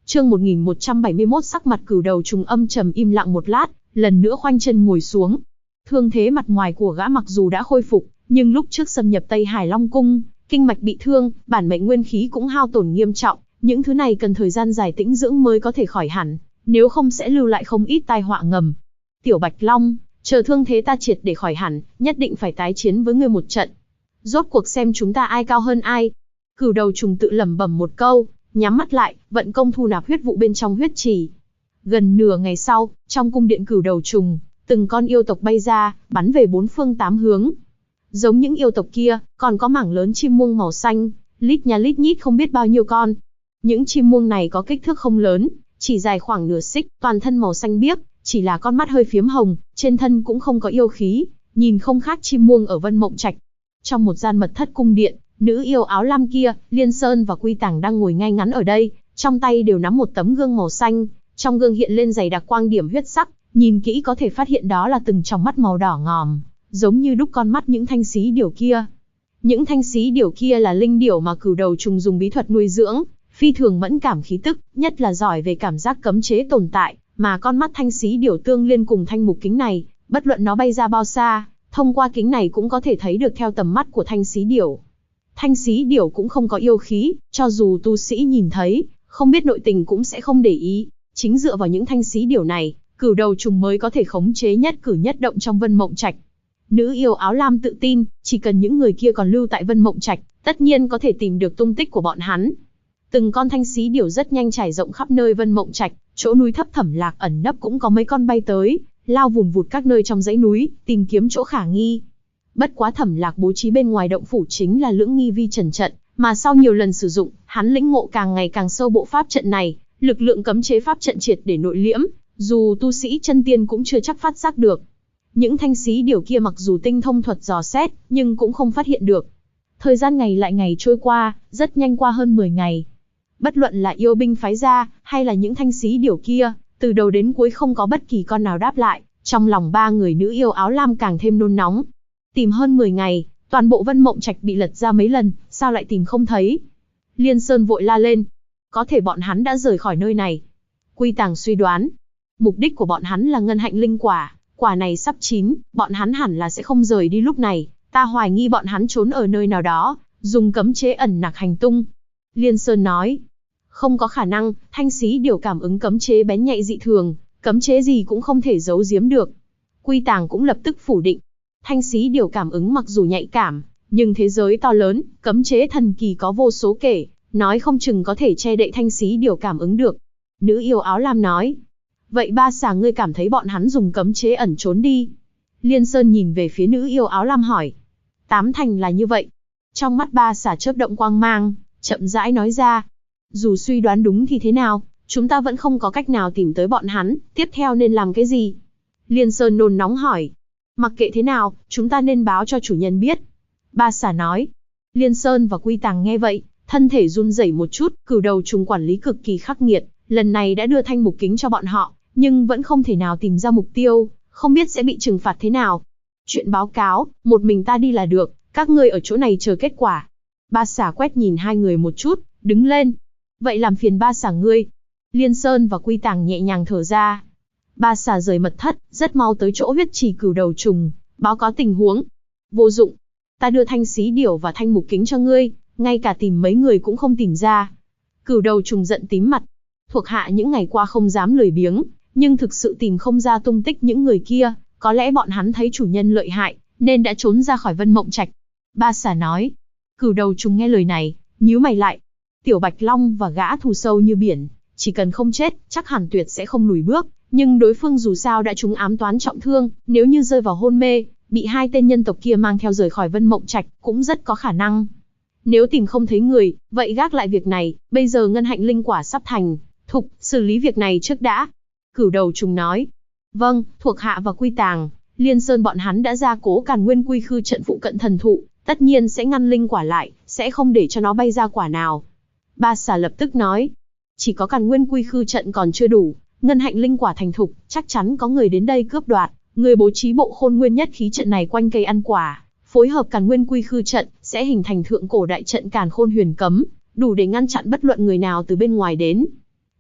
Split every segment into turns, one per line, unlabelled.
Chương 1171 sắc mặt cửu đầu trùng âm trầm im lặng một lát, lần nữa khoanh chân ngồi xuống. Thương thế mặt ngoài của gã mặc dù đã khôi phục, nhưng lúc trước xâm nhập Tây Hải Long Cung, kinh mạch bị thương, bản mệnh nguyên khí cũng hao tổn nghiêm trọng, những thứ này cần thời gian dài tĩnh dưỡng mới có thể khỏi hẳn, nếu không sẽ lưu lại không ít tai họa ngầm. Tiểu Bạch Long, chờ thương thế ta triệt để khỏi hẳn, nhất định phải tái chiến với ngươi một trận. Rốt cuộc xem chúng ta ai cao hơn ai. Cửu đầu trùng tự lẩm bẩm một câu, nhắm mắt lại, vận công thu nạp huyết vụ bên trong huyết trì. Gần nửa ngày sau, trong cung điện cửu đầu trùng, từng con yêu tộc bay ra, bắn về bốn phương tám hướng. Giống những yêu tộc kia, còn có mảng lớn chim muông màu xanh, lít nha lít nhít không biết bao nhiêu con. Những chim muông này có kích thước không lớn, chỉ dài khoảng nửa xích, toàn thân màu xanh biếc, chỉ là con mắt hơi phiếm hồng, trên thân cũng không có yêu khí, nhìn không khác chim muông ở Vân Mộng Trạch. Trong một gian mật thất cung điện, nữ yêu áo lam kia, Liên Sơn và Quy Tàng đang ngồi ngay ngắn ở đây, trong tay đều nắm một tấm gương màu xanh, trong gương hiện lên dày đặc quang điểm huyết sắc, nhìn kỹ có thể phát hiện đó là từng tròng mắt màu đỏ ngòm, giống như đúc con mắt những thanh xí điểu kia. Những thanh xí điểu kia là linh điểu mà cửu đầu trùng dùng bí thuật nuôi dưỡng, phi thường mẫn cảm khí tức, nhất là giỏi về cảm giác cấm chế tồn tại, mà con mắt thanh xí điểu tương liên cùng thanh mục kính này, bất luận nó bay ra bao xa, thông qua kính này cũng có thể thấy được theo tầm mắt của thanh xí điểu. Thanh xí điểu cũng không có yêu khí, cho dù tu sĩ nhìn thấy, không biết nội tình cũng sẽ không để ý. Chính dựa vào những thanh xí điểu này, cửu đầu trùng mới có thể khống chế nhất cử nhất động trong Vân Mộng Trạch. Nữ yêu áo lam tự tin, chỉ cần những người kia còn lưu tại Vân Mộng Trạch, tất nhiên có thể tìm được tung tích của bọn hắn. Từng con thanh xí điểu rất nhanh trải rộng khắp nơi Vân Mộng Trạch, chỗ núi thấp Thẩm Lạc ẩn nấp cũng có mấy con bay tới, lao vùn vụt các nơi trong dãy núi, tìm kiếm chỗ khả nghi. Bất quá Thẩm Lạc bố trí bên ngoài động phủ chính là Lưỡng Nghi Vi Trần trận, mà sau nhiều lần sử dụng, hắn lĩnh ngộ càng ngày càng sâu bộ pháp trận này, lực lượng cấm chế pháp trận triệt để nội liễm, dù tu sĩ chân tiên cũng chưa chắc phát giác được. Những thanh xí điểu kia mặc dù tinh thông thuật dò xét, nhưng cũng không phát hiện được. Thời gian ngày lại ngày trôi qua, rất nhanh qua hơn 10 ngày. Bất luận là yêu binh phái ra, hay là những thanh xí điểu kia, từ đầu đến cuối không có bất kỳ con nào đáp lại, trong lòng ba người nữ yêu áo lam càng thêm nôn nóng. Tìm hơn 10 ngày, toàn bộ Vân Mộng Trạch bị lật ra mấy lần, sao lại tìm không thấy? Liên Sơn vội la lên. Có thể bọn hắn đã rời khỏi nơi này. Quy Tàng suy đoán, mục đích của bọn hắn là ngân hạnh linh quả, quả này sắp chín, bọn hắn hẳn là sẽ không rời đi lúc này, ta hoài nghi bọn hắn trốn ở nơi nào đó, dùng cấm chế ẩn nặc hành tung. Liên Sơn nói, không có khả năng, thanh xí điểu cảm ứng cấm chế bén nhạy dị thường, cấm chế gì cũng không thể giấu giếm được. Quy Tàng cũng lập tức phủ định, thanh xí điểu cảm ứng mặc dù nhạy cảm, nhưng thế giới to lớn, cấm chế thần kỳ có vô số kể, nói không chừng có thể che đậy thanh xí điểu cảm ứng được. Nữ yêu áo lam nói, vậy ba xà ngươi cảm thấy bọn hắn dùng cấm chế ẩn trốn đi? Liên Sơn nhìn về phía nữ yêu áo lam hỏi, 8 thành là như vậy. Trong mắt ba xà chớp động quang mang, chậm rãi nói ra, dù suy đoán đúng thì thế nào, chúng ta vẫn không có cách nào tìm tới bọn hắn, tiếp theo nên làm cái gì? Liên Sơn nôn nóng hỏi, mặc kệ thế nào, chúng ta nên báo cho chủ nhân biết. Ba xà nói. Liên Sơn và Quy Tàng nghe vậy, thân thể run rẩy một chút, cửu đầu trùng quản lý cực kỳ khắc nghiệt, lần này đã đưa thanh mục kính cho bọn họ, nhưng vẫn không thể nào tìm ra mục tiêu, không biết sẽ bị trừng phạt thế nào. Chuyện báo cáo, một mình ta đi là được, các ngươi ở chỗ này chờ kết quả. Ba xà quét nhìn hai người một chút, đứng lên. Vậy làm phiền ba xà ngươi. Liên Sơn và Quy Tàng nhẹ nhàng thở ra. Ba xà rời mật thất, rất mau tới chỗ huyết trì cửu đầu trùng, báo cáo tình huống. Vô dụng, ta đưa thanh xí điểu và thanh mục kính cho ngươi, ngay cả tìm mấy người cũng không tìm ra. Cửu đầu trùng giận tím mặt. Thuộc hạ những ngày qua không dám lười biếng, nhưng thực sự tìm không ra tung tích những người kia, có lẽ bọn hắn thấy chủ nhân lợi hại, nên đã trốn ra khỏi Vân Mộng Trạch. Ba xà nói. Cửu đầu trùng nghe lời này, nhíu mày lại. Tiểu Bạch Long và gã thù sâu như biển, chỉ cần không chết, chắc hẳn tuyệt sẽ không lùi bước, nhưng đối phương dù sao đã trúng ám toán trọng thương, nếu như rơi vào hôn mê, bị hai tên nhân tộc kia mang theo rời khỏi Vân Mộng Trạch, cũng rất có khả năng. Nếu tìm không thấy người, vậy gác lại việc này, bây giờ ngân hạnh linh quả sắp thành thục, xử lý việc này trước đã. Cửu đầu trùng nói. Vâng, thuộc hạ và Quy Tàng, Liên Sơn bọn hắn đã ra cố Càn Nguyên Quy Khư trận phụ cận thần thụ, tất nhiên sẽ ngăn linh quả lại, sẽ không để cho nó bay ra quả nào. Ba xà lập tức nói. Chỉ có Càn Nguyên Quy Khư trận còn chưa đủ, ngân hạnh linh quả thành thục, chắc chắn có người đến đây cướp đoạt. Người bố trí bộ khôn nguyên nhất khí trận này quanh cây ăn quả, phối hợp Càn Nguyên Quy Khư trận, sẽ hình thành thượng cổ đại trận Càn Khôn Huyền Cấm, đủ để ngăn chặn bất luận người nào từ bên ngoài đến.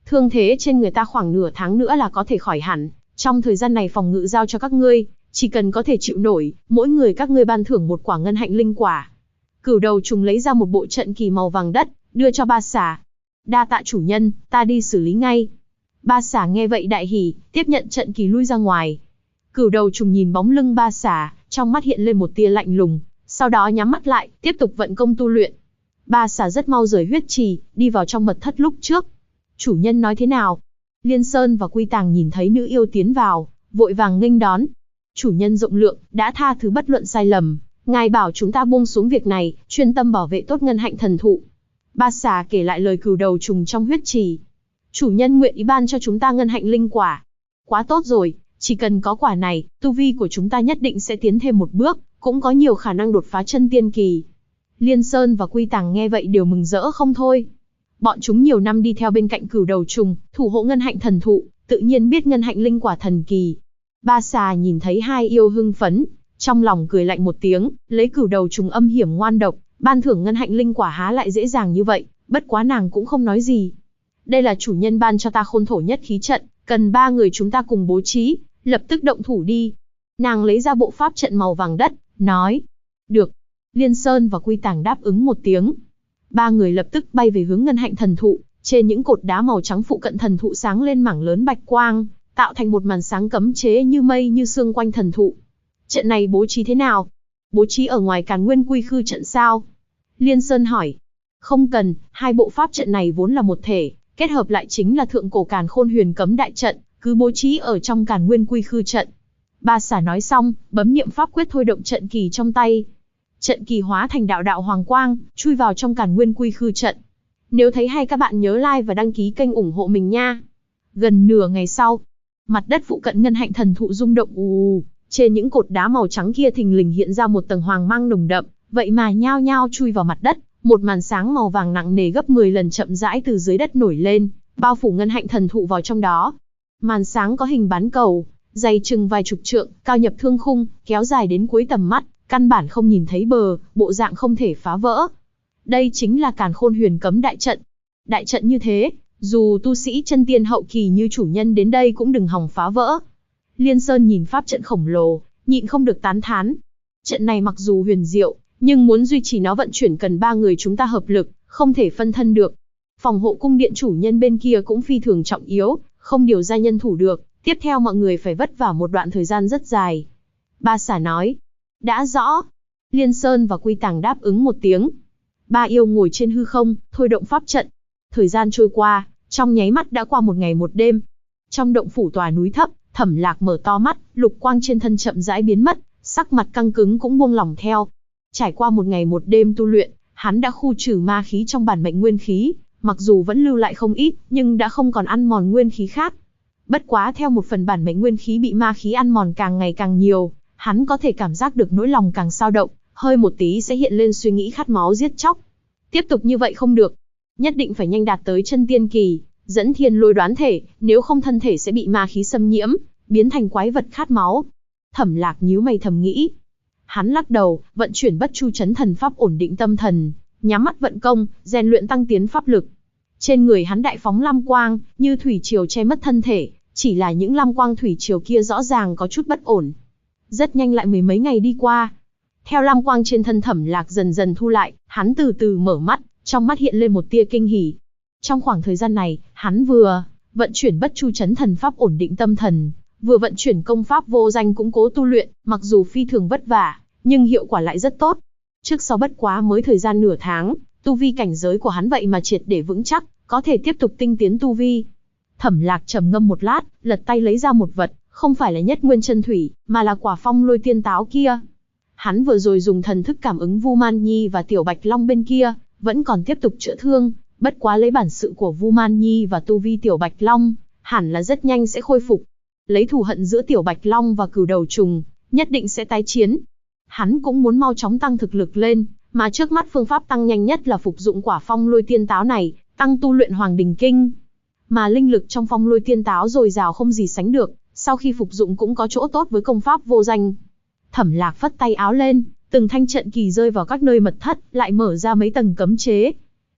Thương thế trên người ta khoảng nửa tháng nữa là có thể khỏi hẳn, trong thời gian này phòng ngự giao cho các ngươi, chỉ cần có thể chịu nổi, mỗi người các ngươi ban thưởng một quả ngân hạnh linh quả. Cửu đầu trùng lấy ra một bộ trận kỳ màu vàng đất, đưa cho Ba Xà. Đa tạ chủ nhân, ta đi xử lý ngay. Ba Xà nghe vậy đại hỉ, tiếp nhận trận kỳ lui ra ngoài. Cửu đầu trùng nhìn bóng lưng Ba Xà, trong mắt hiện lên một tia lạnh lùng, sau đó nhắm mắt lại, tiếp tục vận công tu luyện. Ba Xà rất mau rời huyết trì, đi vào trong mật thất lúc trước. Chủ nhân nói thế nào? Liên Sơn và Quy Tàng nhìn thấy nữ yêu tiến vào, vội vàng nghênh đón. Chủ nhân rộng lượng, đã tha thứ bất luận sai lầm. Ngài bảo chúng ta buông xuống việc này, chuyên tâm bảo vệ tốt ngân hạnh thần thụ. Ba Xà kể lại lời cửu đầu trùng trong huyết trì. Chủ nhân nguyện ý ban cho chúng ta ngân hạnh linh quả. Quá tốt rồi, chỉ cần có quả này, tu vi của chúng ta nhất định sẽ tiến thêm một bước, cũng có nhiều khả năng đột phá chân tiên kỳ. Liên Sơn và Quy Tàng nghe vậy đều mừng rỡ không thôi. Bọn chúng nhiều năm đi theo bên cạnh cửu đầu trùng, thủ hộ ngân hạnh thần thụ, tự nhiên biết ngân hạnh linh quả thần kỳ. Ba Xà nhìn thấy hai yêu hưng phấn, trong lòng cười lạnh một tiếng, lấy cửu đầu trùng âm hiểm ngoan độc, ban thưởng ngân hạnh linh quả há lại dễ dàng như vậy, bất quá nàng cũng không nói gì. Đây là chủ nhân ban cho ta khôn thổ nhất khí trận, cần 3 người chúng ta cùng bố trí, lập tức động thủ đi. Nàng lấy ra bộ pháp trận màu vàng đất, nói. Được. Liên Sơn và Quy Tàng đáp ứng một tiếng. 3 người lập tức bay về hướng ngân hạnh thần thụ, trên những cột đá màu trắng phụ cận thần thụ sáng lên mảng lớn bạch quang, tạo thành một màn sáng cấm chế như mây như sương quanh thần thụ. Trận này bố trí thế nào? Bố trí ở ngoài Càn Nguyên Quy Khư trận sao? Liên Sơn hỏi. Không cần, hai bộ pháp trận này vốn là một thể, kết hợp lại chính là thượng cổ Càn Khôn Huyền Cấm đại trận, cứ bố trí ở trong Càn Nguyên Quy Khư trận. Ba Xà nói xong, bấm niệm pháp quyết thôi động trận kỳ trong tay. Trận kỳ hóa thành đạo đạo hoàng quang, chui vào trong Càn Nguyên Quy Khư trận. Nếu thấy hay các bạn nhớ like và đăng ký kênh ủng hộ mình nha. Gần nửa ngày sau, mặt đất phụ cận ngân hạnh thần thụ rung động ù, trên những cột đá màu trắng kia thình lình hiện ra một tầng hoàng mang nồng đậm, vậy mà nhao nhao chui vào mặt đất, một màn sáng màu vàng nặng nề gấp 10 lần chậm rãi từ dưới đất nổi lên, bao phủ ngân hạnh thần thụ vào trong đó. Màn sáng có hình bán cầu, dày chừng vài chục trượng, cao nhập thương khung, kéo dài đến cuối tầm mắt, căn bản không nhìn thấy bờ, bộ dạng không thể phá vỡ. Đây chính là Càn Khôn Huyền Cấm đại trận. Đại trận như thế, dù tu sĩ chân tiên hậu kỳ như chủ nhân đến đây cũng đừng hòng phá vỡ. Liên Sơn nhìn pháp trận khổng lồ, nhịn không được tán thán. Trận này mặc dù huyền diệu, nhưng muốn duy trì nó vận chuyển cần 3 người chúng ta hợp lực, không thể phân thân được. Phòng hộ cung điện chủ nhân bên kia cũng phi thường trọng yếu, không điều ra nhân thủ được, tiếp theo mọi người phải vất vả một đoạn thời gian rất dài. Ba Xà nói. Đã rõ. Liên Sơn và Quy Tàng đáp ứng một tiếng. 3 yêu ngồi trên hư không, thôi động pháp trận. Thời gian trôi qua, trong nháy mắt đã qua một ngày một đêm. Trong động phủ tòa núi thấp, Thẩm Lạc mở to mắt, lục quang trên thân chậm rãi biến mất, sắc mặt căng cứng cũng buông lỏng theo. Trải qua một ngày một đêm tu luyện, hắn đã khu trừ ma khí trong bản mệnh nguyên khí, mặc dù vẫn lưu lại không ít, nhưng đã không còn ăn mòn nguyên khí khác. Bất quá theo một phần bản mệnh nguyên khí bị ma khí ăn mòn càng ngày càng nhiều, hắn có thể cảm giác được nỗi lòng càng dao động, hơi một tí sẽ hiện lên suy nghĩ khát máu giết chóc. Tiếp tục như vậy không được, nhất định phải nhanh đạt tới chân tiên kỳ, dẫn thiên lôi đoán thể, nếu không thân thể sẽ bị ma khí xâm nhiễm, biến thành quái vật khát máu. Thẩm Lạc nhíu mày thầm nghĩ. Hắn lắc đầu, vận chuyển Bất Chu Chấn Thần Pháp ổn định tâm thần, nhắm mắt vận công, rèn luyện tăng tiến pháp lực. Trên người hắn đại phóng lam quang, như thủy triều che mất thân thể, chỉ là những lam quang thủy triều kia rõ ràng có chút bất ổn. Rất nhanh lại mười mấy ngày đi qua. Theo lam quang trên thân Thẩm Lạc dần dần thu lại, hắn từ từ mở mắt, trong mắt hiện lên một tia kinh hỉ. Trong khoảng thời gian này, hắn vừa vận chuyển Bất Chu Chấn Thần Pháp ổn định tâm thần, vừa vận chuyển công pháp vô danh củng cố tu luyện, mặc dù phi thường vất vả, nhưng hiệu quả lại rất tốt. Trước sau bất quá mới thời gian nửa tháng, tu vi cảnh giới của hắn vậy mà triệt để vững chắc, có thể tiếp tục tinh tiến tu vi. Thẩm Lạc trầm ngâm một lát, lật tay lấy ra một vật, không phải là nhất nguyên chân thủy, mà là quả phong lôi tiên táo kia. Hắn vừa rồi dùng thần thức cảm ứng Vu Man Nhi và Tiểu Bạch Long bên kia, vẫn còn tiếp tục chữa thương, bất quá lấy bản sự của Vu Man Nhi và tu vi Tiểu Bạch Long, hẳn là rất nhanh sẽ khôi phục. Lấy thù hận giữa Tiểu Bạch Long và Cửu Đầu Trùng, nhất định sẽ tái chiến. Hắn cũng muốn mau chóng tăng thực lực lên, mà trước mắt phương pháp tăng nhanh nhất là phục dụng quả phong lôi tiên táo này, tăng tu luyện Hoàng Đình Kinh. Mà linh lực trong phong lôi tiên táo dồi dào không gì sánh được, sau khi phục dụng cũng có chỗ tốt với công pháp vô danh. Thẩm Lạc phất tay áo lên, từng thanh trận kỳ rơi vào các nơi mật thất, lại mở ra mấy tầng cấm chế.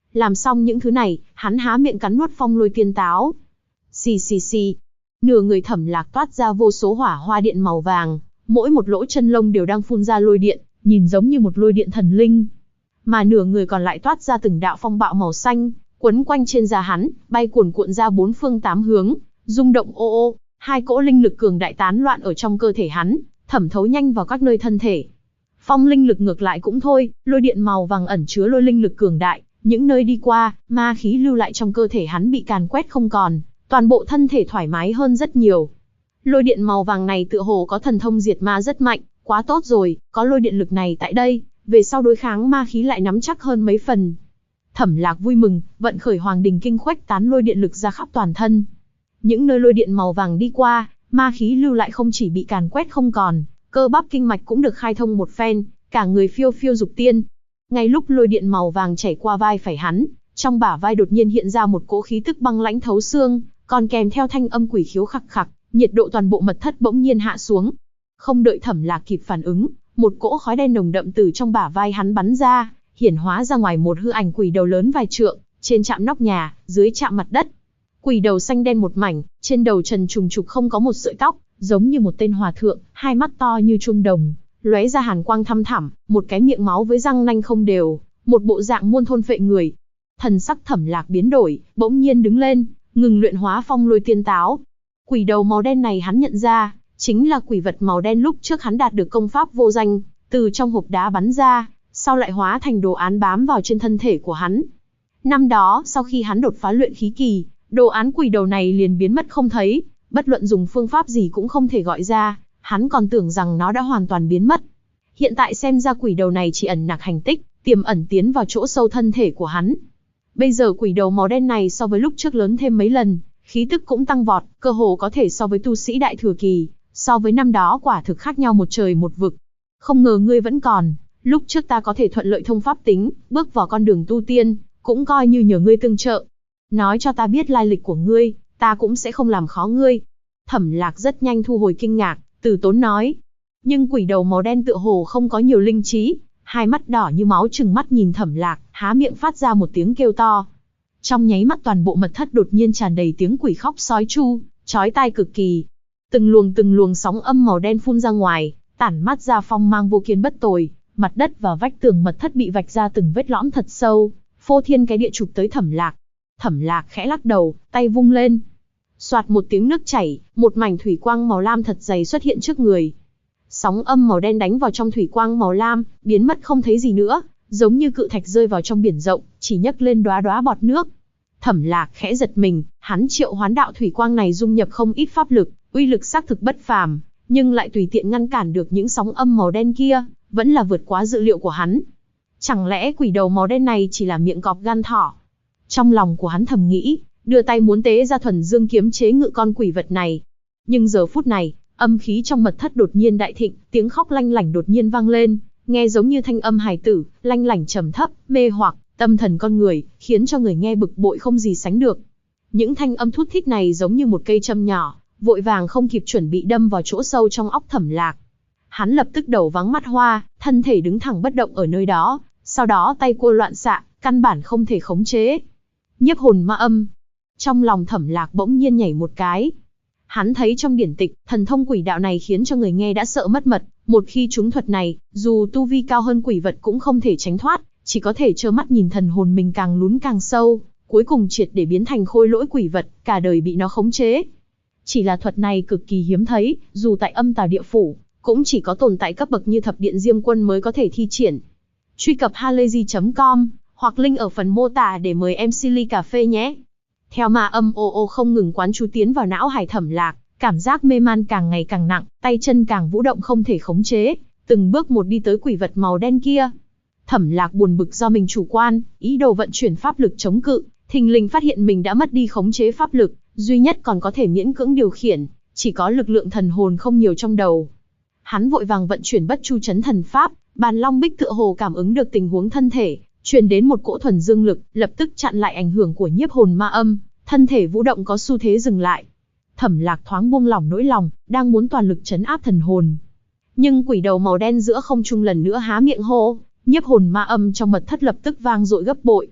Làm xong những thứ này, hắn há miệng cắn nuốt phong lôi tiên táo. Xì xì xì. Nửa người Thẩm Lạc toát ra vô số hỏa hoa điện màu vàng, mỗi một lỗ chân lông đều đang phun ra lôi điện, nhìn giống như một lôi điện thần linh. Mà nửa người còn lại toát ra từng đạo phong bạo màu xanh, quấn quanh trên da hắn, bay cuồn cuộn ra bốn phương tám hướng, rung động ô ô, hai cỗ linh lực cường đại tán loạn ở trong cơ thể hắn, thẩm thấu nhanh vào các nơi thân thể. Phong linh lực ngược lại cũng thôi, lôi điện màu vàng ẩn chứa lôi linh lực cường đại, những nơi đi qua, ma khí lưu lại trong cơ thể hắn bị càn quét không còn, toàn bộ thân thể thoải mái hơn rất nhiều. Lôi điện màu vàng này tựa hồ có thần thông diệt ma rất mạnh, quá tốt rồi, có lôi điện lực này tại đây, về sau đối kháng ma khí lại nắm chắc hơn mấy phần. Thẩm Lạc vui mừng, vận khởi Hoàng Đình Kinh khuếch tán lôi điện lực ra khắp toàn thân. Những nơi lôi điện màu vàng đi qua, ma khí lưu lại không chỉ bị càn quét không còn, cơ bắp kinh mạch cũng được khai thông một phen, cả người phiêu phiêu dục tiên. Ngay lúc lôi điện màu vàng chảy qua vai phải hắn, trong bả vai đột nhiên hiện ra một cỗ khí tức băng lãnh thấu xương, còn kèm theo thanh âm quỷ khiếu khặc khặc, nhiệt độ toàn bộ mật thất bỗng nhiên hạ xuống. Không đợi Thẩm Lạc kịp phản ứng, một cỗ khói đen nồng đậm từ trong bả vai hắn bắn ra, hiển hóa ra ngoài một hư ảnh quỷ đầu lớn vài trượng, trên chạm nóc nhà, dưới chạm mặt đất. Quỷ đầu xanh đen một mảnh, trên đầu trần trùng trục không có một sợi tóc, giống như một tên hòa thượng, hai mắt to như chuông đồng, lóe ra hàn quang thăm thẳm, một cái miệng máu với răng nanh không đều, một bộ dạng muôn thôn phệ người. Thần sắc Thẩm Lạc biến đổi, bỗng nhiên đứng lên, ngừng luyện hóa phong lôi tiên táo. Quỷ đầu màu đen này hắn nhận ra, chính là quỷ vật màu đen lúc trước hắn đạt được công pháp vô danh, từ trong hộp đá bắn ra, sau lại hóa thành đồ án bám vào trên thân thể của hắn. Năm đó, sau khi hắn đột phá luyện khí kỳ, đồ án quỷ đầu này liền biến mất không thấy, bất luận dùng phương pháp gì cũng không thể gọi ra, hắn còn tưởng rằng nó đã hoàn toàn biến mất. Hiện tại xem ra quỷ đầu này chỉ ẩn nặc hành tích, tiềm ẩn tiến vào chỗ sâu thân thể của hắn. Bây giờ quỷ đầu màu đen này so với lúc trước lớn thêm mấy lần, khí tức cũng tăng vọt, cơ hồ có thể so với tu sĩ đại thừa kỳ, so với năm đó quả thực khác nhau một trời một vực. Không ngờ ngươi vẫn còn, lúc trước ta có thể thuận lợi thông pháp tính, bước vào con đường tu tiên, cũng coi như nhờ ngươi tương trợ. Nói cho ta biết lai lịch của ngươi, ta cũng sẽ không làm khó ngươi. Thẩm Lạc rất nhanh thu hồi kinh ngạc, từ tốn nói. Nhưng quỷ đầu màu đen tựa hồ không có nhiều linh trí, hai mắt đỏ như máu trừng mắt nhìn Thẩm Lạc, há miệng phát ra một tiếng kêu to. Trong nháy mắt toàn bộ mật thất đột nhiên tràn đầy tiếng quỷ khóc sói chu, chói tai cực kỳ. Từng luồng sóng âm màu đen phun ra ngoài, tản mát ra phong mang vô kiên bất tồi, mặt đất và vách tường mật thất bị vạch ra từng vết lõm thật sâu, phô thiên cái địa chụp tới Thẩm Lạc. Thẩm Lạc khẽ lắc đầu, tay vung lên. Soạt một tiếng nước chảy, một mảnh thủy quang màu lam thật dày xuất hiện trước người. Sóng âm màu đen đánh vào trong thủy quang màu lam, biến mất không thấy gì nữa, giống như cự thạch rơi vào trong biển rộng, chỉ nhấc lên đóa đóa bọt nước. Thẩm Lạc khẽ giật mình, hắn triệu hoán đạo thủy quang này dung nhập không ít pháp lực, uy lực xác thực bất phàm, nhưng lại tùy tiện ngăn cản được những sóng âm màu đen kia, vẫn là vượt quá dự liệu của hắn. Chẳng lẽ quỷ đầu màu đen này chỉ là miệng cọp gan thỏ? Trong lòng của hắn thầm nghĩ, đưa tay muốn tế ra thuần dương kiếm chế ngự con quỷ vật này. Nhưng giờ phút này, âm khí trong mật thất đột nhiên đại thịnh, tiếng khóc lanh lảnh đột nhiên vang lên, nghe giống như thanh âm hài tử, lanh lảnh trầm thấp, mê hoặc tâm thần con người, khiến cho người nghe bực bội không gì sánh được. Những thanh âm thút thít này giống như một cây châm nhỏ, vội vàng không kịp chuẩn bị đâm vào chỗ sâu trong óc Thẩm Lạc. Hắn lập tức đầu váng mắt hoa, thân thể đứng thẳng bất động ở nơi đó, sau đó tay cua loạn xạ, căn bản không thể khống chế. Nhiếp hồn ma âm. Trong lòng Thẩm Lạc bỗng nhiên nhảy một cái. Hắn thấy trong điển tịch, thần thông quỷ đạo này khiến cho người nghe đã sợ mất mật, một khi trúng thuật này, dù tu vi cao hơn quỷ vật cũng không thể tránh thoát, chỉ có thể trơ mắt nhìn thần hồn mình càng lún càng sâu, cuối cùng triệt để biến thành khôi lỗi quỷ vật, cả đời bị nó khống chế. Chỉ là thuật này cực kỳ hiếm thấy, dù tại âm tà địa phủ, cũng chỉ có tồn tại cấp bậc như thập điện Diêm Quân mới có thể thi triển. Truy cập halayzi.com hoặc link ở phần mô tả để mời em Silly Cà Phê nhé. Theo ma âm ô ô không ngừng quán chú tiến vào não hải Thẩm Lạc, cảm giác mê man càng ngày càng nặng, tay chân càng vũ động không thể khống chế, từng bước một đi tới quỷ vật màu đen kia. Thẩm Lạc buồn bực do mình chủ quan, ý đồ vận chuyển pháp lực chống cự, thình lình phát hiện mình đã mất đi khống chế pháp lực, duy nhất còn có thể miễn cưỡng điều khiển, chỉ có lực lượng thần hồn không nhiều trong đầu. Hắn vội vàng vận chuyển Bất Chu Chấn Thần Pháp, Bàn Long Bích tựa hồ cảm ứng được tình huống thân thể, truyền đến một cỗ thuần dương lực, lập tức chặn lại ảnh hưởng của nhiếp hồn ma âm, thân thể vũ động có xu thế dừng lại. Thẩm Lạc thoáng buông lỏng nỗi lòng, đang muốn toàn lực trấn áp thần hồn. Nhưng quỷ đầu màu đen giữa không trung lần nữa há miệng hô, nhiếp hồn ma âm trong mật thất lập tức vang dội gấp bội.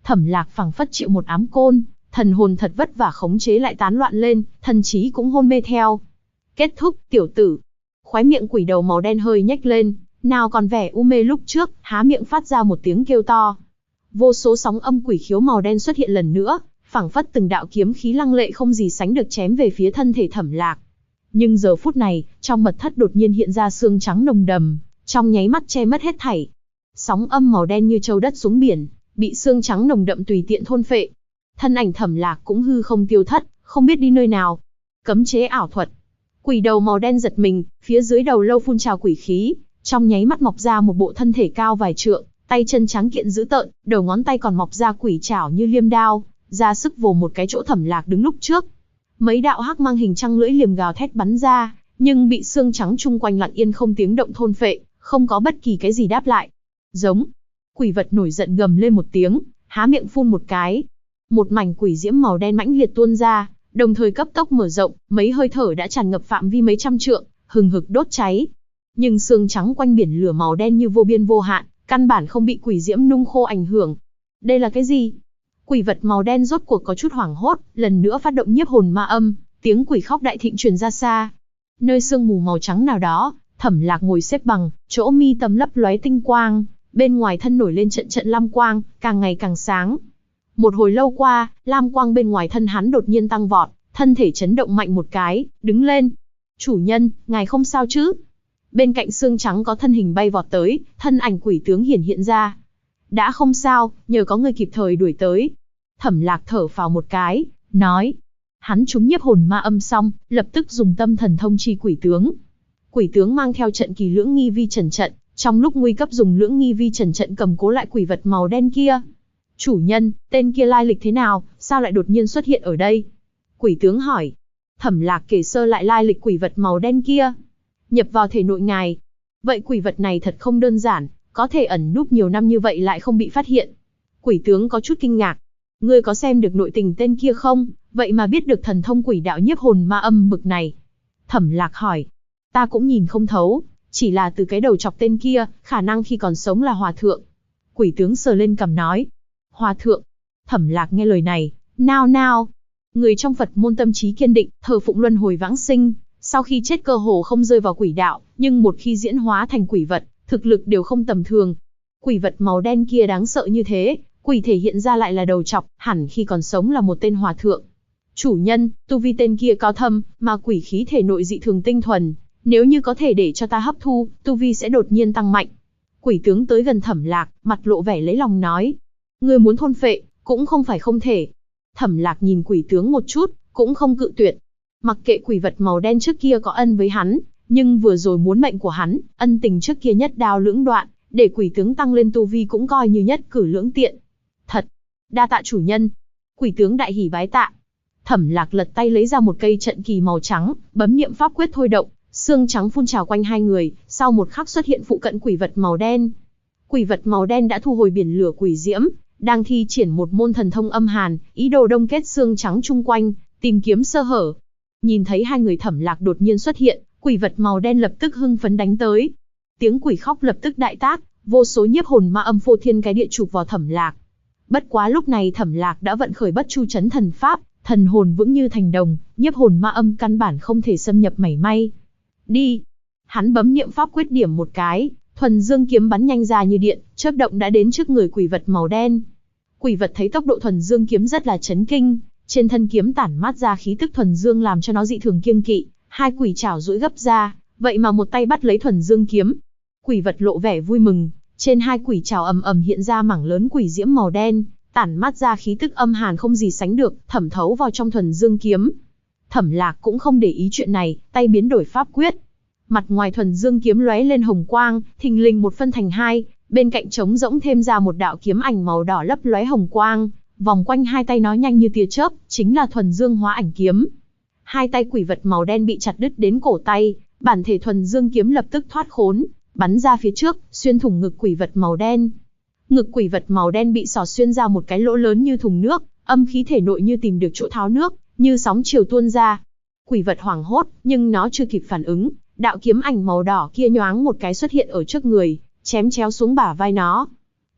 Thẩm Lạc phảng phất chịu một ám côn, thần hồn thật vất vả khống chế lại tán loạn lên, thần trí cũng hôn mê theo. Kết thúc, tiểu tử. Khóe miệng quỷ đầu màu đen hơi nhếch lên, nào còn vẻ u mê lúc trước, há miệng phát ra một tiếng kêu to. Vô số sóng âm quỷ khiếu màu đen xuất hiện lần nữa, phảng phất từng đạo kiếm khí lăng lệ không gì sánh được chém về phía thân thể Thẩm Lạc. Nhưng giờ phút này, trong mật thất đột nhiên hiện ra xương trắng nồng đầm, trong nháy mắt che mất hết thảy. Sóng âm màu đen như châu đất xuống biển, bị xương trắng nồng đậm tùy tiện thôn phệ. Thân ảnh Thẩm Lạc cũng hư không tiêu thất, không biết đi nơi nào. Cấm chế ảo thuật. Quỷ đầu màu đen giật mình, phía dưới đầu lâu phun trào quỷ khí, trong nháy mắt mọc ra một bộ thân thể cao vài trượng, tay chân trắng kiện dữ tợn, đầu ngón tay còn mọc ra quỷ trảo như liêm đao, ra sức vồ một cái chỗ Thẩm Lạc đứng lúc trước. Mấy đạo hắc mang hình trăng lưỡi liềm gào thét bắn ra, nhưng bị xương trắng chung quanh lặng yên không tiếng động thôn phệ, không có bất kỳ cái gì đáp lại. Giống. Quỷ vật nổi giận gầm lên một tiếng, há miệng phun một cái. Một mảnh quỷ diễm màu đen mãnh liệt tuôn ra, đồng thời cấp tốc mở rộng, mấy hơi thở đã tràn ngập phạm vi mấy trăm trượng, hừng hực đốt cháy. Nhưng xương trắng quanh biển lửa màu đen như vô biên vô hạn, căn bản không bị quỷ diễm nung khô ảnh hưởng. Đây là cái gì? Quỷ vật màu đen rốt cuộc có chút hoảng hốt, lần nữa phát động nhiếp hồn ma âm, tiếng quỷ khóc đại thịnh truyền ra xa. Nơi sương mù màu trắng nào đó, Thẩm Lạc ngồi xếp bằng, chỗ mi tâm lấp lóe tinh quang, bên ngoài thân nổi lên trận trận lam quang, càng ngày càng sáng. Một hồi lâu qua, lam quang bên ngoài thân hắn đột nhiên tăng vọt, thân thể chấn động mạnh một cái, đứng lên. Chủ nhân, ngài không sao chứ? Bên cạnh xương trắng có thân hình bay vọt tới, thân ảnh quỷ tướng hiện ra. Đã không sao, nhờ có người kịp thời đuổi tới. Thẩm Lạc thở phào một cái, nói. Hắn trúng nhiếp hồn ma âm xong, lập tức dùng tâm thần thông chi quỷ tướng. Quỷ tướng mang theo trận kỳ lưỡng nghi vi trần trận, trong lúc nguy cấp dùng lưỡng nghi vi trần trận cầm cố lại quỷ vật màu đen kia. Chủ nhân, tên kia lai lịch thế nào, sao lại đột nhiên xuất hiện ở đây? Quỷ tướng hỏi. Thẩm Lạc kể sơ lại lai lịch quỷ vật màu đen kia. Nhập vào thể nội ngài. Vậy quỷ vật này thật không đơn giản, có thể ẩn núp nhiều năm như vậy lại không bị phát hiện. Quỷ tướng có chút kinh ngạc. Ngươi có xem được nội tình tên kia không, vậy mà biết được thần thông quỷ đạo nhiếp hồn ma âm bực này? Thẩm Lạc hỏi. Ta cũng nhìn không thấu, chỉ là từ cái đầu chọc tên kia, khả năng khi còn sống là hòa thượng. Quỷ tướng sờ lên cằm nói. Hòa thượng. Thẩm Lạc nghe lời này, nao nao. Người trong Phật môn tâm trí kiên định, thờ phụng luân hồi vãng sinh, sau khi chết cơ hồ không rơi vào quỷ đạo, nhưng một khi diễn hóa thành quỷ vật, thực lực đều không tầm thường. Quỷ vật màu đen kia đáng sợ như thế, quỷ thể hiện ra lại là đầu chọc, hẳn khi còn sống là một tên hòa thượng. Chủ nhân, tu vi tên kia cao thâm, mà quỷ khí thể nội dị thường tinh thuần, nếu như có thể để cho ta hấp thu, tu vi sẽ đột nhiên tăng mạnh. Quỷ tướng tới gần Thẩm Lạc, mặt lộ vẻ lấy lòng nói. Ngươi muốn thôn phệ, cũng không phải không thể. Thẩm Lạc nhìn quỷ tướng một chút, cũng không cự tuyệt. Mặc kệ quỷ vật màu đen trước kia có ân với hắn, nhưng vừa rồi muốn mệnh của hắn, ân tình trước kia nhất đao lưỡng đoạn, để quỷ tướng tăng lên tu vi cũng coi như nhất cử lưỡng tiện. Thật, đa tạ chủ nhân. Quỷ tướng đại hỉ bái tạ. Thẩm Lạc lật tay lấy ra một cây trận kỳ màu trắng, bấm niệm pháp quyết thôi động, xương trắng phun trào quanh hai người, sau một khắc xuất hiện phụ cận quỷ vật màu đen. Quỷ vật màu đen đã thu hồi biển lửa quỷ diễm, đang thi triển một môn thần thông âm hàn, ý đồ đông kết xương trắng chung quanh, tìm kiếm sơ hở. Nhìn thấy hai người Thẩm Lạc đột nhiên xuất hiện, quỷ vật màu đen lập tức hưng phấn đánh tới. Tiếng quỷ khóc lập tức đại tác, vô số nhiếp hồn ma âm phô thiên cái địa chụp vào Thẩm Lạc. Bất quá lúc này Thẩm Lạc đã vận khởi Bất Chu Chấn thần pháp, thần hồn vững như thành đồng, nhiếp hồn ma âm căn bản không thể xâm nhập mảy may. Đi! Hắn bấm niệm pháp quyết điểm một cái, thuần dương kiếm bắn nhanh ra như điện, chớp động đã đến trước người quỷ vật màu đen. Quỷ vật thấy tốc độ thuần dương kiếm rất là chấn kinh, trên thân kiếm tản mát ra khí tức thuần dương làm cho nó dị thường kiêng kỵ, hai quỷ trảo duỗi gấp ra, vậy mà một tay bắt lấy thuần dương kiếm. Quỷ vật lộ vẻ vui mừng, trên hai quỷ trảo ầm ầm hiện ra mảng lớn quỷ diễm màu đen, tản mát ra khí tức âm hàn không gì sánh được, thẩm thấu vào trong thuần dương kiếm. Thẩm Lạc cũng không để ý chuyện này, tay biến đổi pháp quyết. Mặt ngoài thuần dương kiếm lóe lên hồng quang, thình lình một phân thành hai, bên cạnh trống rỗng thêm ra một đạo kiếm ảnh màu đỏ lấp lóe hồng quang, vòng quanh hai tay nó nhanh như tia chớp, chính là thuần dương hóa ảnh kiếm. Hai tay quỷ vật màu đen bị chặt đứt đến cổ tay, bản thể thuần dương kiếm lập tức thoát khốn, bắn ra phía trước, xuyên thủng ngực quỷ vật màu đen. Ngực quỷ vật màu đen bị xỏ xuyên ra một cái lỗ lớn như thùng nước, âm khí thể nội như tìm được chỗ tháo nước, như sóng chiều tuôn ra. Quỷ vật hoảng hốt, nhưng nó chưa kịp phản ứng, đạo kiếm ảnh màu đỏ kia nhoáng một cái xuất hiện ở trước người, chém chéo xuống bả vai nó.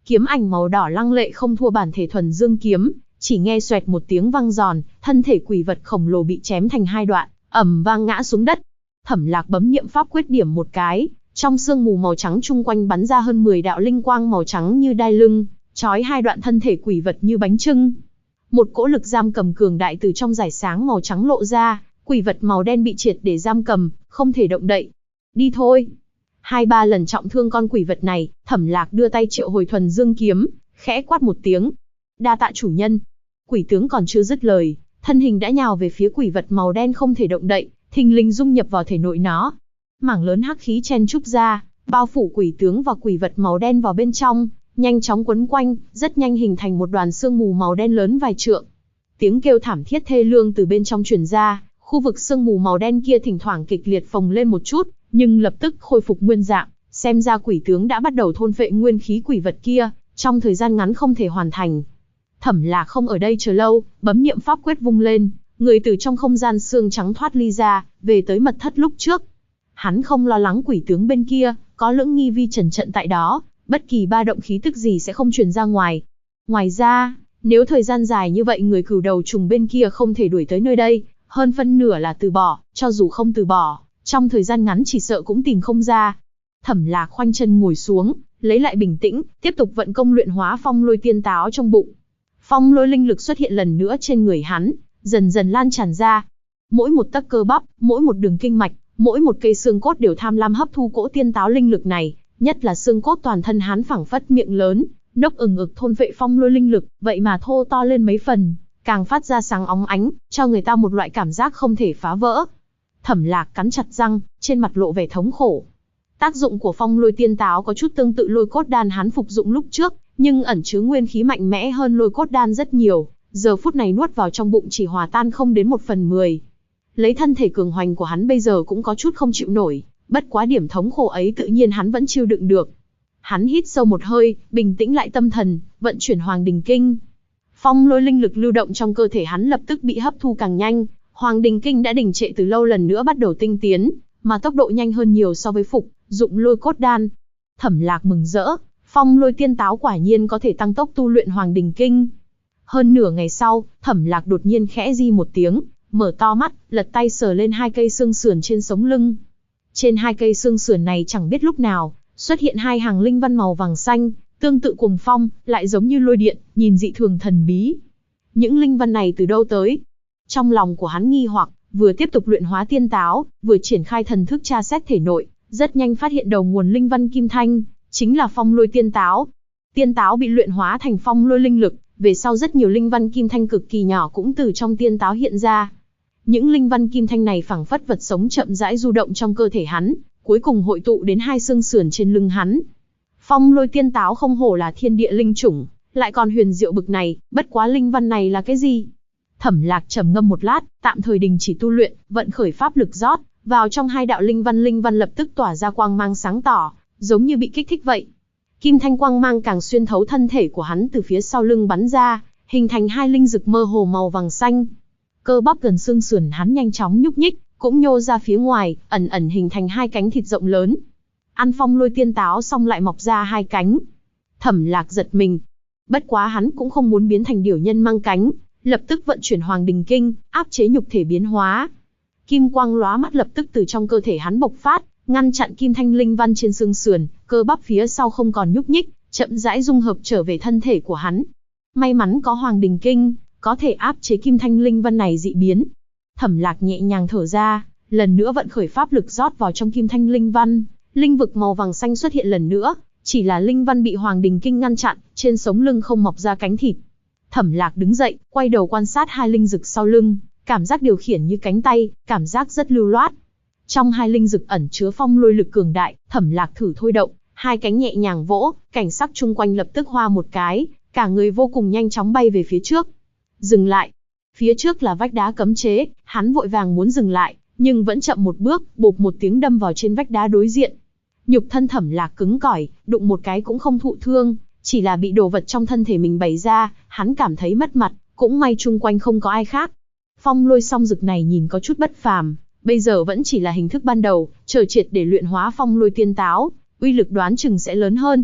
Kiếm ảnh màu đỏ lăng lệ không thua bản thể thuần dương kiếm, chỉ nghe xoẹt một tiếng vang giòn, thân thể quỷ vật khổng lồ bị chém thành hai đoạn, ầm vang ngã xuống đất. Thẩm Lạc bấm niệm pháp quyết điểm một cái, trong sương mù màu trắng chung quanh bắn ra hơn 10 đạo linh quang màu trắng như đai lưng, trói hai đoạn thân thể quỷ vật như bánh chưng. Một cỗ lực giam cầm cường đại từ trong dải sáng màu trắng lộ ra, quỷ vật màu đen bị triệt để giam cầm, không thể động đậy. Đi thôi. 2-3 lần trọng thương con quỷ vật này, Thẩm Lạc đưa tay triệu hồi thuần dương kiếm, khẽ quát một tiếng. Đa tạ chủ nhân. Quỷ tướng còn chưa dứt lời, thân hình đã nhào về phía quỷ vật màu đen không thể động đậy, thình lình dung nhập vào thể nội nó. Mảng lớn hắc khí chen chúc ra, bao phủ quỷ tướng và quỷ vật màu đen vào bên trong, nhanh chóng quấn quanh, rất nhanh hình thành một đoàn sương mù màu đen lớn vài trượng. Tiếng kêu thảm thiết thê lương từ bên trong truyền ra, khu vực sương mù màu đen kia thỉnh thoảng kịch liệt phồng lên một chút, nhưng lập tức khôi phục nguyên dạng, xem ra quỷ tướng đã bắt đầu thôn phệ nguyên khí quỷ vật kia, trong thời gian ngắn không thể hoàn thành. Thẩm Lạc không ở đây chờ lâu, bấm niệm pháp quyết vung lên, người từ trong không gian xương trắng thoát ly ra, về tới mật thất lúc trước. Hắn không lo lắng quỷ tướng bên kia, có Lưỡng Nghi Vi trần trận tại đó, bất kỳ ba động khí tức gì sẽ không truyền ra ngoài. Ngoài ra, nếu thời gian dài như vậy người cửu đầu trùng bên kia không thể đuổi tới nơi đây, hơn phân nửa là từ bỏ, cho dù không từ bỏ, trong thời gian ngắn chỉ sợ cũng tìm không ra. Thẩm Lạc khoanh chân ngồi xuống, lấy lại bình tĩnh, tiếp tục vận công luyện hóa phong lôi tiên táo trong bụng. Phong lôi linh lực xuất hiện lần nữa trên người hắn, dần dần lan tràn ra. Mỗi một tấc cơ bắp, mỗi một đường kinh mạch, mỗi một cây xương cốt đều tham lam hấp thu cỗ tiên táo linh lực này, nhất là xương cốt toàn thân hắn phảng phất miệng lớn, nốc ừng ực thôn vệ phong lôi linh lực, vậy mà thô to lên mấy phần, càng phát ra sáng óng ánh, cho người ta một loại cảm giác không thể phá vỡ. Thẩm Lạc cắn chặt răng, trên mặt lộ vẻ thống khổ. Tác dụng của phong lôi tiên táo có chút tương tự lôi cốt đan hắn phục dụng lúc trước, nhưng ẩn chứa nguyên khí mạnh mẽ hơn lôi cốt đan rất nhiều, giờ phút này nuốt vào trong bụng chỉ hòa tan không đến 1/10. Lấy thân thể cường hoành của hắn bây giờ cũng có chút không chịu nổi, bất quá điểm thống khổ ấy tự nhiên hắn vẫn chịu đựng được. Hắn hít sâu một hơi, bình tĩnh lại tâm thần, vận chuyển Hoàng Đình Kinh. Phong lôi linh lực lưu động trong cơ thể hắn lập tức bị hấp thu càng nhanh, Hoàng Đình Kinh đã đình trệ từ lâu lần nữa bắt đầu tinh tiến, mà tốc độ nhanh hơn nhiều so với phục dụng lôi cốt đan. Thẩm Lạc mừng rỡ, phong lôi tiên táo quả nhiên có thể tăng tốc tu luyện Hoàng Đình Kinh. Hơn nửa ngày sau, Thẩm Lạc đột nhiên khẽ di một tiếng, mở to mắt, lật tay sờ lên 2 cây xương sườn trên sống lưng. Trên 2 cây xương sườn này chẳng biết lúc nào, xuất hiện 2 hàng linh văn màu vàng xanh, tương tự cuồng phong, lại giống như lôi điện, nhìn dị thường thần bí. Những linh văn này từ đâu tới? Trong lòng của hắn nghi hoặc, vừa tiếp tục luyện hóa tiên táo, vừa triển khai thần thức tra xét thể nội, rất nhanh phát hiện đầu nguồn linh văn kim thanh, chính là phong lôi tiên táo. Tiên táo bị luyện hóa thành phong lôi linh lực, về sau rất nhiều linh văn kim thanh cực kỳ nhỏ cũng từ trong tiên táo hiện ra. Những linh văn kim thanh này phảng phất vật sống chậm rãi du động trong cơ thể hắn, cuối cùng hội tụ đến 2 xương sườn trên lưng hắn. Phong lôi tiên táo không hổ là thiên địa linh chủng, lại còn huyền diệu bực này, bất quá linh văn này là cái gì? Thẩm Lạc trầm ngâm một lát, tạm thời đình chỉ tu luyện, vận khởi pháp lực rót vào trong 2 đạo linh văn lập tức tỏa ra quang mang sáng tỏ, giống như bị kích thích vậy. Kim thanh quang mang càng xuyên thấu thân thể của hắn từ phía sau lưng bắn ra, hình thành 2 linh dực mơ hồ màu vàng xanh. Cơ bắp gần xương sườn hắn nhanh chóng nhúc nhích, cũng nhô ra phía ngoài, ẩn ẩn hình thành 2 cánh thịt rộng lớn. Ăn phong lôi tiên táo xong lại mọc ra 2 cánh. Thẩm Lạc giật mình. Bất quá hắn cũng không muốn biến thành điểu nhân mang cánh, lập tức vận chuyển Hoàng Đình Kinh, áp chế nhục thể biến hóa. Kim quang lóa mắt lập tức từ trong cơ thể hắn bộc phát, ngăn chặn kim thanh linh văn trên xương sườn, cơ bắp phía sau không còn nhúc nhích, chậm rãi dung hợp trở về thân thể của hắn. May mắn có Hoàng Đình Kinh, có thể áp chế kim thanh linh văn này dị biến. Thẩm Lạc nhẹ nhàng thở ra, lần nữa vận khởi pháp lực rót vào trong kim thanh linh văn, linh vực màu vàng xanh xuất hiện lần nữa, chỉ là linh văn bị Hoàng Đình Kinh ngăn chặn, trên sống lưng không mọc ra cánh thịt. Thẩm Lạc đứng dậy, quay đầu quan sát 2 linh dực sau lưng, cảm giác điều khiển như cánh tay, cảm giác rất lưu loát. Trong 2 linh dực ẩn chứa phong lôi lực cường đại, Thẩm Lạc thử thôi động, 2 cánh nhẹ nhàng vỗ, cảnh sắc chung quanh lập tức hoa một cái, cả người vô cùng nhanh chóng bay về phía trước. Dừng lại. Phía trước là vách đá cấm chế, hắn vội vàng muốn dừng lại, nhưng vẫn chậm một bước, bộp một tiếng đâm vào trên vách đá đối diện. Nhục thân Thẩm Lạc cứng cỏi, đụng một cái cũng không thụ thương, chỉ là bị đồ vật trong thân thể mình bày ra, hắn cảm thấy mất mặt, cũng may chung quanh không có ai khác. Phong lôi song dực này nhìn có chút bất phàm, bây giờ vẫn chỉ là hình thức ban đầu, chờ triệt để luyện hóa phong lôi tiên táo, uy lực đoán chừng sẽ lớn hơn.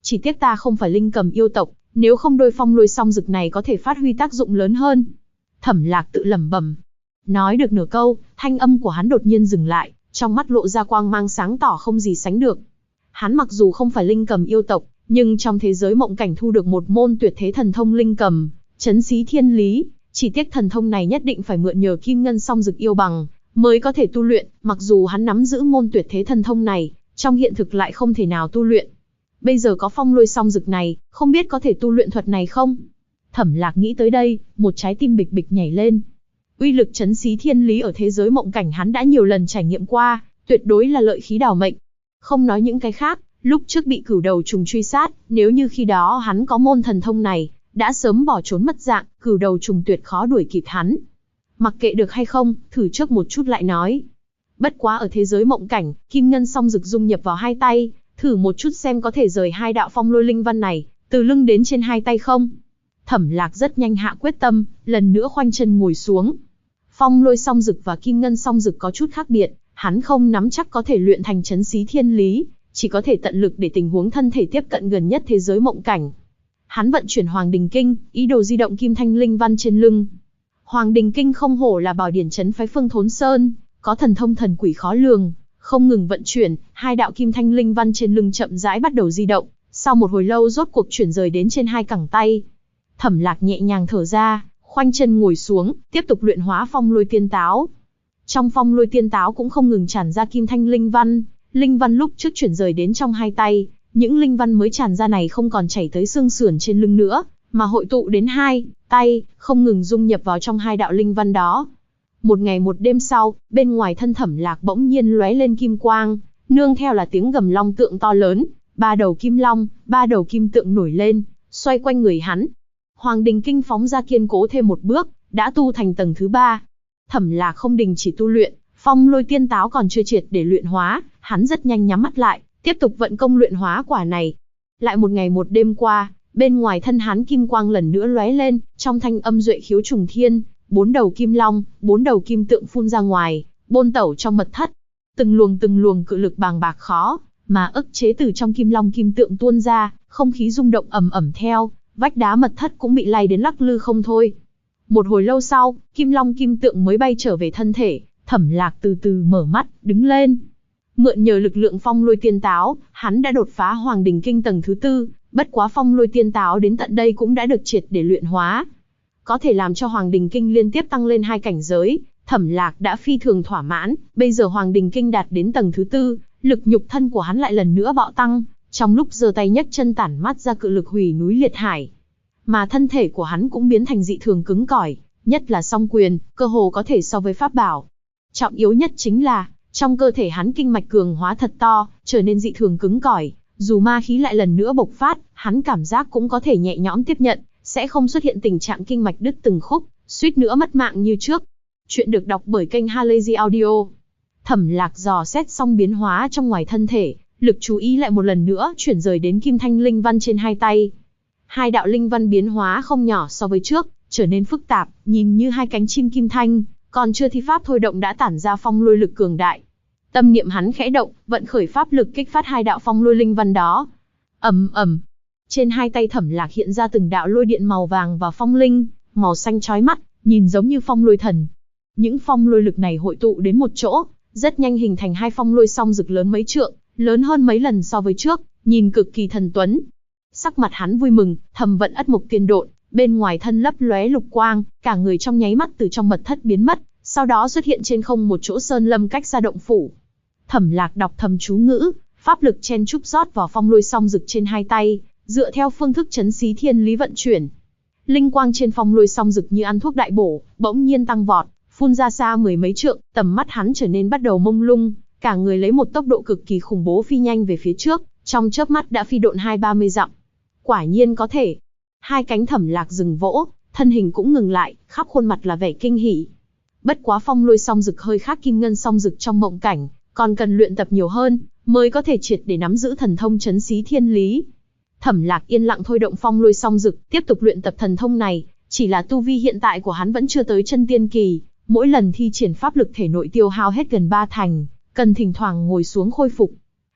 Chỉ tiếc ta không phải linh cầm yêu tộc, nếu không đôi phong lôi song dực này có thể phát huy tác dụng lớn hơn. Thẩm Lạc tự lẩm bẩm. Nói được nửa câu, thanh âm của hắn đột nhiên dừng lại, trong mắt lộ ra quang mang sáng tỏ không gì sánh được. Hắn mặc dù không phải linh cầm yêu tộc, nhưng trong thế giới mộng cảnh thu được một môn tuyệt thế thần thông linh cầm, Trấn Xí Thiên Lý, chỉ tiếc thần thông này nhất định phải mượn nhờ kim ngân song dực yêu bằng mới có thể tu luyện, mặc dù hắn nắm giữ môn tuyệt thế thần thông này, trong hiện thực lại không thể nào tu luyện. Bây giờ có phong lôi song dực này, không biết có thể tu luyện thuật này không? Thẩm Lạc nghĩ tới đây, một trái tim bịch bịch nhảy lên. Uy lực Trấn Xí Thiên Lý ở thế giới mộng cảnh hắn đã nhiều lần trải nghiệm qua, tuyệt đối là lợi khí đảo mệnh. Không nói những cái khác, lúc trước bị cửu đầu trùng truy sát, nếu như khi đó hắn có môn thần thông này, đã sớm bỏ trốn mất dạng, cửu đầu trùng tuyệt khó đuổi kịp hắn. Mặc kệ được hay không, thử trước một chút lại nói. Bất quá ở thế giới mộng cảnh, kim ngân song dực dung nhập vào hai tay, thử một chút xem có thể rời hai đạo phong lôi linh văn này, từ lưng đến trên hai tay không. Thẩm Lạc rất nhanh hạ quyết tâm, lần nữa khoanh chân ngồi xuống. Phong lôi song dực và kim ngân song dực có chút khác biệt, hắn không nắm chắc có thể luyện thành Trấn Xí Thiên Lý, chỉ có thể tận lực để tình huống thân thể tiếp cận gần nhất thế giới mộng cảnh. Hắn vận chuyển Hoàng Đình Kinh, ý đồ di động kim thanh linh văn trên lưng. Hoàng Đình Kinh không hổ là bảo điển trấn phái Phương Thốn Sơn, có thần thông thần quỷ khó lường, không ngừng vận chuyển, hai đạo kim thanh linh văn trên lưng chậm rãi bắt đầu di động, sau một hồi lâu rốt cuộc chuyển rời đến trên hai cẳng tay. Thẩm Lạc nhẹ nhàng thở ra, khoanh chân ngồi xuống, tiếp tục luyện hóa phong lôi tiên táo. Trong phong lôi tiên táo cũng không ngừng tràn ra kim thanh linh văn lúc trước chuyển rời đến trong hai tay, những linh văn mới tràn ra này không còn chảy tới xương sườn trên lưng nữa, mà hội tụ đến hai tay, không ngừng dung nhập vào trong hai đạo linh văn đó. Một ngày một đêm sau, bên ngoài thân Thẩm Lạc bỗng nhiên lóe lên kim quang, nương theo là tiếng gầm long tượng to lớn, ba đầu kim long, ba đầu kim tượng nổi lên, xoay quanh người hắn. Hoàng Đình Kinh phóng ra kiên cố thêm một bước, đã tu thành tầng thứ 3. Thẩm Lạc không đình chỉ tu luyện, phong lôi tiên táo còn chưa triệt để luyện hóa, hắn rất nhanh nhắm mắt lại, tiếp tục vận công luyện hóa quả này. Lại một ngày một đêm qua, bên ngoài thân hắn kim quang lần nữa lóe lên, trong thanh âm duệ khiếu trùng thiên, bốn đầu kim long, bốn đầu kim tượng phun ra ngoài, bôn tẩu trong mật thất. Từng luồng cự lực bàng bạc khó mà ức chế từ trong kim long kim tượng tuôn ra, không khí rung động ầm ầm theo, vách đá mật thất cũng bị lay đến lắc lư không thôi. Một hồi lâu sau, kim long kim tượng mới bay trở về thân thể, Thẩm Lạc từ từ mở mắt, đứng lên. Mượn nhờ lực lượng phong lôi tiên táo, hắn đã đột phá Hoàng Đình Kinh tầng thứ 4, bất quá phong lôi tiên táo đến tận đây cũng đã được triệt để luyện hóa. Có thể làm cho Hoàng Đình Kinh liên tiếp tăng lên 2 cảnh giới, Thẩm Lạc đã phi thường thỏa mãn, bây giờ Hoàng Đình Kinh đạt đến tầng thứ 4, lực nhục thân của hắn lại lần nữa bạo tăng, trong lúc giơ tay nhấc chân tản mát ra cự lực hủy núi liệt hải. Mà thân thể của hắn cũng biến thành dị thường cứng cỏi, nhất là song quyền, cơ hồ có thể so với pháp bảo. Trọng yếu nhất chính là, trong cơ thể hắn kinh mạch cường hóa thật to, trở nên dị thường cứng cỏi, dù ma khí lại lần nữa bộc phát, hắn cảm giác cũng có thể nhẹ nhõm tiếp nhận, sẽ không xuất hiện tình trạng kinh mạch đứt từng khúc, suýt nữa mất mạng như trước. Chuyện được đọc bởi kênh Halazy Audio. Thẩm Lạc dò xét xong biến hóa trong ngoài thân thể, lực chú ý lại một lần nữa chuyển rời đến kim thanh linh văn trên hai tay. Hai đạo linh văn biến hóa không nhỏ so với trước, trở nên phức tạp, nhìn như hai cánh chim kim thanh, còn chưa thi pháp thôi động đã tản ra phong lôi lực cường đại. Tâm niệm hắn khẽ động, vận khởi pháp lực kích phát hai đạo phong lôi linh văn đó. Ầm ầm. Trên hai tay Thẩm Lạc hiện ra từng đạo lôi điện màu vàng và phong linh, màu xanh chói mắt, nhìn giống như phong lôi thần. Những phong lôi lực này hội tụ đến một chỗ, rất nhanh hình thành hai phong lôi song dực lớn mấy trượng, lớn hơn mấy lần so với trước, nhìn cực kỳ thần tuấn. Sắc mặt hắn vui mừng, thầm vận Ất Mộc Tiên Độn, bên ngoài thân lấp lóe lục quang, cả người trong nháy mắt từ trong mật thất biến mất, sau đó xuất hiện trên không một chỗ sơn lâm cách xa động phủ. Thẩm Lạc đọc thầm chú ngữ, pháp lực chen chúc rót vào phong lôi song dực trên hai tay, dựa theo phương thức Trấn Xí Thiên Lý vận chuyển. Linh quang trên phong lôi song dực như ăn thuốc đại bổ, bỗng nhiên tăng vọt, phun ra xa mười mấy trượng, tầm mắt hắn trở nên bắt đầu mông lung, cả người lấy một tốc độ cực kỳ khủng bố phi nhanh về phía trước, trong chớp mắt đã phi độn 20-30 dặm. Quả nhiên có thể. Hai cánh Thẩm Lạc dừng vỗ, thân hình cũng ngừng lại, khắp khuôn mặt là vẻ kinh hỉ. Bất quá phong lôi song dực hơi khác kim ngân song dực trong mộng cảnh, còn cần luyện tập nhiều hơn, mới có thể triệt để nắm giữ thần thông Trấn Xí Thiên Lý. Thẩm Lạc yên lặng thôi động phong lôi song dực, tiếp tục luyện tập thần thông này, chỉ là tu vi hiện tại của hắn vẫn chưa tới chân tiên kỳ, mỗi lần thi triển pháp lực thể nội tiêu hao hết gần 3 thành, cần thỉnh thoảng ngồi xuống khôi phục.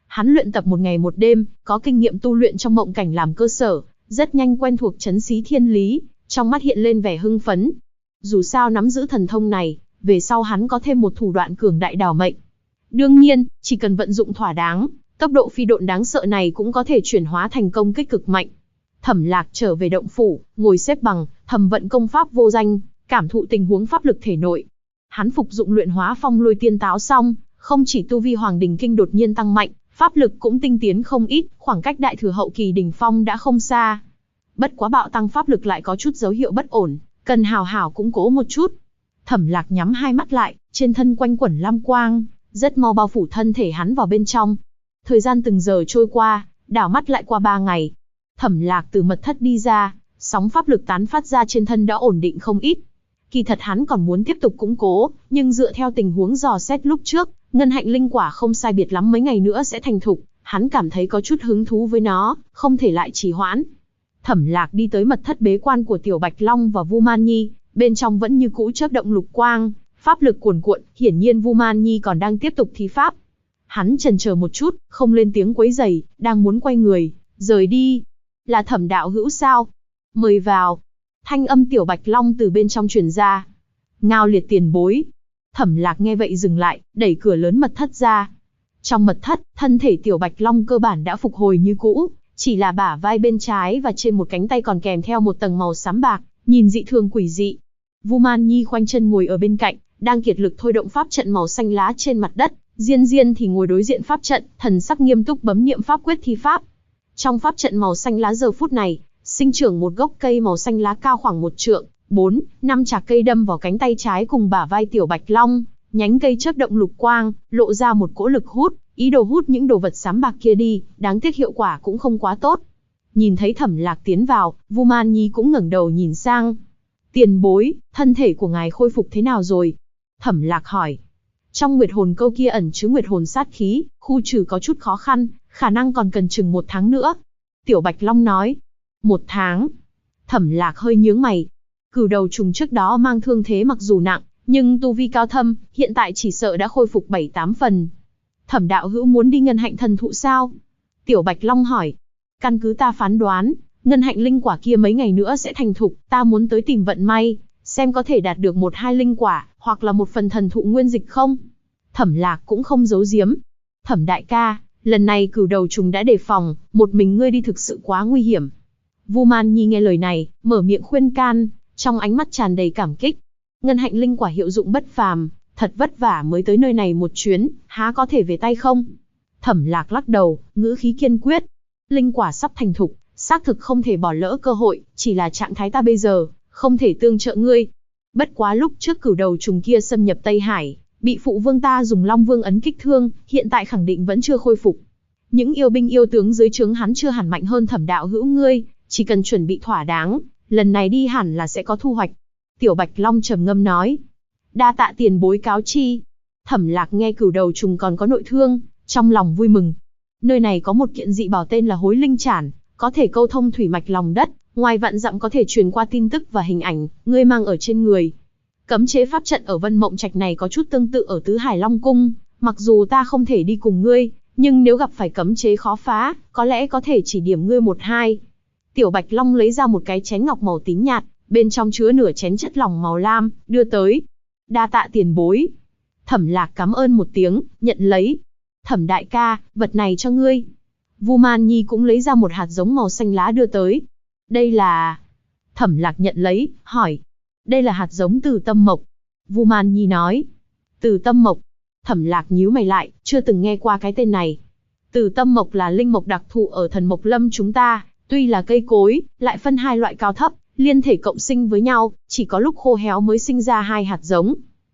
Hắn luyện tập một ngày một đêm, có kinh nghiệm tu luyện trong mộng cảnh làm cơ sở, rất nhanh quen thuộc trấn xí thiên lý, trong mắt hiện lên vẻ hưng phấn. Dù sao nắm giữ thần thông này, về sau hắn có thêm một thủ đoạn cường đại đảo mệnh. Đương nhiên, chỉ cần vận dụng thỏa đáng, tốc độ phi độn đáng sợ này cũng có thể chuyển hóa thành công kích cực mạnh. Thẩm Lạc trở về động phủ, ngồi xếp bằng, thầm vận công pháp vô danh, cảm thụ tình huống pháp lực thể nội. Hắn phục dụng luyện hóa phong lôi tiên táo xong, không chỉ tu vi Hoàng Đình Kinh đột nhiên tăng mạnh, pháp lực cũng tinh tiến không ít, khoảng cách đại thừa hậu kỳ đỉnh phong đã không xa. Bất quá bạo tăng pháp lực lại có chút dấu hiệu bất ổn, cần hào hảo củng cố một chút. Thẩm Lạc nhắm hai mắt lại, trên thân quanh quẩn lam quang, rất mau bao phủ thân thể hắn vào bên trong. Thời gian từng giờ trôi qua, đảo mắt lại qua 3 ngày. Thẩm Lạc từ mật thất đi ra, sóng pháp lực tán phát ra trên thân đã ổn định không ít. Kỳ thật hắn còn muốn tiếp tục củng cố, nhưng dựa theo tình huống dò xét lúc trước, ngân hạnh linh quả không sai biệt lắm mấy ngày nữa sẽ thành thục, hắn cảm thấy có chút hứng thú với nó, không thể lại trì hoãn. Thẩm Lạc đi tới mật thất bế quan của Tiểu Bạch Long và Vu Man Nhi, bên trong vẫn như cũ chớp động lục quang, pháp lực cuồn cuộn, hiển nhiên Vu Man Nhi còn đang tiếp tục thí pháp. Hắn chần chờ một chút, không lên tiếng quấy rầy, đang muốn quay người, rời đi. Là Thẩm đạo hữu sao? Mời vào. Thanh âm Tiểu Bạch Long từ bên trong truyền ra. Ngao Liệt tiền bối. Thẩm Lạc nghe vậy dừng lại, đẩy cửa lớn mật thất ra. Trong mật thất, thân thể Tiểu Bạch Long cơ bản đã phục hồi như cũ, chỉ là bả vai bên trái và trên một cánh tay còn kèm theo một tầng màu xám bạc, nhìn dị thường quỷ dị. Vu Man Nhi khoanh chân ngồi ở bên cạnh, đang kiệt lực thôi động pháp trận màu xanh lá trên mặt đất, Diên Diên thì ngồi đối diện pháp trận, thần sắc nghiêm túc bấm niệm pháp quyết thi pháp. Trong pháp trận màu xanh lá giờ phút này, sinh trưởng một gốc cây màu xanh lá cao khoảng 1 trượng, 4, 5 chạc cây đâm vào cánh tay trái cùng bả vai Tiểu Bạch Long, nhánh cây chớp động lục quang, lộ ra một cỗ lực hút, ý đồ hút những đồ vật xám bạc kia đi, đáng tiếc hiệu quả cũng không quá tốt. Nhìn thấy Thẩm Lạc tiến vào, Vu Man Nhi cũng ngẩng đầu nhìn sang. Tiền bối, thân thể của ngài khôi phục thế nào rồi? Thẩm Lạc hỏi. Trong Nguyệt Hồn Câu kia ẩn chứa Nguyệt Hồn sát khí, khu trừ có chút khó khăn, khả năng còn cần chừng 1 tháng nữa. Tiểu Bạch Long nói. 1 tháng. Thẩm Lạc hơi nhướng mày. Cửu đầu trùng trước đó mang thương thế mặc dù nặng, nhưng tu vi cao thâm, hiện tại chỉ sợ đã khôi phục 7-8 phần. Thẩm đạo hữu muốn đi ngân hạnh thần thụ sao? Tiểu Bạch Long hỏi. Căn cứ ta phán đoán, ngân hạnh linh quả kia mấy ngày nữa sẽ thành thục, ta muốn tới tìm vận may, xem có thể đạt được 1-2 linh quả, hoặc là một phần thần thụ nguyên dịch không? Thẩm Lạc cũng không giấu giếm. Thẩm đại ca, lần này cửu đầu trùng đã đề phòng, một mình ngươi đi thực sự quá nguy hiểm. Vu Man Nhi nghe lời này, mở miệng khuyên can, trong ánh mắt tràn đầy cảm kích. Ngân hạnh linh quả hiệu dụng bất phàm, thật vất vả mới tới nơi này một chuyến, há có thể về tay không? Thẩm Lạc lắc đầu, ngữ khí kiên quyết. Linh quả sắp thành thục, xác thực không thể bỏ lỡ cơ hội, chỉ là trạng thái ta bây giờ, không thể tương trợ ngươi. Bất quá lúc trước cửu đầu trùng kia xâm nhập Tây Hải, bị phụ vương ta dùng Long Vương ấn kích thương, hiện tại khẳng định vẫn chưa khôi phục. Những yêu binh yêu tướng dưới trướng hắn chưa hẳn mạnh hơn Thẩm đạo hữu ngươi, chỉ cần chuẩn bị thỏa đáng, lần này đi hẳn là sẽ có thu hoạch. Tiểu Bạch Long trầm ngâm nói. Đa tạ tiền bối cáo chi. Thẩm Lạc nghe cửu đầu trùng còn có nội thương, trong lòng vui mừng. Nơi này có một kiện dị bảo tên là Hối Linh Chản, có thể câu thông thủy mạch lòng đất, ngoài vạn dặm có thể truyền qua tin tức và hình ảnh, ngươi mang ở trên người. Cấm chế pháp trận ở Vân Mộng Trạch này có chút tương tự ở Tứ Hải Long Cung, mặc dù ta không thể đi cùng ngươi, nhưng nếu gặp phải cấm chế khó phá, có lẽ có thể chỉ điểm ngươi 1-2. Tiểu Bạch Long lấy ra một cái chén ngọc màu tím nhạt, bên trong chứa nửa chén chất lỏng màu lam, đưa tới. Đa tạ tiền bối. Thẩm Lạc cảm ơn một tiếng, nhận lấy. Thẩm đại ca, vật này cho ngươi. Vu Man Nhi cũng lấy ra một hạt giống màu xanh lá đưa tới. Đây là... Thẩm Lạc nhận lấy, hỏi. Đây là hạt giống Từ Tâm Mộc. Vu Man Nhi nói. Từ Tâm Mộc. Thẩm Lạc nhíu mày lại, chưa từng nghe qua cái tên này. Từ Tâm Mộc là linh mộc đặc thù ở Thần Mộc Lâm chúng ta, tuy là cây cối, lại phân 2 loại cao thấp, liên thể cộng sinh với nhau, chỉ có lúc khô héo mới sinh ra 2 hạt giống.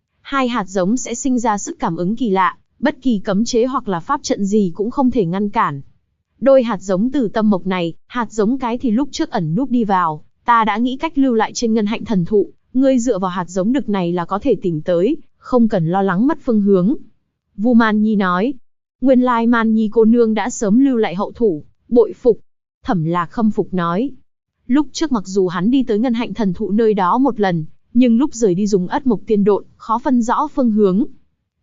2 hạt giống sẽ sinh ra sức cảm ứng kỳ lạ, bất kỳ cấm chế hoặc là pháp trận gì cũng không thể ngăn cản. Đôi hạt giống Từ Tâm Mộc này, hạt giống cái thì lúc trước ẩn núp đi vào, ta đã nghĩ cách lưu lại trên ngân hạnh thần thụ, ngươi dựa vào hạt giống đực này là có thể tìm tới, không cần lo lắng mất phương hướng. Vu Man Nhi nói. Nguyên lai Man Nhi cô nương đã sớm lưu lại hậu thủ, bội phục. Thẩm Lạc khâm phục nói. Lúc trước mặc dù hắn đi tới ngân hạnh thần thụ nơi đó một lần, nhưng lúc rời đi dùng ất mộc tiên độn, khó phân rõ phương hướng.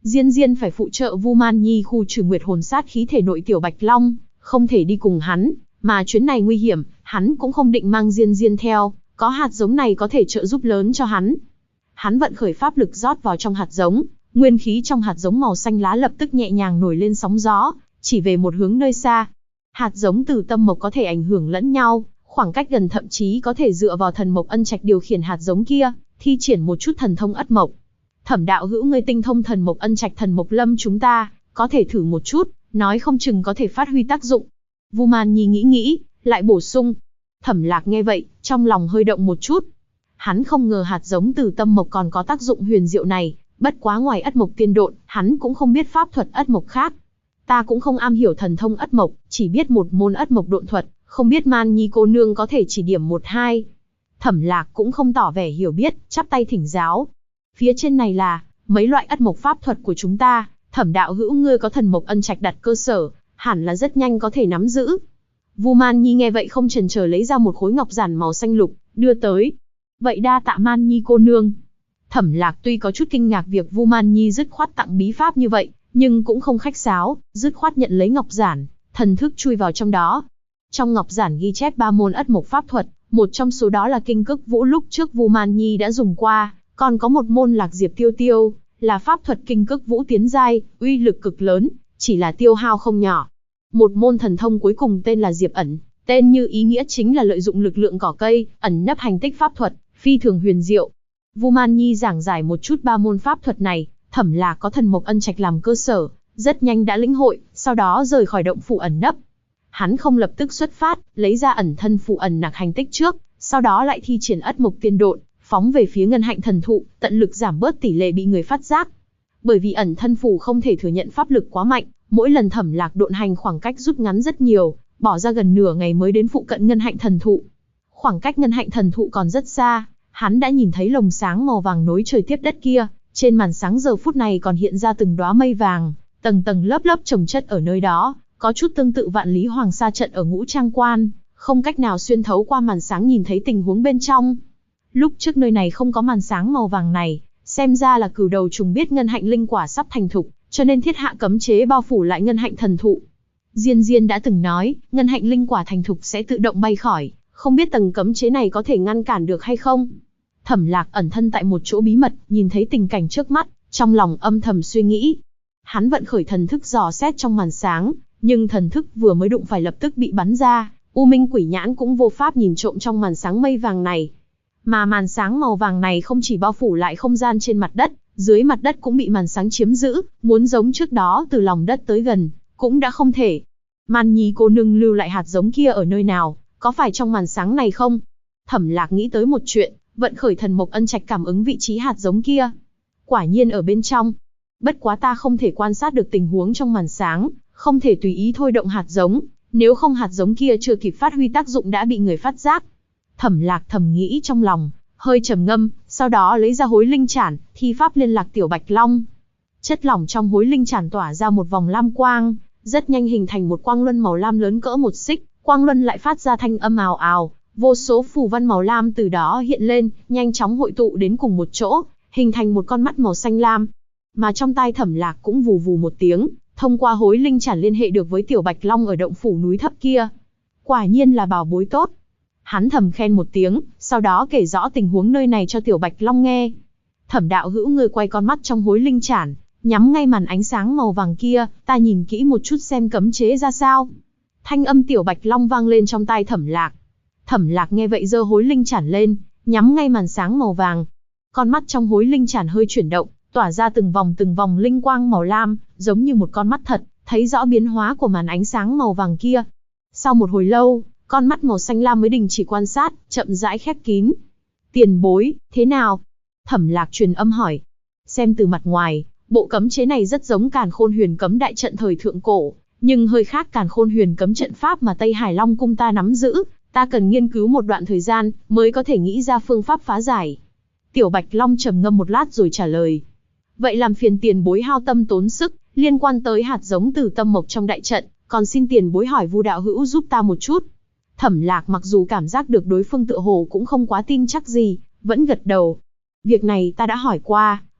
Diên Diên phải phụ trợ Vu Man Nhi khu trừ nguyệt hồn sát khí thể nội Tiểu Bạch Long, không thể đi cùng hắn, mà chuyến này nguy hiểm, hắn cũng không định mang Diên Diên theo, có hạt giống này có thể trợ giúp lớn cho hắn. Hắn vận khởi pháp lực rót vào trong hạt giống, nguyên khí trong hạt giống màu xanh lá lập tức nhẹ nhàng nổi lên sóng gió, chỉ về một hướng nơi xa. Hạt giống từ tâm mộc có thể ảnh hưởng lẫn nhau, khoảng cách gần thậm chí có thể dựa vào thần mộc ân trạch điều khiển hạt giống kia, thi triển một chút thần thông ất mộc. Thẩm đạo hữu ngươi tinh thông thần mộc ân trạch thần mộc lâm chúng ta, có thể thử một chút, nói không chừng có thể phát huy tác dụng. Vu Man Nhi nghĩ, lại bổ sung. Thẩm Lạc nghe vậy, trong lòng hơi động một chút. Hắn không ngờ hạt giống từ tâm mộc còn có tác dụng huyền diệu này, bất quá ngoài ất mộc tiên độn, hắn cũng không biết pháp thuật ất mộc khác. Ta cũng không am hiểu thần thông ất mộc, chỉ biết một môn ất mộc độn thuật, không biết Man Nhi cô nương có thể chỉ điểm một hai. Thẩm Lạc cũng không tỏ vẻ hiểu biết, chắp tay thỉnh giáo. Phía trên này là mấy loại ất mộc pháp thuật của chúng ta, Thẩm đạo hữu ngươi có thần mộc ân trạch đặt cơ sở, hẳn là rất nhanh có thể nắm giữ. Vu Man Nhi nghe vậy không chần chờ lấy ra một khối ngọc giản màu xanh lục, đưa tới. Vậy đa tạ Man Nhi cô nương. Thẩm Lạc tuy có chút kinh ngạc việc Vu Man Nhi dứt khoát tặng bí pháp như vậy, nhưng cũng không khách sáo, dứt khoát nhận lấy ngọc giản, thần thức chui vào trong đó. Trong ngọc giản ghi chép 3 môn ất mộc pháp thuật, một trong số đó là kinh cức vũ lúc trước Vu Man Nhi đã dùng qua, còn có một môn lạc diệp tiêu tiêu, là pháp thuật kinh cức vũ tiến giai, uy lực cực lớn, chỉ là tiêu hao không nhỏ. Một môn thần thông cuối cùng tên là Diệp ẩn, tên như ý nghĩa chính là lợi dụng lực lượng cỏ cây, ẩn nấp hành tích pháp thuật, phi thường huyền diệu. Vu Man Nhi giảng giải một chút 3 môn pháp thuật này, Thẩm Lạc có thần mộc ân trạch làm cơ sở, rất nhanh đã lĩnh hội, sau đó rời khỏi động phủ ẩn nấp. Hắn không lập tức xuất phát, lấy ra ẩn thân phù ẩn nặc hành tích trước, sau đó lại thi triển ất mộc tiên độn, phóng về phía ngân hạnh thần thụ, tận lực giảm bớt tỷ lệ bị người phát giác. Bởi vì ẩn thân phù không thể thừa nhận pháp lực quá mạnh, mỗi lần Thẩm Lạc độn hành khoảng cách rút ngắn rất nhiều, bỏ ra gần nửa ngày mới đến phụ cận ngân hạnh thần thụ. Khoảng cách ngân hạnh thần thụ còn rất xa, hắn đã nhìn thấy lồng sáng màu vàng nối trời tiếp đất kia, trên màn sáng giờ phút này còn hiện ra từng đóa mây vàng, tầng tầng lớp lớp chồng chất ở nơi đó, có chút tương tự Vạn Lý Hoàng Sa trận ở Ngũ Trang Quan, không cách nào xuyên thấu qua màn sáng nhìn thấy tình huống bên trong. Lúc trước nơi này không có màn sáng màu vàng này, xem ra là cửu đầu trùng biết ngân hạnh linh quả sắp thành thục, cho nên thiết hạ cấm chế bao phủ lại ngân hạnh thần thụ. Diên Diên đã từng nói, ngân hạnh linh quả thành thục sẽ tự động bay khỏi, không biết tầng cấm chế này có thể ngăn cản được hay không. Thẩm Lạc ẩn thân tại một chỗ bí mật, nhìn thấy tình cảnh trước mắt, trong lòng âm thầm suy nghĩ. Hắn vận khởi thần thức dò xét trong màn sáng, nhưng thần thức vừa mới đụng phải lập tức bị bắn ra, U Minh Quỷ Nhãn cũng vô pháp nhìn trộm trong màn sáng mây vàng này. Mà màn sáng màu vàng này không chỉ bao phủ lại không gian trên mặt đất, dưới mặt đất cũng bị màn sáng chiếm giữ, muốn giống trước đó từ lòng đất tới gần, cũng đã không thể. Man Nhi cô nương lưu lại hạt giống kia ở nơi nào, có phải trong màn sáng này không? Thẩm Lạc nghĩ tới một chuyện, vận khởi thần mộc ân trạch cảm ứng vị trí hạt giống kia. Quả nhiên ở bên trong. Bất quá ta không thể quan sát được tình huống trong màn sáng, không thể tùy ý thôi động hạt giống, nếu không hạt giống kia chưa kịp phát huy tác dụng đã bị người phát giác. Thẩm Lạc thầm nghĩ trong lòng, hơi trầm ngâm, sau đó lấy ra hối linh chản, thi pháp liên lạc Tiểu Bạch Long. Chất lỏng trong hối linh chản tỏa ra một vòng lam quang, rất nhanh hình thành một quang luân màu lam lớn cỡ một xích, quang luân lại phát ra thanh âm ào ào, vô số phù văn màu lam từ đó hiện lên, nhanh chóng hội tụ đến cùng một chỗ, hình thành một con mắt màu xanh lam. Mà trong tai Thẩm Lạc cũng vù vù một tiếng, thông qua hối linh chản liên hệ được với Tiểu Bạch Long ở động phủ núi thấp kia. Quả nhiên là bảo bối tốt. Hắn thầm khen một tiếng, sau đó kể rõ tình huống nơi này cho Tiểu Bạch Long nghe. Thẩm đạo hữu người quay con mắt trong hối linh chản, nhắm ngay màn ánh sáng màu vàng kia, ta nhìn kỹ một chút xem cấm chế ra sao. Thanh âm Tiểu Bạch Long vang lên trong tai Thẩm Lạc. Thẩm Lạc nghe vậy giơ hối linh chản lên, nhắm ngay màn sáng màu vàng. Con mắt trong hối linh chản hơi chuyển động, tỏa ra từng vòng linh quang màu lam, giống như một con mắt thật, thấy rõ biến hóa của màn ánh sáng màu vàng kia. Sau một hồi lâu, con mắt màu xanh lam mới đình chỉ quan sát, chậm rãi khép kín. Tiền bối, thế nào? Thẩm Lạc truyền âm hỏi. Xem từ mặt ngoài, bộ cấm chế này rất giống Càn Khôn Huyền Cấm đại trận thời thượng cổ, nhưng hơi khác Càn Khôn Huyền Cấm trận pháp mà Tây Hải Long cung ta nắm giữ, ta cần nghiên cứu một đoạn thời gian mới có thể nghĩ ra phương pháp phá giải. Tiểu Bạch Long trầm ngâm một lát rồi trả lời. Vậy làm phiền tiền bối hao tâm tốn sức, liên quan tới hạt giống từ tâm mộc trong đại trận, còn xin tiền bối hỏi Vu đạo hữu giúp ta một chút. Thẩm Lạc mặc dù cảm giác được đối phương tựa hồ cũng không quá tin chắc gì, vẫn gật đầu. Việc này ta đã hỏi qua,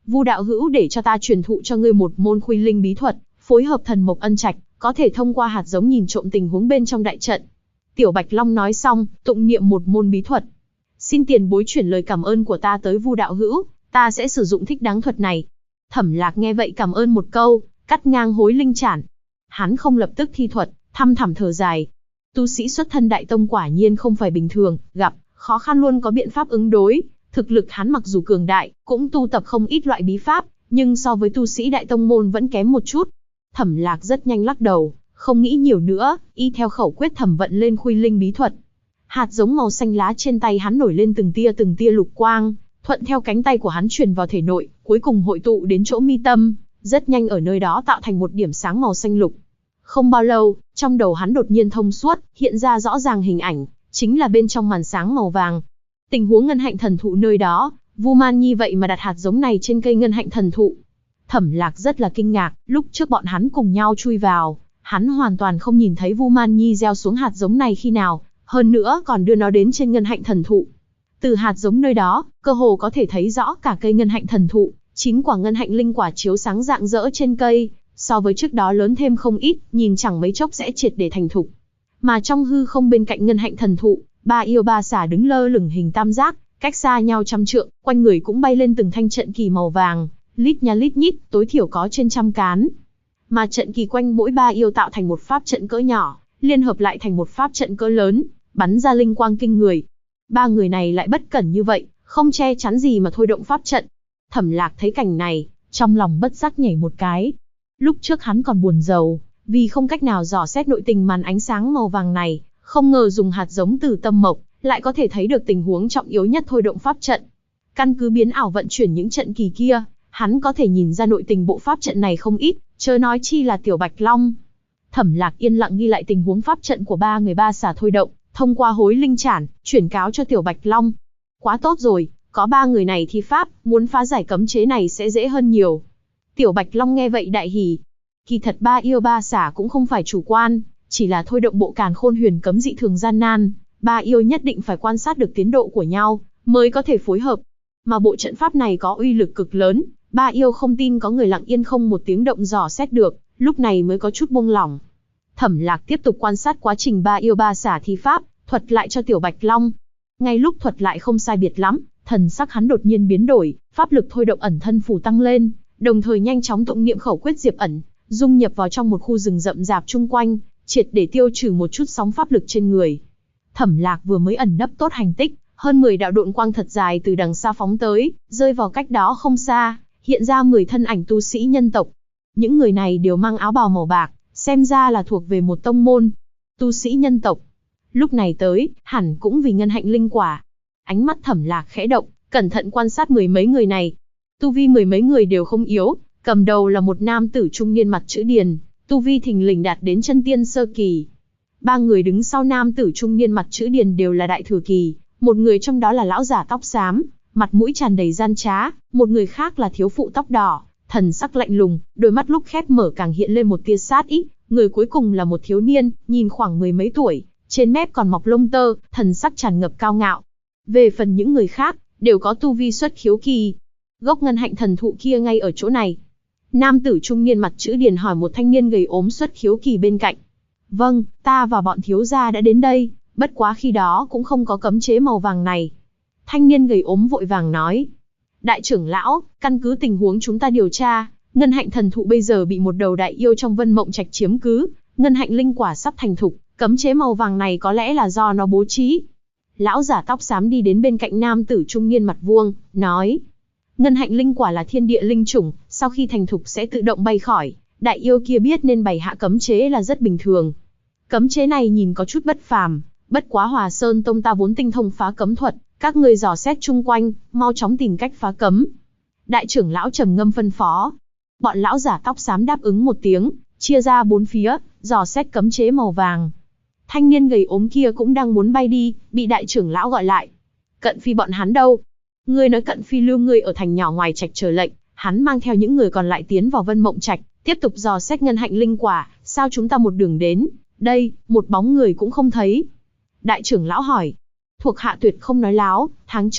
Vu đạo hữu để cho ta truyền thụ cho ngươi một môn Khuy Linh bí thuật, phối hợp thần mộc ân trạch, có thể thông qua hạt giống nhìn trộm tình huống bên trong đại trận. Tiểu Bạch Long nói xong, tụng niệm một môn bí thuật. Xin tiền bối chuyển lời cảm ơn của ta tới Vu đạo hữu, ta sẽ sử dụng thích đáng thuật này. Thẩm Lạc nghe vậy cảm ơn một câu, cắt ngang hối linh chản. Hắn không lập tức thi thuật, thăm thẳm thở dài. Tu sĩ xuất thân đại tông quả nhiên không phải bình thường, gặp khó khăn luôn có biện pháp ứng đối. Thực lực hắn mặc dù cường đại, cũng tu tập không ít loại bí pháp, nhưng so với tu sĩ đại tông môn vẫn kém một chút. Thẩm Lạc rất nhanh lắc đầu, không nghĩ nhiều nữa, y theo khẩu quyết thẩm vận lên Khuy Linh bí thuật. Hạt giống màu xanh lá trên tay hắn nổi lên từng tia lục quang, thuận theo cánh tay của hắn truyền vào thể nội, cuối cùng hội tụ đến chỗ mi tâm, rất nhanh ở nơi đó tạo thành một điểm sáng màu xanh lục. Không bao lâu, trong đầu hắn đột nhiên thông suốt, hiện ra rõ ràng hình ảnh, chính là bên trong màn sáng màu vàng. Tình huống ngân hạnh thần thụ nơi đó, Vu Man Nhi vậy mà đặt hạt giống này trên cây ngân hạnh thần thụ. Thẩm Lạc rất là kinh ngạc, lúc trước bọn hắn cùng nhau chui vào, hắn hoàn toàn không nhìn thấy Vu Man Nhi gieo xuống hạt giống này khi nào, hơn nữa còn đưa nó đến trên ngân hạnh thần thụ. Từ hạt giống nơi đó, cơ hồ có thể thấy rõ cả cây ngân hạnh thần thụ, 9 quả ngân hạnh linh quả chiếu sáng rạng rỡ trên cây, so với trước đó lớn thêm không ít, nhìn chẳng mấy chốc sẽ triệt để thành thục. Mà trong hư không bên cạnh ngân hạnh thần thụ, ba yêu ba xà đứng lơ lửng hình tam giác, cách xa nhau trăm trượng, quanh người cũng bay lên từng thanh trận kỳ màu vàng, lít nha lít nhít, tối thiểu có trên trăm cán. Mà trận kỳ quanh mỗi ba yêu tạo thành một pháp trận cỡ nhỏ, liên hợp lại thành một pháp trận cỡ lớn, bắn ra linh quang kinh người. Ba người này lại bất cẩn như vậy, không che chắn gì mà thôi động pháp trận. Thẩm Lạc thấy cảnh này, trong lòng bất giác nhảy một cái. Lúc trước hắn còn buồn rầu, vì không cách nào dò xét nội tình màn ánh sáng màu vàng này, không ngờ dùng hạt giống từ tâm mộc, lại có thể thấy được tình huống trọng yếu nhất thôi động pháp trận. Căn cứ biến ảo vận chuyển những trận kỳ kia, hắn có thể nhìn ra nội tình bộ pháp trận này không ít, chớ nói chi là Tiểu Bạch Long. Thẩm Lạc yên lặng ghi lại tình huống pháp trận của ba người ba xà thôi động, thông qua hối linh chản, chuyển cáo cho Tiểu Bạch Long. Quá tốt rồi, có ba người này thi pháp, muốn phá giải cấm chế này sẽ dễ hơn nhiều. Tiểu Bạch Long nghe vậy đại hỉ. Kỳ thật ba yêu ba xà cũng không phải chủ quan, chỉ là thôi động bộ càn khôn huyền cấm dị thường gian nan. Ba yêu nhất định phải quan sát được tiến độ của nhau, mới có thể phối hợp. Mà bộ trận pháp này có uy lực cực lớn, ba yêu không tin có người lặng yên không một tiếng động dò xét được, lúc này mới có chút buông lỏng. Thẩm Lạc tiếp tục quan sát quá trình ba yêu ba xả thi pháp, thuật lại cho Tiểu Bạch Long. Ngay lúc thuật lại không sai biệt lắm, thần sắc hắn đột nhiên biến đổi, pháp lực thôi động ẩn thân phù tăng lên, đồng thời nhanh chóng tụng niệm khẩu quyết diệp ẩn, dung nhập vào trong một khu rừng rậm rạp chung quanh, triệt để tiêu trừ một chút sóng pháp lực trên người. Thẩm Lạc vừa mới ẩn nấp tốt hành tích, hơn 10 đạo độn quang thật dài từ đằng xa phóng tới, rơi vào cách đó không xa, hiện ra 10 thân ảnh tu sĩ nhân tộc. Những người này đều mang áo bào màu bạc, xem ra là thuộc về một tông môn. Tu sĩ nhân tộc. Lúc này tới, hẳn cũng vì ngân hạnh linh quả. Ánh mắt Thẩm Lạc khẽ động, cẩn thận quan sát mười mấy người này. Tu vi mười mấy người đều không yếu, cầm đầu là một nam tử trung niên mặt chữ điền, tu vi thình lình đạt đến chân tiên sơ kỳ. Ba người đứng sau nam tử trung niên mặt chữ điền đều là đại thừa kỳ, một người trong đó là lão giả tóc xám, mặt mũi tràn đầy gian trá, một người khác là thiếu phụ tóc đỏ, thần sắc lạnh lùng, đôi mắt lúc khép mở càng hiện lên một tia sát ý, người cuối cùng là một thiếu niên, nhìn khoảng mười mấy tuổi, trên mép còn mọc lông tơ, thần sắc tràn ngập cao ngạo. Về phần những người khác, đều có tu vi xuất khiếu kỳ. Gốc ngân hạnh thần thụ kia ngay ở chỗ này. Nam tử trung niên mặt chữ điền hỏi một thanh niên gầy ốm xuất khiếu kỳ bên cạnh. Vâng, ta và bọn thiếu gia đã đến đây, bất quá khi đó cũng không có cấm chế màu vàng này. Thanh niên gầy ốm vội vàng nói. Đại trưởng lão, căn cứ tình huống chúng ta điều tra, ngân hạnh thần thụ bây giờ bị một đầu đại yêu trong Vân Mộng Trạch chiếm cứ, ngân hạnh linh quả sắp thành thục, cấm chế màu vàng này có lẽ là do nó bố trí. Lão giả tóc xám đi đến bên cạnh nam tử trung niên mặt vuông, nói. Ngân hạnh linh quả là thiên địa linh chủng, sau khi thành thục sẽ tự động bay khỏi, đại yêu kia biết nên bày hạ cấm chế là rất bình thường. Cấm chế này nhìn có chút bất phàm, bất quá Hòa Sơn Tông ta vốn tinh thông phá cấm thuật, các người dò xét chung quanh, mau chóng tìm cách phá cấm. Đại trưởng lão trầm ngâm phân phó. Bọn lão giả tóc xám đáp ứng một tiếng, chia ra bốn phía, dò xét cấm chế màu vàng. Thanh niên gầy ốm kia cũng đang muốn bay đi, bị đại trưởng lão gọi lại. Cận Phi bọn hắn đâu? Ngươi nói Cận Phi lưu ngươi ở thành nhỏ ngoài trạch chờ lệnh, hắn mang theo những người còn lại tiến vào Vân Mộng Trạch, tiếp tục dò xét ngân hạnh linh quả, sao chúng ta một đường đến, đây, một bóng người cũng không thấy. Đại trưởng lão hỏi. Thuộc hạ tuyệt không nói láo, tháng trước,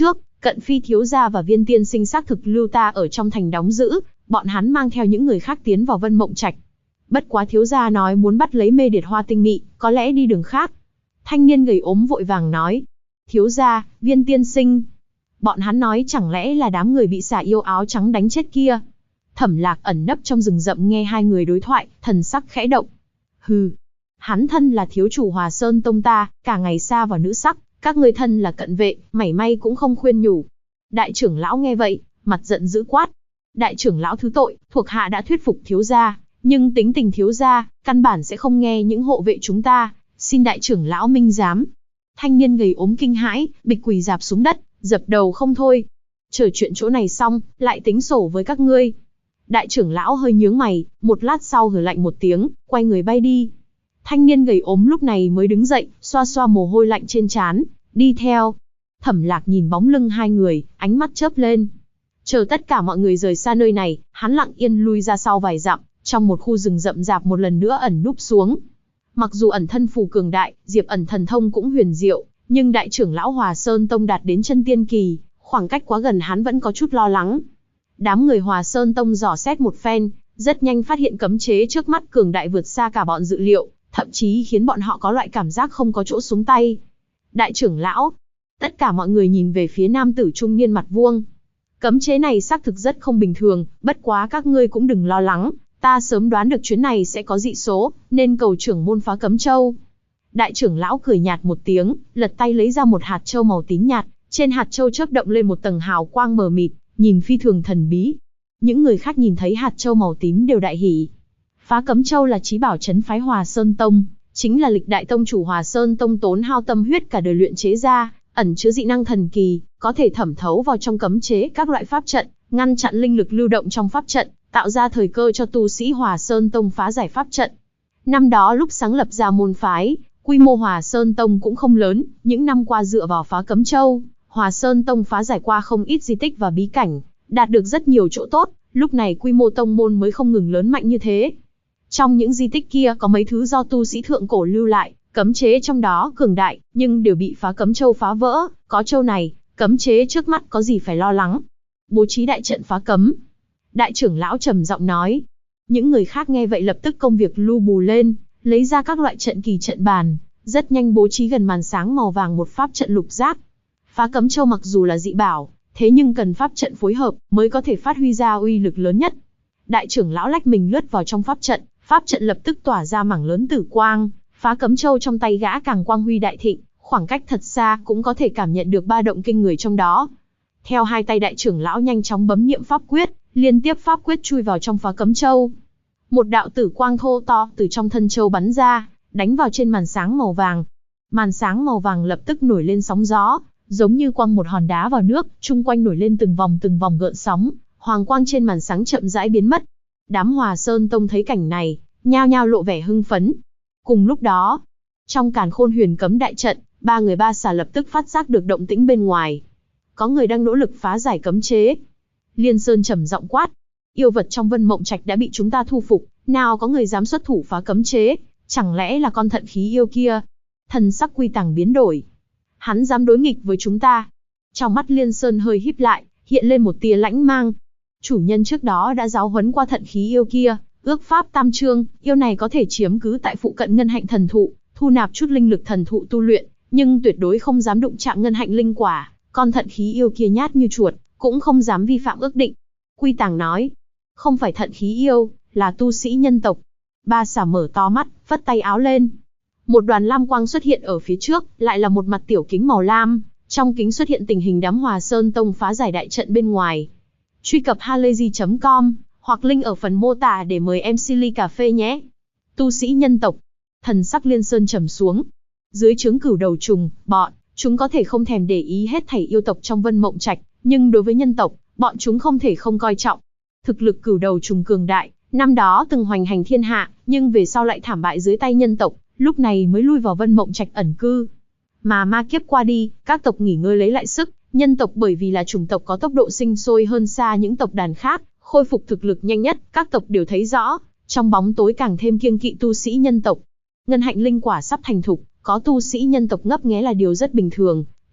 Cận Phi thiếu gia và Viên tiên sinh xác thực lưu ta ở trong thành đóng giữ, bọn hắn mang theo những người khác tiến vào Vân Mộng Trạch. Bất quá thiếu gia nói muốn bắt lấy Mê Điệt Hoa tinh mị, có lẽ đi đường khác. Thanh niên gầy ốm vội vàng nói. Thiếu gia, Viên tiên sinh. Bọn hắn nói chẳng lẽ là đám người bị xà yêu áo trắng đánh chết kia. Thẩm Lạc ẩn nấp trong rừng rậm nghe hai người đối thoại, thần sắc khẽ động. Hừ, hắn thân là thiếu chủ Hòa Sơn Tông ta, cả ngày xa vào nữ sắc, các ngươi thân là cận vệ, mảy may cũng không khuyên nhủ. Đại trưởng lão nghe vậy, mặt giận dữ quát. Đại trưởng lão thứ tội, thuộc hạ đã thuyết phục thiếu gia, nhưng tính tình thiếu gia, căn bản sẽ không nghe những hộ vệ chúng ta, xin đại trưởng lão minh giám. Thanh niên gầy ốm kinh hãi, bịch quỳ rạp xuống đất, dập đầu không thôi. Chờ chuyện chỗ này xong, lại tính sổ với các ngươi. Đại trưởng lão hơi nhướng mày, một lát sau hừ lạnh một tiếng, quay người bay đi. Thanh niên gầy ốm lúc này mới đứng dậy, xoa xoa mồ hôi lạnh trên trán, đi theo. Thẩm Lạc nhìn bóng lưng hai người, ánh mắt chớp lên. Chờ tất cả mọi người rời xa nơi này, hắn lặng yên lui ra sau vài dặm, trong một khu rừng rậm rạp một lần nữa ẩn núp xuống. Mặc dù ẩn thân phù cường đại, diệp ẩn thần thông cũng huyền diệu, nhưng đại trưởng lão Hòa Sơn Tông đạt đến chân tiên kỳ, khoảng cách quá gần hắn vẫn có chút lo lắng. Đám người Hòa Sơn Tông dò xét một phen, rất nhanh phát hiện cấm chế trước mắt cường đại vượt xa cả bọn dự liệu, thậm chí khiến bọn họ có loại cảm giác không có chỗ xuống tay. Đại trưởng lão, tất cả mọi người nhìn về phía nam tử trung niên mặt vuông. Cấm chế này xác thực rất không bình thường, bất quá các ngươi cũng đừng lo lắng, ta sớm đoán được chuyến này sẽ có dị số, nên cầu trưởng môn phá cấm châu. Đại trưởng lão cười nhạt một tiếng, lật tay lấy ra một hạt châu màu tím nhạt, trên hạt châu chớp động lên một tầng hào quang mờ mịt, nhìn phi thường thần bí. Những người khác nhìn thấy hạt châu màu tím đều đại hỉ. Phá cấm châu là chí bảo trấn phái Hòa Sơn Tông, chính là lịch đại tông chủ Hòa Sơn Tông tốn hao tâm huyết cả đời luyện chế ra, ẩn chứa dị năng thần kỳ, có thể thẩm thấu vào trong cấm chế các loại pháp trận, ngăn chặn linh lực lưu động trong pháp trận, tạo ra thời cơ cho tu sĩ Hòa Sơn Tông phá giải pháp trận. Năm đó lúc sáng lập ra môn phái, quy mô Hòa Sơn Tông cũng không lớn, những năm qua dựa vào phá cấm châu, Hòa Sơn Tông phá giải qua không ít di tích và bí cảnh, đạt được rất nhiều chỗ tốt, lúc này quy mô tông môn mới không ngừng lớn mạnh như thế. Trong những di tích kia có mấy thứ do tu sĩ thượng cổ lưu lại, cấm chế trong đó cường đại, nhưng đều bị phá cấm châu phá vỡ, có châu này, cấm chế trước mắt có gì phải lo lắng. Bố trí đại trận phá cấm. Đại trưởng lão trầm giọng nói. Những người khác nghe vậy lập tức công việc lu bù lên, lấy ra các loại trận kỳ trận bàn, rất nhanh bố trí gần màn sáng màu vàng một pháp trận lục giác. Phá cấm châu mặc dù là dị bảo, thế nhưng cần pháp trận phối hợp mới có thể phát huy ra uy lực lớn nhất. Đại trưởng lão lách mình lướt vào trong pháp trận lập tức tỏa ra mảng lớn tử quang, phá cấm châu trong tay gã càng quang huy đại thịnh, khoảng cách thật xa cũng có thể cảm nhận được ba động kinh người trong đó. Theo hai tay đại trưởng lão nhanh chóng bấm niệm pháp quyết, liên tiếp pháp quyết chui vào trong phá cấm châu. Một đạo tử quang thô to từ trong thân châu bắn ra, đánh vào trên màn sáng màu vàng. Màn sáng màu vàng lập tức nổi lên sóng gió, giống như quăng một hòn đá vào nước, chung quanh nổi lên từng vòng gợn sóng, hoàng quang trên màn sáng chậm rãi biến mất. Đám Hòa Sơn Tông thấy cảnh này, nhao nhao lộ vẻ hưng phấn. Cùng lúc đó, trong Càn Khôn Huyền Cấm đại trận, ba người ba xà lập tức phát giác được động tĩnh bên ngoài. Có người đang nỗ lực phá giải cấm chế. Liên Sơn trầm giọng quát, yêu vật trong Vân Mộng Trạch đã bị chúng ta thu phục, nào có người dám xuất thủ phá cấm chế, chẳng lẽ là con thận khí yêu kia? Thần sắc Quy Tàng biến đổi. Hắn dám đối nghịch với chúng ta? Trong mắt Liên Sơn hơi híp lại, hiện lên một tia lãnh mang. Chủ nhân trước đó đã giáo huấn qua thận khí yêu kia, ước pháp tam chương, yêu này có thể chiếm cứ tại phụ cận ngân hạnh thần thụ, thu nạp chút linh lực thần thụ tu luyện, nhưng tuyệt đối không dám đụng chạm ngân hạnh linh quả, con thận khí yêu kia nhát như chuột, cũng không dám vi phạm ước định. Quy Tàng nói, không phải thận khí yêu, là tu sĩ nhân tộc. Ba xà mở to mắt, vất tay áo lên. Một đoàn lam quang xuất hiện ở phía trước, lại là một mặt tiểu kính màu lam, trong kính xuất hiện tình hình đám Hòa Sơn Tông phá giải đại trận bên ngoài. Truy cập halayzi.com hoặc link ở phần mô tả để mời MC ly cà phê nhé. Tu sĩ nhân tộc. Thần sắc Liên Sơn trầm xuống. Dưới trướng Cửu Đầu Trùng, chúng có thể không thèm để ý hết thảy yêu tộc trong Vân Mộng Trạch, nhưng đối với nhân tộc, bọn chúng không thể không coi trọng. Thực lực Cửu Đầu Trùng cường đại, năm đó từng hoành hành thiên hạ, nhưng về sau lại thảm bại dưới tay nhân tộc, lúc này mới lui vào Vân Mộng Trạch ẩn cư. Mà ma kiếp qua đi, các tộc nghỉ ngơi lấy lại sức, nhân tộc bởi vì là chủng tộc có tốc độ sinh sôi hơn xa những tộc đàn khác, khôi phục thực lực nhanh nhất, các tộc đều thấy rõ, trong bóng tối càng thêm kiêng kỵ tu sĩ nhân tộc. Ngân hạnh linh quả sắp thành thục, có tu sĩ nhân tộc ngấp nghé là điều rất bình thường,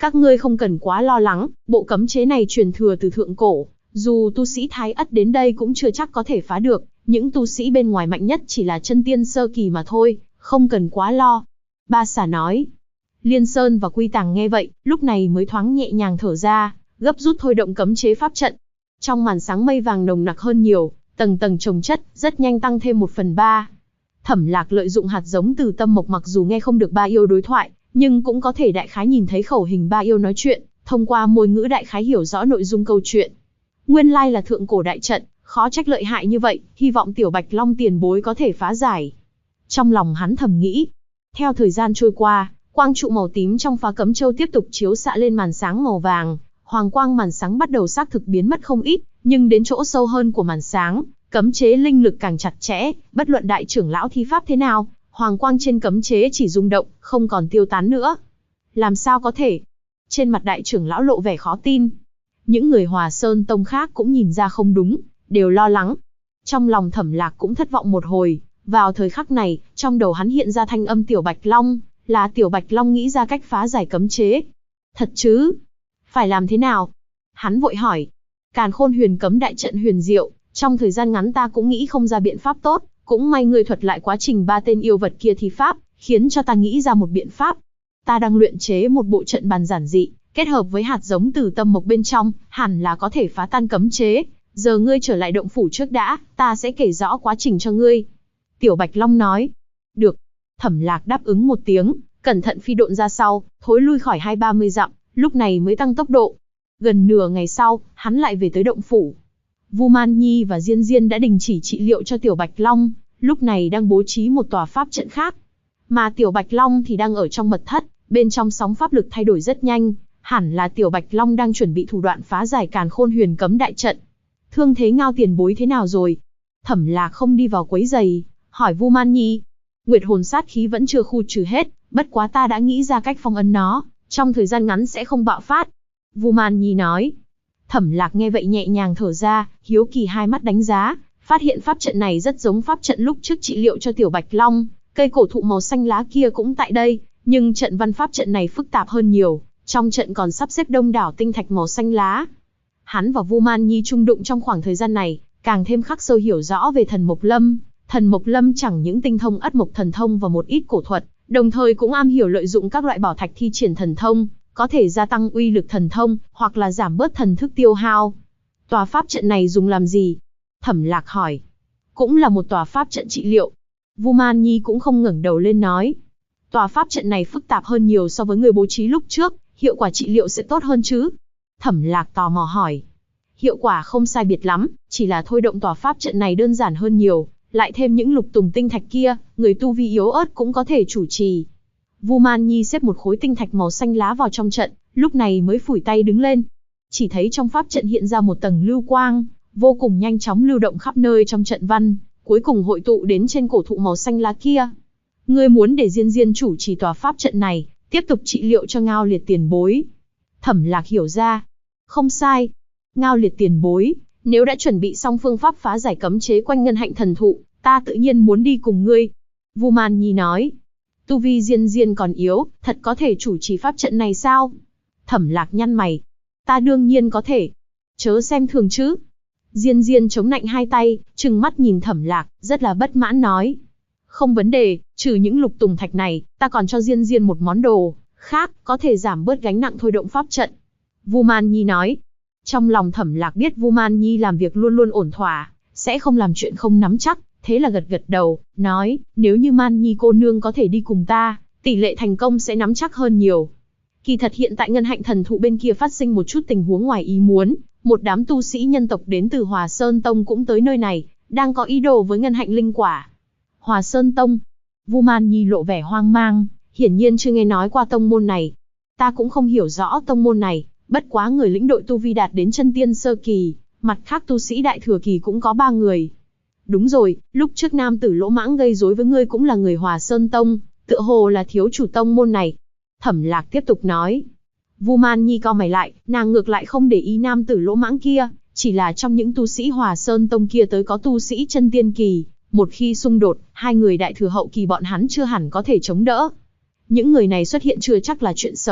Các ngươi không cần quá lo lắng, bộ cấm chế này truyền thừa từ thượng cổ, dù tu sĩ Thái Ất đến đây cũng chưa chắc có thể phá được, những tu sĩ bên ngoài mạnh nhất chỉ là chân tiên sơ kỳ mà thôi, không cần quá lo. Ba Xà nói. Liên Sơn và Quy Tàng nghe vậy, lúc này mới thoáng nhẹ nhàng thở ra, gấp rút thôi động cấm chế pháp trận. Trong màn sáng mây vàng nồng nặc hơn nhiều, tầng tầng chồng chất, rất nhanh tăng thêm 1/3. Thẩm Lạc lợi dụng hạt giống từ tâm mộc, mặc dù nghe không được ba yêu đối thoại, nhưng cũng có thể đại khái nhìn thấy khẩu hình ba yêu nói chuyện, thông qua môi ngữ đại khái hiểu rõ nội dung câu chuyện. Nguyên lai là thượng cổ đại trận, khó trách lợi hại như vậy, hy vọng Tiểu Bạch Long tiền bối có thể phá giải. Trong lòng hắn thầm nghĩ. Theo thời gian trôi qua, quang trụ màu tím trong phá cấm châu tiếp tục chiếu xạ lên màn sáng màu vàng, hoàng quang màn sáng bắt đầu xác thực biến mất không ít, nhưng đến chỗ sâu hơn của màn sáng, cấm chế linh lực càng chặt chẽ, bất luận đại trưởng lão thi pháp thế nào, hoàng quang trên cấm chế chỉ rung động, không còn tiêu tán nữa. Làm sao có thể? Trên mặt đại trưởng lão lộ vẻ khó tin. Những người Hòa Sơn Tông khác cũng nhìn ra không đúng, đều lo lắng. Trong lòng Thẩm Lạc cũng thất vọng một hồi, vào thời khắc này, trong đầu hắn hiện ra thanh âm Tiểu Bạch Long, là Tiểu Bạch Long nghĩ ra cách phá giải cấm chế. Thật chứ? Phải làm thế nào? Hắn vội hỏi. Càn Khôn Huyền Cấm đại trận huyền diệu, trong thời gian ngắn ta cũng nghĩ không ra biện pháp tốt, cũng may ngươi thuật lại quá trình ba tên yêu vật kia thi pháp, khiến cho ta nghĩ ra một biện pháp. Ta đang luyện chế một bộ trận bàn giản dị, kết hợp với hạt giống từ tâm mộc bên trong, hẳn là có thể phá tan cấm chế. Giờ ngươi trở lại động phủ trước đã, ta sẽ kể rõ quá trình cho ngươi. Tiểu Bạch Long nói. Được. Thẩm Lạc đáp ứng một tiếng, cẩn thận phi độn ra sau, thối lui khỏi 20-30 dặm, lúc này mới tăng tốc độ. Gần nửa ngày sau, hắn lại về tới động phủ. Vu Man Nhi và Diên Diên đã đình chỉ trị liệu cho Tiểu Bạch Long, lúc này đang bố trí một tòa pháp trận khác. Mà Tiểu Bạch Long thì đang ở trong mật thất, bên trong sóng pháp lực thay đổi rất nhanh, hẳn là Tiểu Bạch Long đang chuẩn bị thủ đoạn phá giải Càn Khôn Huyền Cấm đại trận. Thương thế Ngao tiền bối thế nào rồi? Thẩm Lạc không đi vào quấy rầy, hỏi Vu Man Nhi. Nguyệt hồn sát khí vẫn chưa khu trừ hết, bất quá ta đã nghĩ ra cách phong ấn nó, trong thời gian ngắn sẽ không bạo phát. Vu Man Nhi nói. Thẩm Lạc nghe vậy nhẹ nhàng thở ra, hiếu kỳ hai mắt đánh giá, phát hiện pháp trận này rất giống pháp trận lúc trước trị liệu cho Tiểu Bạch Long, cây cổ thụ màu xanh lá kia cũng tại đây, nhưng trận văn pháp trận này phức tạp hơn nhiều, trong trận còn sắp xếp đông đảo tinh thạch màu xanh lá. Hắn và Vu Man Nhi chung đụng trong khoảng thời gian này, càng thêm khắc sâu hiểu rõ về thần Mộc Lâm. Thần Mộc Lâm chẳng những tinh thông ất mộc thần thông và một ít cổ thuật, đồng thời cũng am hiểu lợi dụng các loại bảo thạch thi triển thần thông, có thể gia tăng uy lực thần thông, hoặc là giảm bớt thần thức tiêu hao. Tòa pháp trận này dùng làm gì? Thẩm Lạc hỏi. Cũng là một tòa pháp trận trị liệu. Vu Man Nhi cũng không ngẩng đầu lên nói. Tòa pháp trận này phức tạp hơn nhiều so với người bố trí lúc trước, hiệu quả trị liệu sẽ tốt hơn chứ? Thẩm Lạc tò mò hỏi. Hiệu quả không sai biệt lắm, chỉ là thôi động tòa pháp trận này đơn giản hơn nhiều, lại thêm những lục tùng tinh thạch kia, người tu vi yếu ớt cũng có thể chủ trì. Vu Man Nhi xếp một khối tinh thạch màu xanh lá vào trong trận, lúc này mới phủi tay đứng lên. Chỉ thấy trong pháp trận hiện ra một tầng lưu quang, vô cùng nhanh chóng lưu động khắp nơi trong trận văn, cuối cùng hội tụ đến trên cổ thụ màu xanh lá kia. Ngươi muốn để Diên Diên chủ trì tòa pháp trận này, tiếp tục trị liệu cho Ngao Liệt tiền bối. Thẩm Lạc hiểu ra. Không sai. Ngao Liệt tiền bối, nếu đã chuẩn bị xong phương pháp phá giải cấm chế quanh ngân hạnh thần thụ, ta tự nhiên muốn đi cùng ngươi. Vu Man Nhi nói. Tu vi Diên Diên còn yếu, thật có thể chủ trì pháp trận này sao? Thẩm Lạc nhăn mày. Ta đương nhiên có thể. Chớ xem thường chứ. Diên Diên chống nạnh hai tay, trừng mắt nhìn Thẩm Lạc, rất là bất mãn nói. Không vấn đề, trừ những lục tùng thạch này, ta còn cho Diên Diên một món đồ khác, có thể giảm bớt gánh nặng thôi động pháp trận. Vu Man Nhi nói. Trong lòng Thẩm Lạc biết Vu Man Nhi làm việc luôn luôn ổn thỏa, sẽ không làm chuyện không nắm chắc, thế là gật gật đầu, nói, nếu như Man Nhi cô nương có thể đi cùng ta, tỷ lệ thành công sẽ nắm chắc hơn nhiều. Kỳ thật hiện tại ngân hạnh thần thụ bên kia phát sinh một chút tình huống ngoài ý muốn, một đám tu sĩ nhân tộc đến từ Hòa Sơn Tông cũng tới nơi này, đang có ý đồ với ngân hạnh linh quả. Hòa Sơn Tông. Vu Man Nhi lộ vẻ hoang mang, hiển nhiên chưa nghe nói qua tông môn này. Ta cũng không hiểu rõ tông môn này, bất quá người lĩnh đội tu vi đạt đến chân tiên sơ kỳ, mặt khác tu sĩ đại thừa kỳ cũng có 3 người. Đúng rồi, lúc trước nam tử lỗ mãng gây rối với ngươi cũng là người Hòa Sơn Tông, tựa hồ là thiếu chủ tông môn này. Thẩm Lạc tiếp tục nói. Vu Man Nhi cau mày lại, nàng ngược lại không để ý nam tử lỗ mãng kia, chỉ là trong những tu sĩ Hòa Sơn Tông kia tới có tu sĩ chân tiên kỳ, một khi xung đột, hai người đại thừa hậu kỳ bọn hắn chưa hẳn có thể chống đỡ. Những người này xuất hiện chưa chắc là chuyện xấu,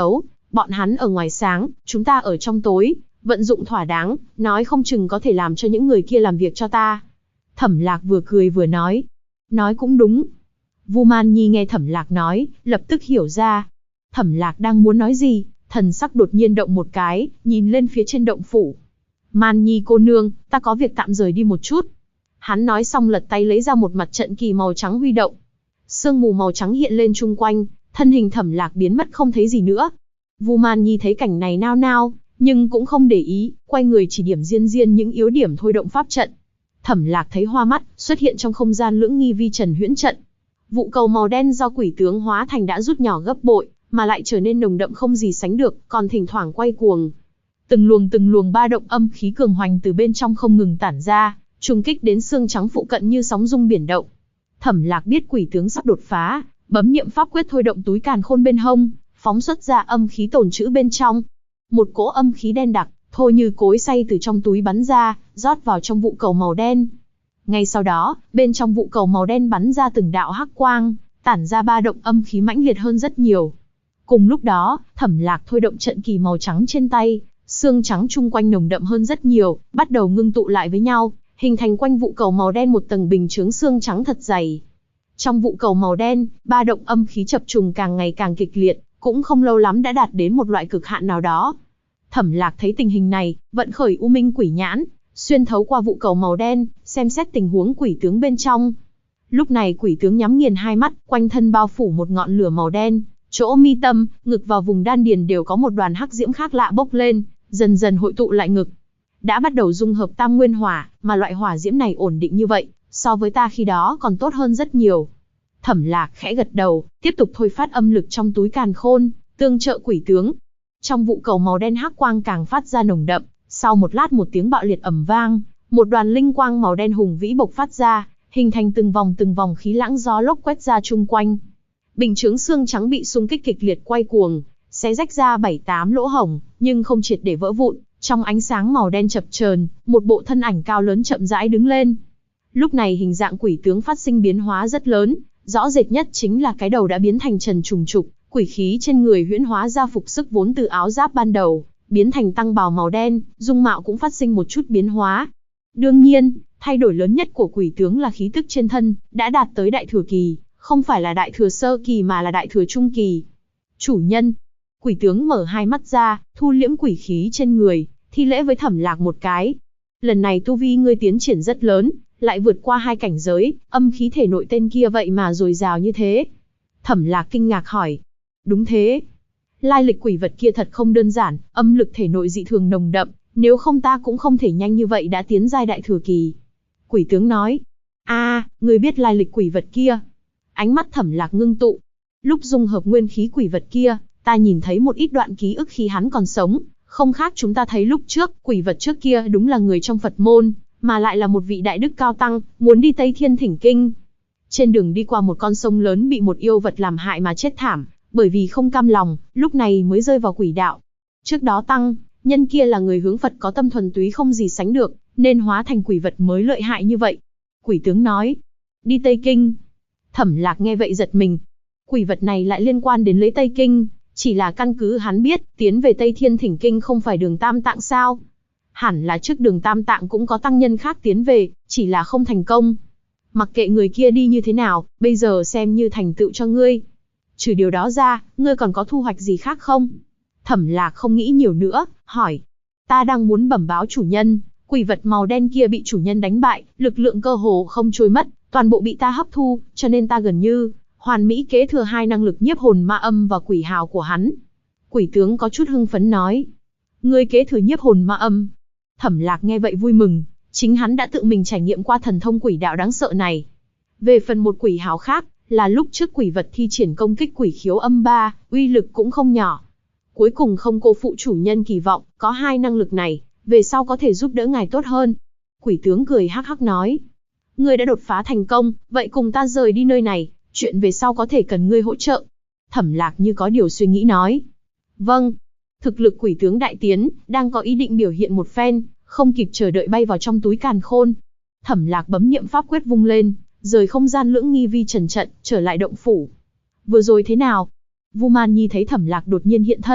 Bọn hắn ở ngoài sáng, chúng ta ở trong tối, vận dụng thỏa đáng, nói không chừng có thể làm cho những người kia làm việc cho ta. Thẩm Lạc vừa cười vừa nói. Nói cũng đúng. Vu Man Nhi nghe Thẩm Lạc nói, lập tức hiểu ra. Thẩm Lạc đang muốn nói gì, thần sắc đột nhiên động một cái, nhìn lên phía trên động phủ. Man Nhi cô nương, ta có việc tạm rời đi một chút. Hắn nói xong lật tay lấy ra một mặt trận kỳ màu trắng huy động. Sương mù màu trắng hiện lên chung quanh, thân hình Thẩm Lạc biến mất không thấy gì nữa. Vu Man Nhi thấy cảnh này nao nao, nhưng cũng không để ý, quay người chỉ điểm riêng riêng những yếu điểm thôi động pháp trận. Thẩm Lạc thấy hoa mắt, xuất hiện trong không gian lưỡng nghi vi trần huyễn trận. Vụ cầu màu đen do quỷ tướng hóa thành đã rút nhỏ gấp bội, mà lại trở nên nồng đậm không gì sánh được, còn thỉnh thoảng quay cuồng. Từng luồng ba động âm khí cường hoành từ bên trong không ngừng tản ra, trùng kích đến xương trắng phụ cận như sóng rung biển động. Thẩm Lạc biết quỷ tướng sắp đột phá, bấm niệm pháp quyết thôi động túi càn khôn bên hông, phóng xuất ra âm khí tồn trữ bên trong. Một cỗ âm khí đen đặc, thô như cối xay từ trong túi bắn ra, rót vào trong vụ cầu màu đen. Ngay sau đó, bên trong vụ cầu màu đen bắn ra từng đạo hắc quang, tản ra ba động âm khí mãnh liệt hơn rất nhiều. Cùng lúc đó, Thẩm Lạc thôi động trận kỳ màu trắng trên tay, xương trắng chung quanh nồng đậm hơn rất nhiều, bắt đầu ngưng tụ lại với nhau, hình thành quanh vụ cầu màu đen một tầng bình chướng xương trắng thật dày. Trong vụ cầu màu đen, ba động âm khí chập trùng càng ngày càng kịch liệt, cũng không lâu lắm đã đạt đến một loại cực hạn nào đó. Thẩm Lạc thấy tình hình này, vận khởi U Minh Quỷ Nhãn, xuyên thấu qua vụ cầu màu đen, xem xét tình huống quỷ tướng bên trong. Lúc này quỷ tướng nhắm nghiền hai mắt, quanh thân bao phủ một ngọn lửa màu đen, chỗ mi tâm, ngực và vùng đan điền đều có một đoàn hắc diễm khác lạ bốc lên, dần dần hội tụ lại ngực. Đã bắt đầu dung hợp tam nguyên hỏa, mà loại hỏa diễm này ổn định như vậy, so với ta khi đó còn tốt hơn rất nhiều. Thẩm Lạc khẽ gật đầu, tiếp tục thôi phát âm lực trong túi càn khôn, tương trợ quỷ tướng. Trong vụ cầu màu đen hắc quang càng phát ra nồng đậm, sau một lát một tiếng bạo liệt ầm vang, một đoàn linh quang màu đen hùng vĩ bộc phát ra, hình thành từng vòng khí lãng gió lốc quét ra chung quanh. Bình chướng xương trắng bị xung kích kịch liệt quay cuồng, xé rách ra 7-8 lỗ hổng, nhưng không triệt để vỡ vụn. Trong ánh sáng màu đen chập chờn, một bộ thân ảnh cao lớn chậm rãi đứng lên. Lúc này hình dạng quỷ tướng phát sinh biến hóa rất lớn, rõ rệt nhất chính là cái đầu đã biến thành trần trùng trục, quỷ khí trên người huyễn hóa ra phục sức vốn từ áo giáp ban đầu, biến thành tăng bào màu đen, dung mạo cũng phát sinh một chút biến hóa. Đương nhiên, thay đổi lớn nhất của quỷ tướng là khí tức trên thân, đã đạt tới đại thừa kỳ, không phải là đại thừa sơ kỳ mà là đại thừa trung kỳ. Chủ nhân. Quỷ tướng mở hai mắt ra, thu liễm quỷ khí trên người, thi lễ với Thẩm Lạc một cái. Lần này tu vi ngươi tiến triển rất lớn, lại vượt qua 2 cảnh giới, âm khí thể nội tên kia vậy mà dồi dào như thế. Thẩm Lạc kinh ngạc hỏi. Đúng thế. Lai lịch quỷ vật kia thật không đơn giản, âm lực thể nội dị thường nồng đậm, nếu không ta cũng không thể nhanh như vậy đã tiến giai đại thừa kỳ. Quỷ tướng nói. Ngươi biết lai lịch quỷ vật kia. Ánh mắt Thẩm Lạc ngưng tụ. Lúc dung hợp nguyên khí quỷ vật kia, ta nhìn thấy một ít đoạn ký ức khi hắn còn sống, không khác chúng ta thấy lúc trước, quỷ vật trước kia đúng là người trong Phật môn, mà lại là một vị đại đức cao tăng, muốn đi Tây Thiên thỉnh kinh. Trên đường đi qua một con sông lớn bị một yêu vật làm hại mà chết thảm, bởi vì không cam lòng, lúc này mới rơi vào quỷ đạo. Trước đó tăng nhân kia là người hướng Phật có tâm thuần túy không gì sánh được, nên hóa thành quỷ vật mới lợi hại như vậy. Quỷ tướng nói. Đi Tây Kinh. Thẩm Lạc nghe vậy giật mình. Quỷ vật này lại liên quan đến lấy Tây Kinh, chỉ là căn cứ hắn biết, tiến về Tây Thiên thỉnh kinh không phải đường Tam Tạng sao? Hẳn là trước đường Tam Tạng cũng có tăng nhân khác tiến về, chỉ là không thành công. Mặc kệ người kia đi như thế nào, bây giờ xem như thành tựu cho ngươi. Trừ điều đó ra, ngươi còn có thu hoạch gì khác không? Thẩm Lạc không nghĩ nhiều nữa, hỏi. Ta đang muốn bẩm báo chủ nhân, quỷ vật màu đen kia bị chủ nhân đánh bại, lực lượng cơ hồ không trôi mất, toàn bộ bị ta hấp thu, cho nên ta gần như hoàn mỹ kế thừa 2 năng lực nhiếp hồn ma âm và quỷ hào của hắn. Quỷ tướng có chút hưng phấn nói. Ngươi kế thừa nhiếp hồn ma âm. Thẩm Lạc nghe vậy vui mừng, chính hắn đã tự mình trải nghiệm qua thần thông quỷ đạo đáng sợ này. Về phần một quỷ hào khác, là lúc trước quỷ vật thi triển công kích quỷ khiếu âm 3, uy lực cũng không nhỏ. Cuối cùng không cô phụ chủ nhân kỳ vọng, có 2 năng lực này, về sau có thể giúp đỡ ngài tốt hơn. Quỷ tướng cười hắc hắc nói. Ngươi đã đột phá thành công, vậy cùng ta rời đi nơi này, chuyện về sau có thể cần ngươi hỗ trợ. Thẩm Lạc như có điều suy nghĩ nói. Vâng. Thực lực quỷ tướng đại tiến, đang có ý định biểu hiện một phen, không kịp chờ đợi bay vào trong túi càn khôn. Thẩm Lạc bấm niệm pháp quyết vung lên, rời không gian lưỡng nghi vi trần trận, trở lại động phủ. Vừa rồi thế nào? Vu Man Nhi thấy Thẩm Lạc đột nhiên hiện thân,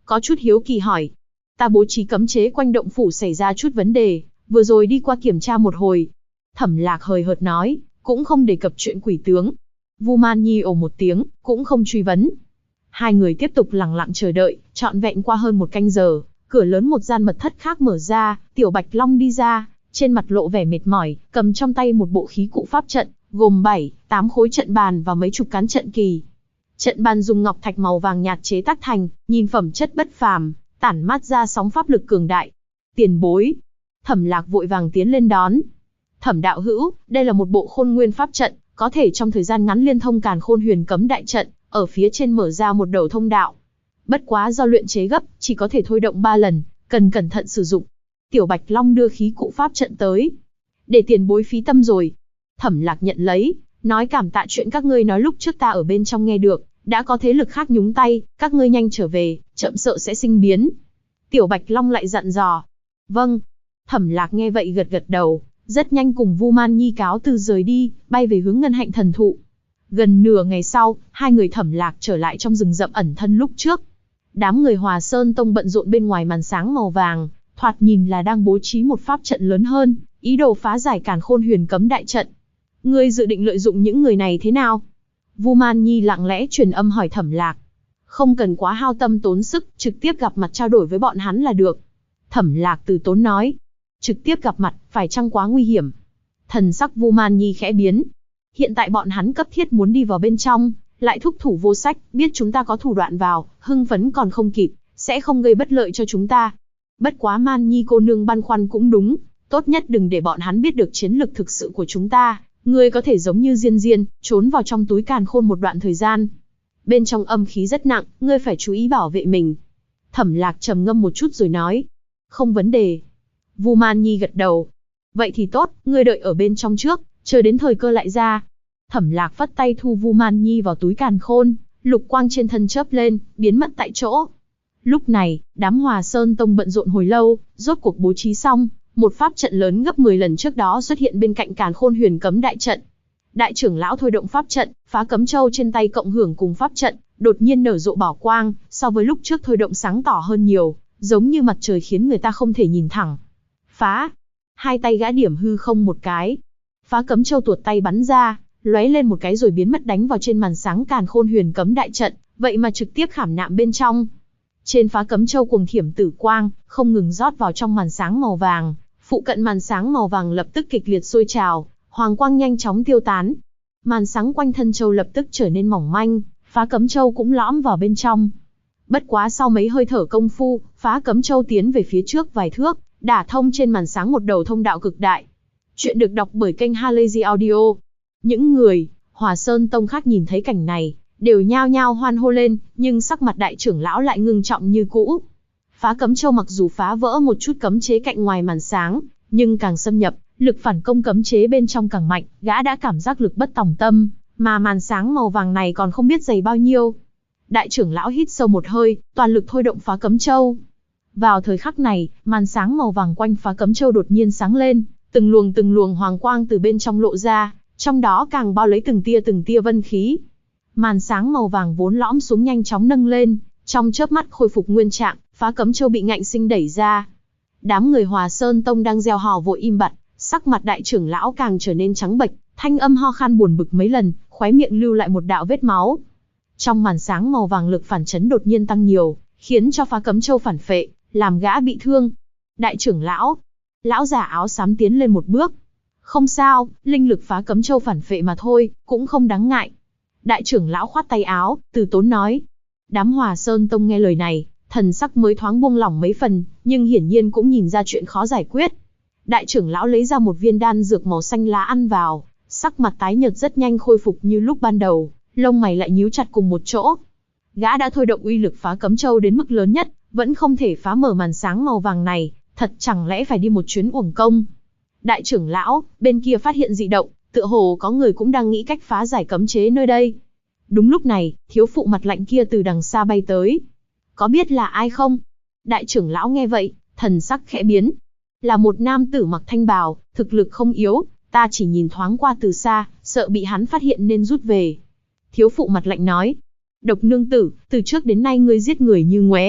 có chút hiếu kỳ hỏi. Ta bố trí cấm chế quanh động phủ xảy ra chút vấn đề, vừa rồi đi qua kiểm tra một hồi. Thẩm Lạc hời hợt nói, cũng không đề cập chuyện quỷ tướng. Vu Man Nhi ồ một tiếng, cũng không truy vấn. Hai người tiếp tục lặng lặng chờ đợi, trọn vẹn qua hơn một canh giờ, cửa lớn một gian mật thất khác mở ra, Tiểu Bạch Long đi ra, trên mặt lộ vẻ mệt mỏi, cầm trong tay một bộ khí cụ pháp trận, gồm 7, 8 khối trận bàn và mấy chục cán trận kỳ. Trận bàn dùng ngọc thạch màu vàng nhạt chế tác thành, nhìn phẩm chất bất phàm, tản mát ra sóng pháp lực cường đại. Tiền bối. Thẩm Lạc vội vàng tiến lên đón. Thẩm đạo hữu, đây là một bộ khôn nguyên pháp trận, có thể trong thời gian ngắn liên thông càn khôn huyền cấm đại trận, ở phía trên mở ra một đầu thông đạo. Bất quá do luyện chế gấp, chỉ có thể thôi động 3 lần, cần cẩn thận sử dụng. Tiểu Bạch Long đưa khí cụ pháp trận tới. Để tiền bối phí tâm rồi. Thẩm Lạc nhận lấy, nói cảm tạ chuyện các ngươi nói lúc trước ta ở bên trong nghe được, đã có thế lực khác nhúng tay, các ngươi nhanh trở về, chậm sợ sẽ sinh biến. Tiểu Bạch Long lại dặn dò. Vâng. Thẩm Lạc nghe vậy gật gật đầu, rất nhanh cùng Vu Man Nhi cáo từ rời đi, bay về hướng Ngân Hạnh Thần Thụ. Gần nửa ngày sau, hai người Thẩm Lạc trở lại trong rừng rậm ẩn thân lúc trước. Đám người Hòa Sơn Tông bận rộn bên ngoài màn sáng màu vàng, thoạt nhìn là đang bố trí một pháp trận lớn hơn, ý đồ phá giải càn khôn huyền cấm đại trận. Ngươi dự định lợi dụng những người này thế nào? Vu Man Nhi lặng lẽ truyền âm hỏi Thẩm Lạc. Không cần quá hao tâm tốn sức, trực tiếp gặp mặt trao đổi với bọn hắn là được. Thẩm Lạc từ tốn nói. Trực tiếp gặp mặt, phải chăng quá nguy hiểm? Thần sắc Vu Man Nhi khẽ biến. Hiện tại bọn hắn cấp thiết muốn đi vào bên trong, lại thúc thủ vô sách, biết chúng ta có thủ đoạn vào, hưng phấn còn không kịp, sẽ không gây bất lợi cho chúng ta. Bất quá Man Nhi cô nương băn khoăn cũng đúng, tốt nhất đừng để bọn hắn biết được chiến lực thực sự của chúng ta. Ngươi có thể giống như Diên Diên, trốn vào trong túi càn khôn một đoạn thời gian. Bên trong âm khí rất nặng, ngươi phải chú ý bảo vệ mình. Thẩm Lạc trầm ngâm một chút rồi nói. Không vấn đề. Vu Man Nhi gật đầu. Vậy thì tốt, ngươi đợi ở bên trong trước, chờ đến thời cơ lại ra. Thẩm Lạc phất tay thu Vu Man Nhi vào túi càn khôn, lục quang trên thân chớp lên, biến mất tại chỗ. Lúc này, đám Hòa Sơn Tông bận rộn hồi lâu, rốt cuộc bố trí xong, một pháp trận lớn gấp 10 lần trước đó xuất hiện bên cạnh càn khôn huyền cấm đại trận. Đại trưởng lão thôi động pháp trận, phá cấm châu trên tay cộng hưởng cùng pháp trận, đột nhiên nở rộ bảo quang, so với lúc trước thôi động sáng tỏ hơn nhiều, giống như mặt trời khiến người ta không thể nhìn thẳng. Phá! Hai tay gã điểm hư không một cái. Phá cấm châu tuột tay bắn ra, lóe lên một cái rồi biến mất đánh vào trên màn sáng càn khôn huyền cấm đại trận, vậy mà trực tiếp khảm nạm bên trong. Trên phá cấm châu cuồng thiểm tử quang, không ngừng rót vào trong màn sáng màu vàng, phụ cận màn sáng màu vàng lập tức kịch liệt sôi trào, hoàng quang nhanh chóng tiêu tán. Màn sáng quanh thân châu lập tức trở nên mỏng manh, phá cấm châu cũng lõm vào bên trong. Bất quá sau mấy hơi thở công phu, phá cấm châu tiến về phía trước vài thước, đả thông trên màn sáng một đầu thông đạo cực đại. Chuyện được đọc bởi kênh Halazy Audio. Những người Hòa Sơn Tông khác nhìn thấy cảnh này, đều nhao nhao hoan hô lên, nhưng sắc mặt đại trưởng lão lại ngưng trọng như cũ. Phá cấm châu mặc dù phá vỡ một chút cấm chế cạnh ngoài màn sáng, nhưng càng xâm nhập, lực phản công cấm chế bên trong càng mạnh, gã đã cảm giác lực bất tòng tâm, mà màn sáng màu vàng này còn không biết dày bao nhiêu. Đại trưởng lão hít sâu một hơi, toàn lực thôi động phá cấm châu. Vào thời khắc này, màn sáng màu vàng quanh phá cấm châu đột nhiên sáng lên, từng luồng hoàng quang từ bên trong lộ ra, trong đó càng bao lấy từng tia vân khí. Màn sáng màu vàng vốn lõm xuống nhanh chóng nâng lên, trong chớp mắt khôi phục nguyên trạng, phá cấm châu bị ngạnh sinh đẩy ra. Đám người Hòa Sơn Tông đang reo hò vội im bặt, sắc mặt đại trưởng lão càng trở nên trắng bệch, thanh âm ho khan buồn bực mấy lần, khóe miệng lưu lại một đạo vết máu. Trong màn sáng màu vàng lực phản chấn đột nhiên tăng nhiều, khiến cho phá cấm châu phản phệ, làm gã bị thương. Đại trưởng lão, lão già áo xám tiến lên một bước. Không sao, linh lực phá cấm châu phản phệ mà thôi, cũng không đáng ngại. Đại trưởng lão khoát tay áo, từ tốn nói. Đám Hòa Sơn Tông nghe lời này, thần sắc mới thoáng buông lỏng mấy phần, nhưng hiển nhiên cũng nhìn ra chuyện khó giải quyết. Đại trưởng lão lấy ra một viên đan dược màu xanh lá ăn vào, sắc mặt tái nhợt rất nhanh khôi phục như lúc ban đầu, lông mày lại nhíu chặt cùng một chỗ. Gã đã thôi động uy lực phá cấm châu đến mức lớn nhất, vẫn không thể phá mở màn sáng màu vàng này, thật chẳng lẽ phải đi một chuyến uổng công. Đại trưởng lão, bên kia phát hiện dị động, tựa hồ có người cũng đang nghĩ cách phá giải cấm chế nơi đây. Đúng lúc này, thiếu phụ mặt lạnh kia từ đằng xa bay tới. Có biết là ai không? Đại trưởng lão nghe vậy, thần sắc khẽ biến. Là một nam tử mặc thanh bào, thực lực không yếu, ta chỉ nhìn thoáng qua từ xa, sợ bị hắn phát hiện nên rút về. Thiếu phụ mặt lạnh nói. Độc nương tử, từ trước đến nay ngươi giết người như ngoé,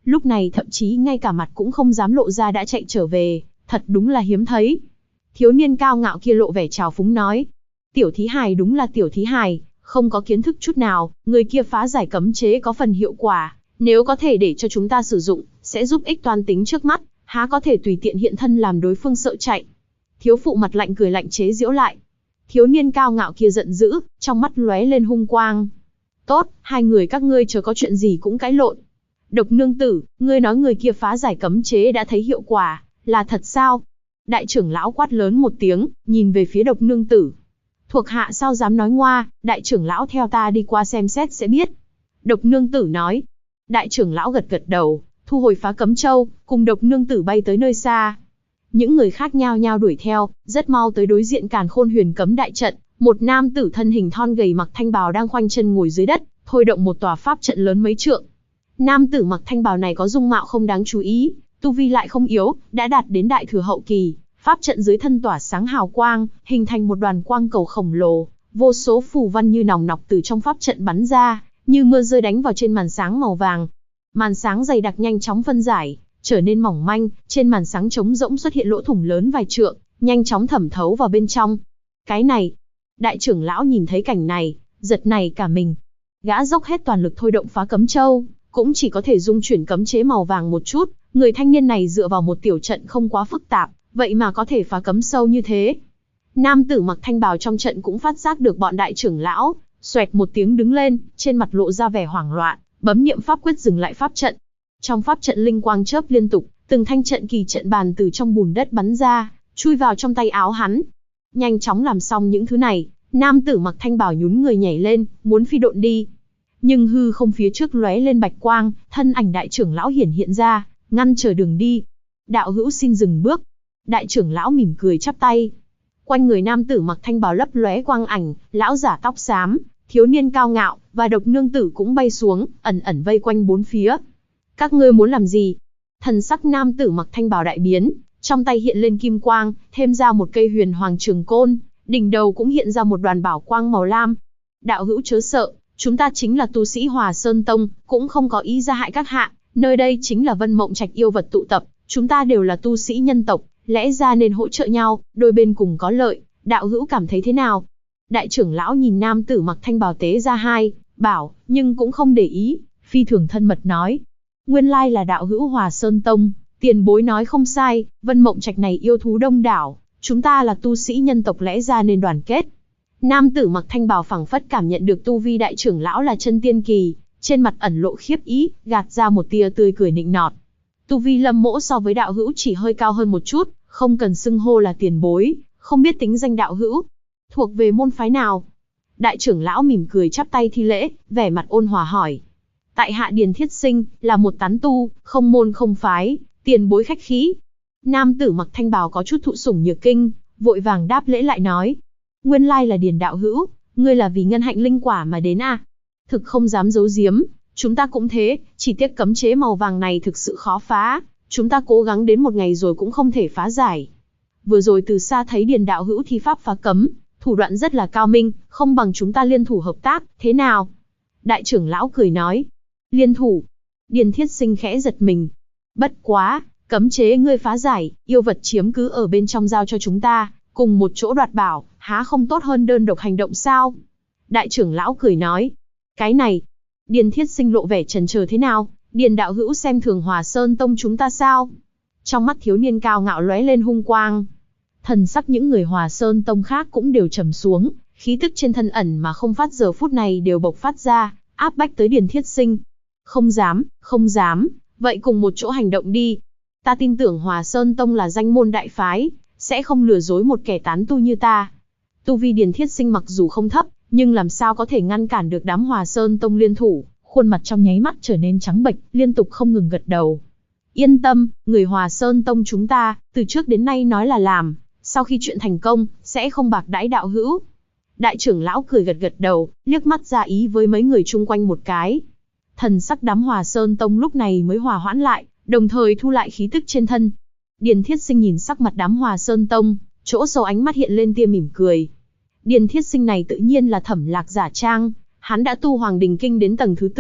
lúc này thậm chí ngay cả mặt cũng không dám lộ ra đã chạy trở về, thật đúng là hiếm thấy. Thiếu niên cao ngạo kia lộ vẻ trào phúng nói, tiểu thí hài đúng là tiểu thí hài, không có kiến thức chút nào, người kia phá giải cấm chế có phần hiệu quả, nếu có thể để cho chúng ta sử dụng, sẽ giúp ích toan tính trước mắt, há có thể tùy tiện hiện thân làm đối phương sợ chạy. Thiếu phụ mặt lạnh cười lạnh chế giễu lại. Thiếu niên cao ngạo kia giận dữ, trong mắt lóe lên hung quang. Tốt, hai người các ngươi chớ có chuyện gì cũng cãi lộn. Độc nương tử, ngươi nói người kia phá giải cấm chế đã thấy hiệu quả, là thật sao? Đại trưởng lão quát lớn một tiếng, nhìn về phía độc nương tử. Thuộc hạ sao dám nói ngoa, đại trưởng lão theo ta đi qua xem xét sẽ biết. Độc nương tử nói. Đại trưởng lão gật gật đầu, thu hồi phá cấm châu, cùng độc nương tử bay tới nơi xa. Những người khác nhao nhao đuổi theo, rất mau tới đối diện Càn Khôn Huyền Cấm đại trận, một nam tử thân hình thon gầy mặc thanh bào đang khoanh chân ngồi dưới đất, thôi động một tòa pháp trận lớn mấy trượng. Nam tử mặc thanh bào này có dung mạo không đáng chú ý, tu vi lại không yếu, đã đạt đến đại thừa hậu kỳ, pháp trận dưới thân tỏa sáng hào quang, hình thành một đoàn quang cầu khổng lồ, vô số phù văn như nòng nọc từ trong pháp trận bắn ra, như mưa rơi đánh vào trên màn sáng màu vàng. Màn sáng dày đặc nhanh chóng phân giải, trở nên mỏng manh, trên màn sáng trống rỗng xuất hiện lỗ thủng lớn vài trượng, nhanh chóng thẩm thấu vào bên trong. Cái này, đại trưởng lão nhìn thấy cảnh này, giật nảy cả mình. Gã dốc hết toàn lực thôi động phá cấm châu, cũng chỉ có thể dung chuyển cấm chế màu vàng một chút, người thanh niên này dựa vào một tiểu trận không quá phức tạp, vậy mà có thể phá cấm sâu như thế. Nam tử mặc thanh bào trong trận cũng phát giác được bọn đại trưởng lão, xoẹt một tiếng đứng lên, trên mặt lộ ra vẻ hoảng loạn, bấm niệm pháp quyết dừng lại pháp trận. Trong pháp trận linh quang chớp liên tục, từng thanh trận kỳ trận bàn từ trong bùn đất bắn ra, chui vào trong tay áo hắn. Nhanh chóng làm xong những thứ này, nam tử mặc thanh bào nhún người nhảy lên, muốn phi độn đi. Nhưng hư không phía trước lóe lên bạch quang, thân ảnh đại trưởng lão hiển hiện ra, ngăn trở đường đi. Đạo hữu xin dừng bước. Đại trưởng lão mỉm cười chắp tay. Quanh người nam tử mặc thanh bào lấp lóe quang ảnh, lão giả tóc xám, thiếu niên cao ngạo và độc nương tử cũng bay xuống, ẩn ẩn vây quanh bốn phía. Các ngươi muốn làm gì? Thần sắc nam tử mặc thanh bào đại biến, trong tay hiện lên kim quang, thêm ra một cây huyền hoàng trường côn, đỉnh đầu cũng hiện ra một đoàn bảo quang màu lam. Đạo hữu chớ sợ, chúng ta chính là tu sĩ Hòa Sơn Tông, cũng không có ý ra hại các hạ, nơi đây chính là Vân Mộng Trạch yêu vật tụ tập, chúng ta đều là tu sĩ nhân tộc, lẽ ra nên hỗ trợ nhau, đôi bên cùng có lợi, đạo hữu cảm thấy thế nào? Đại trưởng lão nhìn nam tử mặc thanh bào tế ra hai, bảo, nhưng cũng không để ý, phi thường thân mật nói. Nguyên lai là đạo hữu Hòa Sơn Tông, tiền bối nói không sai, Vân Mộng Trạch này yêu thú đông đảo, chúng ta là tu sĩ nhân tộc lẽ ra nên đoàn kết. Nam tử mặc thanh bào phảng phất cảm nhận được tu vi đại trưởng lão là chân tiên kỳ, trên mặt ẩn lộ khiếp ý, gạt ra một tia tươi cười nịnh nọt. Tu vi Lâm mỗ so với đạo hữu chỉ hơi cao hơn một chút, không cần xưng hô là tiền bối, không biết tính danh đạo hữu. Thuộc về môn phái nào? Đại trưởng lão mỉm cười chắp tay thi lễ, vẻ mặt ôn hòa hỏi. Tại hạ Điền Thiết Sinh, là một tán tu, không môn không phái, tiền bối khách khí. Nam tử mặc thanh bào có chút thụ sủng nhược kinh, vội vàng đáp lễ lại nói. Nguyên lai là Điền đạo hữu, ngươi là vì ngân hạnh linh quả mà đến à? Thực không dám giấu giếm, chúng ta cũng thế, chỉ tiếc cấm chế màu vàng này thực sự khó phá, chúng ta cố gắng đến một ngày rồi cũng không thể phá giải. Vừa rồi từ xa thấy Điền đạo hữu thi pháp phá cấm, thủ đoạn rất là cao minh, không bằng chúng ta liên thủ hợp tác, thế nào? Đại trưởng lão cười nói. Liên thủ. Điền Thiết Sinh khẽ giật mình. Bất quá, cấm chế ngươi phá giải, yêu vật chiếm cứ ở bên trong giao cho chúng ta, cùng một chỗ đoạt bảo, há không tốt hơn đơn độc hành động sao? Đại trưởng lão cười nói. Cái này, Điền Thiết Sinh lộ vẻ chần chờ thế nào? Điền đạo hữu xem thường Hòa Sơn Tông chúng ta sao? Trong mắt thiếu niên cao ngạo lóe lên hung quang. Thần sắc những người Hòa Sơn Tông khác cũng đều trầm xuống, khí tức trên thân ẩn mà không phát giờ phút này đều bộc phát ra, áp bách tới Điền Thiết Sinh. Không dám, không dám, vậy cùng một chỗ hành động đi. Ta tin tưởng Hòa Sơn Tông là danh môn đại phái, sẽ không lừa dối một kẻ tán tu như ta. Tu vi Điền Thiết Sinh mặc dù không thấp, nhưng làm sao có thể ngăn cản được đám Hòa Sơn Tông liên thủ, khuôn mặt trong nháy mắt trở nên trắng bệch, liên tục không ngừng gật đầu. Yên tâm, người Hòa Sơn Tông chúng ta, từ trước đến nay nói là làm, sau khi chuyện thành công, sẽ không bạc đãi đạo hữu. Đại trưởng lão cười gật gật đầu, liếc mắt ra ý với mấy người chung quanh một cái. Thần sắc đám Hòa Sơn Tông lúc này mới hòa hoãn lại, đồng thời thu lại khí tức trên thân. Điền Thiết Sinh nhìn sắc mặt đám Hòa Sơn Tông, chỗ sâu ánh mắt hiện lên tia mỉm cười. Điền Thiết Sinh này tự nhiên là Thẩm Lạc giả trang, hắn đã tu Hoàng Đình Kinh đến tầng thứ 4,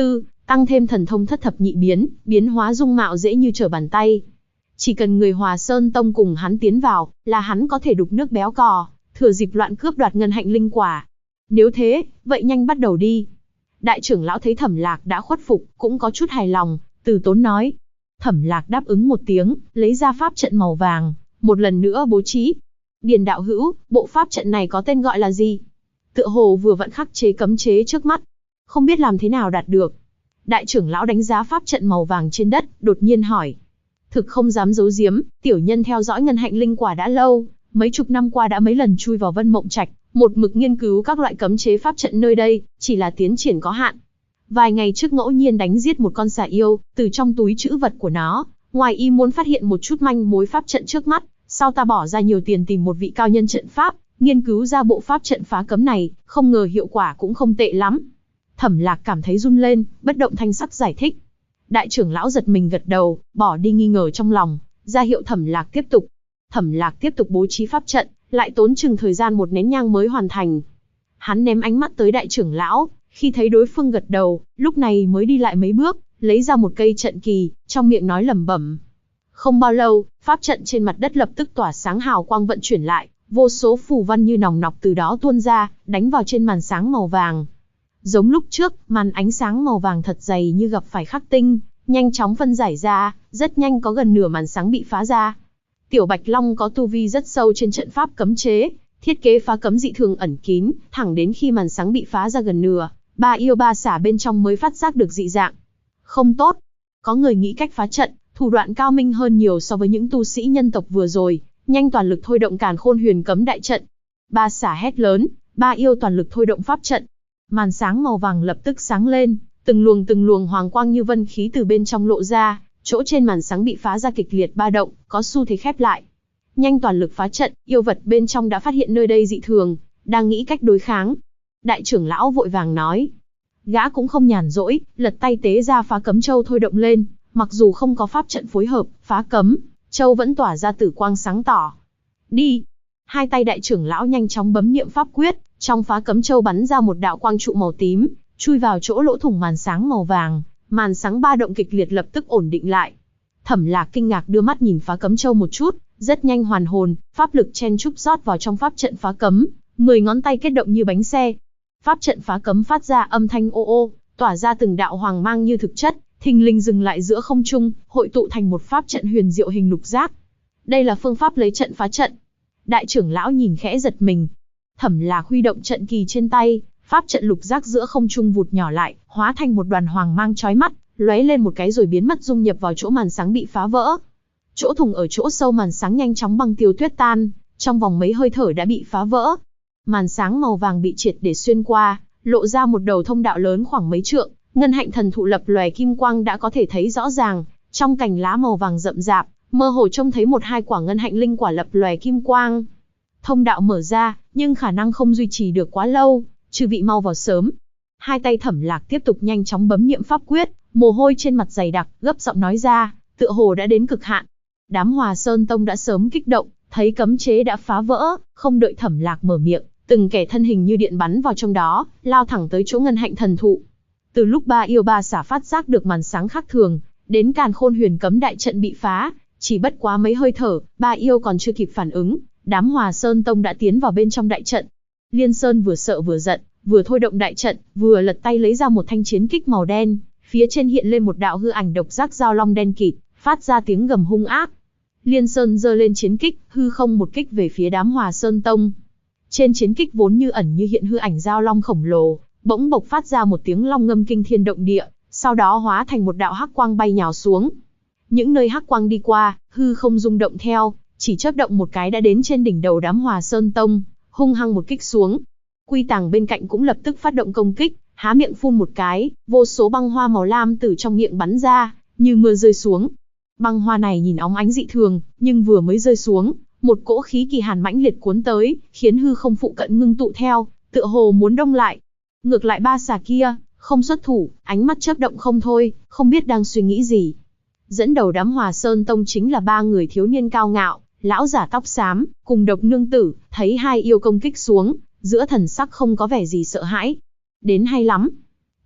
Tăng thêm thần thông thất thập nhị biến, biến hóa dung mạo dễ như trở bàn tay. Chỉ cần người Hòa Sơn Tông cùng hắn tiến vào, là hắn có thể đục nước béo cò, thừa dịp loạn cướp đoạt ngân hạnh linh quả. Nếu thế, vậy nhanh bắt đầu đi. Đại trưởng lão thấy Thẩm Lạc đã khuất phục, cũng có chút hài lòng, từ tốn nói. Thẩm Lạc đáp ứng một tiếng, lấy ra pháp trận màu vàng, một lần nữa bố trí. Điền đạo hữu, bộ pháp trận này có tên gọi là gì? Tựa hồ vừa vặn khắc chế cấm chế trước mắt, không biết làm thế nào đạt được. Đại trưởng lão đánh giá pháp trận màu vàng trên đất, đột nhiên hỏi. Thực không dám giấu giếm, tiểu nhân theo dõi ngân hạnh linh quả đã lâu, mấy chục năm qua đã mấy lần chui vào Vân Mộng Trạch, một mực nghiên cứu các loại cấm chế pháp trận nơi đây, chỉ là tiến triển có hạn. Vài ngày trước ngẫu nhiên đánh giết một con xà yêu, từ trong túi trữ vật của nó, ngoài ý muốn phát hiện một chút manh mối pháp trận trước mắt, sau ta bỏ ra nhiều tiền tìm một vị cao nhân trận pháp, nghiên cứu ra bộ pháp trận phá cấm này, không ngờ hiệu quả cũng không tệ lắm. Thẩm Lạc cảm thấy run lên, bất động thanh sắc giải thích. Đại trưởng lão giật mình gật đầu, bỏ đi nghi ngờ trong lòng, ra hiệu Thẩm Lạc tiếp tục. Thẩm Lạc tiếp tục bố trí pháp trận, lại tốn chừng thời gian một nén nhang mới hoàn thành. Hắn ném ánh mắt tới đại trưởng lão, khi thấy đối phương gật đầu, lúc này mới đi lại mấy bước, lấy ra một cây trận kỳ, trong miệng nói lẩm bẩm. Không bao lâu, pháp trận trên mặt đất lập tức tỏa sáng hào quang vận chuyển lại, vô số phù văn như nòng nọc từ đó tuôn ra, đánh vào trên màn sáng màu vàng. Giống lúc trước, màn ánh sáng màu vàng thật dày như gặp phải khắc tinh, nhanh chóng phân giải ra, rất nhanh có gần nửa màn sáng bị phá ra. Tiểu Bạch Long có tu vi rất sâu trên trận pháp cấm chế, thiết kế phá cấm dị thường ẩn kín, thẳng đến khi màn sáng bị phá ra gần nửa, ba yêu ba xả bên trong mới phát giác được dị dạng. Không tốt, có người nghĩ cách phá trận, thủ đoạn cao minh hơn nhiều so với những tu sĩ nhân tộc vừa rồi, nhanh toàn lực thôi động Càn Khôn Huyền Cấm đại trận. Ba xả hét lớn, ba yêu toàn lực thôi động pháp trận. Màn sáng màu vàng lập tức sáng lên, từng luồng hoàng quang như vân khí từ bên trong lộ ra, chỗ trên màn sáng bị phá ra kịch liệt ba động, có xu thế khép lại. Nhanh toàn lực phá trận, yêu vật bên trong đã phát hiện nơi đây dị thường, đang nghĩ cách đối kháng. Đại trưởng lão vội vàng nói. Gã cũng không nhàn rỗi, lật tay tế ra phá cấm châu thôi động lên, mặc dù không có pháp trận phối hợp, phá cấm, châu vẫn tỏa ra tử quang sáng tỏ. Đi! Hai tay đại trưởng lão nhanh chóng bấm niệm pháp quyết, trong phá cấm châu bắn ra một đạo quang trụ màu tím, chui vào chỗ lỗ thủng màn sáng màu vàng, màn sáng ba động kịch liệt lập tức ổn định lại. Thẩm Lạc kinh ngạc đưa mắt nhìn phá cấm châu một chút, rất nhanh hoàn hồn, pháp lực chen chúc rót vào trong pháp trận phá cấm, 10 ngón tay kết động như bánh xe. Pháp trận phá cấm phát ra âm thanh ô ô, tỏa ra từng đạo hoàng mang như thực chất, thình lình dừng lại giữa không trung, hội tụ thành một pháp trận huyền diệu hình lục giác. Đây là phương pháp lấy trận phá trận. Đại trưởng lão nhìn khẽ giật mình. Thẩm Lạc huy động trận kỳ trên tay, pháp trận lục giác giữa không trung vụt nhỏ lại, hóa thành một đoàn hoàng mang chói mắt, lóe lên một cái rồi biến mất dung nhập vào chỗ màn sáng bị phá vỡ. Chỗ thủng ở chỗ sâu màn sáng nhanh chóng băng tiêu tuyết tan, trong vòng mấy hơi thở đã bị phá vỡ. Màn sáng màu vàng bị triệt để xuyên qua, lộ ra một đầu thông đạo lớn khoảng mấy trượng, ngân hạnh thần thụ lập lòe kim quang đã có thể thấy rõ ràng, trong cành lá màu vàng rậm rạp, mơ hồ trông thấy một hai quả ngân hạnh linh quả lập lòe kim quang. Thông đạo mở ra, nhưng khả năng không duy trì được quá lâu, chư vị mau vào sớm. Hai tay Thẩm Lạc tiếp tục nhanh chóng bấm niệm pháp quyết, mồ hôi trên mặt dày đặc, gấp giọng nói ra, tựa hồ đã đến cực hạn. Đám Hòa Sơn Tông đã sớm kích động, thấy cấm chế đã phá vỡ, không đợi Thẩm Lạc mở miệng, từng kẻ thân hình như điện bắn vào trong đó, lao thẳng tới chỗ ngân hạnh thần thụ. Từ lúc ba yêu ba xả phát giác được màn sáng khác thường, đến Càn Khôn Huyền Cấm đại trận bị phá, chỉ bất quá mấy hơi thở, ba yêu còn chưa kịp phản ứng, đám Hòa Sơn Tông đã tiến vào bên trong đại trận. Liên Sơn vừa sợ vừa giận, vừa thôi động đại trận, vừa lật tay lấy ra một thanh chiến kích màu đen, phía trên hiện lên một đạo hư ảnh độc giác giao long đen kịt, phát ra tiếng gầm hung ác. Liên Sơn giơ lên chiến kích, hư không một kích về phía đám Hòa Sơn Tông. Trên chiến kích vốn như ẩn như hiện hư ảnh giao long khổng lồ, bỗng bộc phát ra một tiếng long ngâm kinh thiên động địa, sau đó hóa thành một đạo hắc quang bay nhào xuống. Những nơi hắc quang đi qua, hư không rung động theo, chỉ chớp động một cái đã đến trên đỉnh đầu đám Hòa Sơn Tông, hung hăng một kích xuống. Quy Tàng bên cạnh cũng lập tức phát động công kích, há miệng phun một cái, vô số băng hoa màu lam từ trong miệng bắn ra, như mưa rơi xuống. Băng hoa này nhìn óng ánh dị thường, nhưng vừa mới rơi xuống, một cỗ khí kỳ hàn mãnh liệt cuốn tới, khiến hư không phụ cận ngưng tụ theo, tựa hồ muốn đông lại. Ngược lại ba xà kia, không xuất thủ, ánh mắt chớp động không thôi, không biết đang suy nghĩ gì. Dẫn đầu đám Hòa Sơn Tông chính là ba người thiếu niên cao ngạo, lão giả tóc xám, cùng Độc Nương Tử, thấy hai yêu công kích xuống, giữa thần sắc không có vẻ gì sợ hãi. Đến hay lắm.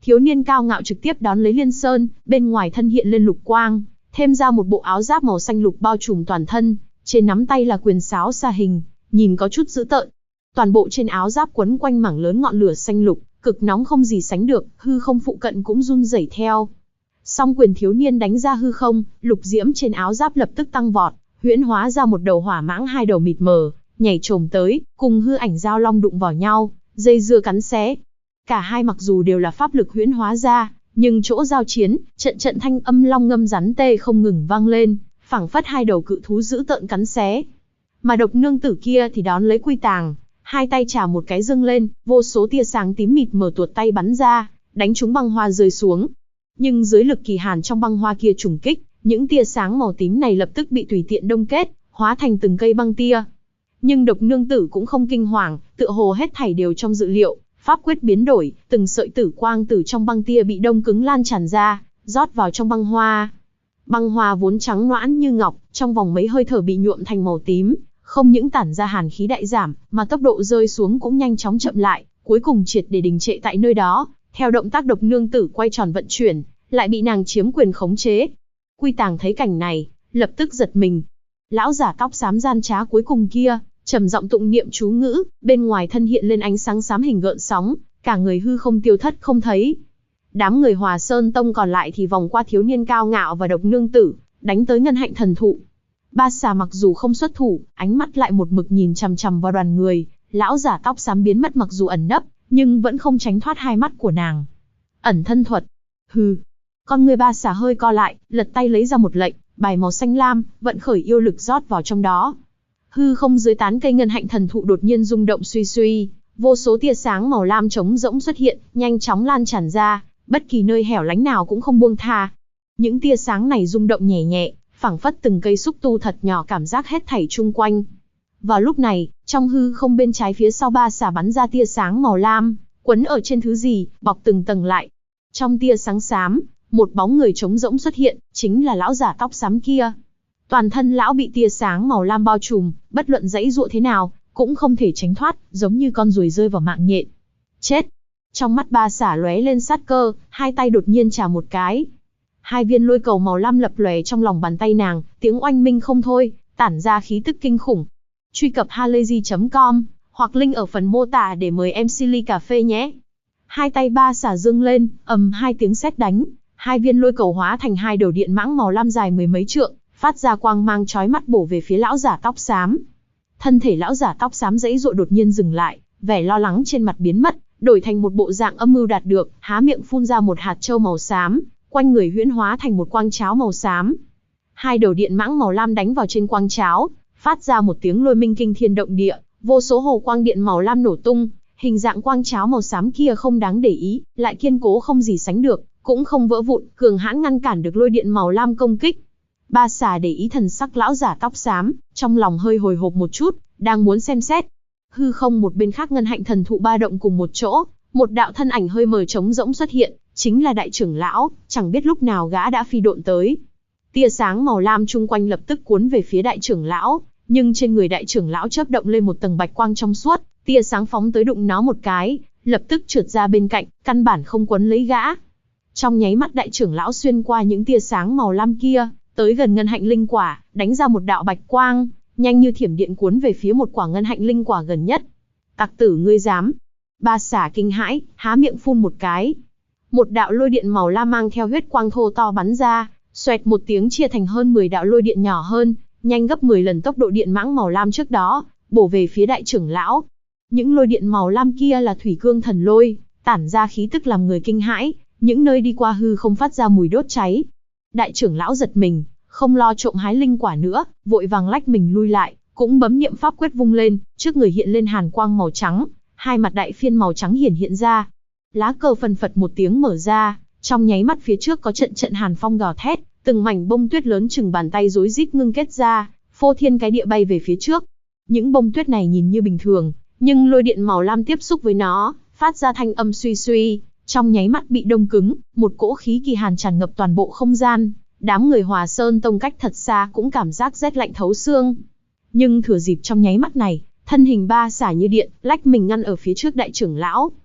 Thiếu niên cao ngạo trực tiếp đón lấy Liên Sơn, bên ngoài thân hiện lên lục quang, thêm ra một bộ áo giáp màu xanh lục bao trùm toàn thân, trên nắm tay là quyền sáo xa hình, nhìn có chút dữ tợn. Toàn bộ trên áo giáp quấn quanh mảng lớn ngọn lửa xanh lục, cực nóng không gì sánh được, hư không phụ cận cũng run rẩy theo. Song quyền thiếu niên đánh ra hư không, lục diễm trên áo giáp lập tức tăng vọt, huyễn hóa ra một đầu hỏa mãng hai đầu mịt mờ, nhảy trồm tới, cùng hư ảnh giao long đụng vào nhau, dây dưa cắn xé. Cả hai mặc dù đều là pháp lực huyễn hóa ra, nhưng chỗ giao chiến, trận trận thanh âm long ngâm rắn tê không ngừng vang lên, phảng phất hai đầu cự thú dữ tợn cắn xé. Mà độc nương tử kia thì đón lấy Quy Tàng, hai tay chà một cái dâng lên, vô số tia sáng tím mịt mờ tuột tay bắn ra, đánh trúng băng hoa rơi xuống. Nhưng dưới lực kỳ hàn trong băng hoa kia trùng kích, những tia sáng màu tím này lập tức bị tùy tiện đông kết, hóa thành từng cây băng tia. Nhưng độc nương tử cũng không kinh hoàng, tựa hồ hết thảy đều trong dự liệu, pháp quyết biến đổi, từng sợi tử quang từ trong băng tia bị đông cứng lan tràn ra, rót vào trong băng hoa. Băng hoa vốn trắng noãn như ngọc, trong vòng mấy hơi thở bị nhuộm thành màu tím, không những tản ra hàn khí đại giảm, mà tốc độ rơi xuống cũng nhanh chóng chậm lại, cuối cùng triệt để đình trệ tại nơi đó. Theo động tác độc nương tử quay tròn vận chuyển, lại bị nàng chiếm quyền khống chế. Quy Tàng thấy cảnh này, lập tức giật mình. Lão giả tóc xám gian trá cuối cùng kia, trầm giọng tụng niệm chú ngữ, bên ngoài thân hiện lên ánh sáng xám hình gợn sóng, cả người hư không tiêu thất không thấy. Đám người Hòa Sơn Tông còn lại thì vòng qua thiếu niên cao ngạo và độc nương tử, đánh tới ngân hạnh thần thụ. Ba xà mặc dù không xuất thủ, ánh mắt lại một mực nhìn chằm chằm vào đoàn người, lão giả tóc xám biến mất mặc dù ẩn nấp, nhưng vẫn không tránh thoát hai mắt của nàng. Ẩn thân thuật. Hừ. Con người ba xà hơi co lại, lật tay lấy ra một lệnh, bài màu xanh lam, vận khởi yêu lực rót vào trong đó. Hư không dưới tán cây ngân hạnh thần thụ đột nhiên rung động suy suy, vô số tia sáng màu lam trống rỗng xuất hiện, nhanh chóng lan tràn ra, bất kỳ nơi hẻo lánh nào cũng không buông tha. Những tia sáng này rung động nhẹ nhẹ, phảng phất từng cây xúc tu thật nhỏ cảm giác hết thảy chung quanh. Vào lúc này, trong hư không bên trái phía sau ba xà bắn ra tia sáng màu lam, quấn ở trên thứ gì, bọc từng tầng lại. Trong tia sáng xám, một bóng người trống rỗng xuất hiện, chính là lão giả tóc xám kia. Toàn thân lão bị tia sáng màu lam bao trùm, bất luận giãy giụa thế nào, cũng không thể tránh thoát, giống như con ruồi rơi vào mạng nhện. Chết! Trong mắt ba xà lóe lên sát cơ, hai tay đột nhiên chà một cái. Hai viên lôi cầu màu lam lập lòe trong lòng bàn tay nàng, tiếng oanh minh không thôi, tản ra khí tức kinh khủng. Truy cập halayzi.com, hoặc link ở phần mô tả để mời em Silly Cà Phê nhé. Hai tay ba xà dương lên, hai tiếng sét đánh, hai viên lôi cầu hóa thành hai đầu điện mãng màu lam dài mười mấy trượng, phát ra quang mang chói mắt bổ về phía lão giả tóc xám. Thân thể lão giả tóc xám giãy giụa đột nhiên dừng lại, vẻ lo lắng trên mặt biến mất, đổi thành một bộ dạng âm mưu đạt được, há miệng phun ra một hạt châu màu xám, quanh người huyễn hóa thành một quang cháo màu xám. Hai đầu điện mãng màu lam đánh vào trên quang cháo, phát ra một tiếng lôi minh kinh thiên động địa, vô số hồ quang điện màu lam nổ tung, hình dạng quang cháo màu xám kia không đáng để ý, lại kiên cố không gì sánh được, cũng không vỡ vụn, cường hãn ngăn cản được lôi điện màu lam công kích. Ba xà để ý thần sắc lão giả tóc xám, trong lòng hơi hồi hộp một chút, đang muốn xem xét. Hư không một bên khác ngân hạnh thần thụ ba động cùng một chỗ, một đạo thân ảnh hơi mờ trống rỗng xuất hiện, chính là đại trưởng lão, chẳng biết lúc nào gã đã phi độn tới. Tia sáng màu lam chung quanh lập tức cuốn về phía đại trưởng lão, nhưng trên người đại trưởng lão chớp động lên một tầng bạch quang trong suốt, tia sáng phóng tới đụng nó một cái, lập tức trượt ra bên cạnh, căn bản không quấn lấy gã. Trong nháy mắt đại trưởng lão xuyên qua những tia sáng màu lam kia, tới gần ngân hạnh linh quả, đánh ra một đạo bạch quang, nhanh như thiểm điện cuốn về phía một quả ngân hạnh linh quả gần nhất. Tặc tử ngươi dám! Ba xà kinh hãi, há miệng phun một cái. Một đạo lôi điện màu lam mang theo huyết quang thô to bắn ra, xoẹt một tiếng chia thành hơn 10 đạo lôi điện nhỏ hơn, nhanh gấp 10 lần tốc độ điện mãng màu lam trước đó, bổ về phía đại trưởng lão. Những lôi điện màu lam kia là thủy cương thần lôi, tản ra khí tức làm người kinh hãi, những nơi đi qua hư không phát ra mùi đốt cháy. Đại trưởng lão giật mình, không lo trộm hái linh quả nữa, vội vàng lách mình lui lại, cũng bấm niệm pháp quyết vung lên, trước người hiện lên hàn quang màu trắng, hai mặt đại phiên màu trắng hiện ra. Lá cờ phần phật một tiếng mở ra, trong nháy mắt phía trước có trận trận hàn phong gào thét, từng mảnh bông tuyết lớn chừng bàn tay rối rít ngưng kết ra, phô thiên cái địa bay về phía trước. Những bông tuyết này nhìn như bình thường, nhưng lôi điện màu lam tiếp xúc với nó, phát ra thanh âm suy suy, trong nháy mắt bị đông cứng, một cỗ khí kỳ hàn tràn ngập toàn bộ không gian. Đám người Hòa Sơn Tông cách thật xa cũng cảm giác rét lạnh thấu xương. Nhưng thừa dịp trong nháy mắt này, thân hình ba xả như điện, lách mình ngăn ở phía trước đại trưởng lão.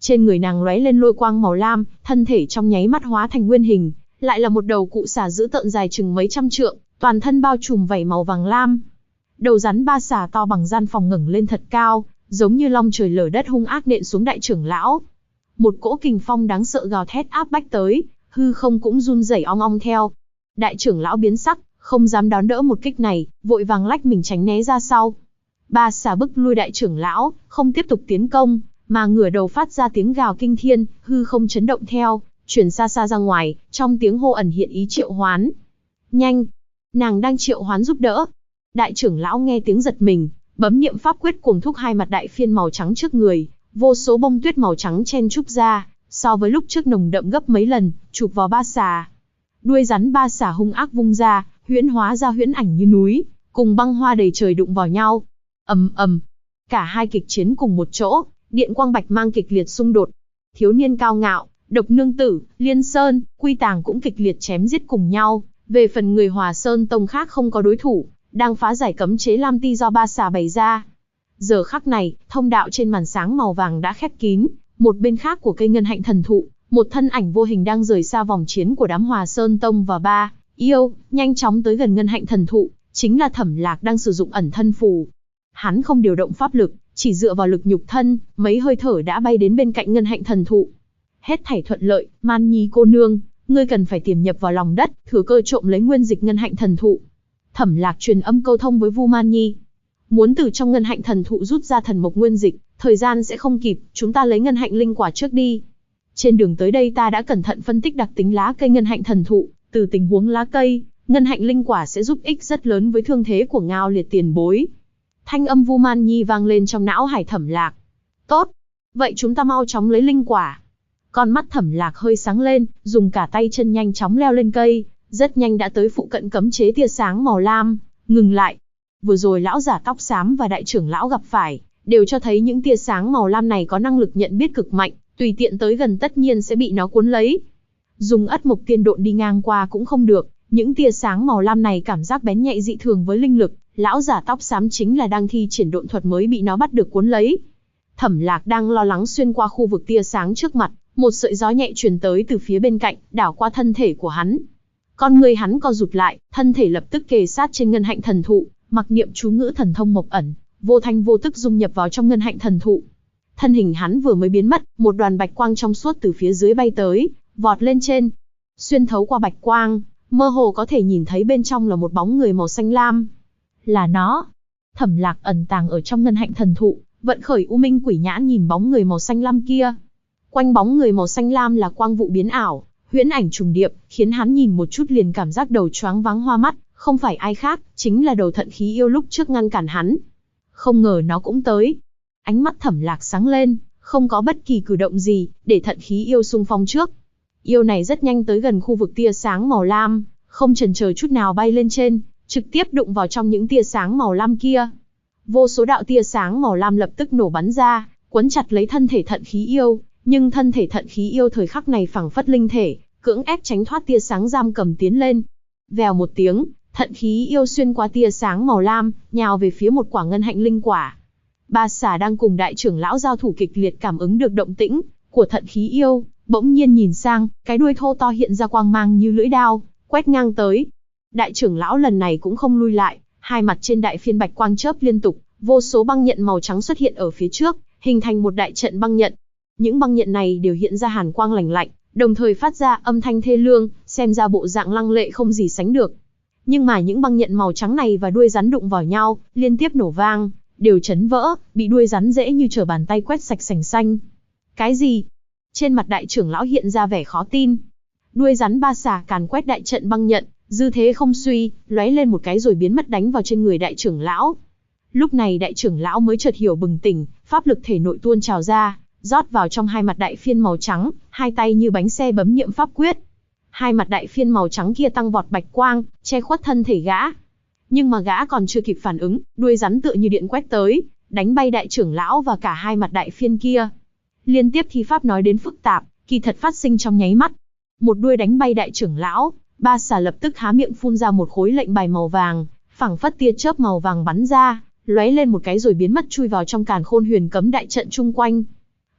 Trên người nàng lóe lên lôi quang màu lam, thân thể trong nháy mắt hóa thành nguyên hình, lại là một đầu cụ xà dữ tợn dài chừng mấy trăm trượng, toàn thân bao trùm vảy màu vàng lam. Đầu rắn ba xà to bằng gian phòng ngẩng lên thật cao, giống như long trời lở đất hung ác nện xuống đại trưởng lão. Một cỗ kình phong đáng sợ gào thét áp bách tới, hư không cũng run rẩy ong ong theo. Đại trưởng lão biến sắc, không dám đón đỡ một kích này, vội vàng lách mình tránh né ra sau. Ba xà bức lui đại trưởng lão, không tiếp tục tiến công, mà ngửa đầu phát ra tiếng gào kinh thiên, hư không chấn động theo, chuyển xa xa ra ngoài, trong tiếng hô ẩn hiện ý triệu hoán. Nhanh! Nàng đang triệu hoán giúp đỡ. Đại trưởng lão nghe tiếng giật mình, bấm niệm pháp quyết cuồng thúc hai mặt đại phiên màu trắng trước người, vô số bông tuyết màu trắng chen chúc ra, so với lúc trước nồng đậm gấp mấy lần, chụp vào ba xà. Đuôi rắn ba xà hung ác vung ra, huyễn hóa ra huyễn ảnh như núi, cùng băng hoa đầy trời đụng vào nhau. Ầm ầm, cả hai kịch chiến cùng một chỗ, điện quang bạch mang kịch liệt xung đột. Thiếu niên cao ngạo, Độc Nương Tử, Liên Sơn, Quy Tàng cũng kịch liệt chém giết cùng nhau. Về phần người Hòa Sơn Tông khác không có đối thủ, đang phá giải cấm chế lam ti do ba xà bày ra. Giờ khắc này, thông đạo trên màn sáng màu vàng đã khép kín, một bên khác của cây ngân hạnh thần thụ, một thân ảnh vô hình đang rời xa vòng chiến của đám Hòa Sơn Tông và ba yêu, nhanh chóng tới gần ngân hạnh thần thụ, chính là Thẩm Lạc đang sử dụng ẩn thân phù. Hắn không điều động pháp lực, chỉ dựa vào lực nhục thân, mấy hơi thở đã bay đến bên cạnh ngân hạnh thần thụ. Hết thảy thuận lợi, Man Nhi cô nương, ngươi cần phải tiềm nhập vào lòng đất, thừa cơ trộm lấy nguyên dịch ngân hạnh thần thụ. Thẩm Lạc truyền âm câu thông với Vu Man Nhi. Muốn từ trong ngân hạnh thần thụ rút ra thần mộc nguyên dịch, thời gian sẽ không kịp, chúng ta lấy ngân hạnh linh quả trước đi. Trên đường tới đây ta đã cẩn thận phân tích đặc tính lá cây ngân hạnh thần thụ, từ tình huống lá cây, ngân hạnh linh quả sẽ giúp ích rất lớn với thương thế của Ngao Liệt tiền bối. Thanh âm Vu Man Nhi vang lên trong não hải Thẩm Lạc. Tốt, vậy chúng ta mau chóng lấy linh quả. Con mắt Thẩm Lạc hơi sáng lên, dùng cả tay chân nhanh chóng leo lên cây, rất nhanh đã tới phụ cận cấm chế tia sáng màu lam, ngừng lại. Vừa rồi lão giả tóc xám và đại trưởng lão gặp phải, đều cho thấy những tia sáng màu lam này có năng lực nhận biết cực mạnh, tùy tiện tới gần tất nhiên sẽ bị nó cuốn lấy. Dùng ất mộc tiên độn đi ngang qua cũng không được, những tia sáng màu lam này cảm giác bén nhạy dị thường với linh lực, lão giả tóc xám chính là đang thi triển độn thuật mới bị nó bắt được cuốn lấy. Thẩm Lạc đang lo lắng xuyên qua khu vực tia sáng trước mặt, một sợi gió nhẹ truyền tới từ phía bên cạnh, đảo qua thân thể của hắn. Con người hắn co rụt lại, thân thể lập tức kề sát trên ngân hạnh thần thụ, mặc niệm chú ngữ thần thông mộc ẩn, vô thanh vô tức dung nhập vào trong ngân hạnh thần thụ. Thân hình hắn vừa mới biến mất, một đoàn bạch quang trong suốt từ phía dưới bay tới, vọt lên trên. Xuyên thấu qua bạch quang, mơ hồ có thể nhìn thấy bên trong là một bóng người màu xanh lam. Là nó. Thẩm Lạc ẩn tàng ở trong ngân hạnh thần thụ, vận khởi U Minh Quỷ Nhãn nhìn bóng người màu xanh lam kia. Quanh bóng người màu xanh lam là quang vụ biến ảo, huyễn ảnh trùng điệp, khiến hắn nhìn một chút liền cảm giác đầu choáng váng hoa mắt, không phải ai khác, chính là đầu thận khí yêu lúc trước ngăn cản hắn. Không ngờ nó cũng tới. Ánh mắt Thẩm Lạc sáng lên, không có bất kỳ cử động gì, để thận khí yêu xung phong trước. Yêu này rất nhanh tới gần khu vực tia sáng màu lam, không chần chờ chút nào bay lên trên, trực tiếp đụng vào trong những tia sáng màu lam kia. Vô số đạo tia sáng màu lam lập tức nổ bắn ra, quấn chặt lấy thân thể thận khí yêu, nhưng thân thể thận khí yêu thời khắc này phảng phất linh thể, cưỡng ép tránh thoát tia sáng giam cầm tiến lên. Vèo một tiếng, thận khí yêu xuyên qua tia sáng màu lam, nhào về phía một quả ngân hạnh linh quả. Ba xà đang cùng đại trưởng lão giao thủ kịch liệt cảm ứng được động tĩnh của thận khí yêu, bỗng nhiên nhìn sang, cái đuôi thô to hiện ra quang mang như lưỡi đao, quét ngang tới. Đại trưởng lão lần này cũng không lui lại, hai mặt trên đại phiên bạch quang chớp liên tục, vô số băng nhận màu trắng xuất hiện ở phía trước, hình thành một đại trận băng nhận. Những băng nhận này đều hiện ra hàn quang lạnh lạnh, đồng thời phát ra âm thanh thê lương, xem ra bộ dạng lăng lệ không gì sánh được. Nhưng mà những băng nhận màu trắng này và đuôi rắn đụng vào nhau, liên tiếp nổ vang, đều chấn vỡ, bị đuôi rắn dễ như trở bàn tay quét sạch sành xanh. Cái gì? Trên mặt đại trưởng lão hiện ra vẻ khó tin. Đuôi rắn ba xà càn quét đại trận băng nhận, dư thế không suy, lóe lên một cái rồi biến mất đánh vào trên người đại trưởng lão. Lúc này đại trưởng lão mới chợt hiểu bừng tỉnh, pháp lực thể nội tuôn trào ra, rót vào trong hai mặt đại phiên màu trắng, hai tay như bánh xe bấm niệm pháp quyết. Hai mặt đại phiên màu trắng kia tăng vọt bạch quang, che khuất thân thể gã. Nhưng mà gã còn chưa kịp phản ứng, đuôi rắn tựa như điện quét tới, đánh bay đại trưởng lão và cả hai mặt đại phiên kia. Liên tiếp thi pháp nói đến phức tạp, kỳ thật phát sinh trong nháy mắt. Một đuôi đánh bay đại trưởng lão, ba xà lập tức há miệng phun ra một khối lệnh bài màu vàng, phảng phất tia chớp màu vàng bắn ra, lóe lên một cái rồi biến mất chui vào trong càn khôn huyền cấm đại trận chung quanh.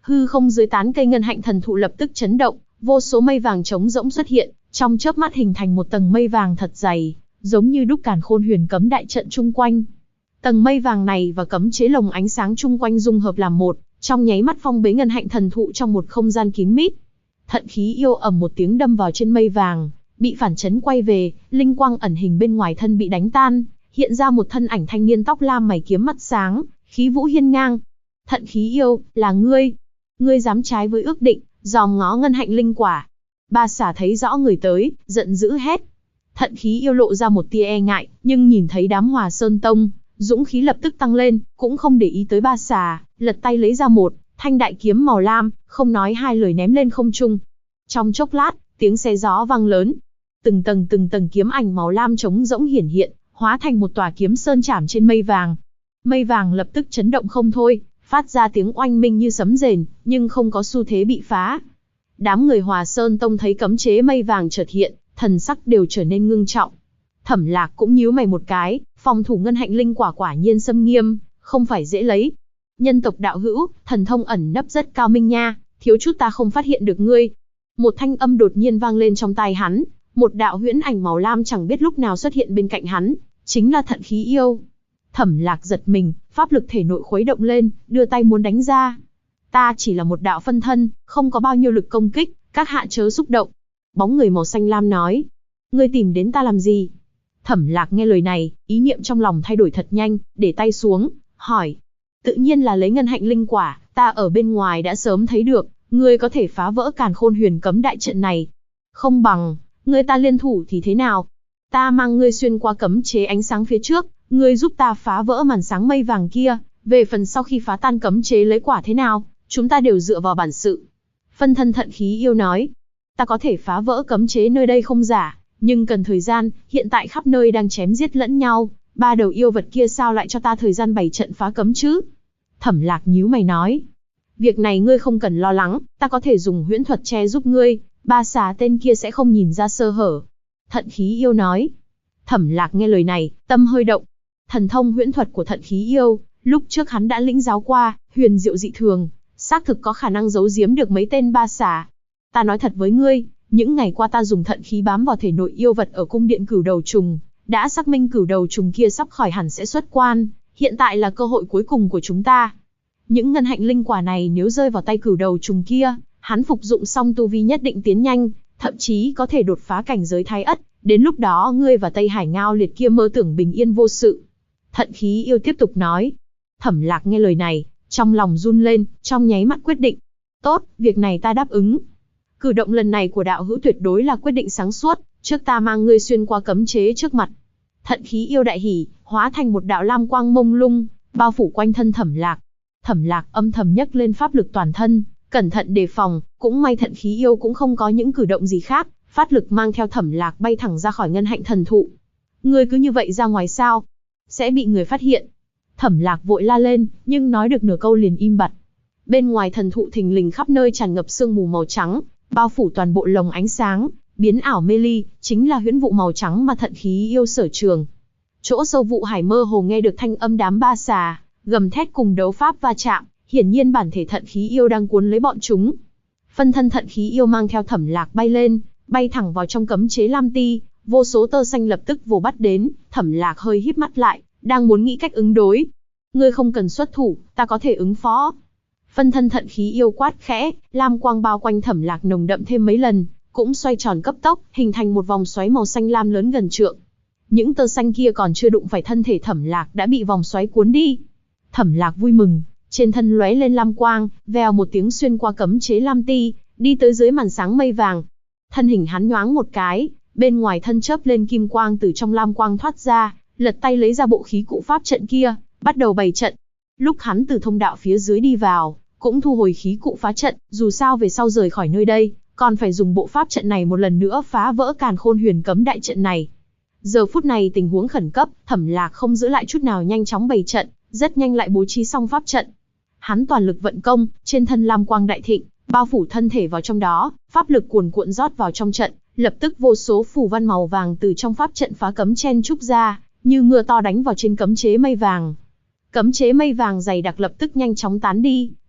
hư không dưới tán cây ngân hạnh thần thụ lập tức chấn động, vô số mây vàng trống rỗng xuất hiện, trong chớp mắt hình thành một tầng mây vàng thật dày, giống như đúc càn khôn huyền cấm đại trận chung quanh. Tầng mây vàng này và cấm chế lồng ánh sáng chung quanh dung hợp làm một, trong nháy mắt phong bế ngân hạnh thần thụ trong một không gian kín mít. Thận khí yêu ầm một tiếng đâm vào trên mây vàng, bị phản chấn quay về, linh quang ẩn hình bên ngoài thân bị đánh tan, hiện ra một thân ảnh thanh niên tóc lam mày kiếm mắt sáng, khí vũ hiên ngang. Thận khí yêu, là ngươi? Ngươi dám trái với ước định, dòm ngó ngân hạnh linh quả. Ba xà thấy rõ người tới, giận dữ hét. Thận khí yêu lộ ra một tia e ngại, nhưng nhìn thấy đám Hòa Sơn Tông, dũng khí lập tức tăng lên, cũng không để ý tới ba xà, lật tay lấy ra một thanh đại kiếm màu lam, không nói hai lời ném lên không trung. Trong chốc lát, tiếng xé gió vang lớn, từng tầng kiếm ảnh màu lam trống rỗng hiển hiện, hóa thành một tòa kiếm sơn chảm trên mây vàng. Mây vàng lập tức chấn động không thôi, phát ra tiếng oanh minh như sấm rền, nhưng không có xu thế bị phá. Đám người Hòa Sơn Tông thấy cấm chế mây vàng chợt hiện, thần sắc đều trở nên ngưng trọng. Thẩm Lạc cũng nhíu mày một cái, phòng thủ ngân hạnh linh quả quả nhiên xâm nghiêm, không phải dễ lấy. Nhân tộc đạo hữu, thần thông ẩn nấp rất cao minh nha, thiếu chút ta không phát hiện được ngươi. Một thanh âm đột nhiên vang lên trong tai hắn, một đạo huyễn ảnh màu lam chẳng biết lúc nào xuất hiện bên cạnh hắn, chính là Thận khí yêu. Thẩm Lạc giật mình, pháp lực thể nội khuấy động lên, đưa tay muốn đánh ra. Ta chỉ là một đạo phân thân, không có bao nhiêu lực công kích, các hạ chớ xúc động. Bóng người màu xanh lam nói. Ngươi tìm đến ta làm gì? Thẩm Lạc nghe lời này, ý niệm trong lòng thay đổi thật nhanh, để tay xuống, hỏi. Tự nhiên là lấy ngân hạnh linh quả, ta ở bên ngoài đã sớm thấy được, ngươi có thể phá vỡ càn khôn huyền cấm đại trận này. Không bằng, ngươi ta liên thủ thì thế nào? Ta mang ngươi xuyên qua cấm chế ánh sáng phía trước, ngươi giúp ta phá vỡ màn sáng mây vàng kia, về phần sau khi phá tan cấm chế lấy quả thế nào, chúng ta đều dựa vào bản sự. Phân thân Thận khí yêu nói, ta có thể phá vỡ cấm chế nơi đây không giả, nhưng cần thời gian, hiện tại khắp nơi đang chém giết lẫn nhau, ba đầu yêu vật kia sao lại cho ta thời gian bày trận phá cấm chứ? Thẩm Lạc nhíu mày nói, việc này ngươi không cần lo lắng, ta có thể dùng huyễn thuật che giúp ngươi, ba xà tên kia sẽ không nhìn ra sơ hở. Thận khí yêu nói. Thẩm Lạc nghe lời này, tâm hơi động. Thần thông huyễn thuật của Thận khí yêu, lúc trước hắn đã lĩnh giáo qua, huyền diệu dị thường, xác thực có khả năng giấu giếm được mấy tên ba xà. Ta nói thật với ngươi, những ngày qua ta dùng thận khí bám vào thể nội yêu vật ở cung điện Cửu Đầu Trùng, đã xác minh Cửu Đầu Trùng kia sắp khỏi hẳn sẽ xuất quan, hiện tại là cơ hội cuối cùng của chúng ta. Những ngân hạnh linh quả này nếu rơi vào tay Cửu Đầu Trùng kia, hắn phục dụng xong tu vi nhất định tiến nhanh, thậm chí có thể đột phá cảnh giới Thái Ất, đến lúc đó ngươi và Tây Hải Ngao Liệt kia mơ tưởng bình yên vô sự. Thận khí yêu tiếp tục nói. Thẩm Lạc nghe lời này, trong lòng run lên, trong nháy mắt quyết định. Tốt, việc này ta đáp ứng. Cử động lần này của đạo hữu tuyệt đối là quyết định sáng suốt, trước ta mang ngươi xuyên qua cấm chế trước mặt. Thận khí yêu đại hỉ, hóa thành một đạo lam quang mông lung, bao phủ quanh thân Thẩm Lạc. Thẩm Lạc âm thầm nhấc lên pháp lực toàn thân, cẩn thận đề phòng, cũng may Thận khí yêu cũng không có những cử động gì khác, phát lực mang theo Thẩm Lạc bay thẳng ra khỏi ngân hạnh thần thụ. Ngươi cứ như vậy ra ngoài sao? Sẽ bị người phát hiện. Thẩm Lạc vội la lên, nhưng nói được nửa câu liền im bặt. Bên ngoài thần thụ thình lình khắp nơi tràn ngập sương mù màu trắng, bao phủ toàn bộ lồng ánh sáng, biến ảo mê ly, chính là huyễn vụ màu trắng mà Thận khí yêu sở trường. Chỗ sâu vụ hải mơ hồ nghe được thanh âm đám ba xà, gầm thét cùng đấu pháp va chạm, hiển nhiên bản thể Thận khí yêu đang cuốn lấy bọn chúng. Phân thân Thận khí yêu mang theo Thẩm Lạc bay lên, bay thẳng vào trong cấm chế lam ti, vô số tơ xanh lập tức vồ bắt đến, Thẩm Lạc hơi híp mắt lại, đang muốn nghĩ cách ứng đối. Ngươi không cần xuất thủ, ta có thể ứng phó. Phân thân Thận khí yêu quát khẽ, lam quang bao quanh Thẩm Lạc nồng đậm thêm mấy lần, cũng xoay tròn cấp tốc, hình thành một vòng xoáy màu xanh lam lớn gần trượng. Những tơ xanh kia còn chưa đụng phải thân thể Thẩm Lạc đã bị vòng xoáy cuốn đi. Thẩm Lạc vui mừng, trên thân lóe lên lam quang, vèo một tiếng xuyên qua cấm chế lam ti, đi tới dưới màn sáng mây vàng. Thân hình hắn nhoáng một cái, bên ngoài thân chớp lên kim quang từ trong lam quang thoát ra, lật tay lấy ra bộ khí cụ pháp trận kia, bắt đầu bày trận. Lúc hắn từ thông đạo phía dưới đi vào, cũng thu hồi khí cụ phá trận, dù sao về sau rời khỏi nơi đây, còn phải dùng bộ pháp trận này một lần nữa phá vỡ càn khôn huyền cấm đại trận này. Giờ phút này tình huống khẩn cấp, Thẩm Lạc không giữ lại chút nào nhanh chóng bày trận, rất nhanh lại bố trí xong pháp trận. Hắn toàn lực vận công, trên thân lam quang đại thịnh, bao phủ thân thể vào trong đó, pháp lực cuồn cuộn rót vào trong trận, lập tức vô số phù văn màu vàng từ trong pháp trận phá cấm chen trúc ra, như mưa to đánh vào trên cấm chế mây vàng. Cấm chế mây vàng dày đặc lập tức nhanh chóng tán đi,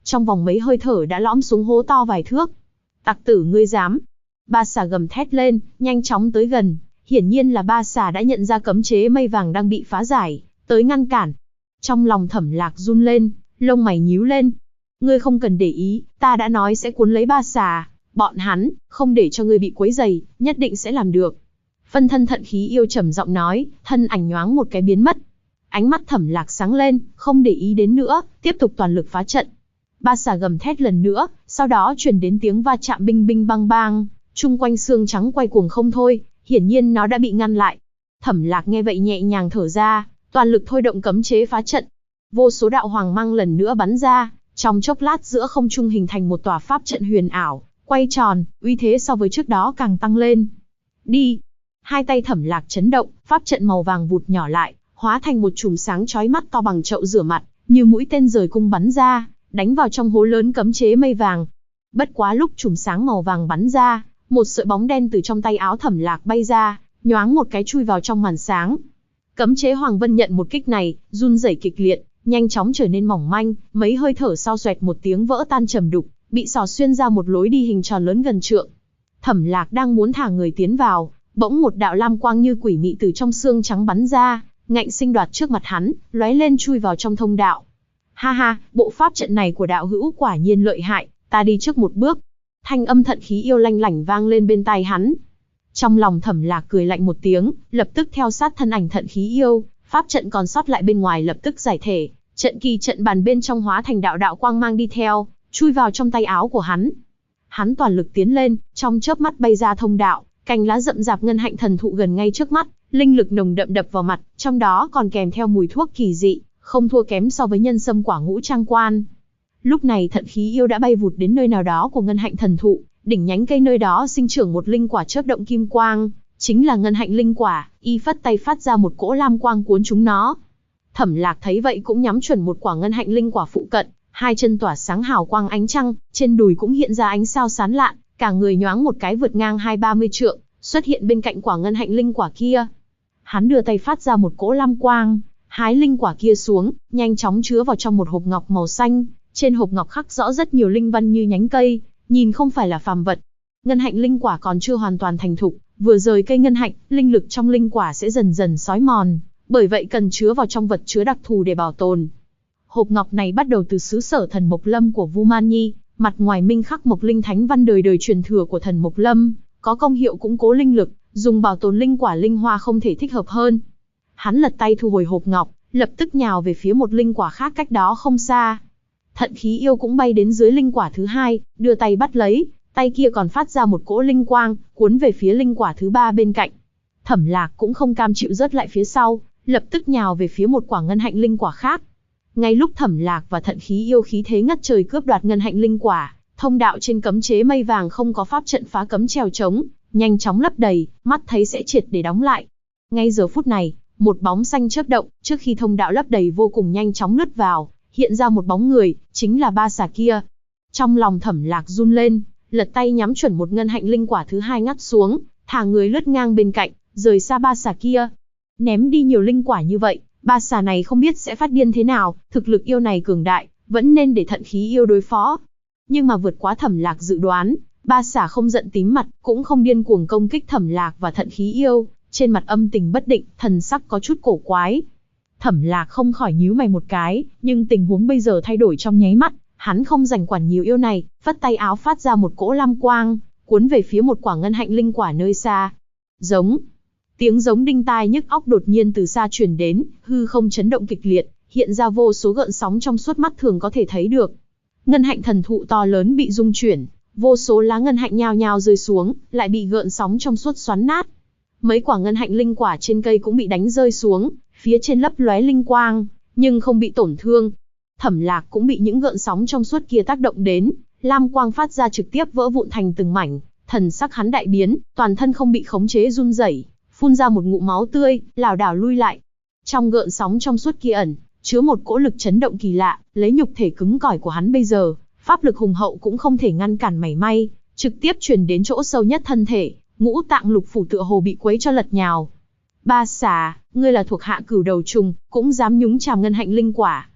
Trong vòng mấy hơi thở đã lõm xuống hố to vài thước. Tặc tử ngươi dám. Ba xà gầm thét lên, nhanh chóng tới gần. Hiển nhiên là ba xà đã nhận ra cấm chế mây vàng đang bị phá giải, tới ngăn cản. Trong lòng Thẩm Lạc run lên, lông mày nhíu lên. Ngươi không cần để ý, ta đã nói sẽ cuốn lấy ba xà. Bọn hắn, không để cho ngươi bị quấy rầy, nhất định sẽ làm được. Phân thân thận khí yêu trầm giọng nói, thân ảnh nhoáng một cái biến mất. Ánh mắt Thẩm Lạc sáng lên, không để ý đến nữa, tiếp tục toàn lực phá trận. Ba xà gầm thét lần nữa, sau đó truyền đến tiếng va chạm binh binh bang bang, chung quanh xương trắng quay cuồng không thôi, hiển nhiên nó đã bị ngăn lại. Thẩm Lạc nghe vậy nhẹ nhàng thở ra, toàn lực thôi động cấm chế phá trận. Vô số đạo hoàng mang lần nữa bắn ra, trong chốc lát giữa không trung hình thành một tòa pháp trận huyền ảo, quay tròn, uy thế so với trước đó càng tăng lên. Đi! Hai tay Thẩm Lạc chấn động, pháp trận màu vàng vụt nhỏ lại, hóa thành một chùm sáng chói mắt to bằng chậu rửa mặt, như mũi tên rời cung bắn ra, đánh vào trong hố lớn cấm chế mây vàng. Bất quá lúc chùm sáng màu vàng bắn ra, một sợi bóng đen từ trong tay áo Thẩm Lạc bay ra, nhoáng một cái chui vào trong màn sáng. Cấm chế Hoàng Vân nhận một kích này, run rẩy kịch liệt, nhanh chóng trở nên mỏng manh, mấy hơi thở sau xoẹt một tiếng vỡ tan trầm đục, bị xỏ xuyên ra một lối đi hình tròn lớn gần trượng. Thẩm Lạc đang muốn thả người tiến vào, bỗng một đạo lam quang như quỷ mị từ trong xương trắng bắn ra, ngạnh sinh đoạt trước mặt hắn, lóe lên chui vào trong thông đạo. Ha ha, bộ pháp trận này của đạo hữu quả nhiên lợi hại, ta đi trước một bước. Thanh âm thận khí yêu lanh lảnh vang lên bên tai hắn. Trong lòng Thẩm Lạc cười lạnh một tiếng, lập tức theo sát thân ảnh thận khí yêu, pháp trận còn sót lại bên ngoài lập tức giải thể, trận kỳ trận bàn bên trong hóa thành đạo đạo quang mang đi theo, chui vào trong tay áo của hắn. Hắn toàn lực tiến lên, trong chớp mắt bay ra thông đạo, cành lá rậm rạp ngân hạnh thần thụ gần ngay trước mắt, linh lực nồng đậm đập vào mặt, trong đó còn kèm theo mùi thuốc kỳ dị, không thua kém so với nhân sâm quả ngũ trang quan. Lúc này thận khí yêu đã bay vụt đến nơi nào đó của ngân hạnh thần thụ, đỉnh nhánh cây nơi đó sinh trưởng một linh quả chớp động kim quang, chính là ngân hạnh linh quả, y phất tay phát ra một cỗ lam quang cuốn chúng nó. Thẩm Lạc thấy vậy cũng nhắm chuẩn một quả ngân hạnh linh quả phụ cận, hai chân tỏa sáng hào quang ánh trăng, trên đùi cũng hiện ra ánh sao sáng lạn, cả người nhoáng một cái vượt ngang 20-30 trượng, xuất hiện bên cạnh quả ngân hạnh linh quả kia. Hắn đưa tay phát ra một cỗ lam quang, hái linh quả kia xuống, nhanh chóng chứa vào trong một hộp ngọc màu xanh, trên hộp ngọc khắc rõ rất nhiều linh văn như nhánh cây, nhìn không phải là phàm vật. Ngân hạnh linh quả còn chưa hoàn toàn thành thục, vừa rời cây ngân hạnh, linh lực trong linh quả sẽ dần dần xói mòn, bởi vậy cần chứa vào trong vật chứa đặc thù để bảo tồn. Hộp ngọc này bắt đầu từ xứ sở thần Mộc Lâm của Vu Man Nhi, mặt ngoài minh khắc Mộc Linh Thánh văn đời đời truyền thừa của thần Mộc Lâm, có công hiệu củng cố linh lực, dùng bảo tồn linh quả linh hoa không thể thích hợp hơn. Hắn lật tay thu hồi hộp ngọc, lập tức nhào về phía một linh quả khác cách đó không xa. Thận khí yêu cũng bay đến dưới linh quả thứ hai, đưa tay bắt lấy, tay kia còn phát ra một cỗ linh quang, cuốn về phía linh quả thứ ba bên cạnh. Thẩm Lạc cũng không cam chịu rớt lại phía sau, lập tức nhào về phía một quả ngân hạnh linh quả khác. Ngay lúc Thẩm Lạc và thận khí yêu khí thế ngất trời cướp đoạt ngân hạnh linh quả, thông đạo trên cấm chế mây vàng không có pháp trận phá cấm trèo trống, nhanh chóng lấp đầy, mắt thấy sẽ triệt để đóng lại. Ngay giờ phút này, một bóng xanh chớp động, trước khi thông đạo lấp đầy vô cùng nhanh chóng lướt vào, hiện ra một bóng người, chính là ba xà kia. Trong lòng Thẩm Lạc run lên, lật tay nhắm chuẩn một ngân hạnh linh quả thứ hai ngắt xuống, thả người lướt ngang bên cạnh, rời xa ba xà kia. Ném đi nhiều linh quả như vậy, ba xà này không biết sẽ phát điên thế nào, thực lực yêu này cường đại, vẫn nên để thận khí yêu đối phó. Nhưng mà vượt quá Thẩm Lạc dự đoán, ba xà không giận tím mặt, cũng không điên cuồng công kích Thẩm Lạc và thận khí yêu, trên mặt âm tình bất định, thần sắc có chút cổ quái. Thẩm Lạc không khỏi nhíu mày một cái, nhưng tình huống bây giờ thay đổi trong nháy mắt, hắn không rảnh quản nhiều yêu này, phất tay áo phát ra một cỗ lam quang, cuốn về phía một quả ngân hạnh linh quả nơi xa. Giống. Tiếng giống đinh tai nhức óc đột nhiên từ xa truyền đến, hư không chấn động kịch liệt, hiện ra vô số gợn sóng trong suốt mắt thường có thể thấy được. Ngân hạnh thần thụ to lớn bị rung chuyển, vô số lá ngân hạnh nhao nhao rơi xuống, lại bị gợn sóng trong suốt xoắn nát. Mấy quả ngân hạnh linh quả trên cây cũng bị đánh rơi xuống, phía trên lấp lóe linh quang, nhưng không bị tổn thương. Thẩm Lạc cũng bị những gợn sóng trong suốt kia tác động đến, lam quang phát ra trực tiếp vỡ vụn thành từng mảnh, thần sắc hắn đại biến, toàn thân không bị khống chế run rẩy, phun ra một ngụm máu tươi, lảo đảo lui lại. Trong gợn sóng trong suốt kia ẩn chứa một cỗ lực chấn động kỳ lạ, lấy nhục thể cứng cỏi của hắn bây giờ, pháp lực hùng hậu cũng không thể ngăn cản mảy may, trực tiếp truyền đến chỗ sâu nhất thân thể, ngũ tạng lục phủ tựa hồ bị quấy cho lật nhào. Ba xà, ngươi là thuộc hạ Cửu Đầu Trùng, cũng dám nhúng chàm ngân hạnh linh quả.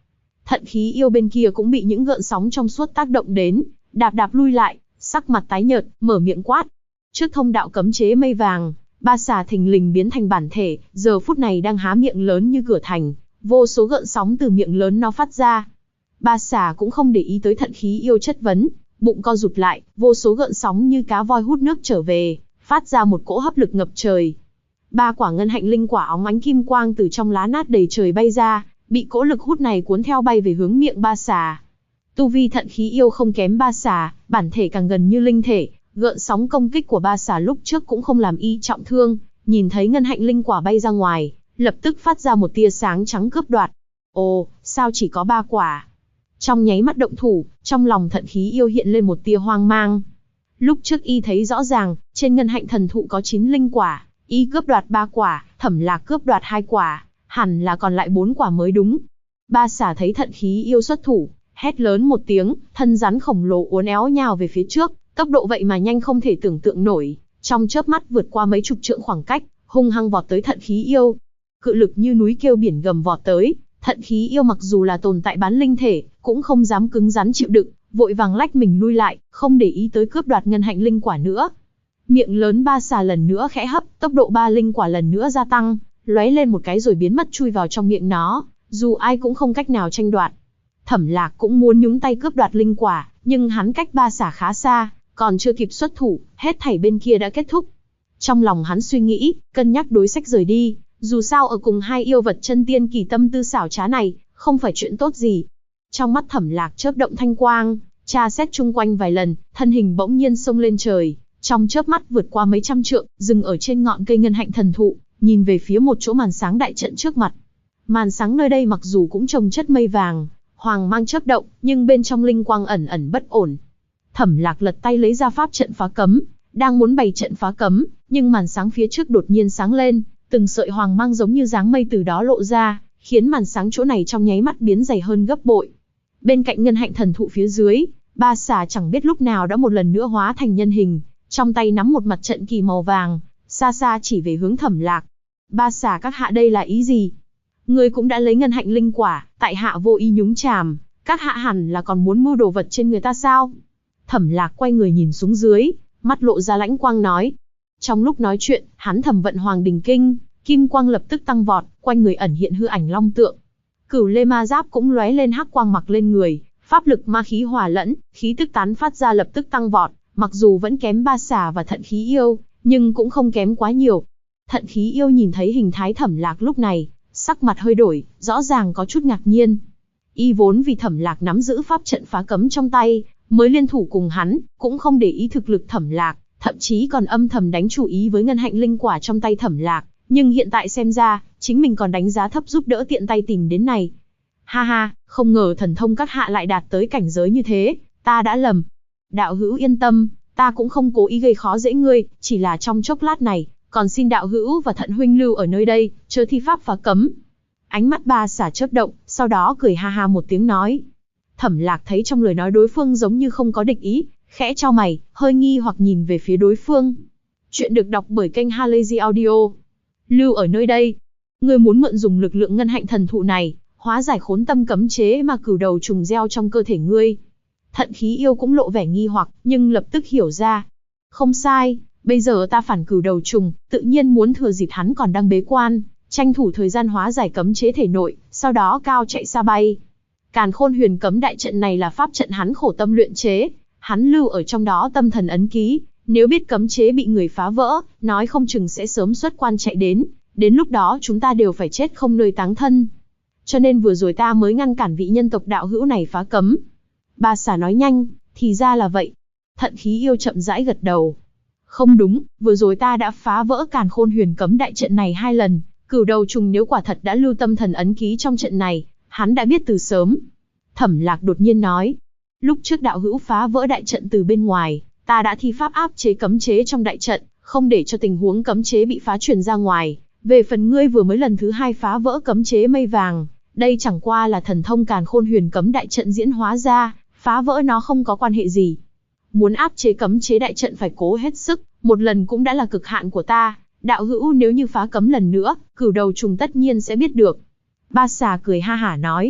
Thận khí yêu bên kia cũng bị những gợn sóng trong suốt tác động đến, đạp đạp lui lại, sắc mặt tái nhợt, mở miệng quát. Trước thông đạo cấm chế mây vàng, ba xà thình lình biến thành bản thể, giờ phút này đang há miệng lớn như cửa thành, vô số gợn sóng từ miệng lớn nó phát ra. Ba xà cũng không để ý tới thận khí yêu chất vấn, bụng co rụt lại, vô số gợn sóng như cá voi hút nước trở về, phát ra một cỗ hấp lực ngập trời. Ba quả ngân hạnh linh quả óng ánh kim quang từ trong lá nát đầy trời bay ra, bị cỗ lực hút này cuốn theo bay về hướng miệng ba xà. Tu vi thận khí yêu không kém ba xà, bản thể càng gần như linh thể, gợn sóng công kích của ba xà lúc trước cũng không làm y trọng thương, nhìn thấy ngân hạnh linh quả bay ra ngoài, lập tức phát ra một tia sáng trắng cướp đoạt. Ồ, sao chỉ có 3 quả? Trong nháy mắt động thủ, trong lòng thận khí yêu hiện lên một tia hoang mang. Lúc trước y thấy rõ ràng, trên ngân hạnh thần thụ có 9 linh quả, y cướp đoạt 3 quả, Thẩm Lạc cướp đoạt 2 quả, hẳn là còn lại 4 quả mới đúng. Ba xà thấy thận khí yêu xuất thủ, hét lớn một tiếng, thân rắn khổng lồ uốn éo nhào về phía trước, tốc độ vậy mà nhanh không thể tưởng tượng nổi, trong chớp mắt vượt qua mấy chục trượng khoảng cách, hung hăng vọt tới thận khí yêu. Cự lực như núi kêu biển gầm vọt tới, thận khí yêu mặc dù là tồn tại bán linh thể, cũng không dám cứng rắn chịu đựng, vội vàng lách mình lui lại, không để ý tới cướp đoạt ngân hạnh linh quả nữa. Miệng lớn ba xà lần nữa khẽ hấp, tốc độ 3 linh quả lần nữa gia tăng, lóe lên một cái rồi biến mất chui vào trong miệng nó, dù ai cũng không cách nào tranh đoạt. Thẩm Lạc cũng muốn nhúng tay cướp đoạt linh quả, nhưng hắn cách ba xà khá xa, còn chưa kịp xuất thủ, hết thảy bên kia đã kết thúc. Trong lòng hắn suy nghĩ, cân nhắc đối sách rời đi, dù sao ở cùng hai yêu vật chân tiên kỳ tâm tư xảo trá này, không phải chuyện tốt gì. Trong mắt Thẩm Lạc chớp động thanh quang, tra xét chung quanh vài lần, thân hình bỗng nhiên xông lên trời, trong chớp mắt vượt qua mấy trăm trượng, dừng ở trên ngọn cây ngân hạnh thần thụ, nhìn về phía một chỗ màn sáng đại trận trước mặt. Màn sáng nơi đây mặc dù cũng trồng chất mây vàng, hoàng mang chớp động, nhưng bên trong linh quang ẩn ẩn bất ổn. Thẩm Lạc lật tay lấy ra pháp trận phá cấm, đang muốn bày trận phá cấm, nhưng màn sáng phía trước đột nhiên sáng lên, từng sợi hoàng mang giống như dáng mây từ đó lộ ra, khiến màn sáng chỗ này trong nháy mắt biến dày hơn gấp bội. Bên cạnh ngân hạnh thần thụ phía dưới, ba xà chẳng biết lúc nào đã một lần nữa hóa thành nhân hình, trong tay nắm một mặt trận kỳ màu vàng, xa xa chỉ về hướng Thẩm Lạc. Ba xà các hạ đây là ý gì? Ngươi cũng đã lấy ngân hạnh linh quả, tại hạ vô ý nhúng chàm, các hạ hẳn là còn muốn mưu đồ vật trên người ta sao? Thẩm Lạc quay người nhìn xuống dưới, mắt lộ ra lãnh quang nói. Trong lúc nói chuyện, hắn thầm vận Hoàng Đình Kinh, kim quang lập tức tăng vọt, quanh người ẩn hiện hư ảnh long tượng. Cửu Lê Ma Giáp cũng lóe lên hắc quang mặc lên người, pháp lực ma khí hòa lẫn, khí tức tán phát ra lập tức tăng vọt, mặc dù vẫn kém ba xà và thận khí yêu, nhưng cũng không kém quá nhiều. Thận khí yêu nhìn thấy hình thái Thẩm Lạc lúc này, sắc mặt hơi đổi, rõ ràng có chút ngạc nhiên. Y vốn vì Thẩm Lạc nắm giữ pháp trận phá cấm trong tay, mới liên thủ cùng hắn, cũng không để ý thực lực Thẩm Lạc, thậm chí còn âm thầm đánh chủ ý với ngân hạnh linh quả trong tay Thẩm Lạc, nhưng hiện tại xem ra, chính mình còn đánh giá thấp giúp đỡ tiện tay tìm đến này. Ha ha, không ngờ thần thông các hạ lại đạt tới cảnh giới như thế, ta đã lầm. Đạo hữu yên tâm, ta cũng không cố ý gây khó dễ ngươi, chỉ là trong chốc lát này, còn xin đạo hữu và Thận huynh lưu ở nơi đây, chớ thi pháp phá cấm. Ánh mắt ba xà chớp động, sau đó cười ha ha một tiếng nói. Thẩm Lạc thấy trong lời nói đối phương giống như không có địch ý, khẽ chau mày, hơi nghi hoặc nhìn về phía đối phương. Chuyện được đọc bởi kênh Halazy Audio. Lưu ở nơi đây. Ngươi muốn mượn dùng lực lượng ngân hạnh thần thụ này, hóa giải khốn tâm cấm chế mà cửu đầu trùng gieo trong cơ thể ngươi. Thận khí yêu cũng lộ vẻ nghi hoặc, nhưng lập tức hiểu ra. Không sai, bây giờ ta phản cửu đầu trùng, tự nhiên muốn thừa dịp hắn còn đang bế quan, tranh thủ thời gian hóa giải cấm chế thể nội, sau đó cao chạy xa bay. Càn Khôn Huyền Cấm đại trận này là pháp trận hắn khổ tâm luyện chế, hắn lưu ở trong đó tâm thần ấn ký, nếu biết cấm chế bị người phá vỡ, nói không chừng sẽ sớm xuất quan chạy đến lúc đó chúng ta đều phải chết không nơi táng thân. Cho nên vừa rồi ta mới ngăn cản vị nhân tộc đạo hữu này phá cấm. Ba xà nói nhanh, thì ra là vậy. Thận khí yêu chậm rãi gật đầu. Không đúng, vừa rồi ta đã phá vỡ Càn Khôn Huyền Cấm đại trận này 2 lần, cửu đầu trùng nếu quả thật đã lưu tâm thần ấn ký trong trận này, hắn đã biết từ sớm. Thẩm Lạc đột nhiên nói, lúc trước đạo hữu phá vỡ đại trận từ bên ngoài, ta đã thi pháp áp chế cấm chế trong đại trận, không để cho tình huống cấm chế bị phá truyền ra ngoài. Về phần ngươi vừa mới lần thứ 2 phá vỡ cấm chế mây vàng, đây chẳng qua là thần thông Càn Khôn Huyền Cấm đại trận diễn hóa ra, phá vỡ nó không có quan hệ gì. Muốn áp chế cấm chế đại trận phải cố hết sức, một lần cũng đã là cực hạn của ta, đạo hữu nếu như phá cấm lần nữa, cửu đầu trùng tất nhiên sẽ biết được. Ba xà cười ha hả nói,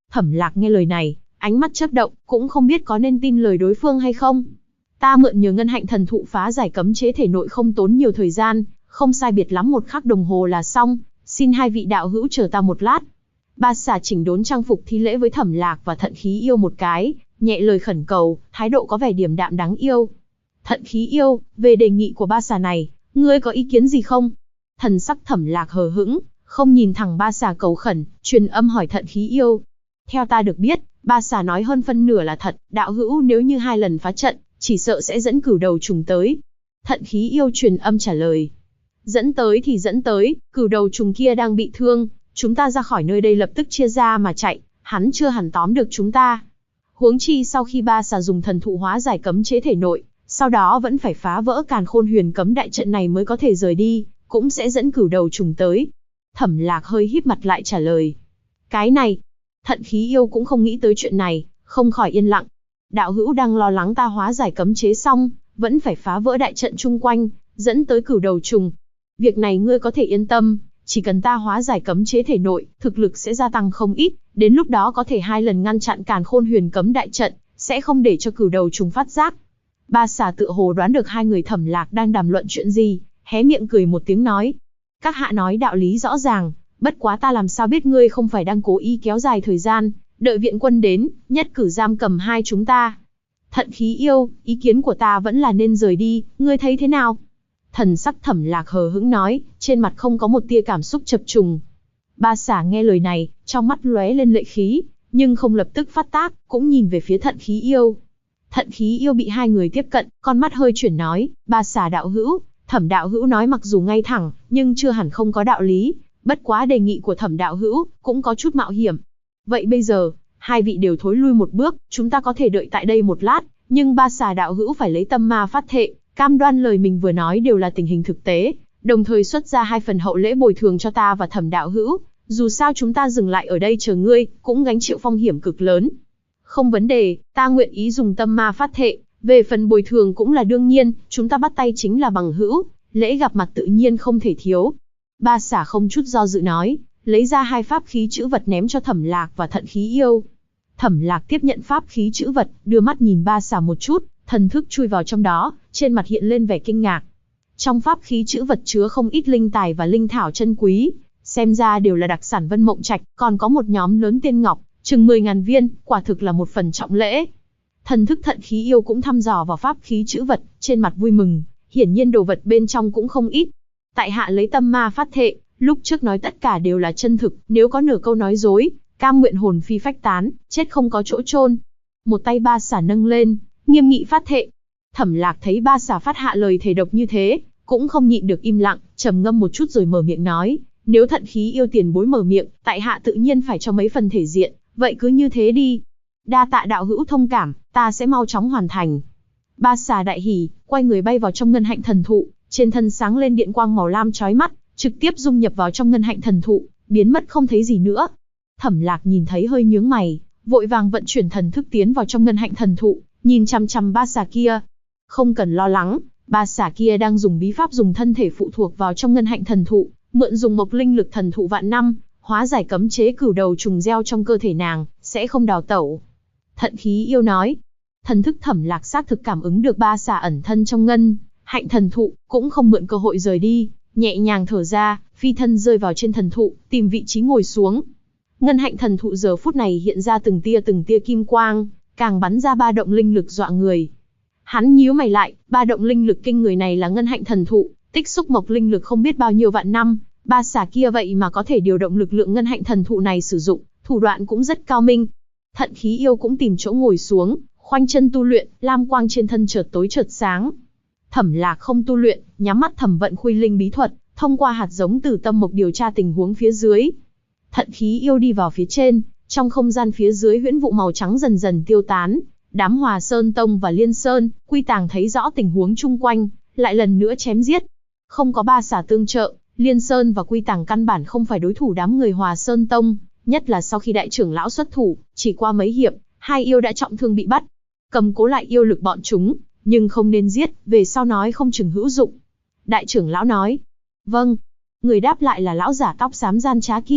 Thẩm Lạc nghe lời này, ánh mắt chớp động, cũng không biết có nên tin lời đối phương hay không. Ta mượn nhờ ngân hạnh thần thụ phá giải cấm chế thể nội không tốn nhiều thời gian, không sai biệt lắm 1 khắc đồng hồ là xong, xin hai vị đạo hữu chờ ta một lát. Ba xà chỉnh đốn trang phục thi lễ với Thẩm Lạc và Thận Khí Yêu một cái, nhẹ lời khẩn cầu, thái độ có vẻ điềm đạm đáng yêu. Thận Khí Yêu, về đề nghị của ba xà này, ngươi có ý kiến gì không? Thần sắc Thẩm Lạc hờ hững, không nhìn thẳng ba xà cầu khẩn, truyền âm hỏi Thận Khí Yêu. Theo ta được biết, ba xà nói hơn phân nửa là thật, đạo hữu nếu như 2 lần phá trận, chỉ sợ sẽ dẫn cửu đầu trùng tới. Thận Khí Yêu truyền âm trả lời. Dẫn tới thì dẫn tới, cửu đầu trùng kia đang bị thương, chúng ta ra khỏi nơi đây lập tức chia ra mà chạy, hắn chưa hẳn tóm được chúng ta. Huống chi sau khi ba xà dùng thần thụ hóa giải cấm chế thể nội, sau đó vẫn phải phá vỡ Càn Khôn Huyền cấm đại trận này mới có thể rời đi, cũng sẽ dẫn cửu đầu trùng tới. Thẩm Lạc hơi híp mặt lại trả lời. Cái này, Thận Khí Yêu cũng không nghĩ tới chuyện này, không khỏi yên lặng. Đạo hữu đang lo lắng ta hóa giải cấm chế xong, vẫn phải phá vỡ đại trận chung quanh, dẫn tới cửu đầu trùng. Việc này ngươi có thể yên tâm, chỉ cần ta hóa giải cấm chế thể nội, thực lực sẽ gia tăng không ít, đến lúc đó có thể 2 lần ngăn chặn Càn Khôn Huyền cấm đại trận, sẽ không để cho cửu đầu trùng phát giác. Ba xà tựa hồ đoán được hai người Thẩm Lạc đang đàm luận chuyện gì, hé miệng cười một tiếng nói. Các hạ nói đạo lý rõ ràng, bất quá ta làm sao biết ngươi không phải đang cố ý kéo dài thời gian, đợi viện quân đến, nhất cử giam cầm hai chúng ta. Thận Khí Yêu, ý kiến của ta vẫn là nên rời đi, ngươi thấy thế nào? Thần sắc Thẩm Lạc hờ hững nói, trên mặt không có một tia cảm xúc chập trùng. Ba xà nghe lời này, trong mắt lóe lên lệ khí, nhưng không lập tức phát tác, cũng nhìn về phía Thận Khí Yêu. Thận Khí Yêu bị hai người tiếp cận, con mắt hơi chuyển nói, ba xà đạo hữu, Thẩm đạo hữu nói mặc dù ngay thẳng, nhưng chưa hẳn không có đạo lý, bất quá đề nghị của Thẩm đạo hữu cũng có chút mạo hiểm. Vậy bây giờ, hai vị đều thối lui một bước, chúng ta có thể đợi tại đây một lát, nhưng ba xà đạo hữu phải lấy tâm ma phát thệ, cam đoan lời mình vừa nói đều là tình hình thực tế, đồng thời xuất ra 2 phần hậu lễ bồi thường cho ta và Thẩm đạo hữu, dù sao chúng ta dừng lại ở đây chờ ngươi, cũng gánh chịu phong hiểm cực lớn. Không vấn đề, ta nguyện ý dùng tâm ma phát thệ, về phần bồi thường cũng là đương nhiên, chúng ta bắt tay chính là bằng hữu, lễ gặp mặt tự nhiên không thể thiếu. Ba xà không chút do dự nói, lấy ra 2 pháp khí chữ vật ném cho Thẩm Lạc và Thận Khí Yêu. Thẩm Lạc tiếp nhận pháp khí chữ vật, đưa mắt nhìn ba xà một chút, thần thức chui vào trong đó, trên mặt hiện lên vẻ kinh ngạc. Trong pháp khí chữ vật chứa không ít linh tài và linh thảo chân quý, xem ra đều là đặc sản Vân Mộng Trạch, còn có một nhóm lớn tiên ngọc, chừng 10.000 viên, quả thực là một phần trọng lễ. Thần thức Thận Khí Yêu cũng thăm dò vào pháp khí chữ vật, trên mặt vui mừng, hiển nhiên đồ vật bên trong cũng không ít. Tại hạ lấy tâm ma phát thệ, lúc trước nói tất cả đều là chân thực, nếu có nửa câu nói dối, cam nguyện hồn phi phách tán, chết không có chỗ chôn. Một tay ba xà nâng lên, nghiêm nghị phát thệ. Thẩm Lạc thấy ba xà phát hạ lời thề độc như thế, cũng không nhịn được im lặng, trầm ngâm một chút rồi mở miệng nói, nếu Thận Khí Yêu tiền bối mở miệng, tại hạ tự nhiên phải cho mấy phần thể diện, vậy cứ như thế đi. Đa tạ đạo hữu thông cảm, ta sẽ mau chóng hoàn thành. Ba xà đại hỉ, quay người bay vào trong ngân hạnh thần thụ, trên thân sáng lên điện quang màu lam chói mắt, trực tiếp dung nhập vào trong ngân hạnh thần thụ, biến mất không thấy gì nữa. Thẩm Lạc nhìn thấy hơi nhướng mày, vội vàng vận chuyển thần thức tiến vào trong ngân hạnh thần thụ, nhìn chằm chằm ba xà kia. Không cần lo lắng, ba xà kia đang dùng bí pháp dùng thân thể phụ thuộc vào trong ngân hạnh thần thụ, mượn dùng mộc linh lực thần thụ vạn năm, hóa giải cấm chế cửu đầu trùng gieo trong cơ thể nàng, sẽ không đào tẩu. Thận Khí Yêu nói. Thần thức Thẩm Lạc xác thực cảm ứng được ba xà ẩn thân trong ngân hạnh thần thụ, cũng không mượn cơ hội rời đi, nhẹ nhàng thở ra, phi thân rơi vào trên thần thụ, tìm vị trí ngồi xuống. Ngân hạnh thần thụ giờ phút này hiện ra từng tia kim quang, càng bắn ra ba động linh lực dọa người. Hắn nhíu mày lại, ba động linh lực kinh người này là ngân hạnh thần thụ, tích xúc mộc linh lực không biết bao nhiêu vạn năm, ba xà kia vậy mà có thể điều động lực lượng ngân hạnh thần thụ này sử dụng, thủ đoạn cũng rất cao minh. Thận Khí Yêu cũng tìm chỗ ngồi xuống, khoanh chân tu luyện, lam quang trên thân chợt tối chợt sáng. Thẩm Lạc không tu luyện, nhắm mắt thẩm vận khuy linh bí thuật, thông qua hạt giống từ tâm mộc điều tra tình huống phía dưới. Thận Khí Yêu đi vào phía trên, trong không gian phía dưới huyễn vụ màu trắng dần dần tiêu tán, đám Hòa Sơn Tông và Liên Sơn, Quy Tàng thấy rõ tình huống chung quanh, lại lần nữa chém giết. Không có ba xà tương trợ, Liên Sơn và Quy Tàng căn bản không phải đối thủ đám người Hòa Sơn Tông, nhất là sau khi đại trưởng lão xuất thủ, chỉ qua mấy hiệp, hai yêu đã trọng thương bị bắt. Cầm cố lại yêu lực bọn chúng, nhưng không nên giết, về sau nói không chừng hữu dụng. Đại trưởng lão nói, vâng. Người đáp lại là lão giả tóc xám gian trá kia,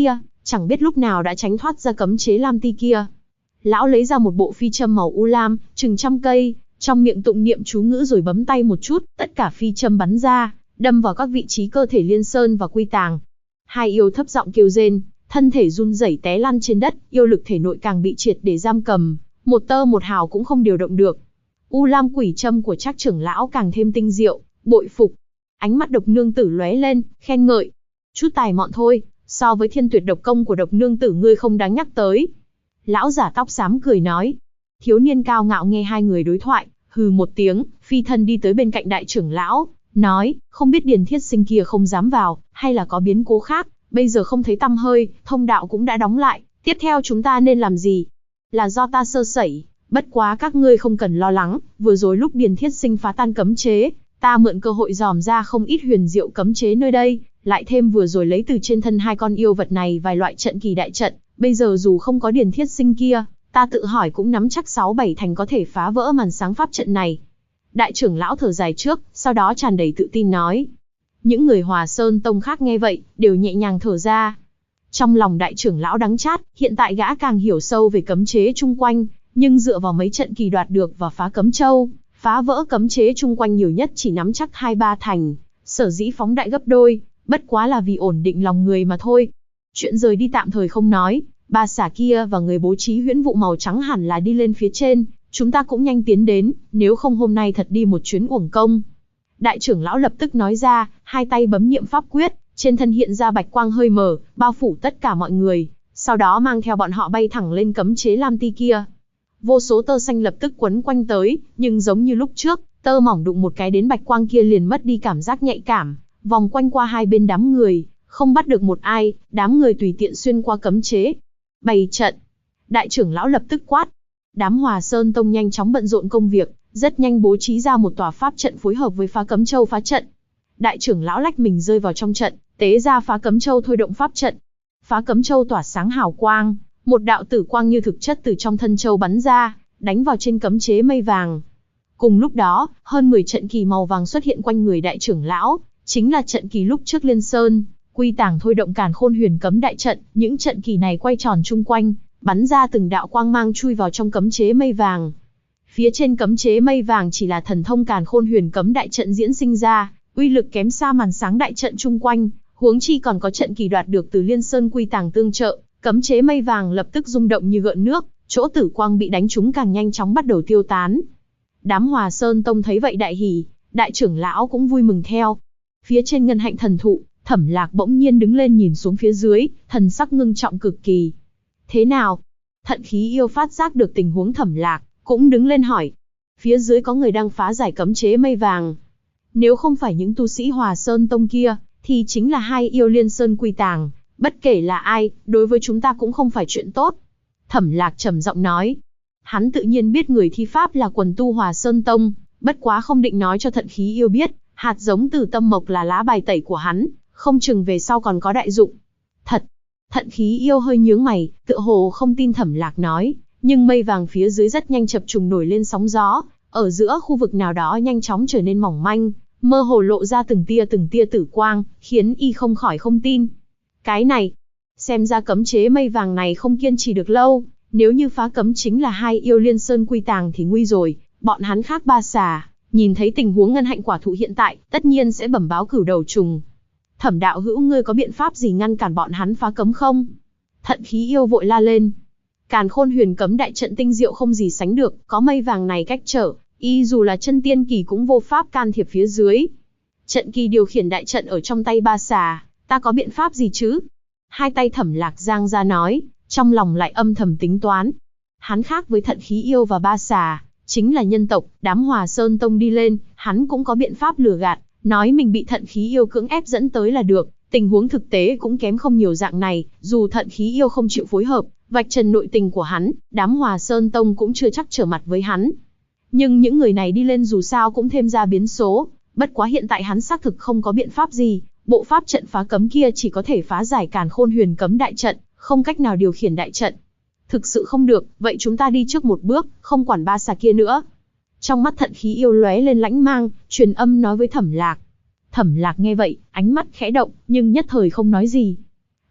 chẳng biết lúc nào đã tránh thoát ra cấm chế lam ti kia. Lão lấy ra một bộ phi châm màu u lam, chừng trăm cây, trong miệng tụng niệm chú ngữ rồi bấm tay một chút, tất cả phi châm bắn ra, đâm vào các vị trí cơ thể Liên Sơn và Quy Tàng. Hai yêu thấp giọng kêu rên, thân thể run rẩy té lăn trên đất, yêu lực thể nội càng bị triệt để giam cầm, một tơ một hào cũng không điều động được. U lam quỷ châm của Trác trưởng lão càng thêm tinh diệu, bội phục. Ánh mắt Độc nương tử lóe lên, khen ngợi. Chút tài mọn thôi, so với thiên tuyệt độc công của Độc nương tử ngươi không đáng nhắc tới. Lão giả tóc xám cười nói. Thiếu niên cao ngạo nghe hai người đối thoại, hừ một tiếng, phi thân đi tới bên cạnh đại trưởng lão, nói, không biết Điền Thiết Sinh kia không dám vào, hay là có biến cố khác, bây giờ không thấy tăm hơi, thông đạo cũng đã đóng lại, tiếp theo chúng ta nên làm gì? Là do ta sơ sẩy, bất quá các ngươi không cần lo lắng, vừa rồi lúc Điền Thiết Sinh phá tan cấm chế, ta mượn cơ hội dòm ra không ít huyền diệu cấm chế nơi đây, lại thêm vừa rồi lấy từ trên thân hai con yêu vật này vài loại trận kỳ đại trận, bây giờ dù không có Điền Thiết Sinh kia, ta tự hỏi cũng nắm chắc 6-7 thành có thể phá vỡ màn sáng pháp trận này. Đại trưởng lão thở dài trước, sau đó tràn đầy tự tin nói. Những người Hòa Sơn Tông khác nghe vậy, đều nhẹ nhàng thở ra. Trong lòng đại trưởng lão đắng chát, hiện tại gã càng hiểu sâu về cấm chế chung quanh, nhưng dựa vào mấy trận kỳ đoạt được và phá cấm châu, phá vỡ cấm chế chung quanh nhiều nhất chỉ nắm chắc 2-3 thành, sở dĩ phóng đại gấp đôi, bất quá là vì ổn định lòng người mà thôi. Chuyện rời đi tạm thời không nói, ba xả kia và người bố trí huyễn vụ màu trắng hẳn là đi lên phía trên, chúng ta cũng nhanh tiến đến, nếu không hôm nay thật đi một chuyến uổng công. Đại trưởng lão lập tức nói ra, hai tay bấm niệm pháp quyết, trên thân hiện ra bạch quang hơi mờ, bao phủ tất cả mọi người, sau đó mang theo bọn họ bay thẳng lên cấm chế lam ti kia. Vô số tơ xanh lập tức quấn quanh tới, nhưng giống như lúc trước, tơ mỏng đụng một cái đến bạch quang kia liền mất đi cảm giác nhạy cảm, vòng quanh qua hai bên đám người, không bắt được một ai, đám người tùy tiện xuyên qua cấm chế. Bày trận. Đại trưởng lão lập tức quát. Đám Hòa Sơn Tông nhanh chóng bận rộn công việc, rất nhanh bố trí ra một tòa pháp trận phối hợp với phá cấm châu phá trận. Đại trưởng lão lách mình rơi vào trong trận, tế ra phá cấm châu thôi động pháp trận. Phá cấm châu tỏa sáng hào quang, một đạo tử quang như thực chất từ trong thân châu bắn ra, đánh vào trên cấm chế mây vàng. Cùng lúc đó, hơn 10 trận kỳ màu vàng xuất hiện quanh người đại trưởng lão, chính là trận kỳ lúc trước Liên Sơn, Quy Tàng thôi động Càn Khôn Huyền Cấm đại trận, những trận kỳ này quay tròn chung quanh, bắn ra từng đạo quang mang chui vào trong cấm chế mây vàng. Phía trên cấm chế mây vàng chỉ là thần thông Càn Khôn Huyền Cấm đại trận diễn sinh ra, uy lực kém xa màn sáng đại trận chung quanh, huống chi còn có trận kỳ đoạt được từ Liên Sơn Quy Tàng tương trợ, cấm chế mây vàng lập tức rung động như gợn nước, chỗ tử quang bị đánh trúng càng nhanh chóng bắt đầu tiêu tán. Đám Hòa Sơn Tông thấy vậy đại hỉ, đại trưởng lão cũng vui mừng theo. Phía trên ngân hạnh thần thụ, Thẩm Lạc bỗng nhiên đứng lên nhìn xuống phía dưới, thần sắc ngưng trọng cực kỳ. Thế nào? Thận khí yêu phát giác được tình huống Thẩm Lạc, cũng đứng lên hỏi. Phía dưới có người đang phá giải cấm chế mây vàng. Nếu không phải những tu sĩ Hòa Sơn Tông kia, thì chính là hai yêu Liên Sơn Quy Tàng. Bất kể là ai, đối với chúng ta cũng không phải chuyện tốt. Thẩm Lạc trầm giọng nói. Hắn tự nhiên biết người thi pháp là quần tu Hòa Sơn Tông, bất quá không định nói cho thận khí yêu biết, hạt giống từ tâm mộc là lá bài tẩy của hắn, không chừng về sau còn có đại dụng. Thật, thận khí yêu hơi nhướng mày, tựa hồ không tin Thẩm Lạc nói, nhưng mây vàng phía dưới rất nhanh chập trùng nổi lên sóng gió, ở giữa khu vực nào đó nhanh chóng trở nên mỏng manh, mơ hồ lộ ra từng tia tử quang, khiến y không khỏi không tin. Cái này, xem ra cấm chế mây vàng này không kiên trì được lâu, nếu như phá cấm chính là hai yêu Liên Sơn Quy Tàng thì nguy rồi, bọn hắn khác ba xà, nhìn thấy tình huống ngân hạnh quả thụ hiện tại, tất nhiên sẽ bẩm báo Cửu Đầu Trùng. Thẩm đạo hữu ngươi có biện pháp gì ngăn cản bọn hắn phá cấm không? Thận khí yêu vội la lên. Càn Khôn Huyền Cấm đại trận tinh diệu không gì sánh được, có mây vàng này cách trở, y dù là chân tiên kỳ cũng vô pháp can thiệp phía dưới. Trận kỳ điều khiển đại trận ở trong tay ba xà, ta có biện pháp gì chứ? Hai tay Thẩm Lạc giang ra nói, trong lòng lại âm thầm tính toán. Hắn khác với thận khí yêu và ba xà, chính là nhân tộc, đám Hòa Sơn Tông đi lên, hắn cũng có biện pháp lừa gạt, nói mình bị thận khí yêu cưỡng ép dẫn tới là được, tình huống thực tế cũng kém không nhiều dạng này, dù thận khí yêu không chịu phối hợp, vạch trần nội tình của hắn, đám Hòa Sơn Tông cũng chưa chắc trở mặt với hắn. Nhưng những người này đi lên dù sao cũng thêm ra biến số, bất quá hiện tại hắn xác thực không có biện pháp gì, bộ pháp trận phá cấm kia chỉ có thể phá giải Càn Khôn Huyền Cấm đại trận, không cách nào điều khiển đại trận. Thực sự không được, vậy chúng ta đi trước một bước, không quản ba xà kia nữa. Trong mắt thận khí yêu lóe lên lãnh mang, truyền âm nói với Thẩm Lạc. Thẩm Lạc nghe vậy, ánh mắt khẽ động, nhưng nhất thời không nói gì.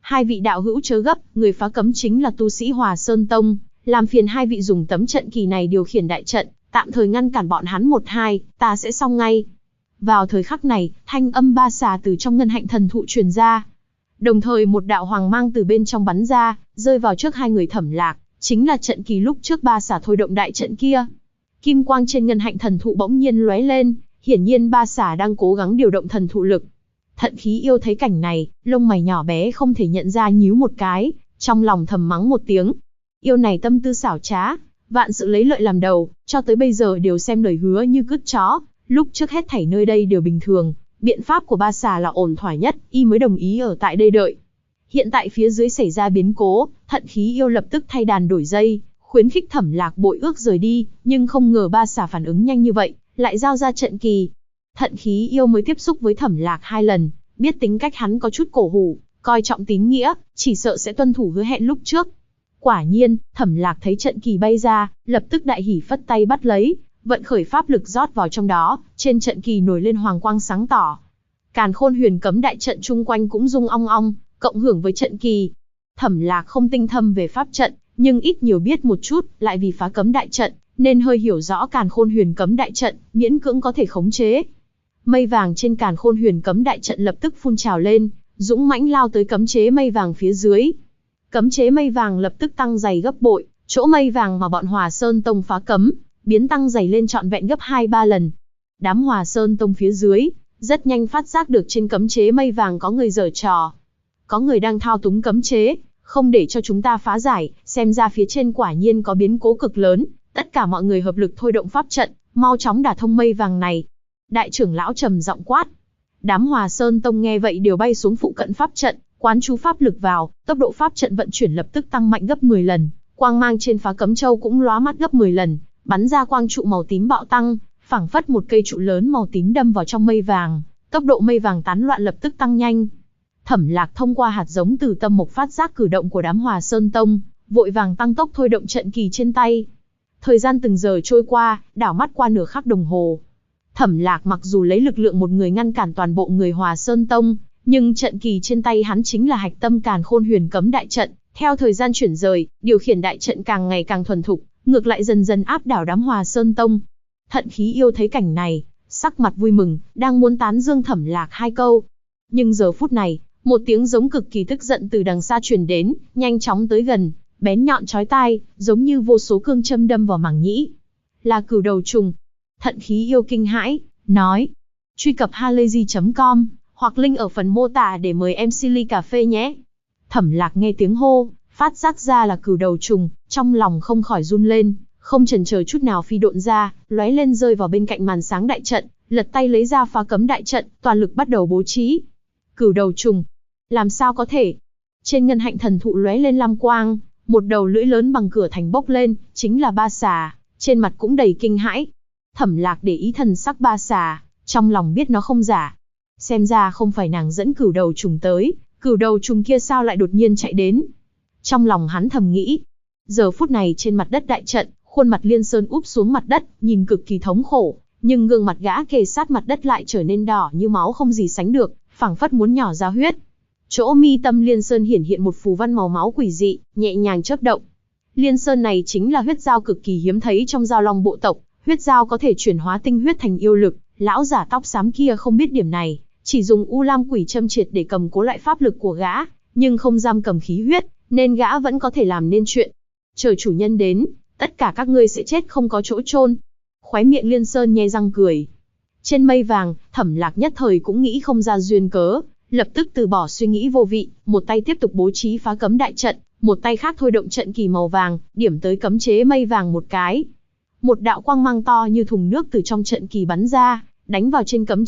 Hai vị đạo hữu chớ gấp, người phá cấm chính là tu sĩ Hòa Sơn Tông, làm phiền hai vị dùng tấm trận kỳ này điều khiển đại trận, tạm thời ngăn cản bọn hắn 1-2, ta sẽ xong ngay. Vào thời khắc này, thanh âm ba xà từ trong ngân hạnh thần thụ truyền ra. Đồng thời một đạo hoàng mang từ bên trong bắn ra, rơi vào trước hai người Thẩm Lạc, chính là trận kỳ lúc trước ba xà thôi động đại trận kia. Kim quang trên ngân hạnh thần thụ bỗng nhiên lóe lên, hiển nhiên ba xà đang cố gắng điều động thần thụ lực. Thận khí yêu thấy cảnh này, lông mày nhỏ bé không thể nhận ra nhíu một cái, trong lòng thầm mắng một tiếng. Yêu này tâm tư xảo trá, vạn sự lấy lợi làm đầu, cho tới bây giờ đều xem lời hứa như cứt chó. Lúc trước hết thảy nơi đây đều bình thường, biện pháp của ba xà là ổn thỏa nhất, y mới đồng ý ở tại đây đợi. Hiện tại phía dưới xảy ra biến cố, thận khí yêu lập tức thay đàn đổi dây, khuyến khích Thẩm Lạc bội ước rời đi, nhưng không ngờ ba xà phản ứng nhanh như vậy, lại giao ra trận kỳ. Thận khí yêu mới tiếp xúc với Thẩm Lạc 2 lần, biết tính cách hắn có chút cổ hủ, coi trọng tín nghĩa, chỉ sợ sẽ tuân thủ hứa hẹn lúc trước. Quả nhiên, Thẩm Lạc thấy trận kỳ bay ra, lập tức đại hỉ phất tay bắt lấy, vận khởi pháp lực rót vào trong đó, trên trận kỳ nổi lên hoàng quang sáng tỏ. Càn Khôn Huyền Cấm đại trận chung quanh cũng rung ong ong, cộng hưởng với trận kỳ. Thẩm Lạc không tinh thâm về pháp trận, nhưng ít nhiều biết một chút, lại vì phá cấm đại trận, nên hơi hiểu rõ Càn Khôn Huyền Cấm đại trận, miễn cưỡng có thể khống chế. Mây vàng trên Càn Khôn Huyền Cấm đại trận lập tức phun trào lên, dũng mãnh lao tới cấm chế mây vàng phía dưới. Cấm chế mây vàng lập tức tăng dày gấp bội, chỗ mây vàng mà bọn Hòa Sơn Tông phá cấm, biến tăng dày lên trọn vẹn gấp 2-3 lần. Đám Hòa Sơn Tông phía dưới, rất nhanh phát giác được trên cấm chế mây vàng có người giở trò. Có người đang thao túng cấm chế, không để cho chúng ta phá giải, xem ra phía trên quả nhiên có biến cố cực lớn. Tất cả mọi người hợp lực thôi động pháp trận, mau chóng đả thông mây vàng này. Đại trưởng lão trầm giọng quát. Đám Hòa Sơn Tông nghe vậy đều bay xuống phụ cận pháp trận, quán chú pháp lực vào, tốc độ pháp trận vận chuyển lập tức tăng mạnh gấp 10 lần, quang mang trên phá cấm châu cũng lóa mắt gấp 10 lần, bắn ra quang trụ màu tím bạo tăng, phảng phất một cây trụ lớn màu tím đâm vào trong mây vàng, tốc độ mây vàng tán loạn lập tức tăng nhanh. Thẩm Lạc thông qua hạt giống từ tâm mộc phát giác cử động của đám Hòa Sơn Tông, vội vàng tăng tốc thôi động trận kỳ trên tay. Thời gian từng giờ trôi qua, đảo mắt qua nửa khắc đồng hồ. Thẩm Lạc mặc dù lấy lực lượng một người ngăn cản toàn bộ người Hòa Sơn Tông, nhưng trận kỳ trên tay hắn chính là hạch tâm Càn Khôn Huyền Cấm đại trận, theo thời gian chuyển rời, điều khiển đại trận càng ngày càng thuần thục, ngược lại dần dần áp đảo đám Hòa Sơn Tông. Thận khí yêu thấy cảnh này, sắc mặt vui mừng, đang muốn tán dương Thẩm Lạc 2 câu. Nhưng giờ phút này, một tiếng giống cực kỳ tức giận từ đằng xa truyền đến, nhanh chóng tới gần, bén nhọn chói tai, giống như vô số cương châm đâm vào màng nhĩ. Là Cửu Đầu Trùng. Thận khí yêu kinh hãi, nói. Truy cập halayzi.com, hoặc link ở phần mô tả để mời em Silly Cà Phê nhé. Thẩm Lạc nghe tiếng hô, phát giác ra là Cửu Đầu Trùng, trong lòng không khỏi run lên, không chần chờ chút nào phi độn ra, lóe lên rơi vào bên cạnh màn sáng đại trận, lật tay lấy ra phá cấm đại trận, toàn lực bắt đầu bố trí. Cửu Đầu Trùng, làm sao có thể? Trên ngân hạnh thần thụ lóe lên lam quang, một đầu lưỡi lớn bằng cửa thành bốc lên, chính là ba xà, trên mặt cũng đầy kinh hãi. Thẩm Lạc để ý thần sắc ba xà, trong lòng biết nó không giả. Xem ra không phải nàng dẫn Cửu Đầu Trùng tới, Cửu Đầu Trùng kia sao lại đột nhiên chạy đến? Trong lòng hắn thầm nghĩ. Giờ phút này trên mặt đất đại trận, khuôn mặt Liên Sơn úp xuống mặt đất, nhìn cực kỳ thống khổ, nhưng gương mặt gã kề sát mặt đất lại trở nên đỏ như máu không gì sánh được, phảng phất muốn nhỏ ra huyết. Chỗ mi tâm Liên Sơn hiển hiện một phù văn màu máu quỷ dị, nhẹ nhàng chớp động. Liên Sơn này chính là huyết dao cực kỳ hiếm thấy trong Dao Long bộ tộc, huyết dao có thể chuyển hóa tinh huyết thành yêu lực. Lão giả tóc xám kia không biết điểm này, chỉ dùng U Lam Quỷ Châm triệt để cầm cố lại pháp lực của gã, nhưng không giam cầm khí huyết, nên gã vẫn có thể làm nên chuyện. Chờ chủ nhân đến, tất cả các ngươi sẽ chết không có chỗ chôn. Khóe miệng Liên Sơn nhe răng cười. Trên mây vàng, Thẩm Lạc nhất thời cũng nghĩ không ra duyên cớ, lập tức từ bỏ suy nghĩ vô vị, một tay tiếp tục bố trí phá cấm đại trận, một tay khác thôi động trận kỳ màu vàng, điểm tới cấm chế mây vàng một cái. Một đạo quang mang to như thùng nước từ trong trận kỳ bắn ra, đánh vào trên cấm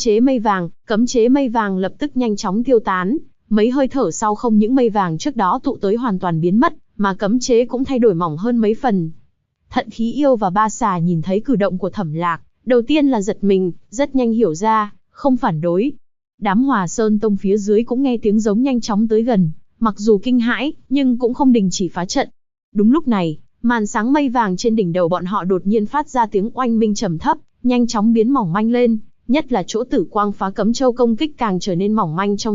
chế mây vàng lập tức nhanh chóng tiêu tán. Mấy hơi thở sau không những mây vàng trước đó tụ tới hoàn toàn biến mất, mà cấm chế cũng thay đổi mỏng hơn mấy phần. Thận khí yêu và ba xà nhìn thấy cử động của Thẩm Lạc, đầu tiên là giật mình, rất nhanh hiểu ra, không phản đối. Đám Hòa Sơn Tông phía dưới cũng nghe tiếng giống nhanh chóng tới gần, mặc dù kinh hãi, nhưng cũng không đình chỉ phá trận. Đúng lúc này, màn sáng mây vàng trên đỉnh đầu bọn họ đột nhiên phát ra tiếng oanh minh trầm thấp, nhanh chóng biến mỏng manh lên, nhất là chỗ tử quang phá cấm châu công kích càng trở nên mỏng manh trong suốt,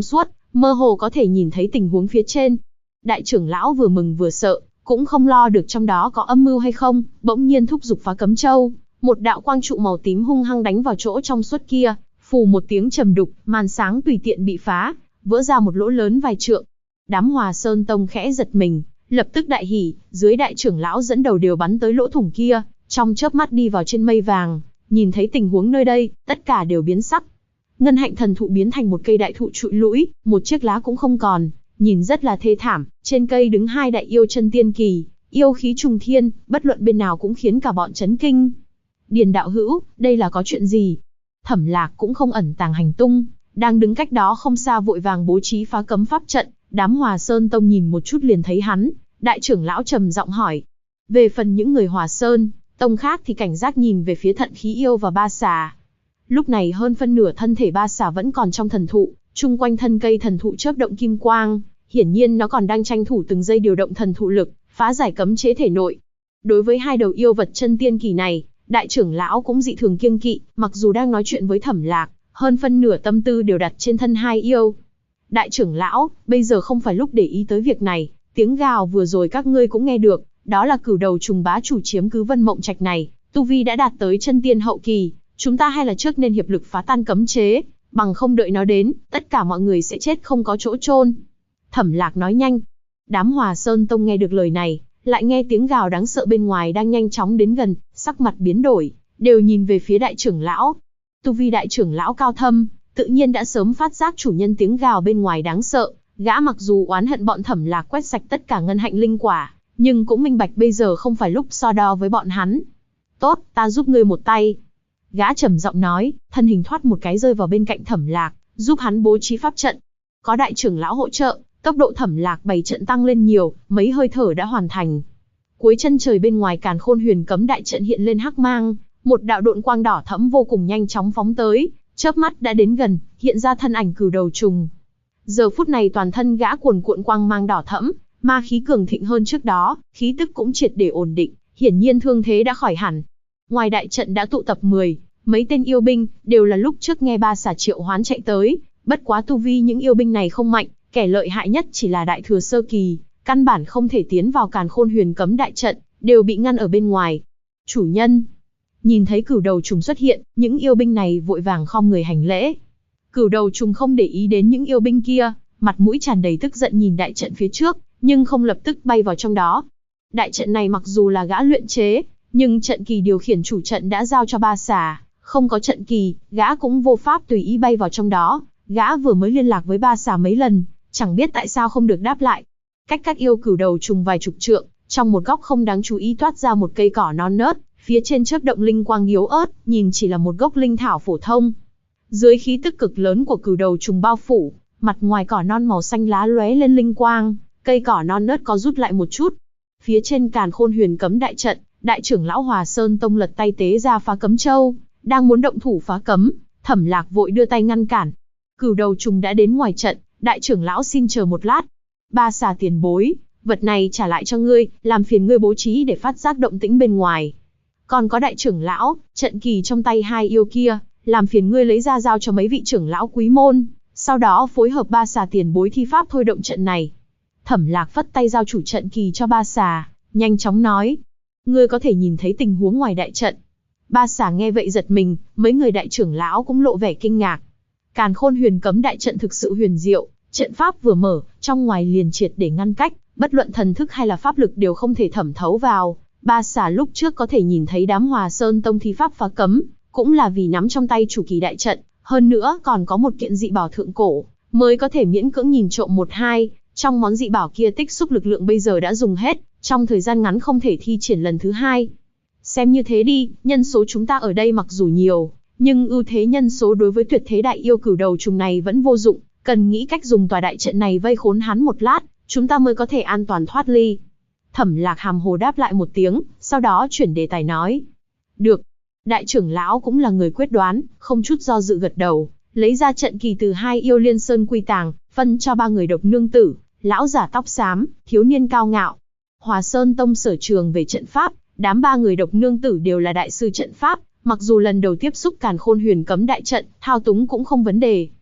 mơ hồ có thể nhìn thấy tình huống phía trên. Đại trưởng lão vừa mừng vừa sợ, cũng không lo được trong đó có âm mưu hay không, bỗng nhiên thúc giục phá cấm châu, một đạo quang trụ màu tím hung hăng đánh vào chỗ trong suốt kia, phù một tiếng trầm đục, màn sáng tùy tiện bị phá, vỡ ra một lỗ lớn vài trượng. Đám Hòa Sơn Tông khẽ giật mình, lập tức đại hỉ, dưới đại trưởng lão dẫn đầu đều bắn tới lỗ thủng kia, trong chớp mắt đi vào trên mây vàng, nhìn thấy tình huống nơi đây, tất cả đều biến sắc. Ngân hạnh thần thụ biến thành một cây đại thụ trụi lũi, một chiếc lá cũng không còn, nhìn rất là thê thảm, trên cây đứng hai đại yêu chân tiên kỳ, yêu khí trùng thiên, bất luận bên nào cũng khiến cả bọn chấn kinh. Điền đạo hữu, đây là có chuyện gì? Thẩm Lạc cũng không ẩn tàng hành tung, đang đứng cách đó không xa vội vàng bố trí phá cấm pháp trận, đám Hòa Sơn Tông nhìn một chút liền thấy hắn, đại trưởng lão trầm giọng hỏi. Về phần những người Hòa Sơn Tông khác thì cảnh giác nhìn về phía Thận Khí Yêu và Ba Xà. Lúc này hơn phân nửa thân thể Ba Xà vẫn còn trong thần thụ, chung quanh thân cây thần thụ chớp động kim quang, hiển nhiên nó còn đang tranh thủ từng giây điều động thần thụ lực, phá giải cấm chế thể nội. Đối với hai đầu yêu vật chân tiên kỳ này, đại trưởng lão cũng dị thường kiêng kỵ, mặc dù đang nói chuyện với Thẩm Lạc, hơn phân nửa tâm tư đều đặt trên thân hai yêu. Đại trưởng lão, bây giờ không phải lúc để ý tới việc này, tiếng gào vừa rồi các ngươi cũng nghe được, đó là cửu đầu trùng bá chủ chiếm cứ Vân Mộng Trạch này, tu vi đã đạt tới chân tiên hậu kỳ, chúng ta hay là trước nên hiệp lực phá tan cấm chế, bằng không đợi nó đến, tất cả mọi người sẽ chết không có chỗ chôn. Thẩm Lạc nói nhanh. Đám Hòa Sơn Tông nghe được lời này, lại nghe tiếng gào đáng sợ bên ngoài đang nhanh chóng đến gần, sắc mặt biến đổi, đều nhìn về phía đại trưởng lão. Tu vi đại trưởng lão cao thâm, tự nhiên đã sớm phát giác chủ nhân tiếng gào bên ngoài đáng sợ, gã mặc dù oán hận bọn Thẩm Lạc quét sạch tất cả ngân hạnh linh quả, nhưng cũng minh bạch bây giờ không phải lúc so đo với bọn hắn. Tốt, ta giúp ngươi một tay. Gã trầm giọng nói, thân hình thoát một cái rơi vào bên cạnh Thẩm Lạc, giúp hắn bố trí pháp trận. Có đại trưởng lão hỗ trợ, tốc độ Thẩm Lạc bày trận tăng lên nhiều, mấy hơi thở đã hoàn thành. Cuối chân trời bên ngoài Càn Khôn Huyền Cấm đại trận hiện lên hắc mang, một đạo độn quang đỏ thẫm vô cùng nhanh chóng phóng tới, chớp mắt đã đến gần, hiện ra thân ảnh cửu đầu trùng. Giờ phút này toàn thân gã cuồn cuộn quang mang đỏ thẫm, ma khí cường thịnh hơn trước đó, khí tức cũng triệt để ổn định, hiển nhiên thương thế đã khỏi hẳn. Ngoài đại trận đã tụ tập mấy tên yêu binh, đều là lúc trước nghe Ba Xà triệu hoán chạy tới, bất quá tu vi những yêu binh này không mạnh, kẻ lợi hại nhất chỉ là đại thừa sơ kỳ, căn bản không thể tiến vào Càn Khôn Huyền Cấm đại trận, đều bị ngăn ở bên ngoài. Chủ nhân, nhìn thấy cửu đầu trùng xuất hiện, những yêu binh này vội vàng khom người hành lễ. Cửu đầu trùng không để ý đến những yêu binh kia, mặt mũi tràn đầy tức giận nhìn đại trận phía trước, nhưng không lập tức bay vào trong đó. Đại trận này mặc dù là gã luyện chế, nhưng trận kỳ điều khiển chủ trận đã giao cho Ba Xà, không có trận kỳ, gã cũng vô pháp tùy ý bay vào trong đó. Gã vừa mới liên lạc với Ba Xà mấy lần, chẳng biết tại sao không được đáp lại. Cách các yêu cửu đầu trùng vài chục trượng, trong một góc không đáng chú ý toát ra một cây cỏ non nớt, phía trên chớp động linh quang yếu ớt, nhìn chỉ là một gốc linh thảo phổ thông. Dưới khí tức cực lớn của cửu đầu trùng bao phủ, mặt ngoài cỏ non màu xanh lá lóe lên linh quang, cây cỏ non nớt có rút lại một chút. Phía trên Càn Khôn Huyền Cấm đại trận, đại trưởng lão Hòa Sơn Tông lật tay tế ra phá cấm châu, đang muốn động thủ phá cấm, Thẩm Lạc vội đưa tay ngăn cản. Cửu đầu trùng đã đến ngoài trận, đại trưởng lão xin chờ một lát. Ba Xà tiền bối, vật này trả lại cho ngươi, làm phiền ngươi bố trí để phát giác động tĩnh bên ngoài. Còn có đại trưởng lão, trận kỳ trong tay hai yêu kia, làm phiền ngươi lấy ra giao cho mấy vị trưởng lão quý môn, sau đó phối hợp Ba Xà tiền bối thi pháp thôi động trận này. Thẩm Lạc phất tay giao chủ trận kỳ cho Ba Xà, nhanh chóng nói. Ngươi có thể nhìn thấy tình huống ngoài đại trận. Ba Xà nghe vậy giật mình, mấy người đại trưởng lão cũng lộ vẻ kinh ngạc. Càn Khôn Huyền Cấm đại trận thực sự huyền diệu, trận pháp vừa mở, trong ngoài liền triệt để ngăn cách, bất luận thần thức hay là pháp lực đều không thể thẩm thấu vào. Ba Xà lúc trước có thể nhìn thấy đám Hòa Sơn Tông thi pháp phá cấm, cũng là vì nắm trong tay chủ kỳ đại trận, hơn nữa còn có một kiện dị bảo thượng cổ, mới có thể miễn cưỡng nhìn trộm một hai, trong món dị bảo kia tích xúc lực lượng bây giờ đã dùng hết, trong thời gian ngắn không thể thi triển lần thứ hai. Xem như thế đi, nhân số chúng ta ở đây mặc dù nhiều, nhưng ưu thế nhân số đối với tuyệt thế đại yêu cửu đầu trùng này vẫn vô dụng, cần nghĩ cách dùng tòa đại trận này vây khốn hắn một lát, chúng ta mới có thể an toàn thoát ly. Thẩm Lạc hàm hồ đáp lại một tiếng, sau đó chuyển đề tài nói. Được. Đại trưởng lão cũng là người quyết đoán, không chút do dự gật đầu, lấy ra trận kỳ từ hai yêu liên sơn quy tàng, phân cho ba người độc nương tử, lão giả tóc xám, thiếu niên cao ngạo. Hòa Sơn Tông sở trường về trận pháp, đám ba người độc nương tử đều là đại sư trận pháp, mặc dù lần đầu tiếp xúc Càn Khôn Huyền Cấm đại trận, thao túng cũng không vấn đề.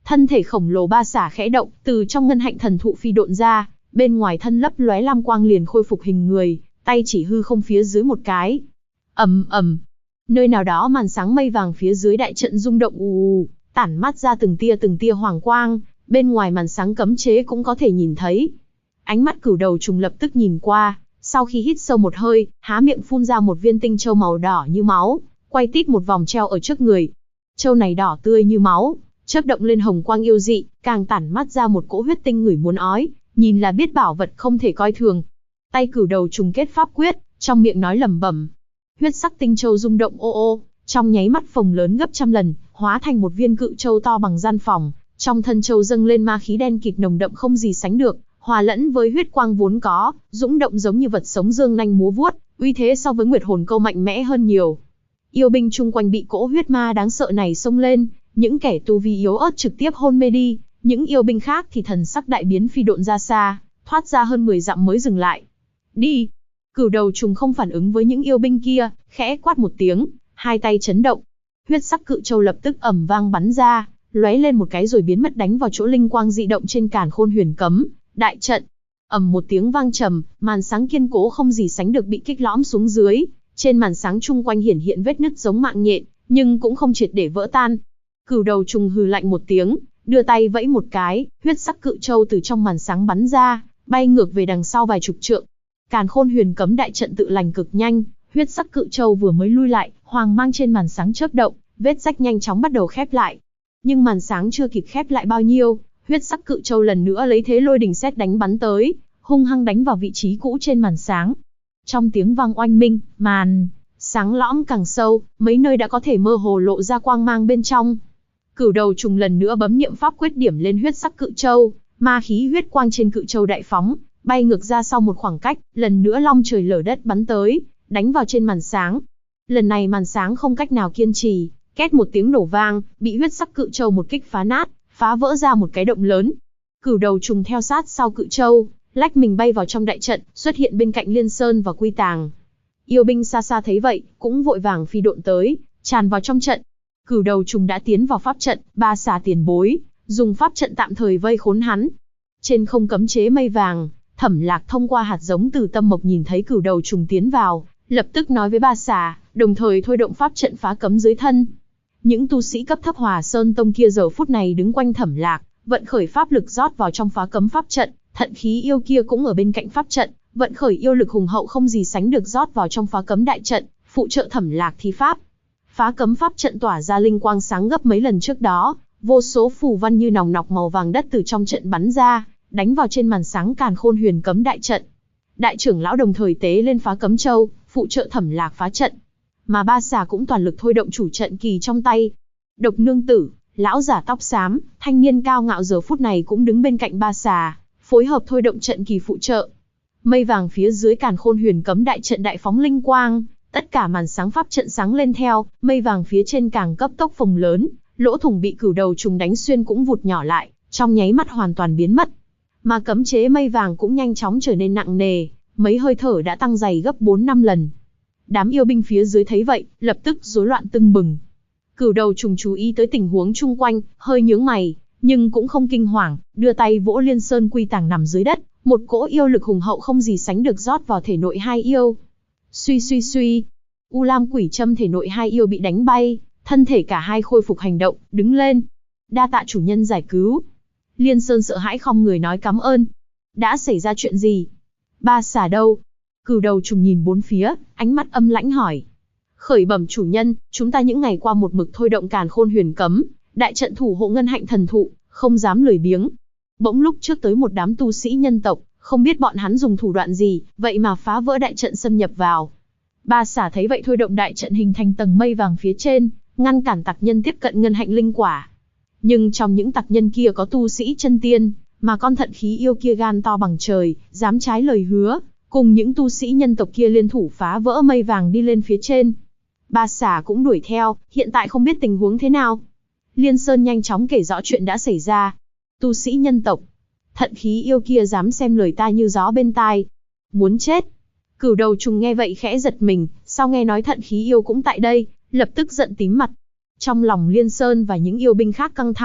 Thân thể khổng lồ ba xả khẽ động, từ trong ngân hạnh thần thụ phi độn ra, bên ngoài thân lấp lóe lam quang liền khôi phục hình người, tay chỉ hư không phía dưới một cái. Ầm ầm. Nơi nào đó màn sáng mây vàng phía dưới đại trận rung động ù ù, tản mát ra từng tia hoàng quang, bên ngoài màn sáng cấm chế cũng có thể nhìn thấy. Ánh mắt Cửu Đầu Trùng lập tức nhìn qua, sau khi hít sâu một hơi, há miệng phun ra một viên tinh châu màu đỏ như máu, quay tít một vòng treo ở trước người. Châu này đỏ tươi như máu, chớp động lên hồng quang yêu dị, càng tản mát ra một cỗ huyết tinh người muốn ói, nhìn là biết bảo vật không thể coi thường. Tay Cửu Đầu Trùng kết pháp quyết, trong miệng nói lẩm bẩm. Huyết sắc tinh châu rung động ô ô, trong nháy mắt phồng lớn gấp trăm lần, hóa thành một viên cự châu to bằng gian phòng, trong thân châu dâng lên ma khí đen kịt nồng đậm không gì sánh được, hòa lẫn với huyết quang vốn có, dũng động giống như vật sống dương nanh múa vuốt, uy thế so với Nguyệt Hồn Câu mạnh mẽ hơn nhiều. Yêu binh chung quanh bị cỗ huyết ma đáng sợ này xông lên, những kẻ tu vi yếu ớt trực tiếp hôn mê đi, những yêu binh khác thì thần sắc đại biến phi độn ra xa, thoát ra hơn 10 dặm mới dừng lại. Đi! Cửu Đầu Trùng không phản ứng với những yêu binh kia, khẽ quát một tiếng, hai tay chấn động. Huyết sắc cự châu lập tức ầm vang bắn ra, lóe lên một cái rồi biến mất đánh vào chỗ linh quang dị động trên Càn Khôn Huyền Cấm đại trận. Ầm một tiếng vang trầm, màn sáng kiên cố không gì sánh được bị kích lõm xuống dưới, trên màn sáng chung quanh hiển hiện vết nứt giống mạng nhện, nhưng cũng không triệt để vỡ tan. Cửu Đầu Trùng hừ lạnh một tiếng, đưa tay vẫy một cái, huyết sắc cự châu từ trong màn sáng bắn ra, bay ngược về đằng sau vài chục trượng. Càn Khôn Huyền Cấm đại trận tự lành cực nhanh, huyết sắc cự châu vừa mới lui lại, hoàng mang trên màn sáng chớp động, vết rách nhanh chóng bắt đầu khép lại. Nhưng màn sáng chưa kịp khép lại bao nhiêu, huyết sắc cự châu lần nữa lấy thế lôi đình sét đánh bắn tới, hung hăng đánh vào vị trí cũ trên màn sáng. Trong tiếng vang oanh minh, màn sáng lõm càng sâu, mấy nơi đã có thể mơ hồ lộ ra quang mang bên trong. Cửu Đầu Trùng lần nữa bấm niệm pháp quyết điểm lên huyết sắc cự châu, ma khí huyết quang trên cự châu đại phóng, bay ngược ra sau một khoảng cách, lần nữa long trời lở đất bắn tới, đánh vào trên màn sáng. Lần này màn sáng không cách nào kiên trì, két một tiếng nổ vang, bị huyết sắc cự châu một kích phá nát, phá vỡ ra một cái động lớn. Cửu Đầu Trùng theo sát sau cự châu, lách mình bay vào trong đại trận, xuất hiện bên cạnh Liên Sơn và Quy Tàng. Yêu binh xa xa thấy vậy, cũng vội vàng phi độn tới, tràn vào trong trận. Cửu Đầu Trùng đã tiến vào pháp trận, ba xà tiền bối, dùng pháp trận tạm thời vây khốn hắn. Trên không cấm chế mây vàng, Thẩm Lạc thông qua hạt giống từ tâm mộc nhìn thấy Cửu Đầu Trùng tiến vào, lập tức nói với ba xà, đồng thời thôi động pháp trận phá cấm dưới thân. Những tu sĩ cấp thấp Hòa Sơn Tông kia giờ phút này đứng quanh Thẩm Lạc, vận khởi pháp lực rót vào trong phá cấm pháp trận, thận khí yêu kia cũng ở bên cạnh pháp trận, vận khởi yêu lực hùng hậu không gì sánh được rót vào trong phá cấm đại trận, phụ trợ Thẩm Lạc thi pháp. Phá cấm pháp trận tỏa ra linh quang sáng gấp mấy lần trước đó, vô số phù văn như nòng nọc màu vàng đất từ trong trận bắn ra, đánh vào trên màn sáng Càn Khôn Huyền Cấm đại trận. Đại trưởng lão đồng thời tế lên phá cấm châu, phụ trợ Thẩm Lạc phá trận. Mà ba xà cũng toàn lực thôi động chủ trận kỳ trong tay. Độc Nương Tử, lão giả tóc xám, thanh niên cao ngạo giờ phút này cũng đứng bên cạnh ba xà, phối hợp thôi động trận kỳ phụ trợ. Mây vàng phía dưới Càn Khôn Huyền Cấm đại trận đại phóng linh quang, tất cả màn sáng pháp trận sáng lên theo, mây vàng phía trên càng cấp tốc phồng lớn, lỗ thủng bị Cửu Đầu Trùng đánh xuyên cũng vụt nhỏ lại, trong nháy mắt hoàn toàn biến mất. Mà cấm chế mây vàng cũng nhanh chóng trở nên nặng nề, mấy hơi thở đã tăng dày gấp 4-5 lần. Đám yêu binh phía dưới thấy vậy, lập tức rối loạn tưng bừng. Cửu Đầu Trùng chú ý tới tình huống chung quanh, hơi nhướng mày, nhưng cũng không kinh hoàng, đưa tay vỗ Liên Sơn Quy Tàng nằm dưới đất, một cỗ yêu lực hùng hậu không gì sánh được rót vào thể nội hai yêu. Suy suy suy, U Lam Quỷ Châm thể nội hai yêu bị đánh bay, thân thể cả hai khôi phục hành động, đứng lên. Đa tạ chủ nhân giải cứu. Liên Sơn sợ hãi khom người nói cảm ơn. Đã xảy ra chuyện gì? Ba xà đâu? Cửu Đầu Trùng nhìn bốn phía, ánh mắt âm lãnh hỏi. Khởi bẩm chủ nhân, chúng ta những ngày qua một mực thôi động Càn Khôn Huyền Cấm, đại trận thủ hộ ngân hạnh thần thụ, không dám lười biếng. Bỗng lúc trước tới một đám tu sĩ nhân tộc, không biết bọn hắn dùng thủ đoạn gì, vậy mà phá vỡ đại trận xâm nhập vào. Ba xà thấy vậy thôi động đại trận hình thành tầng mây vàng phía trên, ngăn cản tặc nhân tiếp cận ngân hạnh linh quả. Nhưng trong những tặc nhân kia có tu sĩ chân tiên, mà con thận khí yêu kia gan to bằng trời, dám trái lời hứa, cùng những tu sĩ nhân tộc kia liên thủ phá vỡ mây vàng đi lên phía trên. Ba xà cũng đuổi theo, hiện tại không biết tình huống thế nào. Liên Sơn nhanh chóng kể rõ chuyện đã xảy ra. Tu sĩ nhân tộc, thận khí yêu kia dám xem lời ta như gió bên tai. Muốn chết. Cửu Đầu Trùng nghe vậy khẽ giật mình, sau nghe nói thận khí yêu cũng tại đây, lập tức giận tím mặt. Trong lòng Liên Sơn và những yêu binh khác căng thẳng,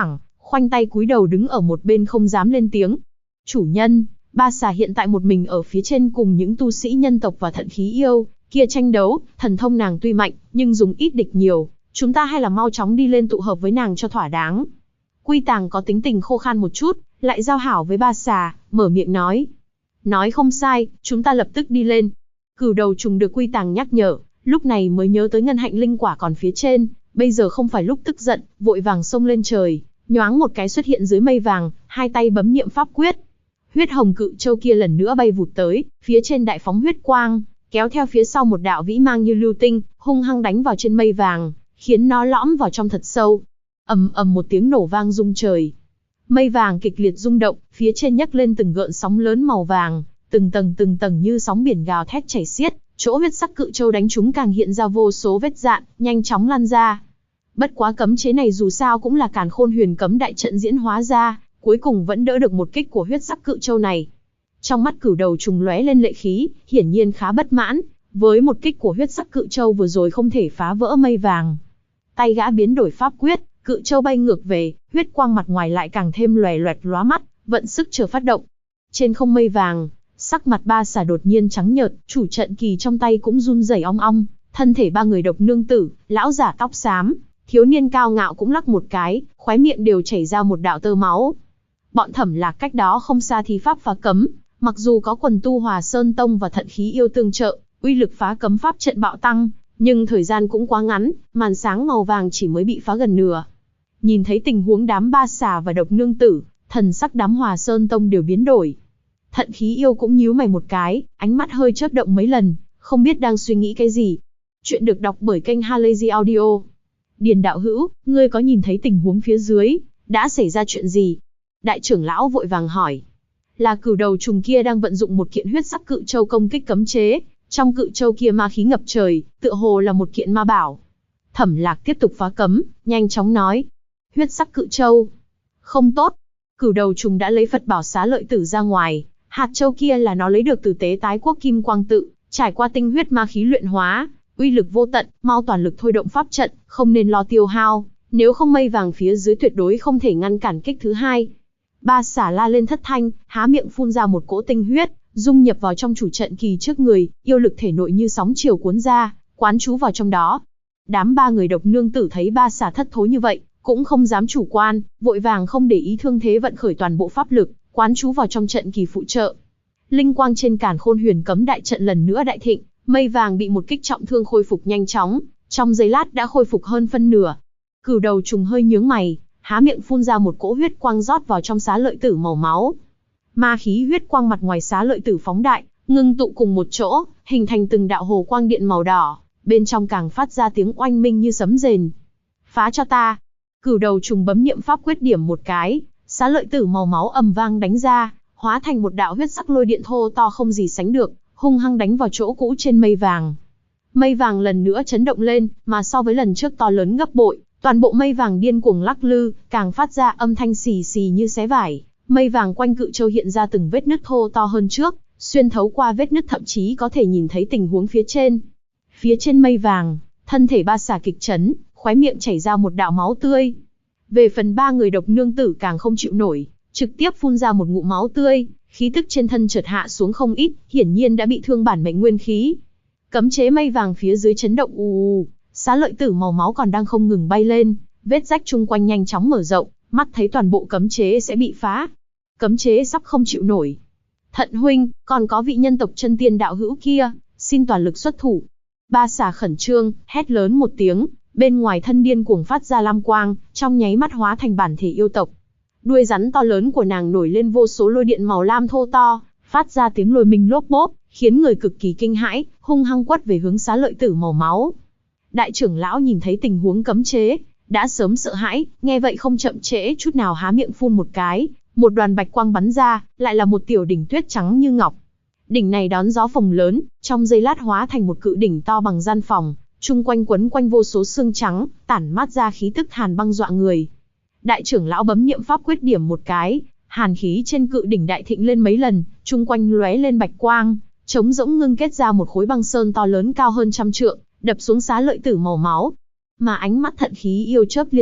khoanh tay cúi đầu đứng ở một bên không dám lên tiếng. Chủ nhân, ba xà hiện tại một mình ở phía trên cùng những tu sĩ nhân tộc và thận khí yêu kia tranh đấu, thần thông nàng tuy mạnh, nhưng dùng ít địch nhiều, chúng ta hay là mau chóng đi lên tụ hợp với nàng cho thỏa đáng. Quy Tàng có tính tình khô khan một chút, lại giao hảo với ba xà, mở miệng nói. Nói không sai, chúng ta lập tức đi lên. Cửu đầu trùng được Quy Tàng nhắc nhở, lúc này mới nhớ tới ngân hạnh linh quả còn phía trên, bây giờ không phải lúc tức giận, vội vàng xông lên trời, nhoáng một cái xuất hiện dưới mây vàng, hai tay bấm niệm pháp quyết. Huyết hồng cự châu kia lần nữa bay vụt tới, phía trên đại phóng huyết quang, kéo theo phía sau một đạo vĩ mang như lưu tinh, hung hăng đánh vào trên mây vàng, khiến nó lõm vào trong thật sâu. Ầm ầm một tiếng nổ vang rung trời. Mây vàng kịch liệt rung động, phía trên nhấc lên từng gợn sóng lớn màu vàng, từng tầng như sóng biển gào thét chảy xiết, chỗ huyết sắc cự châu đánh trúng càng hiện ra vô số vết dạn, nhanh chóng lan ra. Bất quá cấm chế này dù sao cũng là Càn Khôn Huyền Cấm đại trận diễn hóa ra, cuối cùng vẫn đỡ được một kích của huyết sắc cự châu này. Trong mắt cửu đầu trùng lóe lên lệ khí, hiển nhiên khá bất mãn, với một kích của huyết sắc cự châu vừa rồi không thể phá vỡ mây vàng. Tay gã biến đổi pháp quyết, cự châu bay ngược về, huyết quang mặt ngoài lại càng thêm loè loẹt lóa mắt, vận sức chờ phát động. Trên không mây vàng, sắc mặt ba xà đột nhiên trắng nhợt, chủ trận kỳ trong tay cũng run rẩy ong ong, thân thể ba người độc nương tử, lão giả tóc xám, thiếu niên cao ngạo cũng lắc một cái, khóe miệng đều chảy ra một đạo tơ máu. Bọn Thẩm Lạc cách đó không xa thi pháp phá cấm, mặc dù có quần tu Hòa Sơn Tông và thận khí yêu tương trợ, uy lực phá cấm pháp trận bạo tăng, nhưng thời gian cũng quá ngắn, màn sáng màu vàng chỉ mới bị phá gần nửa. Nhìn thấy tình huống đám ba xà và độc nương tử, thần sắc đám Hòa Sơn Tông đều biến đổi. Thận khí yêu cũng nhíu mày một cái, ánh mắt hơi chớp động mấy lần, không biết đang suy nghĩ cái gì. Chuyện được đọc bởi kênh Halazy Audio. Điền đạo hữu, ngươi có nhìn thấy tình huống phía dưới, đã xảy ra chuyện gì? Đại trưởng lão vội vàng hỏi. Là cửu đầu trùng kia đang vận dụng một kiện huyết sắc cự châu công kích cấm chế, trong cự châu kia ma khí ngập trời, tựa hồ là một kiện ma bảo. Thẩm Lạc tiếp tục phá cấm, nhanh chóng nói. Huyết sắc cự châu. Không tốt. Cửu đầu trùng đã lấy Phật bảo xá lợi tử ra ngoài, hạt châu kia là nó lấy được từ tế tái quốc kim quang tự, trải qua tinh huyết ma khí luyện hóa, uy lực vô tận, mau toàn lực thôi động pháp trận, không nên lo tiêu hao, nếu không mây vàng phía dưới tuyệt đối không thể ngăn cản kích thứ hai. Ba xả la lên thất thanh, há miệng phun ra một cỗ tinh huyết, dung nhập vào trong chủ trận kỳ trước người, yêu lực thể nội như sóng chiều cuốn ra, quán trú vào trong đó. Đám ba người độc nương tử thấy ba xả thất thối như vậy, cũng không dám chủ quan, vội vàng không để ý thương thế vận khởi toàn bộ pháp lực, quán trú vào trong trận kỳ phụ trợ. Linh quang trên Càn Khôn Huyền Cấm đại trận lần nữa đại thịnh, mây vàng bị một kích trọng thương khôi phục nhanh chóng, trong giây lát đã khôi phục hơn phân nửa. Cửu đầu trùng hơi nhướng mày, há miệng phun ra một cỗ huyết quang rót vào trong xá lợi tử màu máu. Ma khí huyết quang mặt ngoài xá lợi tử phóng đại, ngưng tụ cùng một chỗ, hình thành từng đạo hồ quang điện màu đỏ, bên trong càng phát ra tiếng oanh minh như sấm rền. Phá cho ta! Cửu đầu trùng bấm niệm pháp quyết điểm một cái, xá lợi tử màu máu ầm vang đánh ra, hóa thành một đạo huyết sắc lôi điện thô to không gì sánh được, hung hăng đánh vào chỗ cũ trên mây vàng. Mây vàng lần nữa chấn động lên, mà so với lần trước to lớn gấp bội, toàn bộ mây vàng điên cuồng lắc lư, càng phát ra âm thanh xì xì như xé vải. Mây vàng quanh cự châu hiện ra từng vết nứt thô to hơn trước, xuyên thấu qua vết nứt thậm chí có thể nhìn thấy tình huống phía trên. Phía trên mây vàng, thân thể ba xà kịch chấn, khóe miệng chảy ra một đạo máu tươi. Về phần ba người độc nương tử càng không chịu nổi, trực tiếp phun ra một ngụm máu tươi, khí tức trên thân chợt hạ xuống không ít, hiển nhiên đã bị thương bản mệnh nguyên khí. Cấm chế mây vàng phía dưới chấn động ù, xá lợi tử màu máu còn đang không ngừng bay lên, vết rách chung quanh nhanh chóng mở rộng, mắt thấy toàn bộ cấm chế sẽ bị phá. Cấm chế sắp không chịu nổi. Thận huynh, còn có vị nhân tộc chân tiên đạo hữu kia, xin toàn lực xuất thủ. Ba xà khẩn trương, hét lớn một tiếng, bên ngoài thân điên cuồng phát ra lam quang, trong nháy mắt hóa thành bản thể yêu tộc. Đuôi rắn to lớn của nàng nổi lên vô số lôi điện màu lam thô to, phát ra tiếng lôi minh lốp bốp, khiến người cực kỳ kinh hãi, hung hăng quất về hướng xá lợi tử màu máu. Đại trưởng lão nhìn thấy tình huống cấm chế, đã sớm sợ hãi, nghe vậy không chậm trễ chút nào há miệng phun một cái, một đoàn bạch quang bắn ra, lại là một tiểu đỉnh tuyết trắng như ngọc. Đỉnh này đón gió phồng lớn, trong giây lát hóa thành một cự đỉnh to bằng gian phòng, chung quanh quấn quanh vô số xương trắng, tản mát ra khí tức hàn băng dọa người. Đại trưởng lão bấm niệm pháp quyết điểm một cái, hàn khí trên cự đỉnh đại thịnh lên mấy lần, chung quanh lóe lên bạch quang, trống rỗng ngưng kết ra một khối băng sơn to lớn cao hơn 100 trượng, đập xuống xá lợi tử màu máu. Mà ánh mắt thận khí yêu chớp liên tục,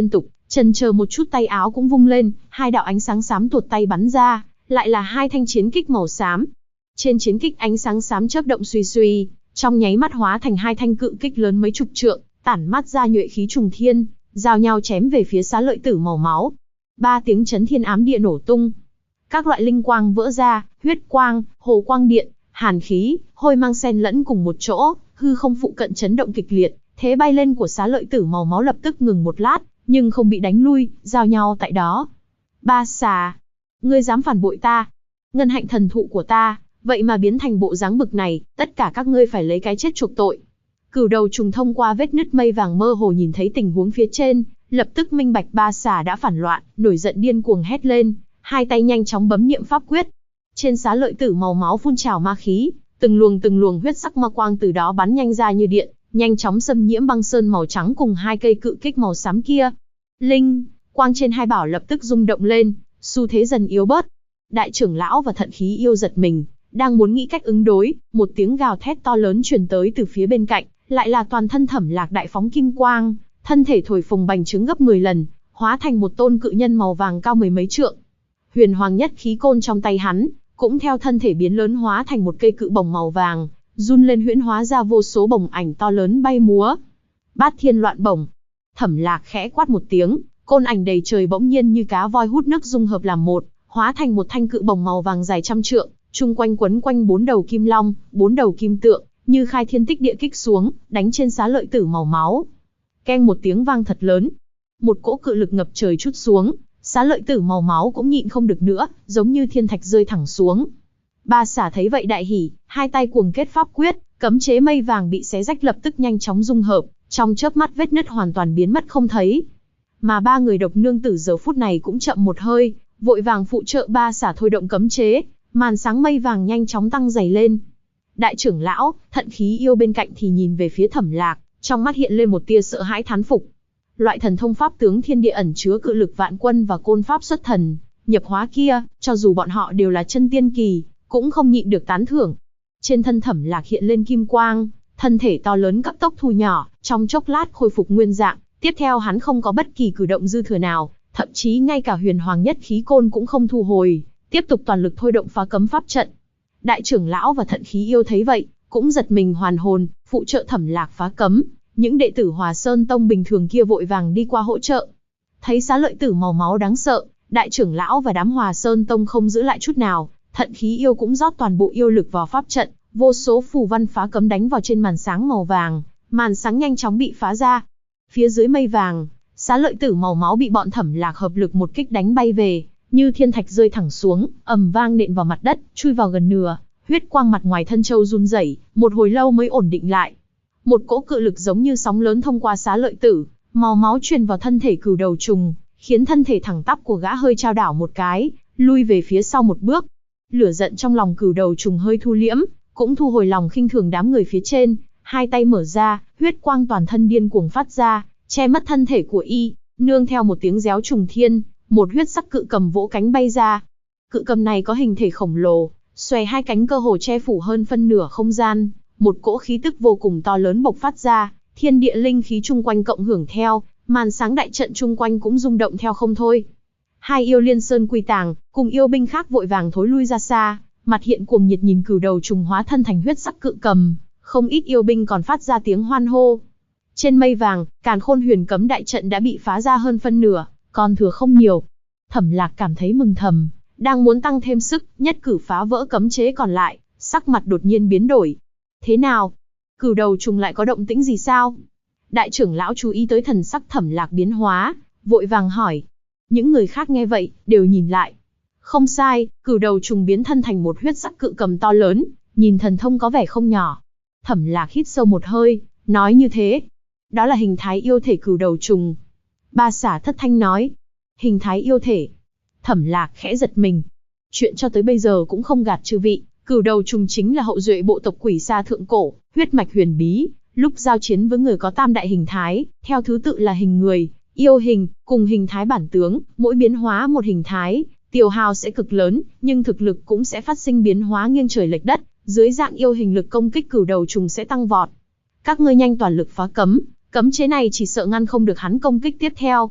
Chần chờ một chút tay áo cũng vung lên, hai đạo ánh sáng xám tuột tay bắn ra, lại là hai thanh chiến kích màu xám. Trên chiến kích ánh sáng xám chớp động suy suy, trong nháy mắt hóa thành hai thanh cự kích lớn mấy chục trượng, tản mát ra nhuệ khí trùng thiên, giao nhau chém về phía Xá Lợi Tử màu máu. Ba tiếng chấn thiên ám địa nổ tung. Các loại linh quang vỡ ra, huyết quang, hồ quang điện, hàn khí, hôi mang xen lẫn cùng một chỗ, hư không phụ cận chấn động kịch liệt, thế bay lên của Xá Lợi Tử màu máu lập tức ngừng một lát, nhưng không bị đánh lui, giao nhau tại đó. Ba xà, ngươi dám phản bội ta, ngân hạnh thần thụ của ta, vậy mà biến thành bộ dáng bực này, tất cả các ngươi phải lấy cái chết chuộc tội. Cửu đầu trùng thông qua vết nứt mây vàng mơ hồ nhìn thấy tình huống phía trên, lập tức minh bạch ba xà đã phản loạn, nổi giận điên cuồng hét lên, hai tay nhanh chóng bấm niệm pháp quyết. Trên Xá Lợi Tử màu máu phun trào ma khí, từng luồng huyết sắc ma quang từ đó bắn nhanh ra như điện, nhanh chóng xâm nhiễm băng sơn màu trắng cùng hai cây cự kích màu xám kia. Linh quang trên hai bảo lập tức rung động lên, xu thế dần yếu bớt. Đại trưởng lão và Thận Khí Yêu giật mình, đang muốn nghĩ cách ứng đối, một tiếng gào thét to lớn truyền tới từ phía bên cạnh, lại là toàn thân Thẩm Lạc đại phóng kim quang, thân thể thổi phồng bành trướng gấp 10 lần, hóa thành một tôn cự nhân màu vàng cao mười mấy trượng. Huyền Hoàng nhất khí côn trong tay hắn, cũng theo thân thể biến lớn hóa thành một cây cự bổng màu vàng, run lên huyễn hóa ra vô số bổng ảnh to lớn bay múa. Bát thiên loạn bổng. Thẩm Lạc khẽ quát một tiếng, côn ảnh đầy trời bỗng nhiên như cá voi hút nước dung hợp làm một, hóa thành một thanh cự bổng màu vàng dài trăm trượng, chung quanh quấn quanh 4 đầu kim long, 4 đầu kim tượng, như khai thiên tích địa kích xuống, đánh trên Xá Lợi Tử màu máu. Keng một tiếng vang thật lớn, một cỗ cự lực ngập trời trút xuống, Xá Lợi Tử màu máu cũng nhịn không được nữa, giống như thiên thạch rơi thẳng xuống. Ba xả thấy vậy đại hỉ, hai tay cuồng kết pháp quyết, cấm chế mây vàng bị xé rách lập tức nhanh chóng dung hợp, trong chớp mắt vết nứt hoàn toàn biến mất không thấy. Mà ba người độc nương tử giờ phút này cũng chậm một hơi, vội vàng phụ trợ ba xả thôi động cấm chế, màn sáng mây vàng nhanh chóng tăng dày lên. Đại trưởng lão, Thận Khí Yêu bên cạnh thì nhìn về phía Thẩm Lạc, trong mắt hiện lên một tia sợ hãi thán phục. Loại thần thông pháp tướng thiên địa ẩn chứa cự lực vạn quân và côn pháp xuất thần, nhập hóa kia, cho dù bọn họ đều là chân tiên kỳ, cũng không nhịn được tán thưởng. Trên thân Thẩm Lạc hiện lên kim quang, thân thể to lớn cấp tốc thu nhỏ, trong chốc lát khôi phục nguyên dạng. Tiếp theo hắn không có bất kỳ cử động dư thừa nào, thậm chí ngay cả Huyền Hoàng nhất khí côn cũng không thu hồi, tiếp tục toàn lực thôi động phá cấm pháp trận. Đại trưởng lão và Thận Khí Yêu thấy vậy, cũng giật mình hoàn hồn, phụ trợ Thẩm Lạc phá cấm. Những đệ tử Hòa Sơn Tông bình thường kia vội vàng đi qua hỗ trợ. Thấy Xá Lợi Tử màu máu đáng sợ, đại trưởng lão và đám Hòa Sơn Tông không giữ lại chút nào, Thận Khí Yêu cũng rót toàn bộ yêu lực vào pháp trận, vô số phù văn phá cấm đánh vào trên màn sáng màu vàng, màn sáng nhanh chóng bị phá ra. Phía dưới mây vàng, Xá Lợi Tử màu máu bị bọn Thẩm Lạc hợp lực một kích đánh bay về, như thiên thạch rơi thẳng xuống, ầm vang nện vào mặt đất, chui vào gần nửa, huyết quang mặt ngoài thân châu run rẩy, một hồi lâu mới ổn định lại. Một cỗ cự lực giống như sóng lớn thông qua Xá Lợi Tử màu máu truyền vào thân thể cửu đầu trùng, khiến thân thể thẳng tắp của gã hơi chao đảo một cái, lui về phía sau một bước. Lửa giận trong lòng cửu đầu trùng hơi thu liễm, cũng thu hồi lòng khinh thường đám người phía trên, hai tay mở ra, huyết quang toàn thân điên cuồng phát ra, che mất thân thể của y, nương theo một tiếng réo trùng thiên, một huyết sắc cự cầm vỗ cánh bay ra. Cự cầm này có hình thể khổng lồ, xòe hai cánh cơ hồ che phủ hơn phân nửa không gian, một cỗ khí tức vô cùng to lớn bộc phát ra, thiên địa linh khí chung quanh cộng hưởng theo, màn sáng đại trận chung quanh cũng rung động theo không thôi. Hai yêu Liên Sơn Quy Tàng, cùng yêu binh khác vội vàng thối lui ra xa, mặt hiện cuồng nhiệt nhìn cửu đầu trùng hóa thân thành huyết sắc cự cầm, không ít yêu binh còn phát ra tiếng hoan hô. Trên mây vàng, Càn Khôn Huyền Cấm đại trận đã bị phá ra hơn phân nửa, còn thừa không nhiều. Thẩm Lạc cảm thấy mừng thầm, đang muốn tăng thêm sức, nhất cử phá vỡ cấm chế còn lại, sắc mặt đột nhiên biến đổi. Thế nào? Cửu đầu trùng lại có động tĩnh gì sao? Đại trưởng lão chú ý tới thần sắc Thẩm Lạc biến hóa, vội vàng hỏi. Những người khác nghe vậy, đều nhìn lại. Không sai, cửu đầu trùng biến thân thành một huyết sắc cự cầm to lớn, nhìn thần thông có vẻ không nhỏ. Thẩm Lạc hít sâu một hơi, nói như thế. Đó là hình thái yêu thể cửu đầu trùng. Ba xả thất thanh nói. Hình thái yêu thể. Thẩm Lạc khẽ giật mình. Chuyện cho tới bây giờ cũng không gạt chư vị. Cửu đầu trùng chính là hậu duệ bộ tộc Quỷ Sa thượng cổ, huyết mạch huyền bí, lúc giao chiến với người có tam đại hình thái, theo thứ tự là hình người, yêu hình, cùng hình thái bản tướng, mỗi biến hóa một hình thái, tiêu hao sẽ cực lớn, nhưng thực lực cũng sẽ phát sinh biến hóa nghiêng trời lệch đất, dưới dạng yêu hình lực công kích cửu đầu trùng sẽ tăng vọt. Các ngươi nhanh toàn lực phá cấm, cấm chế này chỉ sợ ngăn không được hắn công kích tiếp theo.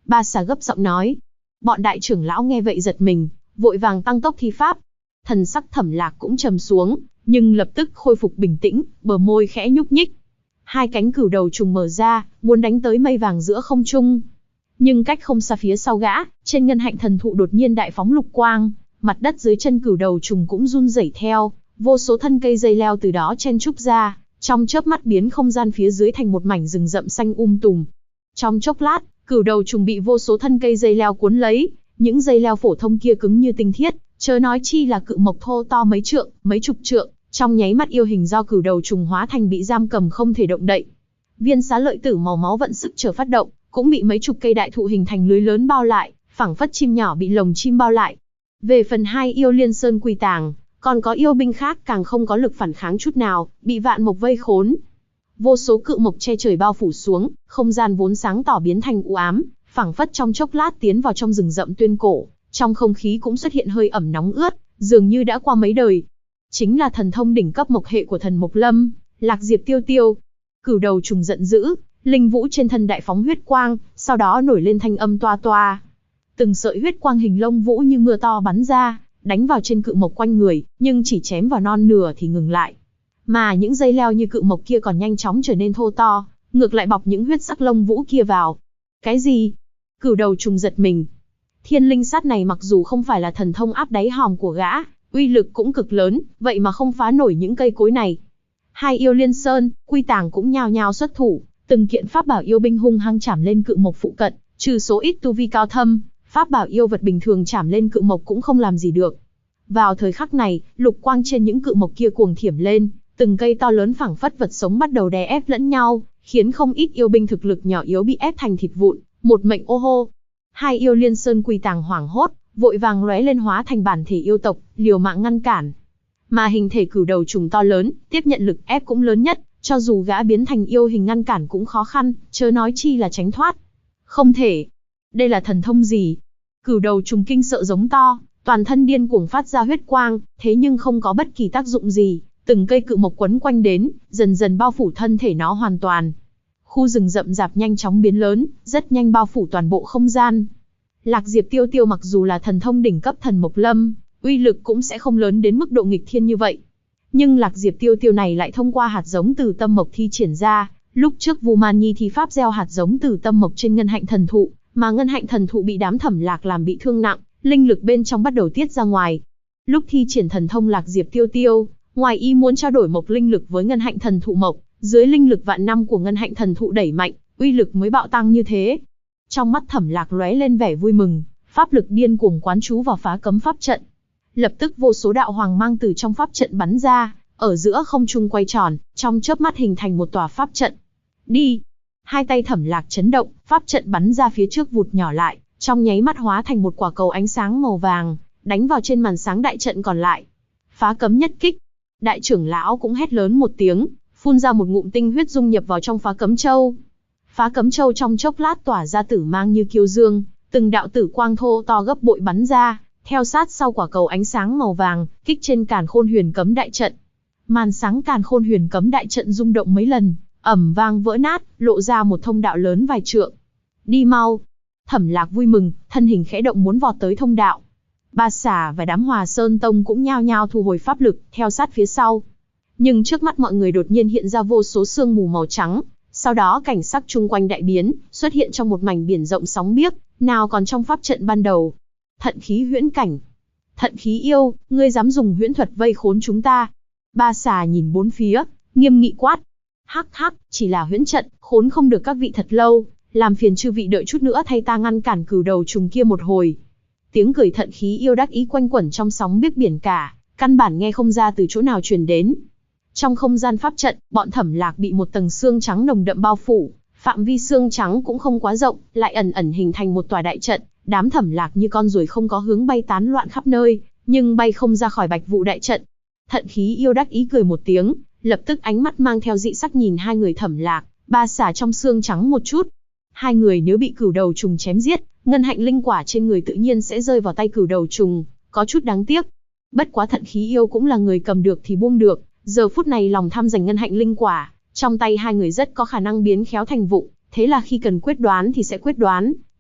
Ba xà gấp giọng nói. Bọn đại trưởng lão nghe vậy giật mình, vội vàng tăng tốc thi pháp. Thần sắc Thẩm Lạc cũng trầm xuống, nhưng lập tức khôi phục bình tĩnh, bờ môi khẽ nhúc nhích. Hai cánh cửu đầu trùng mở ra, muốn đánh tới mây vàng giữa không trung. Nhưng cách không xa phía sau gã, trên ngân hạnh thần thụ đột nhiên đại phóng lục quang, mặt đất dưới chân cửu đầu trùng cũng run rẩy theo, vô số thân cây dây leo từ đó chen trúc ra, trong chớp mắt biến không gian phía dưới thành một mảnh rừng rậm xanh tùm. Trong chốc lát, cửu đầu trùng bị vô số thân cây dây leo cuốn lấy, những dây leo phổ thông kia cứng như tinh thiết, chớ nói chi là cự mộc thô to mấy trượng, mấy chục trượng, trong nháy mắt yêu hình do cửu đầu trùng hóa thành bị giam cầm không thể động đậy. Viên xá lợi tử màu máu vận sức chờ phát động, cũng bị mấy chục cây đại thụ hình thành lưới lớn bao lại, phảng phất chim nhỏ bị lồng chim bao lại. Về phần hai yêu liên sơn quy tàng, còn có yêu binh khác càng không có lực phản kháng chút nào, bị vạn mộc vây khốn. Vô số cự mộc che trời bao phủ xuống, không gian vốn sáng tỏ biến thành u ám, phảng phất trong chốc lát tiến vào trong rừng rậm tuyên cổ, trong không khí cũng xuất hiện hơi ẩm nóng ướt, dường như đã qua mấy đời. Chính là thần thông đỉnh cấp mộc hệ của thần Mộc Lâm, Lạc Diệp Tiêu Tiêu. Cửu đầu trùng giận dữ, linh vũ trên thân đại phóng huyết quang, sau đó nổi lên thanh âm toa toa. Từng sợi huyết quang hình lông vũ như mưa to bắn ra, đánh vào trên cự mộc quanh người, nhưng chỉ chém vào non nửa thì ngừng lại. Mà những dây leo như cự mộc kia còn nhanh chóng trở nên thô to, ngược lại bọc những huyết sắc lông vũ kia vào. Cái gì? Cửu đầu trùng giật mình. Thiên linh sát này mặc dù không phải là thần thông áp đáy hòm của gã, uy lực cũng cực lớn, vậy mà không phá nổi những cây cối này. Hai yêu liên sơn, quy tàng cũng nhao nhao xuất thủ, từng kiện pháp bảo yêu binh hung hăng chảm lên cự mộc phụ cận, trừ số ít tu vi cao thâm, pháp bảo yêu vật bình thường chảm lên cự mộc cũng không làm gì được. Vào thời khắc này, lục quang trên những cự mộc kia cuồng thiểm lên, từng cây to lớn phảng phất vật sống bắt đầu đè ép lẫn nhau, khiến không ít yêu binh thực lực nhỏ yếu bị ép thành thịt vụn, một mệnh ô hô. Hai yêu liên sơn quy tàng hoảng hốt, vội vàng lóe lên hóa thành bản thể yêu tộc, liều mạng ngăn cản. Mà hình thể cửu đầu trùng to lớn, tiếp nhận lực ép cũng lớn nhất, cho dù gã biến thành yêu hình ngăn cản cũng khó khăn, chớ nói chi là tránh thoát. Không thể. Đây là thần thông gì? Cửu đầu trùng kinh sợ giống to, toàn thân điên cuồng phát ra huyết quang, thế nhưng không có bất kỳ tác dụng gì, từng cây cự mộc quấn quanh đến, dần dần bao phủ thân thể nó hoàn toàn. Khu rừng rậm rạp nhanh chóng biến lớn, rất nhanh bao phủ toàn bộ không gian. Lạc Diệp Tiêu Tiêu mặc dù là thần thông đỉnh cấp thần Mộc Lâm, uy lực cũng sẽ không lớn đến mức độ nghịch thiên như vậy. Nhưng Lạc Diệp Tiêu Tiêu này lại thông qua hạt giống từ tâm mộc thi triển ra, lúc trước Vu Man Nhi thi pháp gieo hạt giống từ tâm mộc trên ngân hạnh thần thụ, mà ngân hạnh thần thụ bị đám Thẩm Lạc làm bị thương nặng, linh lực bên trong bắt đầu tiết ra ngoài. Lúc thi triển thần thông Lạc Diệp Tiêu Tiêu, ngoài ý muốn trao đổi mộc linh lực với ngân hạnh thần thụ mộc, dưới linh lực vạn năm của ngân hạnh thần thụ đẩy mạnh, uy lực mới bạo tăng như thế. Trong mắt Thẩm Lạc lóe lên vẻ vui mừng, pháp lực điên cuồng quán chú vào phá cấm pháp trận. Lập tức vô số đạo hoàng mang từ trong pháp trận bắn ra, ở giữa không trung quay tròn, trong chớp mắt hình thành một tòa pháp trận. Đi! Hai tay Thẩm Lạc chấn động, pháp trận bắn ra phía trước vụt nhỏ lại, trong nháy mắt hóa thành một quả cầu ánh sáng màu vàng, đánh vào trên màn sáng đại trận còn lại. Phá cấm nhất kích! Đại trưởng lão cũng hét lớn một tiếng, phun ra một ngụm tinh huyết dung nhập vào trong phá cấm châu. Phá cấm châu trong chốc lát tỏa ra tử mang như kiêu dương, từng đạo tử quang thô to gấp bội bắn ra, theo sát sau quả cầu ánh sáng màu vàng, kích trên càn khôn huyền cấm đại trận. Màn sáng càn khôn huyền cấm đại trận rung động mấy lần, ầm vang vỡ nát, lộ ra một thông đạo lớn vài trượng. Đi mau! Thẩm Lạc vui mừng, thân hình khẽ động muốn vọt tới thông đạo. Ba xà và đám Hòa Sơn Tông cũng nhao nhao thu hồi pháp lực, theo sát phía sau. Nhưng trước mắt mọi người đột nhiên hiện ra vô số sương mù màu trắng, sau đó cảnh sắc chung quanh đại biến, xuất hiện trong một mảnh biển rộng sóng biếc, nào còn trong pháp trận ban đầu. Thận khí huyễn cảnh. Thận khí yêu, ngươi dám dùng huyễn thuật vây khốn chúng ta. Ba xà nhìn bốn phía, nghiêm nghị quát. Hắc hắc, chỉ là huyễn trận, khốn không được các vị thật lâu, làm phiền chư vị đợi chút nữa thay ta ngăn cản cửu đầu trùng kia một hồi. Tiếng cười thận khí yêu đắc ý quanh quẩn trong sóng biếc biển cả, căn bản nghe không ra từ chỗ nào truyền đến. Trong không gian pháp trận, bọn Thẩm Lạc bị một tầng xương trắng nồng đậm bao phủ, phạm vi xương trắng cũng không quá rộng, lại ẩn ẩn hình thành một tòa đại trận, đám Thẩm Lạc như con ruồi không có hướng bay tán loạn khắp nơi, nhưng bay không ra khỏi bạch vụ đại trận. Thận khí yêu đắc ý cười một tiếng, lập tức ánh mắt mang theo dị sắc nhìn hai người Thẩm Lạc, ba xả trong xương trắng một chút. Hai người nếu bị cửu đầu trùng chém giết, ngân hạnh linh quả trên người tự nhiên sẽ rơi vào tay cửu đầu trùng, có chút đáng tiếc. Bất quá thận khí yêu cũng là người cầm được thì buông được, giờ phút này lòng tham giành ngân hạnh linh quả, trong tay hai người rất có khả năng biến khéo thành vụng, thế là khi cần quyết đoán thì sẽ quyết đoán,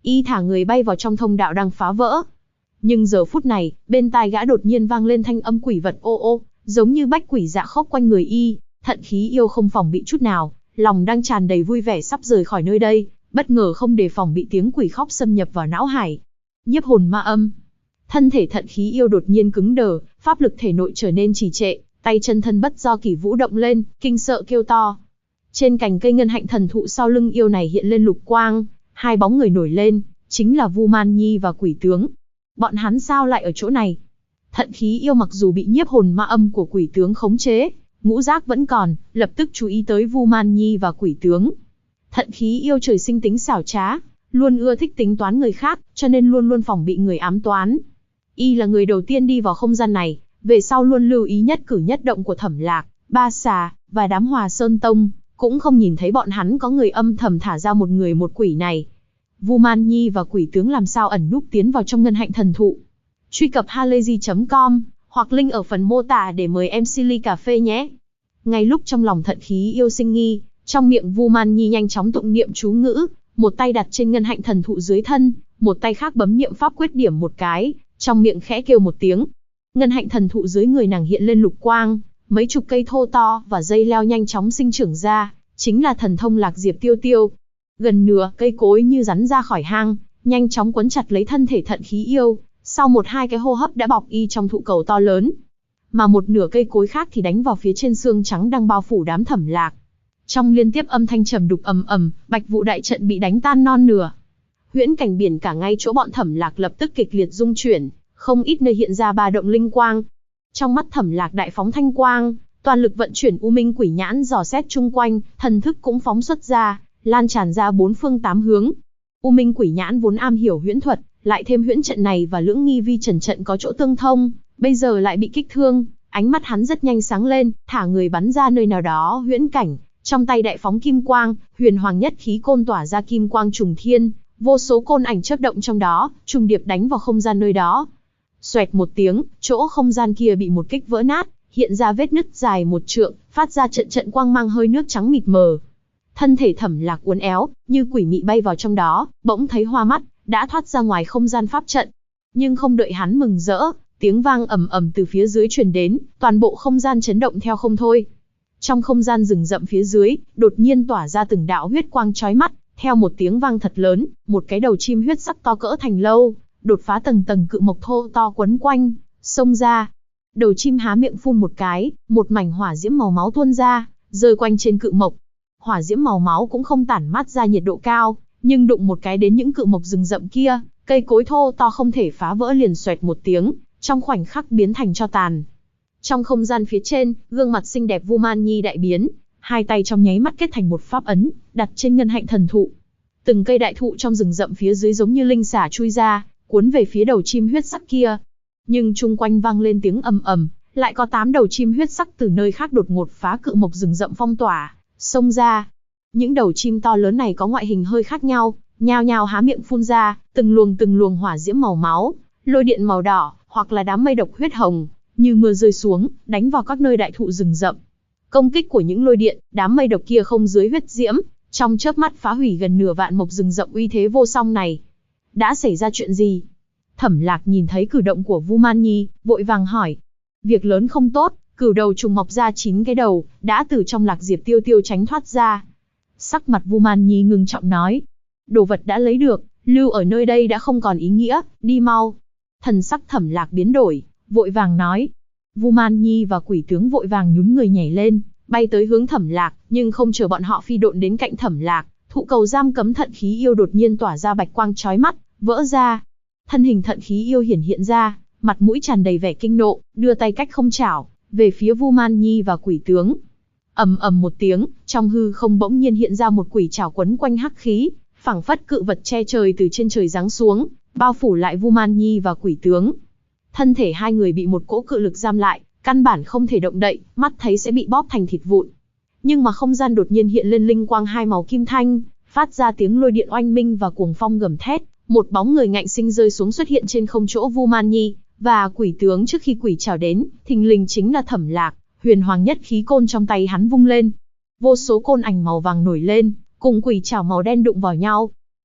Y thả người bay vào trong thông đạo đang phá vỡ. Nhưng giờ phút này, bên tai gã đột nhiên vang lên thanh âm quỷ vật ô ô, giống như bách quỷ dạ khóc quanh người Y. Thận khí yêu không phòng bị chút nào, lòng đang tràn đầy vui vẻ sắp rời khỏi nơi đây, bất ngờ không đề phòng bị tiếng quỷ khóc xâm nhập vào não hải. Nhiếp hồn ma âm. Thân thể thận khí yêu đột nhiên cứng đờ, pháp lực thể nội trở nên trì trệ, tay chân thân bất do kỷ vũ động lên, kinh sợ kêu to. Trên cành cây ngân hạnh thần thụ sau lưng yêu này hiện lên lục quang, hai bóng người nổi lên, chính là Vu Man Nhi và quỷ tướng. Bọn hắn sao lại ở chỗ này? Thận khí yêu mặc dù bị nhiếp hồn ma âm của quỷ tướng khống chế, ngũ giác vẫn còn, lập tức chú ý tới Vu Man Nhi và quỷ tướng. Thận khí yêu trời sinh tính xảo trá, luôn ưa thích tính toán người khác, cho nên luôn luôn phòng bị người ám toán. Y là người đầu tiên đi vào không gian này, về sau luôn lưu ý nhất cử nhất động của Thẩm Lạc, Ba Xà và đám Hòa Sơn Tông, cũng không nhìn thấy bọn hắn có người âm thầm thả ra một người một quỷ này. Vu Man Nhi và quỷ tướng làm sao ẩn núp tiến vào trong ngân hạnh thần thụ? Truy cập halayzi.com hoặc link ở phần mô tả để mời MC ly cà phê nhé. Ngay lúc trong lòng thận khí yêu sinh nghi, trong miệng Vu Man Nhi nhanh chóng tụng niệm chú ngữ, một tay đặt trên ngân hạnh thần thụ dưới thân, một tay khác bấm niệm pháp quyết điểm một cái, trong miệng khẽ kêu một tiếng. Ngân hạnh thần thụ dưới người nàng hiện lên lục quang, mấy chục cây thô to và dây leo nhanh chóng sinh trưởng ra, chính là thần thông Lạc Diệp Tiêu Tiêu. Gần nửa cây cối như rắn ra khỏi hang, nhanh chóng quấn chặt lấy thân thể thận khí yêu, sau một hai cái hô hấp đã bọc Y trong thụ cầu to lớn. Mà một nửa cây cối khác thì đánh vào phía trên xương trắng đang bao phủ đám Thẩm Lạc. Trong liên tiếp âm thanh trầm đục ầm ầm, Bạch Vụ đại trận bị đánh tan non nửa. Huyễn cảnh biển cả ngay chỗ bọn Thẩm Lạc lập tức kịch liệt rung chuyển, không ít nơi hiện ra ba động linh quang. Trong mắt Thẩm Lạc đại phóng thanh quang, toàn lực vận chuyển U Minh Quỷ Nhãn dò xét chung quanh, thần thức cũng phóng xuất ra, lan tràn ra bốn phương tám hướng. U Minh Quỷ Nhãn vốn am hiểu huyễn thuật, lại thêm huyễn trận này và Lưỡng Nghi Vi Trần trận có chỗ tương thông, bây giờ lại bị kích thương, ánh mắt hắn rất nhanh sáng lên, thả người bắn ra nơi nào đó huyễn cảnh, trong tay đại phóng kim quang, huyền hoàng nhất khí côn tỏa ra kim quang trùng thiên, vô số côn ảnh chớp động trong đó, trùng điệp đánh vào không gian nơi đó. Xoẹt một tiếng, chỗ không gian kia bị một kích vỡ nát, hiện ra vết nứt dài một trượng, phát ra trận trận quang mang hơi nước trắng mịt mờ. Thân thể Thẩm Lạc uốn éo, như quỷ mị bay vào trong đó, bỗng thấy hoa mắt, đã thoát ra ngoài không gian pháp trận. Nhưng không đợi hắn mừng rỡ, tiếng vang ầm ầm từ phía dưới truyền đến, toàn bộ không gian chấn động theo không thôi. Trong không gian rừng rậm phía dưới, đột nhiên tỏa ra từng đạo huyết quang chói mắt, theo một tiếng vang thật lớn, một cái đầu chim huyết sắc to cỡ thành lâu, đột phá tầng tầng cự mộc thô to quấn quanh, xông ra. Đầu chim há miệng phun một cái, một mảnh hỏa diễm màu máu tuôn ra, rơi quanh trên cự mộc. Hỏa diễm màu máu cũng không tản mát ra nhiệt độ cao, nhưng đụng một cái đến những cự mộc rừng rậm kia, cây cối thô to không thể phá vỡ liền xoẹt một tiếng, trong khoảnh khắc biến thành tro tàn. Trong không gian phía trên, gương mặt xinh đẹp Vu Man Nhi đại biến, hai tay trong nháy mắt kết thành một pháp ấn, đặt trên ngân hạnh thần thụ. Từng cây đại thụ trong rừng rậm phía dưới giống như linh xả chui ra, cuốn về phía đầu chim huyết sắc kia. Nhưng chung quanh vang lên tiếng ầm ầm, lại có 8 đầu chim huyết sắc từ nơi khác đột ngột phá cự mộc rừng rậm phong tỏa, xông ra. Những đầu chim to lớn này có ngoại hình hơi khác nhau, nhao nhao há miệng phun ra, từng luồng hỏa diễm màu máu, lôi điện màu đỏ, hoặc là đám mây độc huyết hồng, như mưa rơi xuống, đánh vào các nơi đại thụ rừng rậm. Công kích của những lôi điện, đám mây độc kia không dưới huyết diễm, trong chớp mắt phá hủy gần nửa vạn mộc rừng rậm uy thế vô song này. Đã xảy ra chuyện gì? Thẩm Lạc nhìn thấy cử động của Vu Man Nhi, vội vàng hỏi. Việc lớn không tốt, cửu đầu trùng mọc ra 9 cái đầu, đã từ trong Lạc Diệp Tiêu Tiêu tránh thoát ra. Sắc mặt Vu Man Nhi ngưng trọng nói. Đồ vật đã lấy được, lưu ở nơi đây đã không còn ý nghĩa, đi mau. Thần sắc Thẩm Lạc biến đổi, vội vàng nói. Vu Man Nhi và quỷ tướng vội vàng nhún người nhảy lên, bay tới hướng Thẩm Lạc, nhưng không chờ bọn họ phi độn đến cạnh Thẩm Lạc, thụ cầu giam cấm thận khí yêu đột nhiên tỏa ra bạch quang chói mắt, vỡ ra. Thân hình thận khí yêu hiện ra, mặt mũi tràn đầy vẻ kinh nộ, đưa tay cách không chảo về phía Vu Man Nhi và quỷ tướng. Ầm ầm một tiếng, trong hư không bỗng nhiên hiện ra một quỷ trảo quấn quanh hắc khí, phảng phất cự vật che trời từ trên trời giáng xuống, bao phủ lại Vu Man Nhi và quỷ tướng. Thân thể hai người bị một cỗ cự lực giam lại, căn bản không thể động đậy, mắt thấy sẽ bị bóp thành thịt vụn. Nhưng mà không gian đột nhiên hiện lên linh quang hai màu kim thanh, phát ra tiếng lôi điện oanh minh và cuồng phong gầm thét, một bóng người ngạnh sinh rơi xuống xuất hiện trên không chỗ Vu Man Nhi và quỷ tướng trước khi quỷ trảo đến, thình lình chính là Thẩm Lạc. Huyền hoàng nhất khí côn trong tay hắn vung lên, vô số côn ảnh màu vàng nổi lên, cùng quỷ trảo màu đen đụng vào nhau.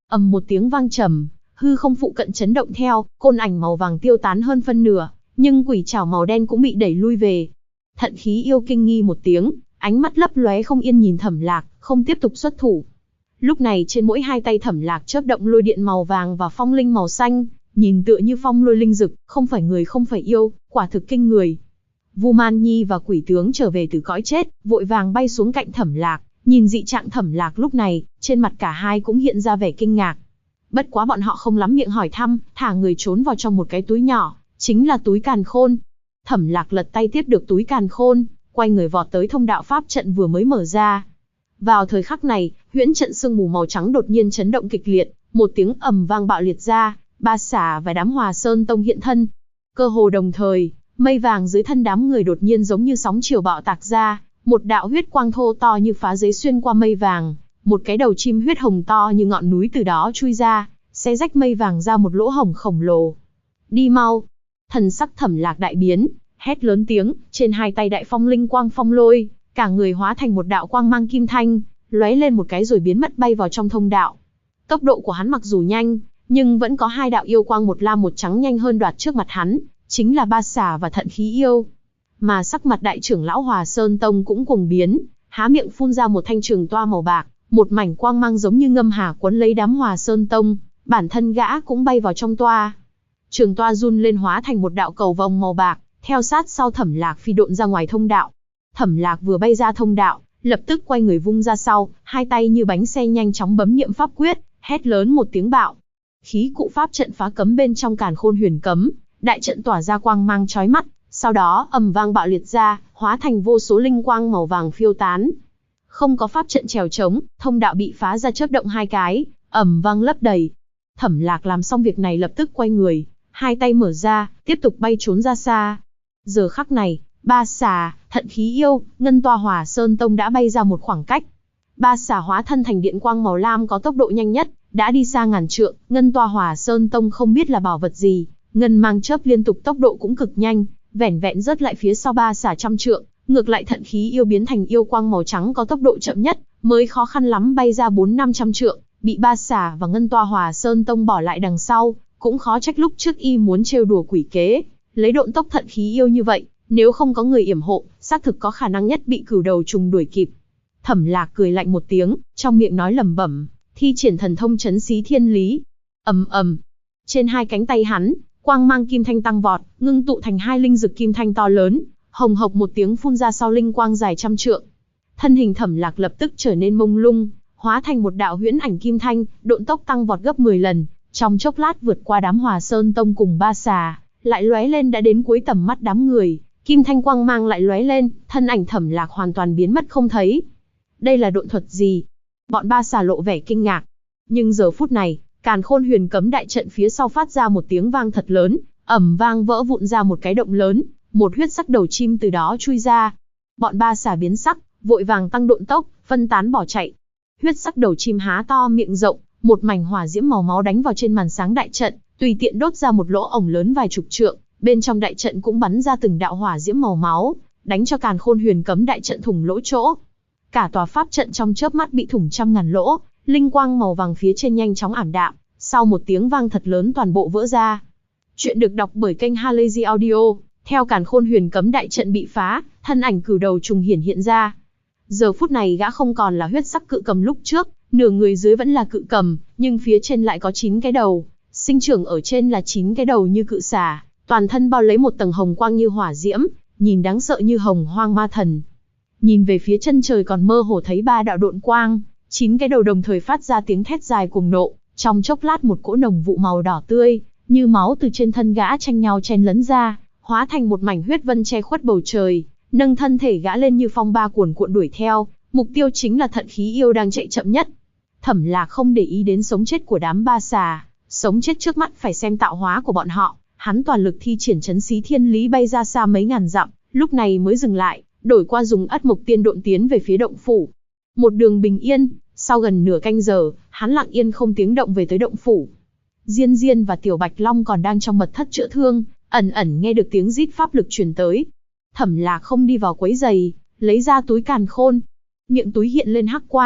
Ầm một tiếng vang trầm, hư không phụ cận chấn động theo, côn ảnh màu vàng tiêu tán hơn phân nửa, nhưng quỷ trảo màu đen cũng bị đẩy lui về. Thận khí yêu kinh nghi một tiếng, ánh mắt lấp lóe không yên nhìn Thẩm Lạc, không tiếp tục xuất thủ. Lúc này trên mỗi hai tay Thẩm Lạc chớp động lôi điện màu vàng và phong linh màu xanh, nhìn tựa như phong lôi linh dực, không phải người không phải yêu, quả thực kinh người. Vu Man Nhi và quỷ tướng trở về từ cõi chết, vội vàng bay xuống cạnh Thẩm Lạc, nhìn dị trạng Thẩm Lạc lúc này, trên mặt cả hai cũng hiện ra vẻ kinh ngạc. Bất quá bọn họ không lắm miệng hỏi thăm, thả người trốn vào trong một cái túi nhỏ, chính là túi càn khôn. Thẩm Lạc lật tay tiếp được túi càn khôn, quay người vọt tới thông đạo pháp trận vừa mới mở ra. Vào thời khắc này, huyễn trận sương mù màu trắng đột nhiên chấn động kịch liệt, một tiếng ầm vang bạo liệt ra, Ba Xà và đám Hòa Sơn Tông hiện thân. Cơ hồ đồng thời, mây vàng dưới thân đám người đột nhiên giống như sóng chiều bạo tạc ra, một đạo huyết quang thô to như phá giấy xuyên qua mây vàng, một cái đầu chim huyết hồng to như ngọn núi từ đó chui ra, xé rách mây vàng ra một lỗ hổng khổng lồ. Đi mau! Thần sắc Thẩm Lạc đại biến, hét lớn tiếng, trên hai tay đại phong linh quang phong lôi, cả người hóa thành một đạo quang mang kim thanh, lóe lên một cái rồi biến mất bay vào trong thông đạo. Tốc độ của hắn mặc dù nhanh, nhưng vẫn có hai đạo yêu quang một lam một trắng nhanh hơn đoạt trước mặt hắn, chính là Ba Xà và Thận khí yêu. Mà sắc mặt đại trưởng lão Hòa Sơn Tông cũng cuồng biến, há miệng phun ra một thanh trường toa màu bạc, một mảnh quang mang giống như ngâm hà quấn lấy đám Hòa Sơn Tông, bản thân gã cũng bay vào trong toa. Trường toa run lên hóa thành một đạo cầu vòng màu bạc, theo sát sau Thẩm Lạc phi độn ra ngoài thông đạo. Thẩm Lạc vừa bay ra thông đạo, lập tức quay người vung ra sau, hai tay như bánh xe nhanh chóng bấm niệm pháp quyết, hét lớn một tiếng bạo. Khí cụ pháp trận phá cấm bên trong Càn Khôn Huyền Cấm, đại trận tỏa ra quang mang chói mắt, sau đó ầm vang bạo liệt ra, hóa thành vô số linh quang màu vàng phiêu tán. Không có pháp trận trèo trống, thông đạo bị phá ra chớp động hai cái, ầm vang lấp đầy. Thẩm Lạc làm xong việc này lập tức quay người, hai tay mở ra, tiếp tục bay trốn ra xa. Giờ khắc này, Ba Xà, Thận khí yêu, Ngân Toa Hòa Sơn Tông đã bay ra một khoảng cách. Ba Xà hóa thân thành điện quang màu lam có tốc độ nhanh nhất, đã đi xa ngàn trượng. Ngân Toa Hòa Sơn Tông không biết là bảo vật gì, ngân mang chớp liên tục tốc độ cũng cực nhanh, vẻn vẹn rớt lại phía sau Ba Xà trăm trượng. Ngược lại Thận khí yêu biến thành yêu quang màu trắng có tốc độ chậm nhất, mới khó khăn lắm bay ra 400-500 trượng, bị Ba Xà và Ngân Toa Hòa Sơn Tông bỏ lại đằng sau. Cũng khó trách lúc trước y muốn trêu đùa quỷ kế, lấy độn tốc Thận khí yêu như vậy, nếu không có người yểm hộ, xác thực có khả năng nhất bị cửu đầu trùng đuổi kịp. Thẩm Lạc cười lạnh một tiếng, trong miệng nói lẩm bẩm, thi triển thần thông trấn xí thiên lý. Ầm ầm, trên hai cánh tay hắn, quang mang kim thanh tăng vọt, ngưng tụ thành hai linh dực kim thanh to lớn, hồng hộc một tiếng phun ra sau linh quang dài trăm trượng. Thân hình Thẩm Lạc lập tức trở nên mông lung, hóa thành một đạo huyễn ảnh kim thanh, độn tốc tăng vọt gấp 10 lần, trong chốc lát vượt qua đám Hòa Sơn Tông cùng Ba Xà, lại lóe lên đã đến cuối tầm mắt đám người, kim thanh quang mang lại lóe lên, thân ảnh Thẩm Lạc hoàn toàn biến mất không thấy. Đây là độn thuật gì? Bọn Ba Xà lộ vẻ kinh ngạc. Nhưng giờ phút này, Càn Khôn Huyền Cấm đại trận phía sau phát ra một tiếng vang thật lớn, ầm vang vỡ vụn ra một cái động lớn, một huyết sắc đầu chim từ đó chui ra. Bọn Ba Xà biến sắc, vội vàng tăng độn tốc, phân tán bỏ chạy. Huyết sắc đầu chim há to miệng rộng, một mảnh hỏa diễm màu máu đánh vào trên màn sáng đại trận, tùy tiện đốt ra một lỗ ổng lớn vài chục trượng, bên trong đại trận cũng bắn ra từng đạo hỏa diễm màu máu, đánh cho Càn Khôn Huyền Cấm đại trận thủng lỗ chỗ. Cả tòa pháp trận trong chớp mắt bị thủng trăm ngàn lỗ, linh quang màu vàng phía trên nhanh chóng ảm đạm, sau một tiếng vang thật lớn toàn bộ vỡ ra. Chuyện được đọc bởi kênh Halazy Audio. Theo Càn Khôn Huyền Cấm đại trận bị phá, thân ảnh cửu đầu trùng hiện ra. Giờ phút này gã không còn là huyết sắc cự cầm lúc trước, nửa người dưới vẫn là cự cầm, nhưng phía trên lại có 9 cái đầu, sinh trưởng ở trên là 9 cái đầu như cự xà, toàn thân bao lấy một tầng hồng quang như hỏa diễm, nhìn đáng sợ như hồng hoang ma thần. Nhìn về phía chân trời còn mơ hồ thấy 3 đạo độn quang, 9 cái đầu đồng thời phát ra tiếng thét dài cuồng nộ, trong chốc lát một cỗ nồng vụ màu đỏ tươi, như máu từ trên thân gã tranh nhau chen lấn ra, hóa thành một mảnh huyết vân che khuất bầu trời, nâng thân thể gã lên như phong ba cuồn cuộn đuổi theo, mục tiêu chính là Thận khí yêu đang chạy chậm nhất. Thẩm Lạc không để ý đến sống chết của đám Ba Xà, sống chết trước mắt phải xem tạo hóa của bọn họ, hắn toàn lực thi triển trấn xí thiên lý bay ra xa mấy ngàn dặm, lúc này mới dừng lại, đổi qua dùng Ất Mộc Tiên độn tiến về phía động phủ. Một đường bình yên, sau gần nửa canh giờ, hắn lặng yên không tiếng động về tới động phủ. Diên Diên và Tiểu Bạch Long còn đang trong mật thất chữa thương, ẩn ẩn nghe được tiếng rít pháp lực truyền tới. Thẩm Lạc không đi vào quấy giày, lấy ra túi càn khôn. Miệng túi hiện lên hắc quang,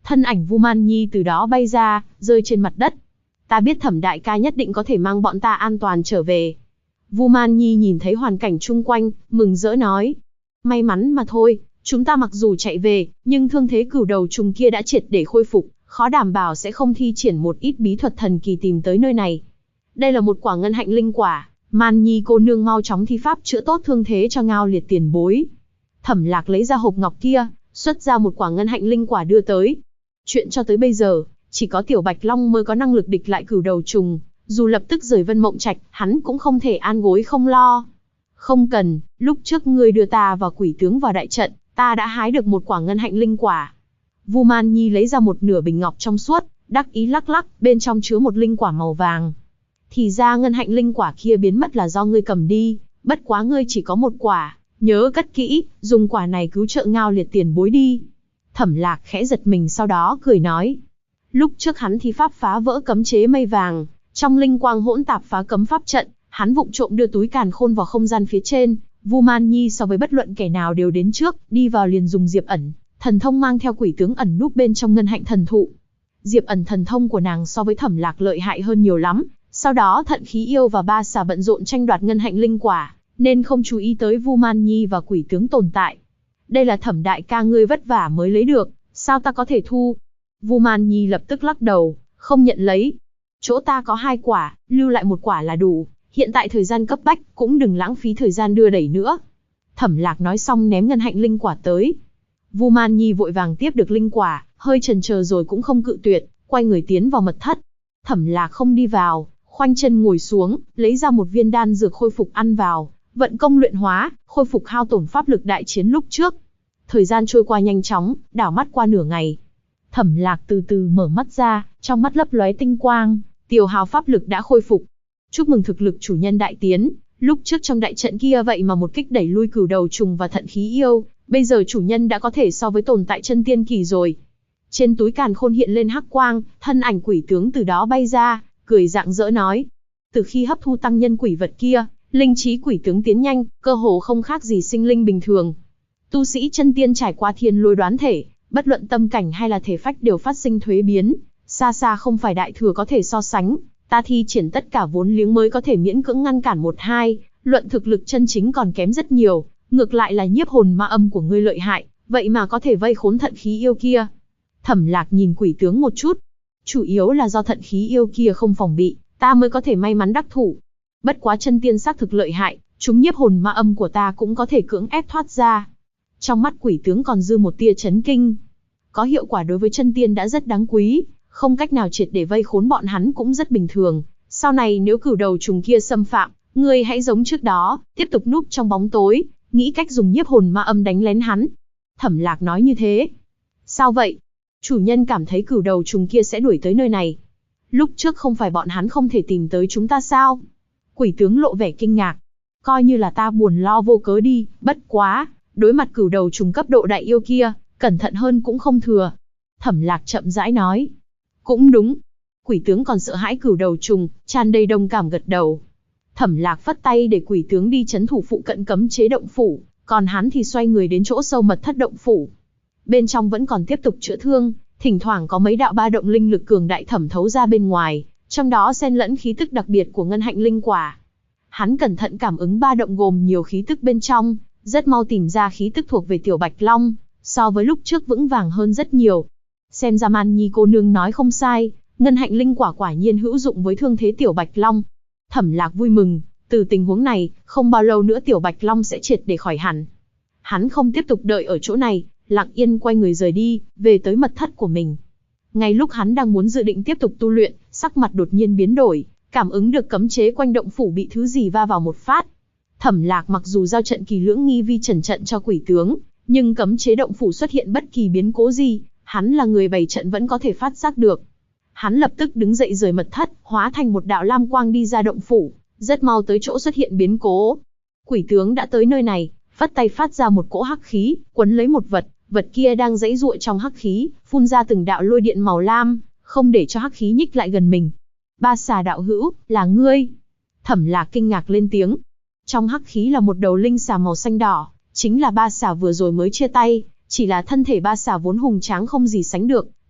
Thân ảnh Vu Man Nhi từ đó bay ra, rơi trên mặt đất. Ta biết Thẩm đại ca nhất định có thể mang bọn ta an toàn trở về. Vu Man Nhi nhìn thấy hoàn cảnh chung quanh, mừng rỡ nói. May mắn mà thôi, chúng ta mặc dù chạy về, nhưng thương thế cửu đầu trùng kia đã triệt để khôi phục, khó đảm bảo sẽ không thi triển một ít bí thuật thần kỳ tìm tới nơi này. Đây là một quả ngân hạnh linh quả, Man Nhi cô nương mau chóng thi pháp chữa tốt thương thế cho Ngao Liệt tiền bối. Thẩm Lạc lấy ra hộp ngọc kia, xuất ra một quả ngân hạnh linh quả đưa tới. Chuyện cho tới bây giờ, chỉ có Tiểu Bạch Long mới có năng lực địch lại cửu đầu trùng, dù lập tức rời Vân Mộng Trạch, hắn cũng không thể an gối không lo. Không cần, lúc trước ngươi đưa ta và quỷ tướng vào đại trận, ta đã hái được một quả ngân hạnh linh quả. Vu Man Nhi lấy ra một nửa bình ngọc trong suốt, đắc ý lắc lắc, bên trong chứa một linh quả màu vàng. Thì ra ngân hạnh linh quả kia biến mất là do ngươi cầm đi, bất quá ngươi chỉ có một quả, nhớ cất kỹ, dùng quả này cứu trợ Ngao Liệt tiền bối đi. Thẩm Lạc khẽ giật mình sau đó cười nói. Lúc trước hắn thi pháp phá vỡ cấm chế mây vàng, trong linh quang hỗn tạp phá cấm pháp trận, hắn vụng trộm đưa túi càn khôn vào không gian phía trên. Vu Man Nhi so với bất luận kẻ nào đều đến trước, đi vào liền dùng diệp ẩn, thần thông mang theo quỷ tướng ẩn núp bên trong ngân hạnh thần thụ. Diệp ẩn thần thông của nàng so với Thẩm Lạc lợi hại hơn nhiều lắm. Sau đó Thận Khí Yêu và Ba Xà bận rộn tranh đoạt ngân hạnh linh quả, nên không chú ý tới Vu Man Nhi và quỷ tướng tồn tại. Đây là Thẩm đại ca ngươi vất vả mới lấy được, sao ta có thể thu? Vu Man Nhi lập tức lắc đầu, không nhận lấy. Chỗ ta có 2 quả, lưu lại 1 quả là đủ, hiện tại thời gian cấp bách, cũng đừng lãng phí thời gian đưa đẩy nữa. Thẩm Lạc nói xong ném ngân hạnh linh quả tới. Vu Man Nhi vội vàng tiếp được linh quả, hơi chần chờ rồi cũng không cự tuyệt, quay người tiến vào mật thất. Thẩm Lạc không đi vào, khoanh chân ngồi xuống, lấy ra một viên đan dược khôi phục ăn vào, vận công luyện hóa, khôi phục hao tổn pháp lực đại chiến lúc trước. Thời gian trôi qua nhanh chóng, đảo mắt qua nửa ngày. Thẩm Lạc từ từ mở mắt ra, trong mắt lấp lóe tinh quang, tiêu hao pháp lực đã khôi phục. Chúc mừng thực lực chủ nhân đại tiến, lúc trước trong đại trận kia vậy mà một kích đẩy lui cửu đầu trùng và Thận Khí Yêu, bây giờ chủ nhân đã có thể so với tồn tại chân tiên kỳ rồi. Trên túi càn khôn hiện lên hắc quang, thân ảnh quỷ tướng từ đó bay ra, cười rạng rỡ nói. Từ khi hấp thu tăng nhân quỷ vật kia, linh trí quỷ tướng tiến nhanh, cơ hồ không khác gì sinh linh bình thường. Tu sĩ chân tiên trải qua thiên lôi đoán thể, bất luận tâm cảnh hay là thể phách đều phát sinh thuế biến, xa xa không phải đại thừa có thể so sánh. Ta thi triển tất cả vốn liếng mới có thể miễn cưỡng ngăn cản 1-2, luận thực lực chân chính còn kém rất nhiều, ngược lại là nhiếp hồn ma âm của ngươi lợi hại, vậy mà có thể vây khốn Thận Khí Yêu kia. Thẩm Lạc nhìn quỷ tướng một chút, chủ yếu là do Thận Khí Yêu kia không phòng bị, ta mới có thể may mắn đắc thủ. Bất quá chân tiên xác thực lợi hại, chúng nhiếp hồn ma âm của ta cũng có thể cưỡng ép thoát ra. Trong mắt quỷ tướng còn dư một tia chấn kinh. Có hiệu quả đối với chân tiên đã rất đáng quý, không cách nào triệt để vây khốn bọn hắn cũng rất bình thường. Sau này nếu cửu đầu trùng kia xâm phạm, ngươi hãy giống trước đó, tiếp tục núp trong bóng tối, nghĩ cách dùng nhiếp hồn ma âm đánh lén hắn. Thẩm Lạc nói như thế. Sao vậy? Chủ nhân cảm thấy cửu đầu trùng kia sẽ đuổi tới nơi này. Lúc trước không phải bọn hắn không thể tìm tới chúng ta sao? Quỷ tướng lộ vẻ kinh ngạc. Coi như là ta buồn lo vô cớ đi, bất quá, đối mặt cửu đầu trùng cấp độ đại yêu kia, cẩn thận hơn cũng không thừa. Thẩm Lạc chậm rãi nói. Cũng đúng. Quỷ tướng còn sợ hãi cửu đầu trùng, tràn đầy đồng cảm gật đầu. Thẩm Lạc phất tay để quỷ tướng đi trấn thủ phụ cận cấm chế động phủ, còn hắn thì xoay người đến chỗ sâu mật thất động phủ. Bên trong vẫn còn tiếp tục chữa thương, thỉnh thoảng có mấy đạo ba động linh lực cường đại thẩm thấu ra bên ngoài, trong đó xen lẫn khí tức đặc biệt của ngân hạnh linh quả. Hắn cẩn thận cảm ứng ba động gồm nhiều khí tức bên trong, rất mau tìm ra khí tức thuộc về Tiểu Bạch Long, so với lúc trước vững vàng hơn rất nhiều. Xem ra Man Nhi cô nương nói không sai, ngân hạnh linh quả quả nhiên hữu dụng với thương thế Tiểu Bạch Long. Thẩm Lạc vui mừng, từ tình huống này, không bao lâu nữa Tiểu Bạch Long sẽ triệt để khỏi hẳn. Hắn không tiếp tục đợi ở chỗ này, lặng yên quay người rời đi, về tới mật thất của mình. Ngay lúc hắn đang muốn dự định tiếp tục tu luyện, sắc mặt đột nhiên biến đổi, cảm ứng được cấm chế quanh động phủ bị thứ gì va vào một phát. Thẩm Lạc mặc dù giao trận kỳ lưỡng nghi vi trần trận cho quỷ tướng, nhưng cấm chế động phủ xuất hiện bất kỳ biến cố gì, hắn là người bày trận vẫn có thể phát giác được. Hắn lập tức đứng dậy rời mật thất, hóa thành một đạo lam quang đi ra động phủ, rất mau tới chỗ xuất hiện biến cố. Quỷ tướng đã tới nơi này, phất tay phát ra một cỗ hắc khí, quấn lấy một vật, vật kia đang giãy giụa trong hắc khí, phun ra từng đạo lôi điện màu lam, không để cho hắc khí nhích lại gần mình. Ba Xà đạo hữu, là ngươi? Thẩm Lạc kinh ngạc lên tiếng. Trong hắc khí là một đầu linh xà màu xanh đỏ, chính là Ba Xà vừa rồi mới chia tay, chỉ là thân thể Ba Xà vốn hùng tráng không gì sánh được,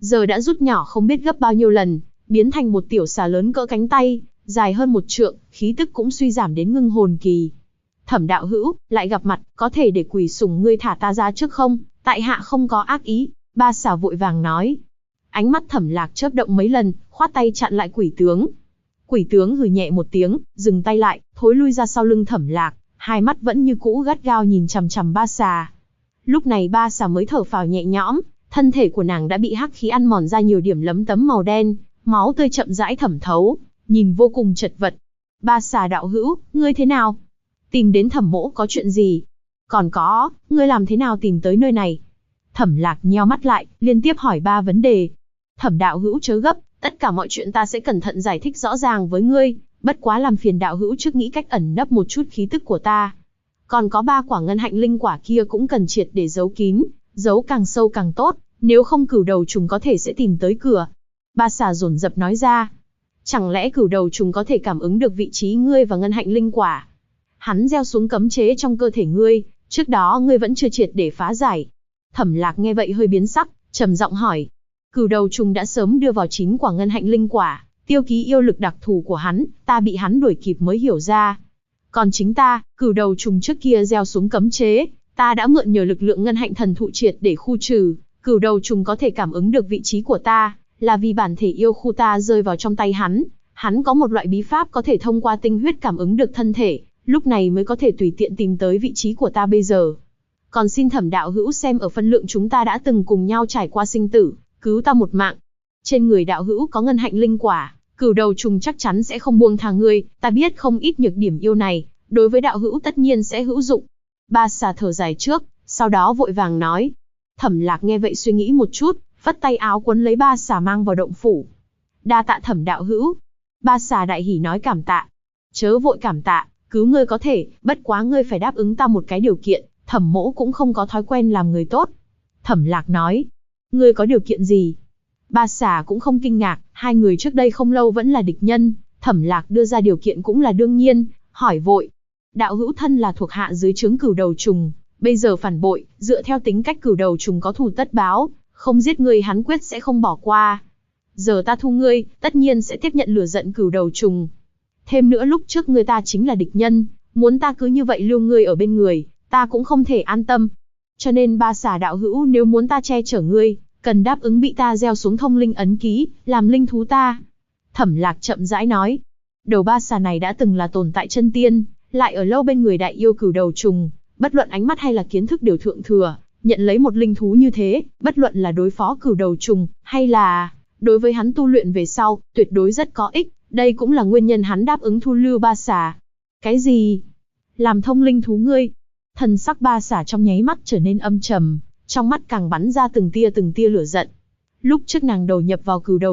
giờ đã rút nhỏ không biết gấp bao nhiêu lần, biến thành một tiểu xà lớn cỡ cánh tay, dài hơn 1 trượng, khí tức cũng suy giảm đến ngưng hồn kỳ. Thẩm đạo hữu, lại gặp mặt, có thể để quỷ sủng ngươi thả ta ra trước không? Tại hạ không có ác ý, ba xà vội vàng nói. Ánh mắt Thẩm Lạc chớp động mấy lần, khoát tay chặn lại quỷ tướng. Quỷ tướng hừ nhẹ một tiếng, dừng tay lại, thối lui ra sau lưng Thẩm Lạc, hai mắt vẫn như cũ gắt gao nhìn chằm chằm ba xà. Lúc này ba xà mới thở phào nhẹ nhõm, thân thể của nàng đã bị hắc khí ăn mòn ra nhiều điểm lấm tấm màu đen, máu tươi chậm rãi thẩm thấu, nhìn vô cùng chật vật. Ba xà đạo hữu, ngươi thế nào? Tìm đến Thẩm mỗ có chuyện gì? Còn có, ngươi làm thế nào tìm tới nơi này? Thẩm Lạc nheo mắt lại, liên tiếp hỏi 3 vấn đề. Thẩm đạo hữu chớ gấp, tất cả mọi chuyện ta sẽ cẩn thận giải thích rõ ràng với ngươi, bất quá làm phiền đạo hữu trước nghĩ cách ẩn nấp một chút khí tức của ta. Còn có 3 quả ngân hạnh linh quả kia cũng cần triệt để giấu kín, giấu càng sâu càng tốt, nếu không cửu đầu trùng có thể sẽ tìm tới cửa. Ba xà dồn dập nói ra. Chẳng lẽ cửu đầu trùng có thể cảm ứng được vị trí ngươi và ngân hạnh linh quả? Hắn gieo xuống cấm chế trong cơ thể ngươi, trước đó ngươi vẫn chưa triệt để phá giải. Thẩm Lạc nghe vậy hơi biến sắc, trầm giọng hỏi. Cửu đầu trùng đã sớm đưa vào 9 quả ngân hạnh linh quả, tiêu ký yêu lực đặc thù của hắn, ta bị hắn đuổi kịp mới hiểu ra. Còn chính ta, cửu đầu trùng trước kia gieo xuống cấm chế, ta đã mượn nhờ lực lượng ngân hạnh thần thụ triệt để khu trừ, cửu đầu trùng có thể cảm ứng được vị trí của ta, là vì bản thể yêu khu ta rơi vào trong tay hắn. Hắn có một loại bí pháp có thể thông qua tinh huyết cảm ứng được thân thể, lúc này mới có thể tùy tiện tìm tới vị trí của ta bây giờ. Còn xin Thẩm đạo hữu xem ở phân lượng chúng ta đã từng cùng nhau trải qua sinh tử, cứu ta một mạng. Trên người đạo hữu có ngân hạnh linh quả, cửu đầu trùng chắc chắn sẽ không buông tha ngươi, ta biết không ít nhược điểm yêu này, đối với đạo hữu tất nhiên sẽ hữu dụng. Ba xà thở dài trước, sau đó vội vàng nói. Thẩm Lạc nghe vậy suy nghĩ một chút, phất tay áo quấn lấy ba xà mang vào động phủ. Đa tạ Thẩm đạo hữu. Ba xà đại hỉ nói cảm tạ. Chớ vội cảm tạ, cứu ngươi có thể, bất quá ngươi phải đáp ứng ta một cái điều kiện, Thẩm mỗ cũng không có thói quen làm người tốt. Thẩm Lạc nói. Ngươi có điều kiện gì? Ba xà cũng không kinh ngạc, hai người trước đây không lâu vẫn là địch nhân, Thẩm Lạc đưa ra điều kiện cũng là đương nhiên, hỏi vội. Đạo hữu thân là thuộc hạ dưới trướng cửu đầu trùng, bây giờ phản bội, dựa theo tính cách cửu đầu trùng có thù tất báo, không giết ngươi hắn quyết sẽ không bỏ qua. Giờ ta thu ngươi, tất nhiên sẽ tiếp nhận lửa giận cửu đầu trùng. Thêm nữa lúc trước ngươi ta chính là địch nhân, muốn ta cứ như vậy lưu ngươi ở bên người, ta cũng không thể an tâm. Cho nên ba xà đạo hữu nếu muốn ta che chở ngươi, cần đáp ứng bị ta gieo xuống thông linh ấn ký, làm linh thú ta. Thẩm Lạc chậm rãi nói. Đầu ba xà này đã từng là tồn tại chân tiên, lại ở lâu bên người đại yêu cửu đầu trùng, bất luận ánh mắt hay là kiến thức đều thượng thừa, nhận lấy một linh thú như thế, bất luận là đối phó cửu đầu trùng, hay là đối với hắn tu luyện về sau, tuyệt đối rất có ích, đây cũng là nguyên nhân hắn đáp ứng thu lưu ba xà. Cái gì? Làm thông linh thú ngươi? Thần sắc ba xà trong nháy mắt trở nên âm trầm, trong mắt càng bắn ra từng tia lửa giận. Lúc trước nàng đầu nhập vào cửu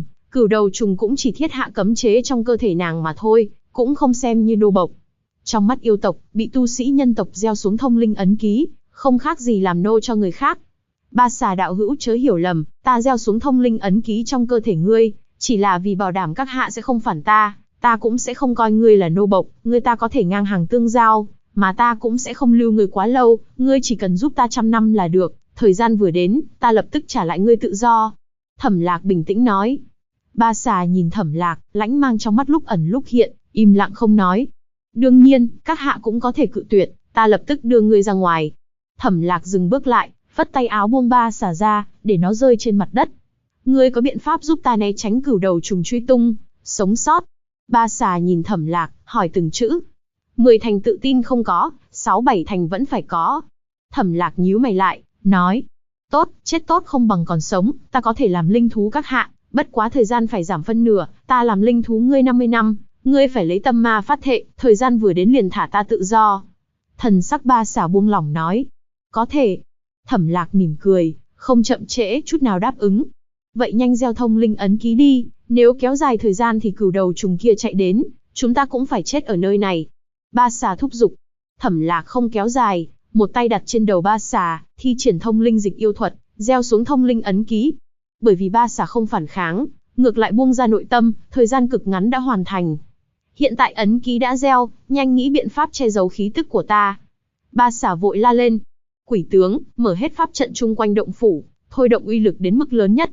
đầu trùng cũng chỉ thiết hạ cấm chế trong cơ thể nàng mà thôi, cũng không xem như nô bộc. Trong mắt yêu tộc, bị tu sĩ nhân tộc gieo xuống thông linh ấn ký, không khác gì làm nô cho người khác. Ba xà đạo hữu chớ hiểu lầm, ta gieo xuống thông linh ấn ký trong cơ thể ngươi, chỉ là vì bảo đảm các hạ sẽ không phản ta, ta cũng sẽ không coi ngươi là nô bộc, ngươi ta có thể ngang hàng tương giao, mà ta cũng sẽ không lưu ngươi quá lâu, ngươi chỉ cần giúp ta 100 năm là được, thời gian vừa đến, ta lập tức trả lại ngươi tự do. Thẩm Lạc bình tĩnh nói. Ba xà nhìn Thẩm Lạc, lãnh mang trong mắt lúc ẩn lúc hiện, im lặng không nói. Đương nhiên, các hạ cũng có thể cự tuyệt, ta lập tức đưa ngươi ra ngoài. Thẩm Lạc dừng bước lại, phất tay áo buông ba xà ra, để nó rơi trên mặt đất. Ngươi có biện pháp giúp ta né tránh cửu đầu trùng truy tung, sống sót? Ba xà nhìn Thẩm Lạc, hỏi từng chữ. 10 thành tự tin không có, 6-7 thành vẫn phải có. Thẩm Lạc nhíu mày lại, nói. Tốt, chết tốt không bằng còn sống, ta có thể làm linh thú các hạ, bất quá thời gian phải giảm phân nửa, ta làm linh thú ngươi 50 năm, ngươi phải lấy tâm ma phát thệ, thời gian vừa đến liền thả ta tự do. Thần sắc ba xà buông lỏng nói. Có thể. Thẩm Lạc mỉm cười, không chậm trễ chút nào đáp ứng. Vậy nhanh gieo thông linh ấn ký đi, nếu kéo dài thời gian thì cửu đầu trùng kia chạy đến, chúng ta cũng phải chết ở nơi này. Ba xà thúc giục. Thẩm Lạc không kéo dài, một tay đặt trên đầu ba xà, thi triển thông linh dịch yêu thuật, gieo xuống thông linh ấn ký. Bởi vì ba xà không phản kháng, ngược lại buông ra nội tâm, thời gian cực ngắn đã hoàn thành. Hiện tại ấn ký đã gieo, nhanh nghĩ biện pháp che giấu khí tức của ta. Ba xà vội la lên. Quỷ tướng, mở hết pháp trận chung quanh động phủ, thôi động uy lực đến mức lớn nhất.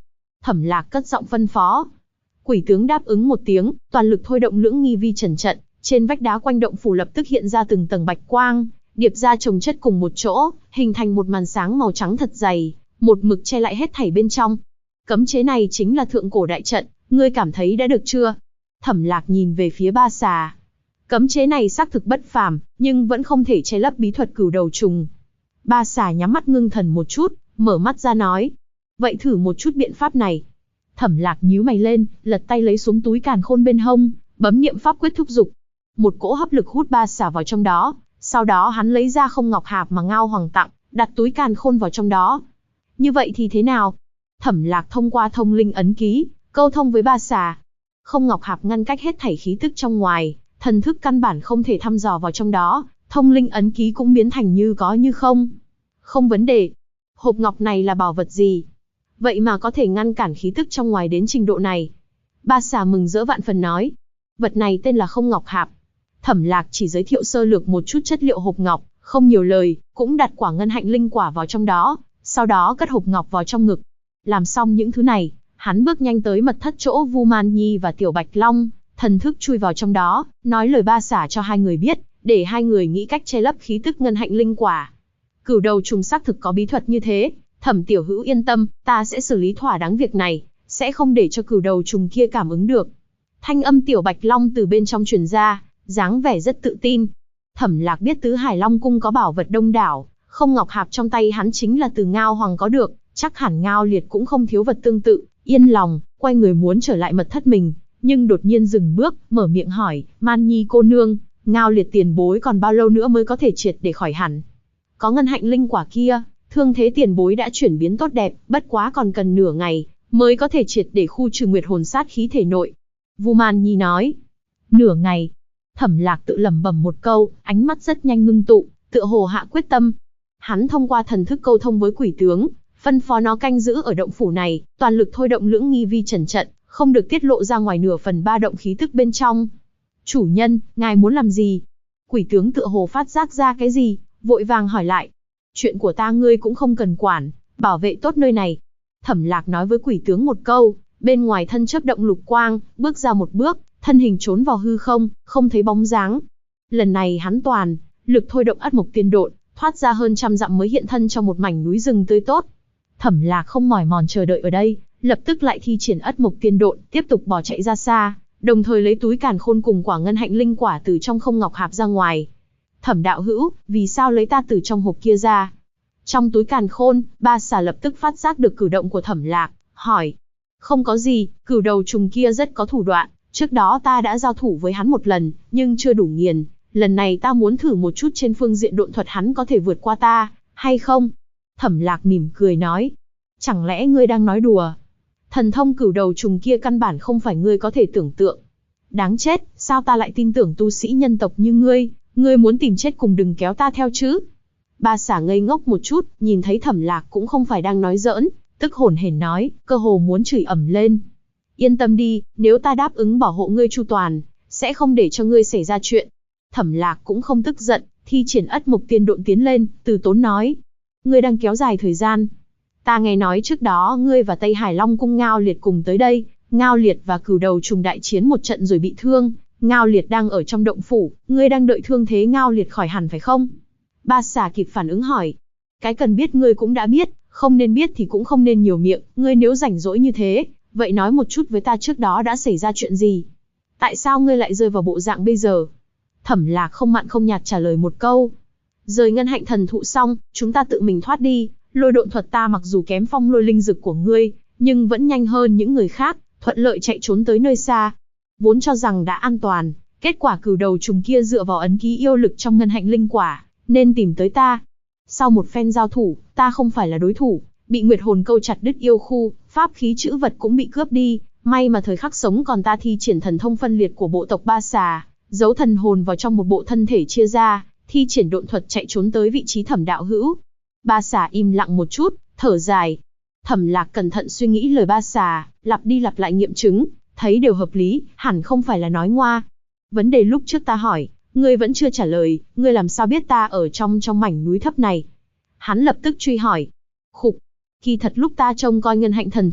Thẩm Lạc cất giọng phân phó. Quỷ tướng đáp ứng một tiếng, toàn lực thôi động lưỡng nghi vi trần trận, trên vách đá quanh động phủ lập tức hiện ra từng tầng bạch quang, điệp ra chồng chất cùng một chỗ, hình thành một màn sáng màu trắng thật dày, một mực che lại hết thảy bên trong. Cấm chế này chính là thượng cổ đại trận, ngươi cảm thấy đã được chưa? Thẩm Lạc nhìn về phía Ba Xà. Cấm chế này xác thực bất phàm, nhưng vẫn không thể che lấp bí thuật cửu đầu trùng. Ba Xà nhắm mắt ngưng thần một chút, mở mắt ra nói. Vậy thử một chút biện pháp này. Thẩm Lạc nhíu mày lên, lật tay lấy xuống túi càn khôn bên hông, bấm niệm pháp quyết thúc giục. Một cỗ hấp lực hút Ba Xà vào trong đó, sau đó hắn lấy ra không ngọc hạp mà Ngao Hoàng tặng, đặt túi càn khôn vào trong đó. Như vậy thì thế nào? Thẩm Lạc thông qua thông linh ấn ký, câu thông với Ba Xà. Không ngọc hạp ngăn cách hết thảy khí tức trong ngoài, thần thức căn bản không thể thăm dò vào trong đó, thông linh ấn ký cũng biến thành như có như không. Không vấn đề. Hộp ngọc này là bảo vật gì? Vậy mà có thể ngăn cản khí tức trong ngoài đến trình độ này. Ba Xà mừng rỡ vạn phần nói. Vật này tên là không ngọc hạp. Thẩm Lạc chỉ giới thiệu sơ lược một chút chất liệu hộp ngọc, không nhiều lời, cũng đặt quả ngân hạnh linh quả vào trong đó, sau đó cất hộp ngọc vào trong ngực. Làm xong những thứ này, hắn bước nhanh tới mật thất chỗ Vu Man Nhi và Tiểu Bạch Long, thần thức chui vào trong đó, nói lời Ba Xà cho hai người biết, để hai người nghĩ cách che lấp khí tức ngân hạnh linh quả. Cửu đầu trùng xác thực có bí thuật như thế, Thẩm tiểu hữu yên tâm, ta sẽ xử lý thỏa đáng việc này, sẽ không để cho cửu đầu trùng kia cảm ứng được. Thanh âm Tiểu Bạch Long từ bên trong truyền ra, dáng vẻ rất tự tin. Thẩm Lạc biết Tứ Hải Long cung có bảo vật đông đảo, không ngọc hạp trong tay hắn chính là từ Ngao Hoàng có được, chắc hẳn Ngao Liệt cũng không thiếu vật tương tự. Yên lòng, quay người muốn trở lại mật thất mình, nhưng đột nhiên dừng bước, mở miệng hỏi, Man Nhi cô nương, Ngao Liệt tiền bối còn bao lâu nữa mới có thể triệt để khỏi hẳn? Có ngân hạnh linh quả kia, thương thế tiền bối đã chuyển biến tốt đẹp, bất quá còn cần nửa ngày, mới có thể triệt để khu trừ nguyệt hồn sát khí thể nội. Vu Man Nhi nói, nửa ngày. Thẩm Lạc tự lẩm bẩm một câu, ánh mắt rất nhanh ngưng tụ, tựa hồ hạ quyết tâm. Hắn thông qua thần thức câu thông với quỷ tướng, phân phó nó canh giữ ở động phủ này, toàn lực thôi động lưỡng nghi vi trần trận, không được tiết lộ ra ngoài nửa phần ba động khí tức bên trong. Chủ nhân, ngài muốn làm gì? Quỷ tướng tựa hồ phát giác ra cái gì, vội vàng hỏi lại. Chuyện của ta ngươi cũng không cần quản, bảo vệ tốt nơi này. Thẩm Lạc nói với quỷ tướng một câu, bên ngoài thân chớp động lục quang, bước ra một bước, thân hình trốn vào hư không, không thấy bóng dáng. Lần này hắn toàn lực thôi động Ất Mộc Tiên Độn, thoát ra hơn trăm dặm mới hiện thân trong một mảnh núi rừng tươi tốt. Thẩm Lạc không mỏi mòn chờ đợi ở đây, lập tức lại thi triển Ất Mộc Tiên Độn, tiếp tục bỏ chạy ra xa, đồng thời lấy túi càn khôn cùng quả ngân hạnh linh quả từ trong không ngọc hạp ra ngoài. Thẩm đạo hữu, vì sao lấy ta từ trong hộp kia ra? Trong túi càn khôn, Ba Xà lập tức phát giác được cử động của Thẩm Lạc, hỏi. Không có gì, cửu đầu trùng kia rất có thủ đoạn, trước đó ta đã giao thủ với hắn một lần, nhưng chưa đủ nghiền. Lần này ta muốn thử một chút trên phương diện độn thuật hắn có thể vượt qua ta, hay không? Thẩm Lạc mỉm cười nói. Chẳng lẽ ngươi đang nói đùa? Thần thông cửu đầu trùng kia căn bản không phải ngươi có thể tưởng tượng. Đáng chết, sao ta lại tin tưởng tu sĩ nhân tộc như ngươi? Ngươi muốn tìm chết cùng đừng kéo ta theo chứ? Ba Xà ngây ngốc một chút, nhìn thấy Thẩm Lạc cũng không phải đang nói giỡn, tức hổn hển nói, cơ hồ muốn chửi ầm lên. Yên tâm đi, nếu ta đáp ứng bảo hộ ngươi chu toàn, sẽ không để cho ngươi xảy ra chuyện. Thẩm Lạc cũng không tức giận, thi triển Ất Mộc Tiên Độn tiến lên, từ tốn nói. Ngươi đang kéo dài thời gian. Ta nghe nói trước đó ngươi và Tây Hải Long cung Ngao Liệt cùng tới đây, Ngao Liệt và cửu đầu trùng đại chiến một trận rồi bị thương. Ngao Liệt đang ở trong động phủ, ngươi đang đợi thương thế Ngao Liệt khỏi hẳn phải không? Ba Xà kịp phản ứng hỏi. Cái cần biết ngươi cũng đã biết, không nên biết thì cũng không nên nhiều miệng, ngươi nếu rảnh rỗi như thế, vậy nói một chút với ta trước đó đã xảy ra chuyện gì? Tại sao ngươi lại rơi vào bộ dạng bây giờ? Thẩm Lạc không mặn không nhạt trả lời một câu. Rời ngân hạnh thần thụ xong, chúng ta tự mình thoát đi, lôi độn thuật ta mặc dù kém phong lôi linh dực của ngươi, nhưng vẫn nhanh hơn những người khác, thuận lợi chạy trốn tới nơi xa. Vốn cho rằng đã an toàn, kết quả cửu đầu trùng kia dựa vào ấn ký yêu lực trong ngân hạnh linh quả, nên tìm tới ta. Sau một phen giao thủ, ta không phải là đối thủ, bị nguyệt hồn câu chặt đứt yêu khu, pháp khí chữ vật cũng bị cướp đi, may mà thời khắc sống còn ta thi triển thần thông phân liệt của bộ tộc Ba Xà, giấu thần hồn vào trong một bộ thân thể chia ra, thi triển độn thuật chạy trốn tới vị trí Thẩm đạo hữu. Ba Xà im lặng một chút, thở dài. Thẩm Lạc cẩn thận suy nghĩ lời Ba Xà, lặp đi lặp lại nghiệm chứng, thấy đều hợp lý, hẳn không phải là nói ngoa. Vấn đề lúc trước ta hỏi, ngươi vẫn chưa trả lời, ngươi làm sao biết ta ở trong mảnh núi thấp này? Hắn lập tức truy hỏi. Khục, kỳ thật lúc ta trông coi ngân hạnh thần thụ,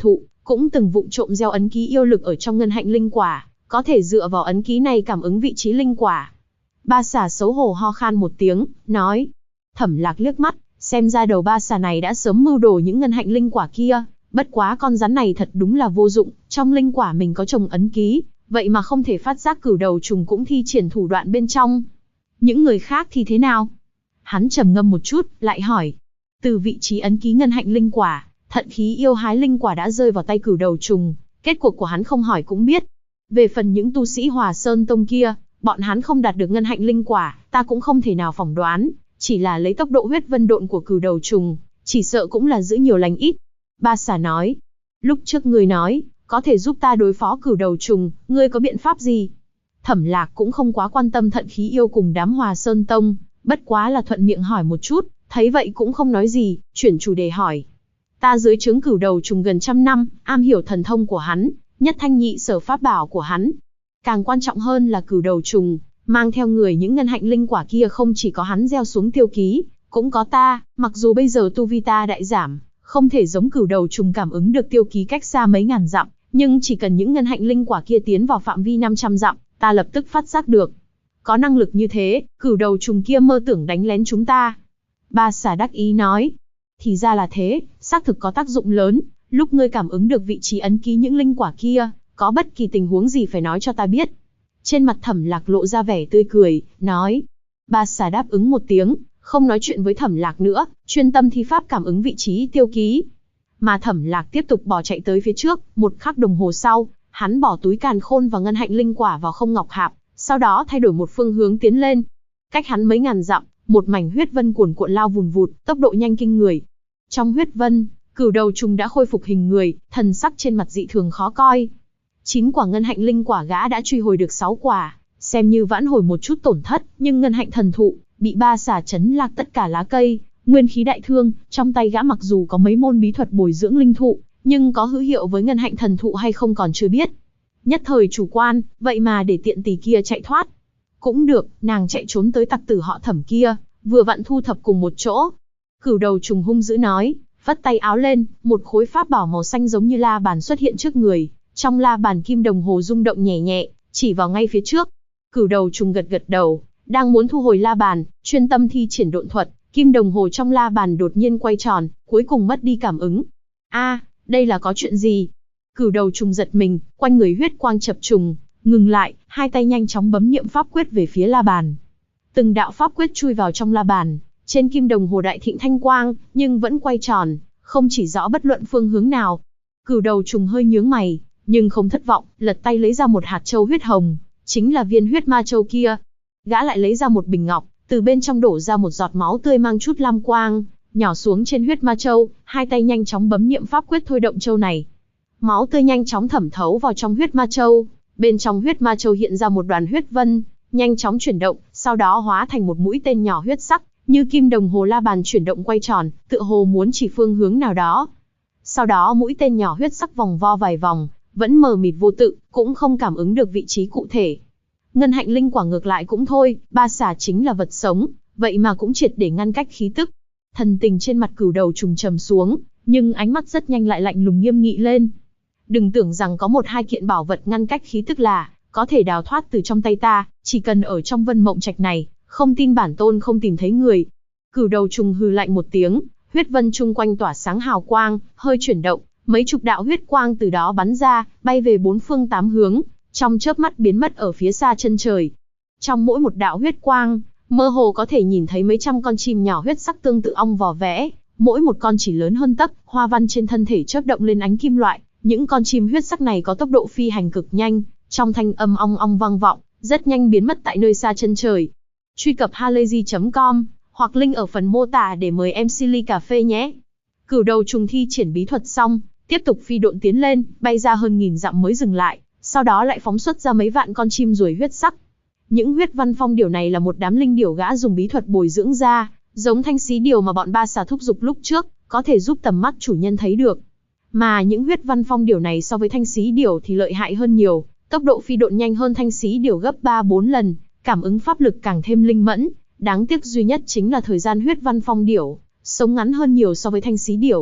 cũng từng vụng trộm gieo ấn ký yêu lực ở trong ngân hạnh linh quả, có thể dựa vào ấn ký này cảm ứng vị trí linh quả. Ba xà xấu hổ ho khan một tiếng, nói. Thẩm Lạc liếc mắt, xem ra đầu ba xà này đã sớm mưu đồ những ngân hạnh linh quả kia, bất quá con rắn này thật đúng là vô dụng, trong linh quả mình có trồng ấn ký, vậy mà không thể phát giác Cửu Đầu Trùng cũng thi triển thủ đoạn bên trong. Những người khác thì thế nào? Hắn trầm ngâm một chút, lại hỏi. Từ vị trí ấn ký ngân hạnh linh quả, thận khí yêu hái linh quả đã rơi vào tay Cửu Đầu Trùng, kết cuộc của hắn không hỏi cũng biết. Về phần những tu sĩ Hòa Sơn Tông kia, bọn hắn không đạt được ngân hạnh linh quả, ta cũng không thể nào phỏng đoán, chỉ là lấy tốc độ huyết vân độn của Cửu Đầu Trùng, chỉ sợ cũng là giữ nhiều lành ít. Ba xà nói. Lúc trước ngươi nói, có thể giúp ta đối phó Cửu Đầu Trùng, ngươi có biện pháp gì? Thẩm Lạc cũng không quá quan tâm thận khí yêu cùng đám Hòa Sơn Tông, bất quá là thuận miệng hỏi một chút, thấy vậy cũng không nói gì, chuyển chủ đề hỏi. Ta dưới trướng Cửu Đầu Trùng gần 100 năm, am hiểu thần thông của hắn, nhất thanh nhị sở pháp bảo của hắn. Càng quan trọng hơn là Cửu Đầu Trùng, mang theo người những ngân hạnh linh quả kia không chỉ có hắn gieo xuống tiêu ký, cũng có ta, mặc dù bây giờ tu vi ta đại giảm, không thể giống Cửu Đầu Trùng cảm ứng được tiêu ký cách xa mấy ngàn dặm, nhưng chỉ cần những ngân hạnh linh quả kia tiến vào phạm vi 500 dặm, ta lập tức phát giác được. Có năng lực như thế, Cửu Đầu Trùng kia mơ tưởng đánh lén chúng ta. Ba xà đắc ý nói. Thì ra là thế, xác thực có tác dụng lớn, lúc ngươi cảm ứng được vị trí ấn ký những linh quả kia, có bất kỳ tình huống gì phải nói cho ta biết. Trên mặt Thẩm Lạc lộ ra vẻ tươi cười, nói. Ba xà đáp ứng một tiếng, không nói chuyện với Thẩm Lạc nữa, chuyên tâm thi pháp cảm ứng vị trí tiêu ký. Mà Thẩm Lạc tiếp tục bỏ chạy tới phía trước, một khắc đồng hồ sau, hắn bỏ túi càn khôn và ngân hạnh linh quả vào không ngọc hạp, sau đó thay đổi một phương hướng tiến lên. Cách hắn mấy ngàn dặm, một mảnh huyết vân cuồn cuộn lao vùn vụt, tốc độ nhanh kinh người. Trong huyết vân, Cửu Đầu Trùng đã khôi phục hình người, thần sắc trên mặt dị thường khó coi. 9 quả ngân hạnh linh quả gã đã truy hồi được 6 quả, xem như vãn hồi một chút tổn thất, nhưng ngân hạnh thần thụ bị ba xà chấn lạc tất cả lá cây, nguyên khí đại thương, trong tay gã mặc dù có mấy môn bí thuật bồi dưỡng linh thụ, nhưng có hữu hiệu với ngân hạnh thần thụ hay không còn chưa biết. Nhất thời chủ quan, vậy mà để tiện tỷ kia chạy thoát. Cũng được, nàng chạy trốn tới tặc tử họ Thẩm kia, vừa vặn thu thập cùng một chỗ. Cửu Đầu Trùng hung dữ nói, vắt tay áo lên, một khối pháp bảo màu xanh giống như la bàn xuất hiện trước người, trong la bàn kim đồng hồ rung động nhẹ nhẹ, chỉ vào ngay phía trước. Cửu Đầu Trùng gật gật đầu, đang muốn thu hồi la bàn, chuyên tâm thi triển độn thuật, kim đồng hồ trong la bàn đột nhiên quay tròn, cuối cùng mất đi cảm ứng. A, đây là có chuyện gì? Cửu Đầu Trùng giật mình, quanh người huyết quang chập trùng, ngừng lại, hai tay nhanh chóng bấm niệm pháp quyết về phía la bàn. Từng đạo pháp quyết chui vào trong la bàn, trên kim đồng hồ đại thịnh thanh quang, nhưng vẫn quay tròn, không chỉ rõ bất luận phương hướng nào. Cửu Đầu Trùng hơi nhướng mày, nhưng không thất vọng, lật tay lấy ra một hạt châu huyết hồng, chính là viên huyết ma châu kia. Gã lại lấy ra một bình ngọc, từ bên trong đổ ra một giọt máu tươi mang chút lam quang, nhỏ xuống trên huyết ma châu, hai tay nhanh chóng bấm niệm pháp quyết thôi động châu này. Máu tươi nhanh chóng thẩm thấu vào trong huyết ma châu, bên trong huyết ma châu hiện ra một đoàn huyết vân, nhanh chóng chuyển động, sau đó hóa thành một mũi tên nhỏ huyết sắc, như kim đồng hồ la bàn chuyển động quay tròn, tựa hồ muốn chỉ phương hướng nào đó. Sau đó mũi tên nhỏ huyết sắc vòng vo vài vòng, vẫn mờ mịt vô tự, cũng không cảm ứng được vị trí cụ thể. Ngân hạnh linh quả ngược lại cũng thôi, ba xà chính là vật sống, vậy mà cũng triệt để ngăn cách khí tức. Thần tình trên mặt Cửu Đầu Trùng trầm xuống, nhưng ánh mắt rất nhanh lại lạnh lùng nghiêm nghị lên. Đừng tưởng rằng có một hai kiện bảo vật ngăn cách khí tức là có thể đào thoát từ trong tay ta, chỉ cần ở trong Vân Mộng Trạch này, không tin bản tôn không tìm thấy người. Cửu Đầu Trùng hừ lạnh một tiếng, huyết vân chung quanh tỏa sáng hào quang, hơi chuyển động, mấy chục đạo huyết quang từ đó bắn ra, bay về bốn phương tám hướng, trong chớp mắt biến mất ở phía xa chân trời. Trong mỗi một đạo huyết quang, mơ hồ có thể nhìn thấy mấy trăm con chim nhỏ huyết sắc tương tự ong vò vẽ, mỗi một con chỉ lớn hơn tấc, hoa văn trên thân thể chớp động lên ánh kim loại. Những con chim huyết sắc này có tốc độ phi hành cực nhanh, trong thanh âm ong ong vang vọng, rất nhanh biến mất tại nơi xa chân trời. Truy cập halayzi.com hoặc link ở phần mô tả để mời em Silly cà phê nhé. Cửu Đầu Trùng thi triển bí thuật xong, tiếp tục phi độn tiến lên, bay ra hơn 1000 dặm mới dừng lại, sau đó lại phóng xuất ra mấy vạn con chim ruồi huyết sắc. Những huyết văn phong điểu này là một đám linh điểu gã dùng bí thuật bồi dưỡng ra, giống thanh xí điểu mà bọn ba xà thúc giục lúc trước, có thể giúp tầm mắt chủ nhân thấy được. Mà những huyết văn phong điểu này so với thanh xí điểu thì lợi hại hơn nhiều, tốc độ phi độn nhanh hơn thanh xí điểu gấp 3-4 lần, cảm ứng pháp lực càng thêm linh mẫn. Đáng tiếc duy nhất chính là thời gian huyết văn phong điểu sống ngắn hơn nhiều so với thanh xí điểu,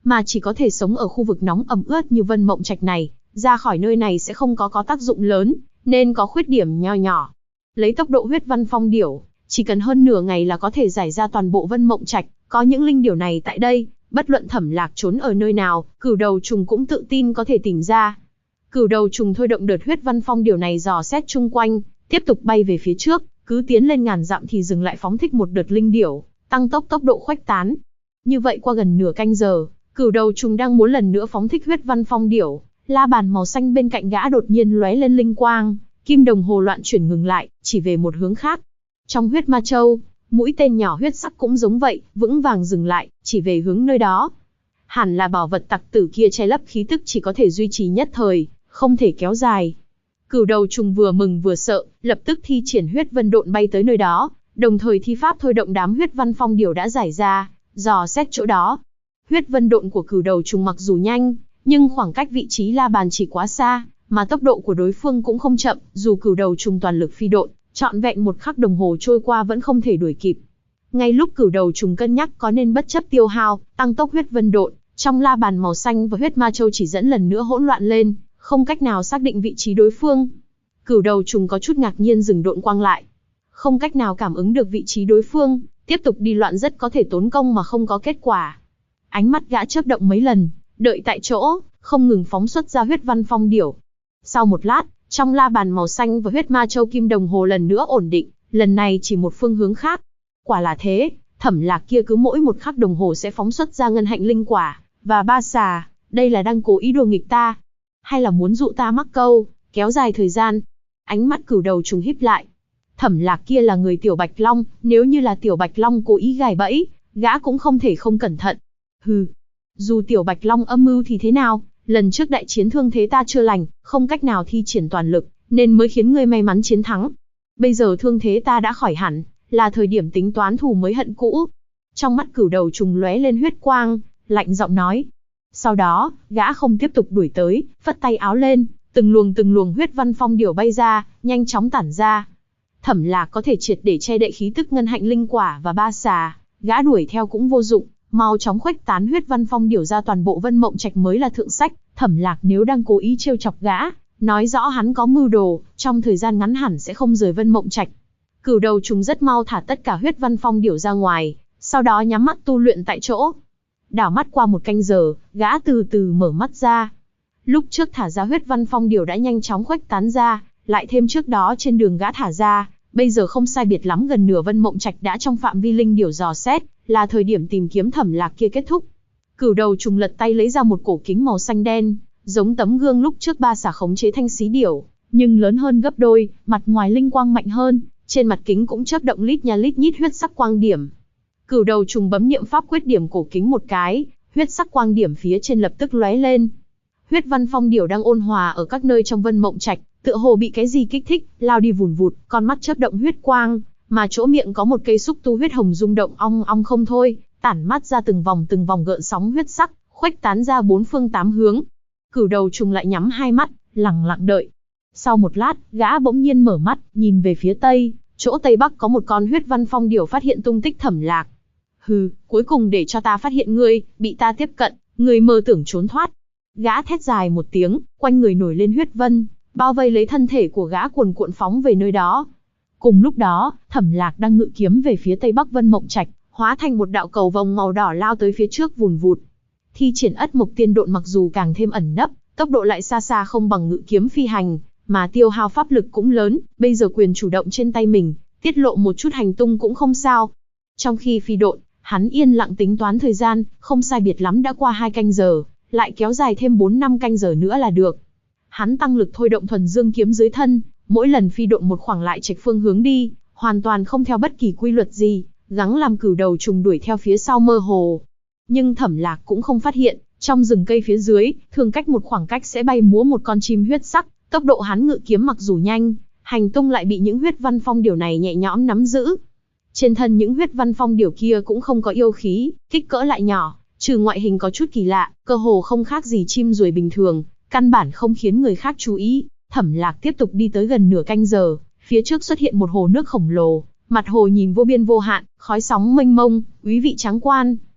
mà chỉ có thể sống ở khu vực nóng ẩm ướt như Vân Mộng Trạch này, ra khỏi nơi này sẽ không có tác dụng lớn, nên có khuyết điểm nho nhỏ. Lấy tốc độ huyết văn phong điểu, chỉ cần hơn nửa ngày là có thể giải ra toàn bộ Vân Mộng Trạch, có những linh điểu này tại đây, bất luận Thẩm Lạc trốn ở nơi nào, Cửu Đầu Trùng cũng tự tin có thể tìm ra. Cửu Đầu Trùng thôi động đợt huyết văn phong điểu này dò xét chung quanh, tiếp tục bay về phía trước, cứ tiến lên ngàn dặm thì dừng lại phóng thích một đợt linh điểu, tăng tốc độ khuếch tán. Như vậy qua gần nửa canh giờ, Cửu Đầu Trùng đang muốn lần nữa phóng thích huyết văn phong điểu, la bàn màu xanh bên cạnh gã đột nhiên lóe lên linh quang, kim đồng hồ loạn chuyển ngừng lại, chỉ về một hướng khác. Trong huyết ma châu, mũi tên nhỏ huyết sắc cũng giống vậy, vững vàng dừng lại, chỉ về hướng nơi đó. Hẳn là bảo vật tặc tử kia che lấp khí tức chỉ có thể duy trì nhất thời, không thể kéo dài. Cửu Đầu Trùng vừa mừng vừa sợ, lập tức thi triển huyết vân độn bay tới nơi đó, đồng thời thi pháp thôi động đám huyết văn phong điểu đã giải ra, dò xét chỗ đó. Huyết vân độn của Cửu Đầu Trùng mặc dù nhanh, nhưng khoảng cách vị trí la bàn chỉ quá xa, mà tốc độ của đối phương cũng không chậm, dù Cửu Đầu Trùng toàn lực phi độn, trọn vẹn một khắc đồng hồ trôi qua vẫn không thể đuổi kịp. Ngay lúc Cửu Đầu Trùng cân nhắc có nên bất chấp tiêu hao, tăng tốc huyết vân độn, trong la bàn màu xanh và huyết ma châu chỉ dẫn lần nữa hỗn loạn lên, không cách nào xác định vị trí đối phương. Cửu Đầu Trùng có chút ngạc nhiên dừng độn quang lại, không cách nào cảm ứng được vị trí đối phương, tiếp tục đi loạn rất có thể tốn công mà không có kết quả. Ánh mắt gã chớp động mấy lần, đợi tại chỗ, không ngừng phóng xuất ra huyết văn phong điểu. Sau một lát, trong la bàn màu xanh và huyết ma châu kim đồng hồ lần nữa ổn định, lần này chỉ một phương hướng khác. Quả là thế, Thẩm Lạc kia cứ mỗi một khắc đồng hồ sẽ phóng xuất ra ngân hạnh linh quả và ba xà, đây là đang cố ý đùa nghịch ta, hay là muốn dụ ta mắc câu, kéo dài thời gian. Ánh mắt Cửu Đầu Trùng híp lại. Thẩm Lạc kia là người Tiểu Bạch Long, nếu như là Tiểu Bạch Long cố ý gài bẫy, gã cũng không thể không cẩn thận. Hừ, dù Tiểu Bạch Long âm mưu thì thế nào, lần trước đại chiến thương thế ta chưa lành, không cách nào thi triển toàn lực, nên mới khiến ngươi may mắn chiến thắng. Bây giờ thương thế ta đã khỏi hẳn, là thời điểm tính toán thù mới hận cũ. Trong mắt Cửu Đầu Trùng lóe lên huyết quang, lạnh giọng nói. Sau đó, gã không tiếp tục đuổi tới, phất tay áo lên, từng luồng huyết văn phong điểu bay ra, nhanh chóng tản ra. Thẩm Lạc có thể triệt để che đậy khí tức ngân hạnh linh quả và ba xà, gã đuổi theo cũng vô dụng, mau chóng khuếch tán huyết văn phong điểu ra toàn bộ Vân Mộng Trạch mới là thượng sách. Thẩm Lạc nếu đang cố ý trêu chọc gã, nói rõ hắn có mưu đồ, trong thời gian ngắn hẳn sẽ không rời Vân Mộng Trạch. Cửu Đầu Trùng rất mau thả tất cả huyết văn phong điểu ra ngoài, sau đó nhắm mắt tu luyện tại chỗ. Đảo mắt qua một canh giờ, gã từ từ mở mắt ra. Lúc trước thả ra huyết văn phong điểu đã nhanh chóng khuếch tán ra, lại thêm trước đó trên đường gã thả ra, bây giờ không sai biệt lắm gần nửa Vân Mộng Trạch đã trong phạm vi linh điểu dò xét, là thời điểm tìm kiếm Thẩm Lạc kia kết thúc. Cửu Đầu Trùng lật tay lấy ra một cổ kính màu xanh đen, giống tấm gương lúc trước ba xà khống chế thanh xí điểu, nhưng lớn hơn gấp đôi, mặt ngoài linh quang mạnh hơn, trên mặt kính cũng chớp động lít nha lít nhít huyết sắc quang điểm. Cửu Đầu Trùng bấm niệm pháp quyết điểm cổ kính một cái, huyết sắc quang điểm phía trên lập tức lóe lên. Huyết văn phong điểu đang ôn hòa ở các nơi trong Vân Mộng Trạch, tựa hồ bị cái gì kích thích, lao đi vùn vụt, con mắt chớp động huyết quang, mà chỗ miệng có một cây xúc tu huyết hồng rung động ong ong không thôi, tản mát ra từng vòng gợn sóng huyết sắc, khuếch tán ra bốn phương tám hướng. Cửu Đầu Trùng lại nhắm hai mắt, lặng lặng đợi. Sau một lát, gã bỗng nhiên mở mắt, nhìn về phía tây, chỗ tây bắc có một con huyết văn phong điểu phát hiện tung tích Thẩm Lạc. Hừ, cuối cùng để cho ta phát hiện ngươi, bị ta tiếp cận, ngươi mơ tưởng trốn thoát. Gã thét dài một tiếng, quanh người nổi lên huyết vân, bao vây lấy thân thể của gã cuồn cuộn phóng về nơi đó. Cùng lúc đó, Thẩm Lạc đang ngự kiếm về phía tây bắc Vân Mộng Trạch, hóa thành một đạo cầu vồng màu đỏ lao tới phía trước vùn vụt. Thi triển Ất Mộc Tiên Độn mặc dù càng thêm ẩn nấp, tốc độ lại xa xa không bằng ngự kiếm phi hành, mà tiêu hao pháp lực cũng lớn, bây giờ quyền chủ động trên tay mình, tiết lộ một chút hành tung cũng không sao. Trong khi phi độn, hắn yên lặng tính toán thời gian, không sai biệt lắm đã qua 2 canh giờ, lại kéo dài thêm 4-5 canh giờ nữa là được. Hắn tăng lực thôi động thuần dương kiếm dưới thân, mỗi lần phi độn một khoảng lại chệch phương hướng đi, hoàn toàn không theo bất kỳ quy luật gì, gắng làm Cửu Đầu Trùng đuổi theo phía sau mơ hồ. Nhưng Thẩm Lạc cũng không phát hiện, trong rừng cây phía dưới, thường cách một khoảng cách sẽ bay múa một con chim huyết sắc, tốc độ hắn ngự kiếm mặc dù nhanh, hành tung lại bị những huyết văn phong điểu này nhẹ nhõm nắm giữ. Trên thân những huyết văn phong điểu kia cũng không có yêu khí, kích cỡ lại nhỏ, trừ ngoại hình có chút kỳ lạ, cơ hồ không khác gì chim ruồi bình thường, căn bản không khiến người khác chú ý. Thẩm Lạc tiếp tục đi tới gần nửa canh giờ, phía trước xuất hiện một hồ nước khổng lồ, mặt hồ nhìn vô biên vô hạn, khói sóng mênh mông, úy vị tráng quan.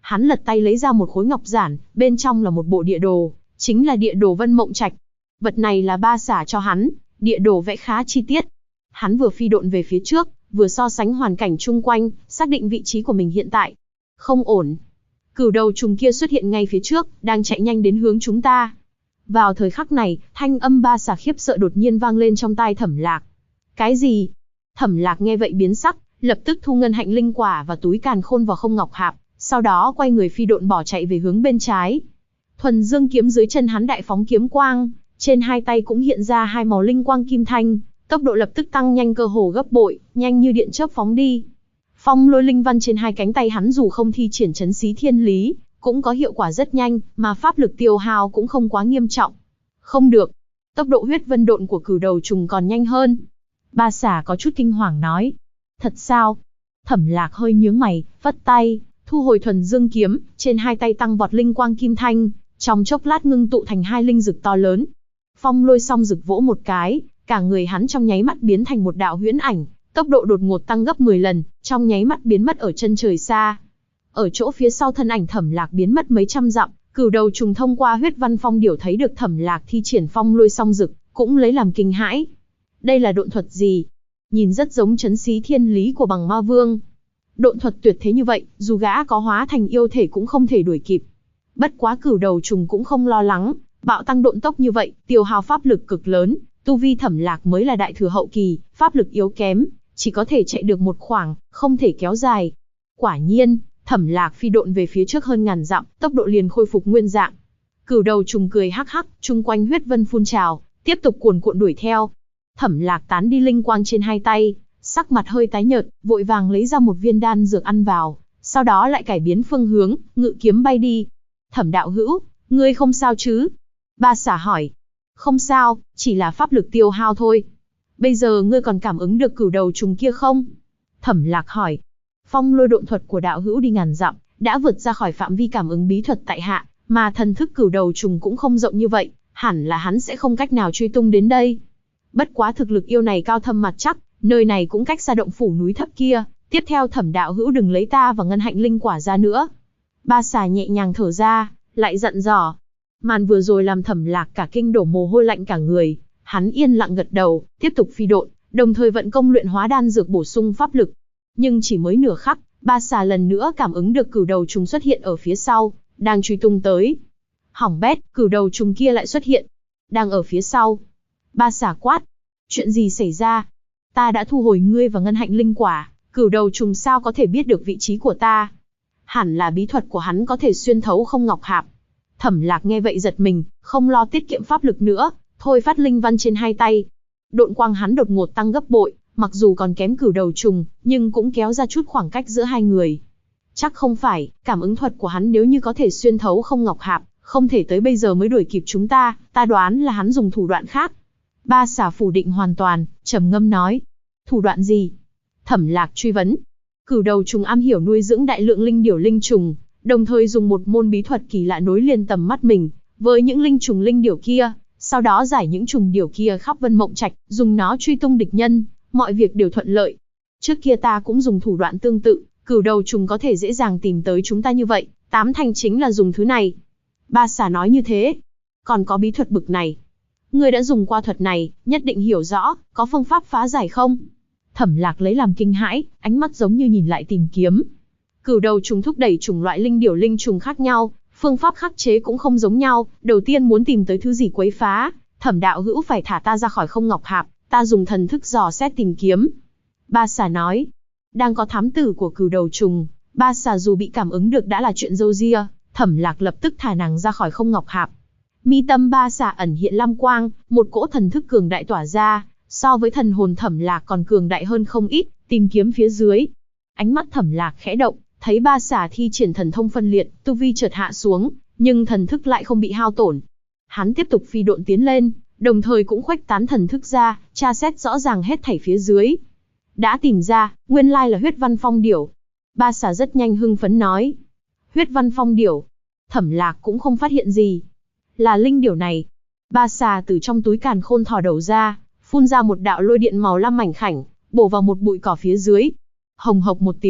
Hắn lật tay lấy ra một khối ngọc giản, bên trong là một bộ địa đồ, chính là địa đồ Vân Mộng Trạch. Vật này là ba xả cho hắn, địa đồ vẽ khá chi tiết. Hắn vừa phi độn về phía trước, vừa so sánh hoàn cảnh chung quanh, xác định vị trí của mình hiện tại. Không ổn. Cửu đầu trùng kia xuất hiện ngay phía trước, đang chạy nhanh đến hướng chúng ta. Vào thời khắc này, thanh âm ba xả khiếp sợ đột nhiên vang lên trong tai Thẩm Lạc. Cái gì? Thẩm Lạc nghe vậy biến sắc, lập tức thu ngân hạnh linh quả và túi càn khôn vào không ngọc hạp, sau đó quay người phi độn bỏ chạy về hướng bên trái. Thuần dương kiếm dưới chân hắn đại phóng kiếm quang, trên hai tay cũng hiện ra hai màu linh quang kim thanh, tốc độ lập tức tăng nhanh cơ hồ gấp bội, nhanh như điện chớp phóng đi. Phong lôi linh văn trên hai cánh tay hắn dù không thi triển trấn xí thiên lý, cũng có hiệu quả rất nhanh, mà pháp lực tiêu hao cũng không quá nghiêm trọng. Không được, tốc độ huyết vân độn của cửu đầu trùng còn nhanh hơn. Ba xả có chút kinh hoàng nói. Thật sao? Thẩm Lạc hơi nhướng mày, vất tay, thu hồi thuần dương kiếm, trên hai tay tăng vọt linh quang kim thanh, trong chốc lát ngưng tụ thành hai linh dực to lớn. Phong lôi song dực vỗ một cái, cả người hắn trong nháy mắt biến thành một đạo huyễn ảnh, tốc độ đột ngột tăng gấp 10 lần, trong nháy mắt biến mất ở chân trời xa. Ở chỗ phía sau thân ảnh Thẩm Lạc biến mất mấy trăm dặm, cửu đầu trùng thông qua huyết văn phong điểu thấy được Thẩm Lạc thi triển phong lôi song dực, cũng lấy làm kinh hãi. Đây là độn thuật gì? Nhìn rất giống trấn xí thiên lý của Bằng Ma Vương. Độn thuật tuyệt thế như vậy, dù gã có hóa thành yêu thể cũng không thể đuổi kịp. Bất quá cửu đầu trùng cũng không lo lắng, bạo tăng độn tốc như vậy, tiêu hao pháp lực cực lớn, tu vi Thẩm Lạc mới là đại thừa hậu kỳ, pháp lực yếu kém, chỉ có thể chạy được một khoảng, không thể kéo dài. Quả nhiên, Thẩm Lạc phi độn về phía trước hơn ngàn dặm, tốc độ liền khôi phục nguyên dạng. Cửu đầu trùng cười hắc hắc, chung quanh huyết vân phun trào, tiếp tục cuồn cuộn đuổi theo. Thẩm Lạc tán đi linh quang trên hai tay, sắc mặt hơi tái nhợt, vội vàng lấy ra một viên đan dược ăn vào, sau đó lại cải biến phương hướng, ngự kiếm bay đi. Thẩm đạo hữu, ngươi không sao chứ? Ba xả hỏi. Không sao, chỉ là pháp lực tiêu hao thôi. Bây giờ ngươi còn cảm ứng được cửu đầu trùng kia không? Thẩm Lạc hỏi. Phong lôi độn thuật của đạo hữu đi ngàn dặm, đã vượt ra khỏi phạm vi cảm ứng bí thuật tại hạ, mà thần thức cửu đầu trùng cũng không rộng như vậy, hẳn là hắn sẽ không cách nào truy tung đến đây. Bất quá thực lực yêu này cao thâm mặt chắc, nơi này cũng cách xa động phủ núi thấp kia, tiếp theo Thẩm đạo hữu đừng lấy ta và ngân hạnh linh quả ra nữa. Ba xà nhẹ nhàng thở ra, lại dặn dò. Màn vừa rồi làm Thẩm Lạc cả kinh đổ mồ hôi lạnh cả người, hắn yên lặng gật đầu, tiếp tục phi độn, đồng thời vận công luyện hóa đan dược bổ sung pháp lực. Nhưng chỉ mới nửa khắc, ba xà lần nữa cảm ứng được cửu đầu trùng xuất hiện ở phía sau, đang truy tung tới. Hỏng bét, cửu đầu trùng kia lại xuất hiện, đang ở phía sau. Ba xà quát, chuyện gì xảy ra? Ta đã thu hồi ngươi và ngân hạnh linh quả, cửu đầu trùng sao có thể biết được vị trí của ta? Hẳn là bí thuật của hắn có thể xuyên thấu không ngọc hạp. Thẩm Lạc nghe vậy giật mình, không lo tiết kiệm pháp lực nữa, thôi phát linh văn trên hai tay. Độn quang hắn đột ngột tăng gấp bội, mặc dù còn kém cửu đầu trùng, nhưng cũng kéo ra chút khoảng cách giữa hai người. Chắc không phải, cảm ứng thuật của hắn nếu như có thể xuyên thấu không ngọc hạp, không thể tới bây giờ mới đuổi kịp chúng ta, ta đoán là hắn dùng thủ đoạn khác. Ba xả phủ định hoàn toàn, trầm ngâm nói. Thủ đoạn gì? Thẩm Lạc truy vấn. Cửu đầu trùng am hiểu nuôi dưỡng đại lượng linh điểu linh trùng, đồng thời dùng một môn bí thuật kỳ lạ nối liền tầm mắt mình với những linh trùng linh điểu kia, sau đó giải những trùng điểu kia khắp Vân Mộng Trạch, dùng nó truy tung địch nhân, mọi việc đều thuận lợi. Trước kia ta cũng dùng thủ đoạn tương tự, cửu đầu trùng có thể dễ dàng tìm tới chúng ta như vậy, 8 thành chính là dùng thứ này. Ba xà nói như thế. Còn có bí thuật bực này. Ngươi đã dùng qua thuật này, nhất định hiểu rõ, có phương pháp phá giải không? Thẩm Lạc lấy làm kinh hãi, ánh mắt giống như nhìn lại tìm kiếm. Cửu đầu trùng thúc đẩy chủng loại linh điểu linh trùng khác nhau, phương pháp khắc chế cũng không giống nhau, đầu tiên muốn tìm tới thứ gì quấy phá, Thẩm đạo hữu phải thả ta ra khỏi không ngọc hạp, ta dùng thần thức dò xét tìm kiếm. Ba xà nói, đang có thám tử của cửu đầu trùng, ba xà dù bị cảm ứng được đã là chuyện râu ria, Thẩm Lạc lập tức thả nàng ra khỏi không ngọc hạp. Mi tâm ba xà ẩn hiện lam quang, một cỗ thần thức cường đại tỏa ra, so với thần hồn Thẩm Lạc còn cường đại hơn không ít, tìm kiếm phía dưới. Ánh mắt Thẩm Lạc khẽ động, thấy ba xà thi triển thần thông phân liệt, tu vi chợt hạ xuống, nhưng thần thức lại không bị hao tổn. Hắn tiếp tục phi độn tiến lên, đồng thời cũng khuếch tán thần thức ra, tra xét rõ ràng hết thảy phía dưới. Đã tìm ra, nguyên lai là huyết văn phong điểu. Ba xà rất nhanh hưng phấn nói. Huyết văn phong điểu. Thẩm Lạc cũng không phát hiện gì. Là linh điểu này. Ba xà từ trong túi càn khôn thò đầu ra, phun ra một đạo lôi điện màu lam mảnh khảnh, bổ vào một bụi cỏ phía dưới. Hồng hộc một tiếng,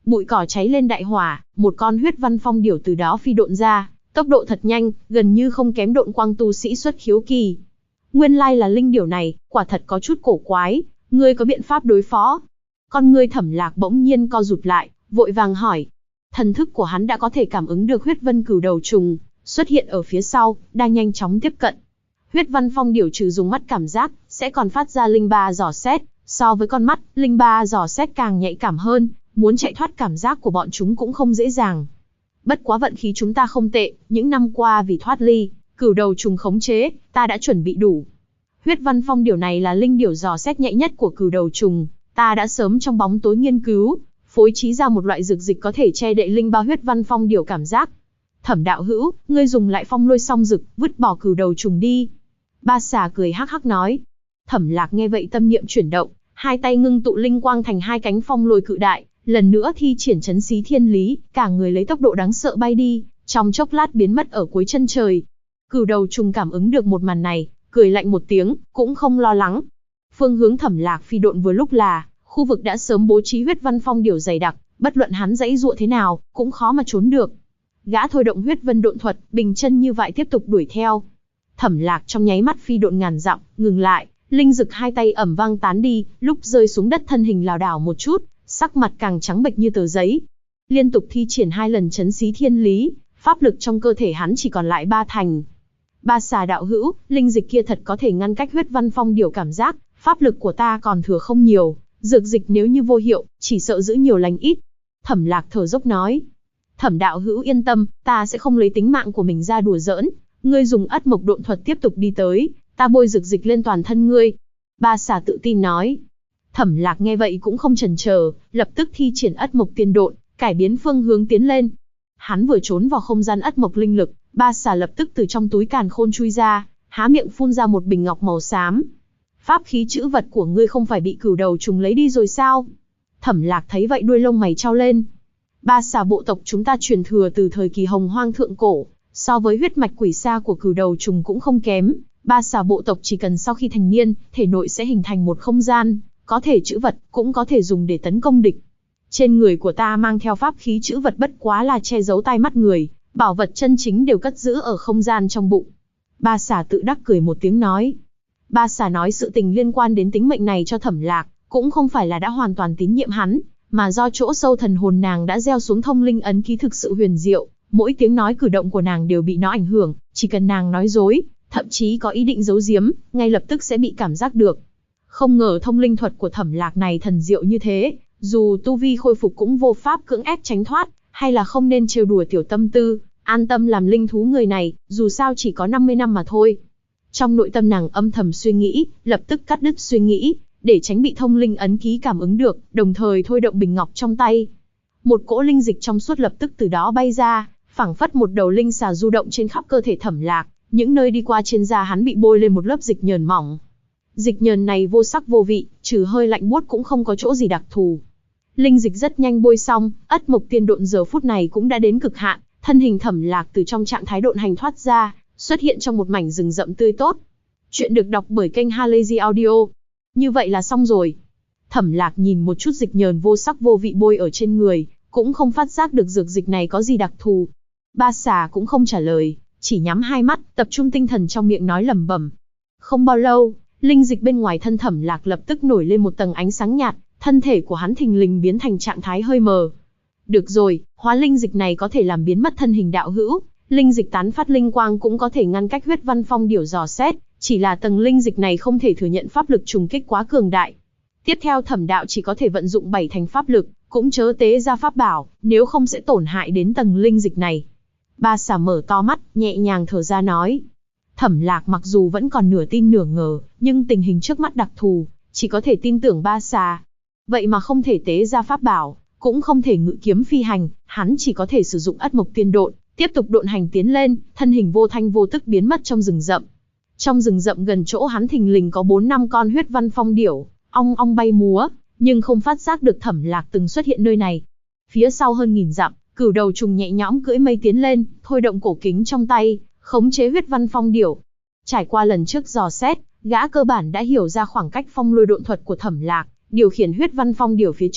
bụi cỏ cháy lên đại hỏa, một con huyết văn phong điểu từ đó phi độn ra, tốc độ thật nhanh, gần như không kém độn quang tu sĩ xuất khiếu kỳ. Nguyên lai là linh điểu này, quả thật có chút cổ quái, ngươi có biện pháp đối phó? Con ngươi Thẩm Lạc bỗng nhiên co rụt lại, vội vàng hỏi. Thần thức của hắn đã có thể cảm ứng được huyết vân cửu đầu trùng xuất hiện ở phía sau, đang nhanh chóng tiếp cận. Huyết văn phong điểu trừ dùng mắt cảm giác, sẽ còn phát ra linh ba dò xét, so với con mắt, linh ba dò xét càng nhạy cảm hơn, muốn chạy thoát cảm giác của bọn chúng cũng không dễ dàng. Bất quá vận khí chúng ta không tệ, những năm qua vì thoát ly cửu đầu trùng khống chế, ta đã chuẩn bị đủ. Huyết văn phong điểu này là linh điểu dò xét nhạy nhất của cửu đầu trùng, ta đã sớm trong bóng tối nghiên cứu, phối trí ra một loại dược dịch có thể che đậy linh ba huyết văn phong điểu cảm giác. Thẩm đạo hữu, ngươi dùng lại phong lôi song dực, vứt bỏ cửu đầu trùng đi. Ba xà cười hắc hắc nói. Thẩm Lạc nghe vậy tâm niệm chuyển động, hai tay ngưng tụ linh quang thành hai cánh phong lôi cự đại, lần nữa thi triển chấn xí thiên lý, cả người lấy tốc độ đáng sợ bay đi, trong chốc lát biến mất ở cuối chân trời. Cửu đầu trùng cảm ứng được một màn này, cười lạnh một tiếng, cũng không lo lắng. Phương hướng Thẩm Lạc phi độn vừa lúc là khu vực đã sớm bố trí huyết văn phong điểu dày đặc, bất luận hắn giãy giụa thế nào, cũng khó mà trốn được. Gã thôi động huyết vân độn thuật, bình chân như vậy tiếp tục đuổi theo. Thẩm Lạc trong nháy mắt phi độn ngàn dặm, ngừng lại, linh dực hai tay ẩm vang tán đi, lúc rơi xuống đất thân hình lảo đảo một chút, sắc mặt càng trắng bệch như tờ giấy. Liên tục thi triển 2 lần chấn xí thiên lý, pháp lực trong cơ thể hắn chỉ còn lại 3 thành. Ba xà đạo hữu, linh dịch kia thật có thể ngăn cách huyết văn phong điểu cảm giác, pháp lực của ta còn thừa không nhiều, dược dịch nếu như vô hiệu, chỉ sợ giữ nhiều lành ít. Thẩm Lạc thở dốc nói. Thẩm đạo hữu yên tâm, ta sẽ không lấy tính mạng của mình ra đùa giỡn, ngươi dùng ất mộc độn thuật tiếp tục đi tới, ta bôi dược dịch lên toàn thân ngươi. Ba xà tự tin nói. Thẩm Lạc nghe vậy cũng không chần chờ, lập tức thi triển ất mộc tiên độn, cải biến phương hướng tiến lên. Hắn vừa trốn vào không gian ất mộc linh lực, ba xà lập tức từ trong túi càn khôn chui ra, há miệng phun ra một bình ngọc màu xám. Pháp khí chữ vật của ngươi không phải bị cửu đầu trùng lấy đi rồi sao? Thẩm Lạc thấy vậy đuôi lông mày chau lên. Ba xà bộ tộc chúng ta truyền thừa từ thời kỳ hồng hoang thượng cổ, so với huyết mạch quỷ xa của cửu đầu trùng cũng không kém. Ba xà bộ tộc chỉ cần sau khi thành niên, thể nội sẽ hình thành một không gian, có thể trữ vật, cũng có thể dùng để tấn công địch. Trên người của ta mang theo pháp khí trữ vật bất quá là che giấu tai mắt người, bảo vật chân chính đều cất giữ ở không gian trong bụng. Ba xà tự đắc cười một tiếng nói. Ba xà nói sự tình liên quan đến tính mệnh này cho Thẩm Lạc, cũng không phải là đã hoàn toàn tín nhiệm hắn, mà do chỗ sâu thần hồn nàng đã gieo xuống thông linh ấn ký thực sự huyền diệu, mỗi tiếng nói cử động của nàng đều bị nó ảnh hưởng, chỉ cần nàng nói dối, thậm chí có ý định giấu giếm, ngay lập tức sẽ bị cảm giác được. Không ngờ thông linh thuật của Thẩm Lạc này thần diệu như thế, dù tu vi khôi phục cũng vô pháp cưỡng ép tránh thoát, hay là không nên trêu đùa tiểu tâm tư, an tâm làm linh thú người này, dù sao chỉ có 50 năm mà thôi. Trong nội tâm nàng âm thầm suy nghĩ, lập tức cắt đứt suy nghĩ, để tránh bị thông linh ấn ký cảm ứng được, đồng thời thôi động bình ngọc trong tay. Một cỗ linh dịch trong suốt lập tức từ đó bay ra, phảng phất một đầu linh xà du động trên khắp cơ thể Thẩm Lạc, những nơi đi qua trên da hắn bị bôi lên một lớp dịch nhờn mỏng. Dịch nhờn này vô sắc vô vị, trừ hơi lạnh buốt cũng không có chỗ gì đặc thù. Linh dịch rất nhanh bôi xong, ất mộc tiên độn giờ phút này cũng đã đến cực hạn, thân hình Thẩm Lạc từ trong trạng thái độn hành thoát ra, xuất hiện trong một mảnh rừng rậm tươi tốt. Chuyện được đọc bởi kênh Halazy Audio. Như vậy là xong rồi. Thẩm Lạc nhìn một chút dịch nhờn vô sắc vô vị bôi ở trên người, cũng không phát giác được dược dịch này có gì đặc thù. Ba xà cũng không trả lời, chỉ nhắm hai mắt, tập trung tinh thần trong miệng nói lẩm bẩm. Không bao lâu, linh dịch bên ngoài thân Thẩm Lạc lập tức nổi lên một tầng ánh sáng nhạt, thân thể của hắn thình lình biến thành trạng thái hơi mờ. Được rồi, hóa linh dịch này có thể làm biến mất thân hình đạo hữu, linh dịch tán phát linh quang cũng có thể ngăn cách huyết văn phong điểu dò xét, chỉ là tầng linh dịch này không thể thừa nhận pháp lực trùng kích quá cường đại. Tiếp theo Thẩm đạo chỉ có thể vận dụng 7 thành pháp lực, cũng chớ tế ra pháp bảo, nếu không sẽ tổn hại đến tầng linh dịch này. Ba xà mở to mắt, nhẹ nhàng thở ra nói. Thẩm Lạc mặc dù vẫn còn nửa tin nửa ngờ, nhưng tình hình trước mắt đặc thù, chỉ có thể tin tưởng ba xà. Vậy mà không thể tế ra pháp bảo, cũng không thể ngự kiếm phi hành, hắn chỉ có thể sử dụng ất mộc tiên độn, tiếp tục độn hành tiến lên, thân hình vô thanh vô tức biến mất trong rừng rậm. Trong rừng rậm gần chỗ hắn thình lình có 4-5 con huyết văn phong điểu, ong ong bay múa, nhưng không phát giác được Thẩm Lạc từng xuất hiện nơi này. Phía sau hơn 1000 dặm, cửu đầu trùng nhẹ nhõm cưỡi mây tiến lên, thôi động cổ kính trong tay, khống chế huyết văn phong điểu. Trải qua lần trước dò xét, gã cơ bản đã hiểu ra khoảng cách phong lôi độn thuật của Thẩm Lạc, điều khiển huyết văn phong điểu phía trước,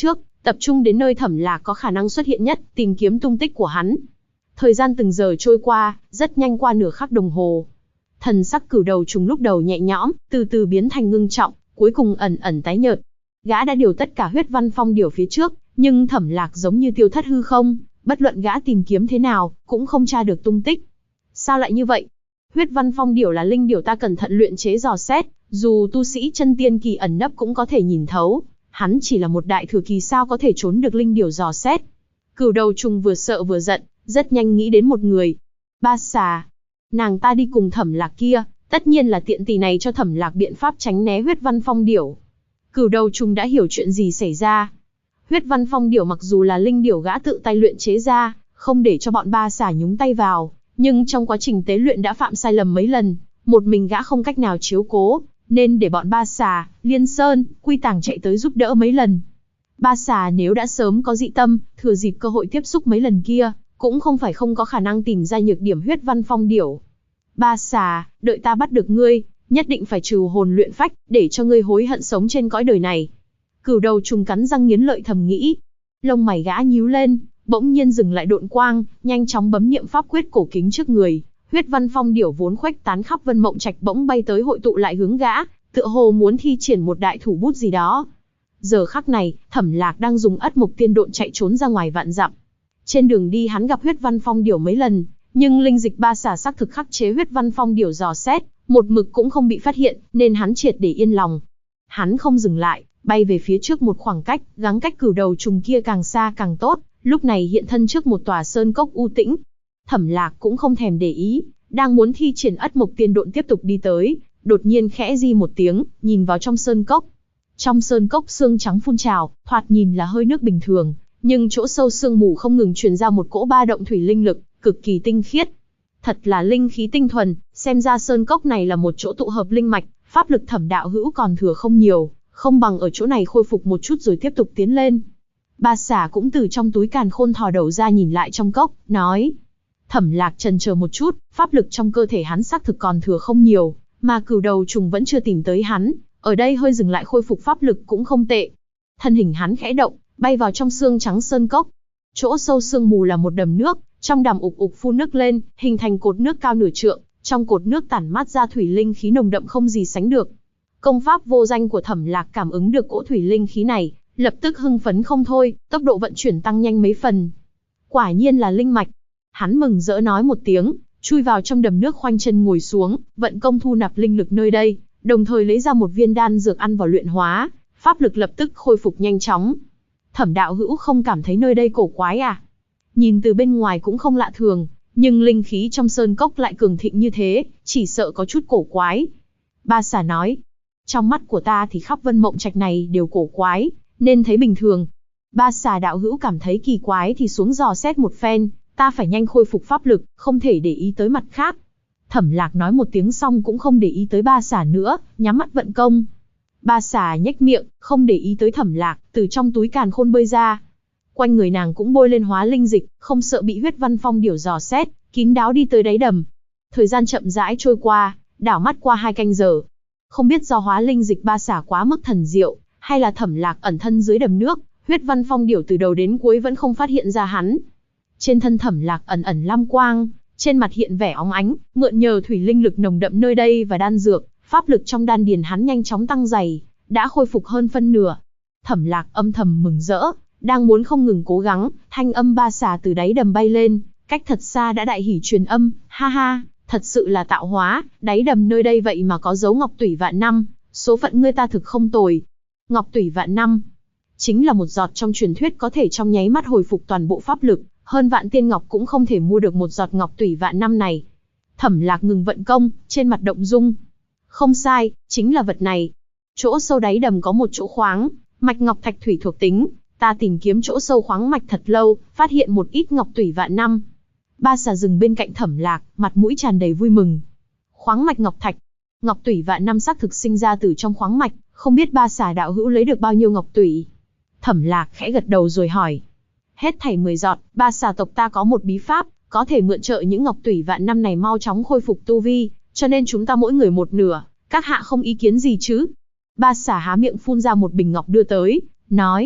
tập trung đến nơi Thẩm Lạc có khả năng xuất hiện nhất, tìm kiếm tung tích của hắn. Thời gian từng giờ trôi qua, rất nhanh qua nửa khắc đồng hồ. Thần sắc Cửu Đầu Trùng lúc đầu nhẹ nhõm, từ từ biến thành ngưng trọng, cuối cùng ẩn ẩn tái nhợt. Gã đã điều tất cả huyết văn phong điểu phía trước, nhưng Thẩm Lạc giống như tiêu thất hư không, bất luận gã tìm kiếm thế nào, cũng không tra được tung tích. Sao lại như vậy? Huyết văn phong điểu là linh điểu ta cẩn thận luyện chế dò xét, dù tu sĩ chân tiên kỳ ẩn nấp cũng có thể nhìn thấu. Hắn chỉ là một đại thừa kỳ sao có thể trốn được linh điểu dò xét. Cửu Đầu Trùng vừa sợ vừa giận, rất nhanh nghĩ đến một người. Ba Xà. Nàng ta đi cùng Thẩm Lạc kia, tất nhiên là tiện tỷ này cho Thẩm Lạc biện pháp tránh né huyết văn phong điểu. Cửu Đầu Trùng đã hiểu chuyện gì xảy ra. Huyết văn phong điểu mặc dù là linh điểu gã tự tay luyện chế ra, không để cho bọn Ba Xà nhúng tay vào, nhưng trong quá trình tế luyện đã phạm sai lầm mấy lần, một mình gã không cách nào chiếu cố, nên để bọn Ba Xà, Liên Sơn, Quy Tàng chạy tới giúp đỡ mấy lần. Ba Xà nếu đã sớm có dị tâm, thừa dịp cơ hội tiếp xúc mấy lần kia, cũng không phải không có khả năng tìm ra nhược điểm huyết văn phong điểu. Ba Xà, đợi ta bắt được ngươi, nhất định phải trừ hồn luyện phách, để cho ngươi hối hận sống trên cõi đời này. Cửu Đầu Trùng cắn răng nghiến lợi thầm nghĩ. Lông mày gã nhíu lên, bỗng nhiên dừng lại độn quang, nhanh chóng bấm niệm pháp quyết cổ kính trước người. Huyết văn phong điểu vốn khuếch tán khắp Vân Mộng Trạch bỗng bay tới hội tụ lại hướng gã, tựa hồ muốn thi triển một đại thủ bút gì đó. Giờ khắc này, Thẩm Lạc đang dùng Ất Mộc Tiên Độn chạy trốn ra ngoài vạn dặm. Trên đường đi hắn gặp huyết văn phong điểu mấy lần, nhưng linh dịch Ba Xà xác thực khắc chế huyết văn phong điểu dò xét, một mực cũng không bị phát hiện, nên hắn triệt để yên lòng. Hắn không dừng lại, bay về phía trước một khoảng cách, gắng cách Cửu Đầu Trùng kia càng xa càng tốt, lúc này hiện thân trước một tòa sơn cốc u tĩnh. Thẩm Lạc cũng không thèm để ý, đang muốn thi triển Ất Mộc Tiên Độn tiếp tục đi tới, đột nhiên khẽ di một tiếng, nhìn vào trong sơn cốc. Trong sơn cốc sương trắng phun trào, thoạt nhìn là hơi nước bình thường, nhưng chỗ sâu sương mù không ngừng truyền ra một cỗ ba động thủy linh lực, cực kỳ tinh khiết. Thật là linh khí tinh thuần, xem ra sơn cốc này là một chỗ tụ hợp linh mạch, pháp lực Thẩm đạo hữu còn thừa không nhiều, không bằng ở chỗ này khôi phục một chút rồi tiếp tục tiến lên. Ba Xà cũng từ trong túi càn khôn thò đầu ra nhìn lại trong cốc, nói. Thẩm Lạc chần chờ một chút, pháp lực trong cơ thể hắn xác thực còn thừa không nhiều, mà Cửu Đầu Trùng vẫn chưa tìm tới hắn, ở đây hơi dừng lại khôi phục pháp lực cũng không tệ. Thân hình hắn khẽ động, bay vào trong sương trắng sơn cốc. Chỗ sâu sương mù là một đầm nước, trong đầm ục ục phun nước lên, hình thành cột nước cao nửa trượng, trong cột nước tản mát ra thủy linh khí nồng đậm không gì sánh được. Công pháp vô danh của Thẩm Lạc cảm ứng được cỗ thủy linh khí này, lập tức hưng phấn không thôi, tốc độ vận chuyển tăng nhanh mấy phần. Quả nhiên là linh mạch. Hắn mừng rỡ nói một tiếng, chui vào trong đầm nước khoanh chân ngồi xuống, vận công thu nạp linh lực nơi đây, đồng thời lấy ra một viên đan dược ăn vào luyện hóa, pháp lực lập tức khôi phục nhanh chóng. Thẩm đạo hữu không cảm thấy nơi đây cổ quái à? Nhìn từ bên ngoài cũng không lạ thường, nhưng linh khí trong sơn cốc lại cường thịnh như thế, chỉ sợ có chút cổ quái. Ba Xà nói, trong mắt của ta thì khắp Vân Mộng Trạch này đều cổ quái, nên thấy bình thường. Ba Xà đạo hữu cảm thấy kỳ quái thì xuống dò xét một phen, ta phải nhanh khôi phục pháp lực, không thể để ý tới mặt khác. Thẩm Lạc nói một tiếng xong cũng không để ý tới Ba Xà nữa, nhắm mắt vận công. Ba Xà nhếch miệng, không để ý tới Thẩm Lạc, từ trong túi càn khôn bơi ra. Quanh người nàng cũng bôi lên hóa linh dịch, không sợ bị huyết văn phong điểu dò xét, kín đáo đi tới đáy đầm. Thời gian chậm rãi trôi qua, đảo mắt qua 2 canh giờ. Không biết do hóa linh dịch Ba Xà quá mức thần diệu, hay là Thẩm Lạc ẩn thân dưới đầm nước, huyết văn phong điểu từ đầu đến cuối vẫn không phát hiện ra hắn. Trên thân Thẩm Lạc ẩn ẩn lam quang, trên mặt hiện vẻ óng ánh, mượn nhờ thủy linh lực nồng đậm nơi đây và đan dược, pháp lực trong đan điền hắn nhanh chóng tăng dày, đã khôi phục hơn phân nửa. Thẩm Lạc âm thầm mừng rỡ, đang muốn không ngừng cố gắng, thanh âm Ba Xà từ đáy đầm bay lên, cách thật xa đã đại hỉ truyền âm, ha ha, thật sự là tạo hóa, đáy đầm nơi đây vậy mà có dấu ngọc tủy vạn năm, số phận ngươi ta thực không tồi. Ngọc tủy vạn năm, chính là một giọt trong truyền thuyết có thể trong nháy mắt hồi phục toàn bộ pháp lực, hơn vạn tiên ngọc cũng không thể mua được một giọt ngọc tủy vạn năm này. Thẩm Lạc ngừng vận công, trên mặt động dung. Không sai, chính là vật này. Chỗ sâu đáy đầm có một chỗ khoáng, mạch ngọc thạch thủy thuộc tính, ta tìm kiếm chỗ sâu khoáng mạch thật lâu, phát hiện một ít ngọc tủy vạn năm. Ba Xà dừng bên cạnh Thẩm Lạc, mặt mũi tràn đầy vui mừng. Khoáng mạch ngọc thạch, ngọc tủy vạn năm xác thực sinh ra từ trong khoáng mạch, không biết Ba Xà đạo hữu lấy được bao nhiêu ngọc tủy? Thẩm Lạc khẽ gật đầu rồi hỏi. Hết thảy 10 giọt, Ba Xà tộc ta có một bí pháp, có thể mượn trợ những ngọc tủy vạn năm này mau chóng khôi phục tu vi, cho nên chúng ta mỗi người một nửa, các hạ không ý kiến gì chứ? Ba Xà há miệng phun ra một bình ngọc đưa tới, nói.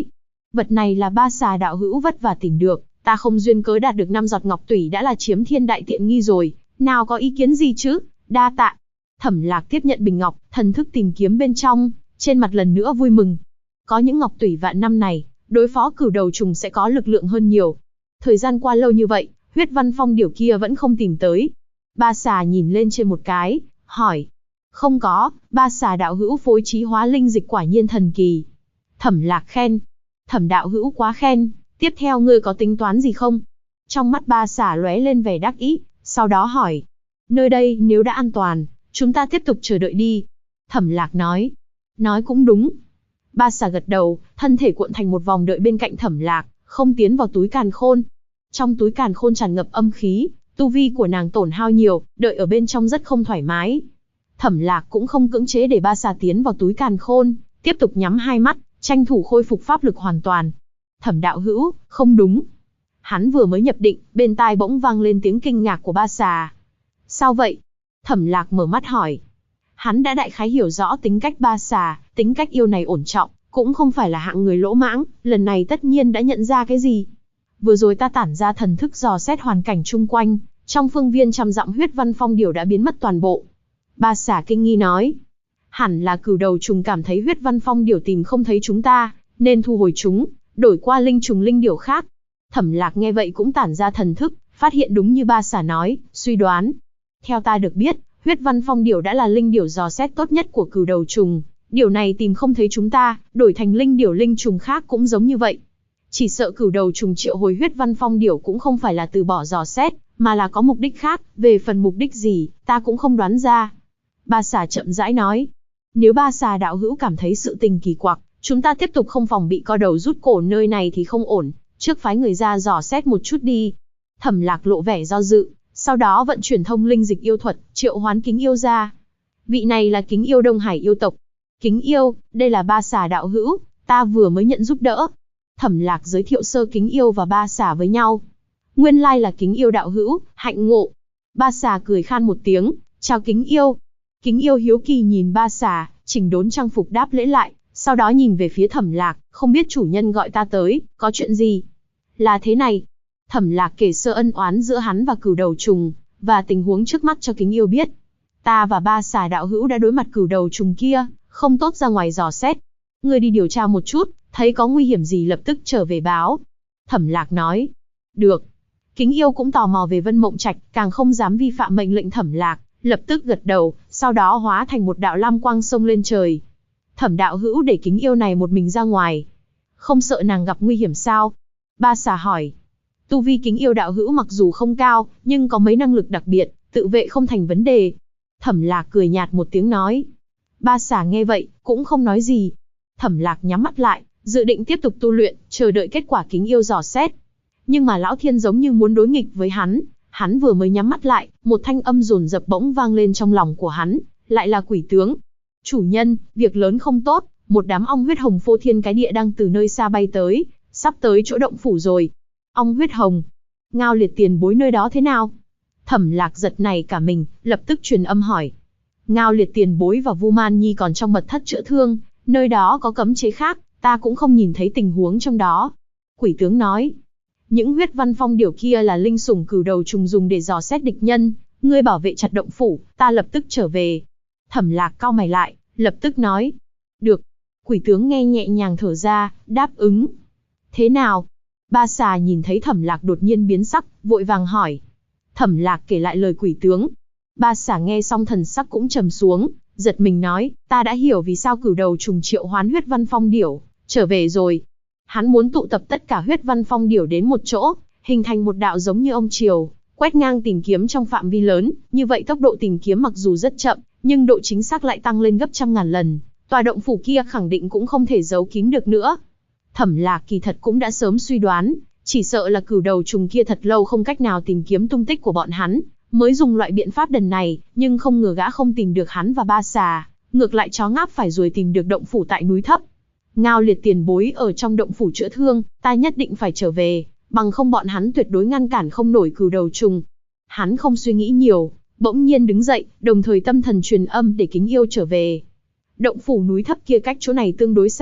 Vật này là ba xà đạo hữu vất vả tìm được, ta không duyên cớ đạt được 5 giọt ngọc tủy đã là chiếm thiên đại tiện nghi rồi, nào có ý kiến gì chứ, đa tạ. Thẩm Lạc tiếp nhận bình ngọc, thần thức tìm kiếm bên trong, trên mặt lần nữa vui mừng. Có những ngọc tủy vạn năm này, đối phó cửu đầu trùng sẽ có lực lượng hơn nhiều. Thời gian qua lâu như vậy, huyết văn phong điểu kia vẫn không tìm tới. Ba xà nhìn lên trên một cái, hỏi. Không có, ba xà đạo hữu phối trí hóa linh dịch quả nhiên thần kỳ. Thẩm Lạc khen. Thẩm đạo hữu quá khen, tiếp theo ngươi có tính toán gì không? Trong mắt ba xà lóe lên vẻ đắc ý, sau đó hỏi. Nơi đây nếu đã an toàn, chúng ta tiếp tục chờ đợi đi. Thẩm Lạc nói. Nói cũng đúng. Ba xà gật đầu, thân thể cuộn thành một vòng đợi bên cạnh Thẩm Lạc, không tiến vào túi càn khôn. Trong túi càn khôn tràn ngập âm khí, tu vi của nàng tổn hao nhiều, đợi ở bên trong rất không thoải mái. Thẩm Lạc cũng không cưỡng chế để ba xà tiến vào túi càn khôn, tiếp tục nhắm hai mắt, tranh thủ khôi phục pháp lực hoàn toàn. Thẩm đạo hữu, không đúng. Hắn vừa mới nhập định, bên tai bỗng vang lên tiếng kinh ngạc của ba xà. Sao vậy? Thẩm Lạc mở mắt hỏi. Hắn đã đại khái hiểu rõ tính cách ba xà, tính cách yêu này ổn trọng, cũng không phải là hạng người lỗ mãng, lần này tất nhiên đã nhận ra cái gì. Vừa rồi ta tản ra thần thức dò xét hoàn cảnh chung quanh, trong phương viên trăm dặm huyết văn phong điểu đã biến mất toàn bộ. Ba xà kinh nghi nói. Hẳn là cửu đầu trùng cảm thấy huyết văn phong điểu tìm không thấy chúng ta, nên thu hồi chúng, đổi qua linh trùng linh điểu khác. Thẩm Lạc nghe vậy cũng tản ra thần thức, phát hiện đúng như ba xà nói, suy đoán. Theo ta được biết, huyết văn phong điểu đã là linh điểu dò xét tốt nhất của cửu đầu trùng. Điều này tìm không thấy chúng ta, đổi thành linh điểu linh trùng khác cũng giống như vậy. Chỉ sợ cửu đầu trùng triệu hồi huyết văn phong điểu cũng không phải là từ bỏ dò xét, mà là có mục đích khác, về phần mục đích gì, ta cũng không đoán ra. Ba xà chậm rãi nói. Nếu ba xà đạo hữu cảm thấy sự tình kỳ quặc, chúng ta tiếp tục không phòng bị co đầu rút cổ nơi này thì không ổn, trước phái người ra dò xét một chút đi. Thẩm Lạc lộ vẻ do dự, sau đó vận chuyển thông linh dịch yêu thuật, triệu hoán kính yêu ra. Vị này là kính yêu Đông Hải yêu tộc. Kính yêu, đây là ba xà đạo hữu, ta vừa mới nhận giúp đỡ. Thẩm Lạc giới thiệu sơ kính yêu và ba xà với nhau. Nguyên lai là kính yêu đạo hữu, hạnh ngộ. Ba xà cười khan một tiếng, chào kính yêu. Kính yêu hiếu kỳ nhìn ba xà, chỉnh đốn trang phục đáp lễ lại, sau đó nhìn về phía Thẩm Lạc, không biết chủ nhân gọi ta tới, có chuyện gì? Là thế này. Thẩm Lạc kể sơ ân oán giữa hắn và cửu đầu trùng, và tình huống trước mắt cho kính yêu biết. Ta và ba xà đạo hữu đã đối mặt cửu đầu trùng kia, không tốt ra ngoài dò xét. Ngươi đi điều tra một chút, thấy có nguy hiểm gì lập tức trở về báo. Thẩm Lạc nói. Được. Kính yêu cũng tò mò về Vân Mộng Trạch, càng không dám vi phạm mệnh lệnh Thẩm Lạc, lập tức gật đầu, sau đó hóa thành một đạo lam quang xông lên trời. Thẩm đạo hữu để kính yêu này một mình ra ngoài. Không sợ nàng gặp nguy hiểm sao? Ba xà hỏi. Tu vi kính yêu đạo hữu mặc dù không cao, nhưng có mấy năng lực đặc biệt, tự vệ không thành vấn đề. Thẩm Lạc cười nhạt một tiếng nói. Ba xà nghe vậy, cũng không nói gì. Thẩm Lạc nhắm mắt lại, dự định tiếp tục tu luyện, chờ đợi kết quả kính yêu dò xét. Nhưng mà Lão Thiên giống như muốn đối nghịch với hắn vừa mới nhắm mắt lại, một thanh âm dồn dập bỗng vang lên trong lòng của hắn, lại là quỷ tướng. Chủ nhân, việc lớn không tốt, một đám ong huyết hồng phô thiên cái địa đang từ nơi xa bay tới, sắp tới chỗ động phủ rồi. Ong huyết hồng, Ngao Liệt tiền bối nơi đó thế nào? Thẩm Lạc giật nảy cả mình, lập tức truyền âm hỏi. Ngao Liệt tiền bối và Vu Man Nhi còn trong mật thất chữa thương, nơi đó có cấm chế khác, ta cũng không nhìn thấy tình huống trong đó. Quỷ tướng nói. Những huyết văn phong điểu kia là linh sủng cửu đầu trùng dùng để dò xét địch nhân, ngươi bảo vệ chặt động phủ, ta lập tức trở về. Thẩm Lạc cau mày lại, lập tức nói. Được. Quỷ tướng nghe nhẹ nhàng thở ra, đáp ứng. Thế nào? Ba xà nhìn thấy Thẩm Lạc đột nhiên biến sắc, vội vàng hỏi. Thẩm Lạc kể lại lời quỷ tướng. Ba xà nghe xong thần sắc cũng trầm xuống, giật mình nói, ta đã hiểu vì sao cửu đầu trùng triệu hoán huyết văn phong điểu, trở về rồi. Hắn muốn tụ tập tất cả huyết văn phong điểu đến một chỗ, hình thành một đạo giống như ông triều, quét ngang tìm kiếm trong phạm vi lớn, như vậy tốc độ tìm kiếm mặc dù rất chậm, nhưng độ chính xác lại tăng lên gấp trăm ngàn lần. Tòa động phủ kia khẳng định cũng không thể giấu kín được nữa. Thẩm Lạc kỳ thật cũng đã sớm suy đoán, chỉ sợ là cửu đầu trùng kia thật lâu không cách nào tìm kiếm tung tích của bọn hắn, mới dùng loại biện pháp đần này, nhưng không ngờ gã không tìm được hắn và ba xà, ngược lại chó ngáp phải ruồi tìm được động phủ tại núi thấp. Ngao Liệt tiền bối ở trong động phủ chữa thương, ta nhất định phải trở về, bằng không bọn hắn tuyệt đối ngăn cản không nổi cửu đầu trùng. Hắn không suy nghĩ nhiều, bỗng nhiên đứng dậy, đồng thời tâm thần truyền âm để kính yêu trở về. Động phủ núi thấp kia cách chỗ này tương đối xa,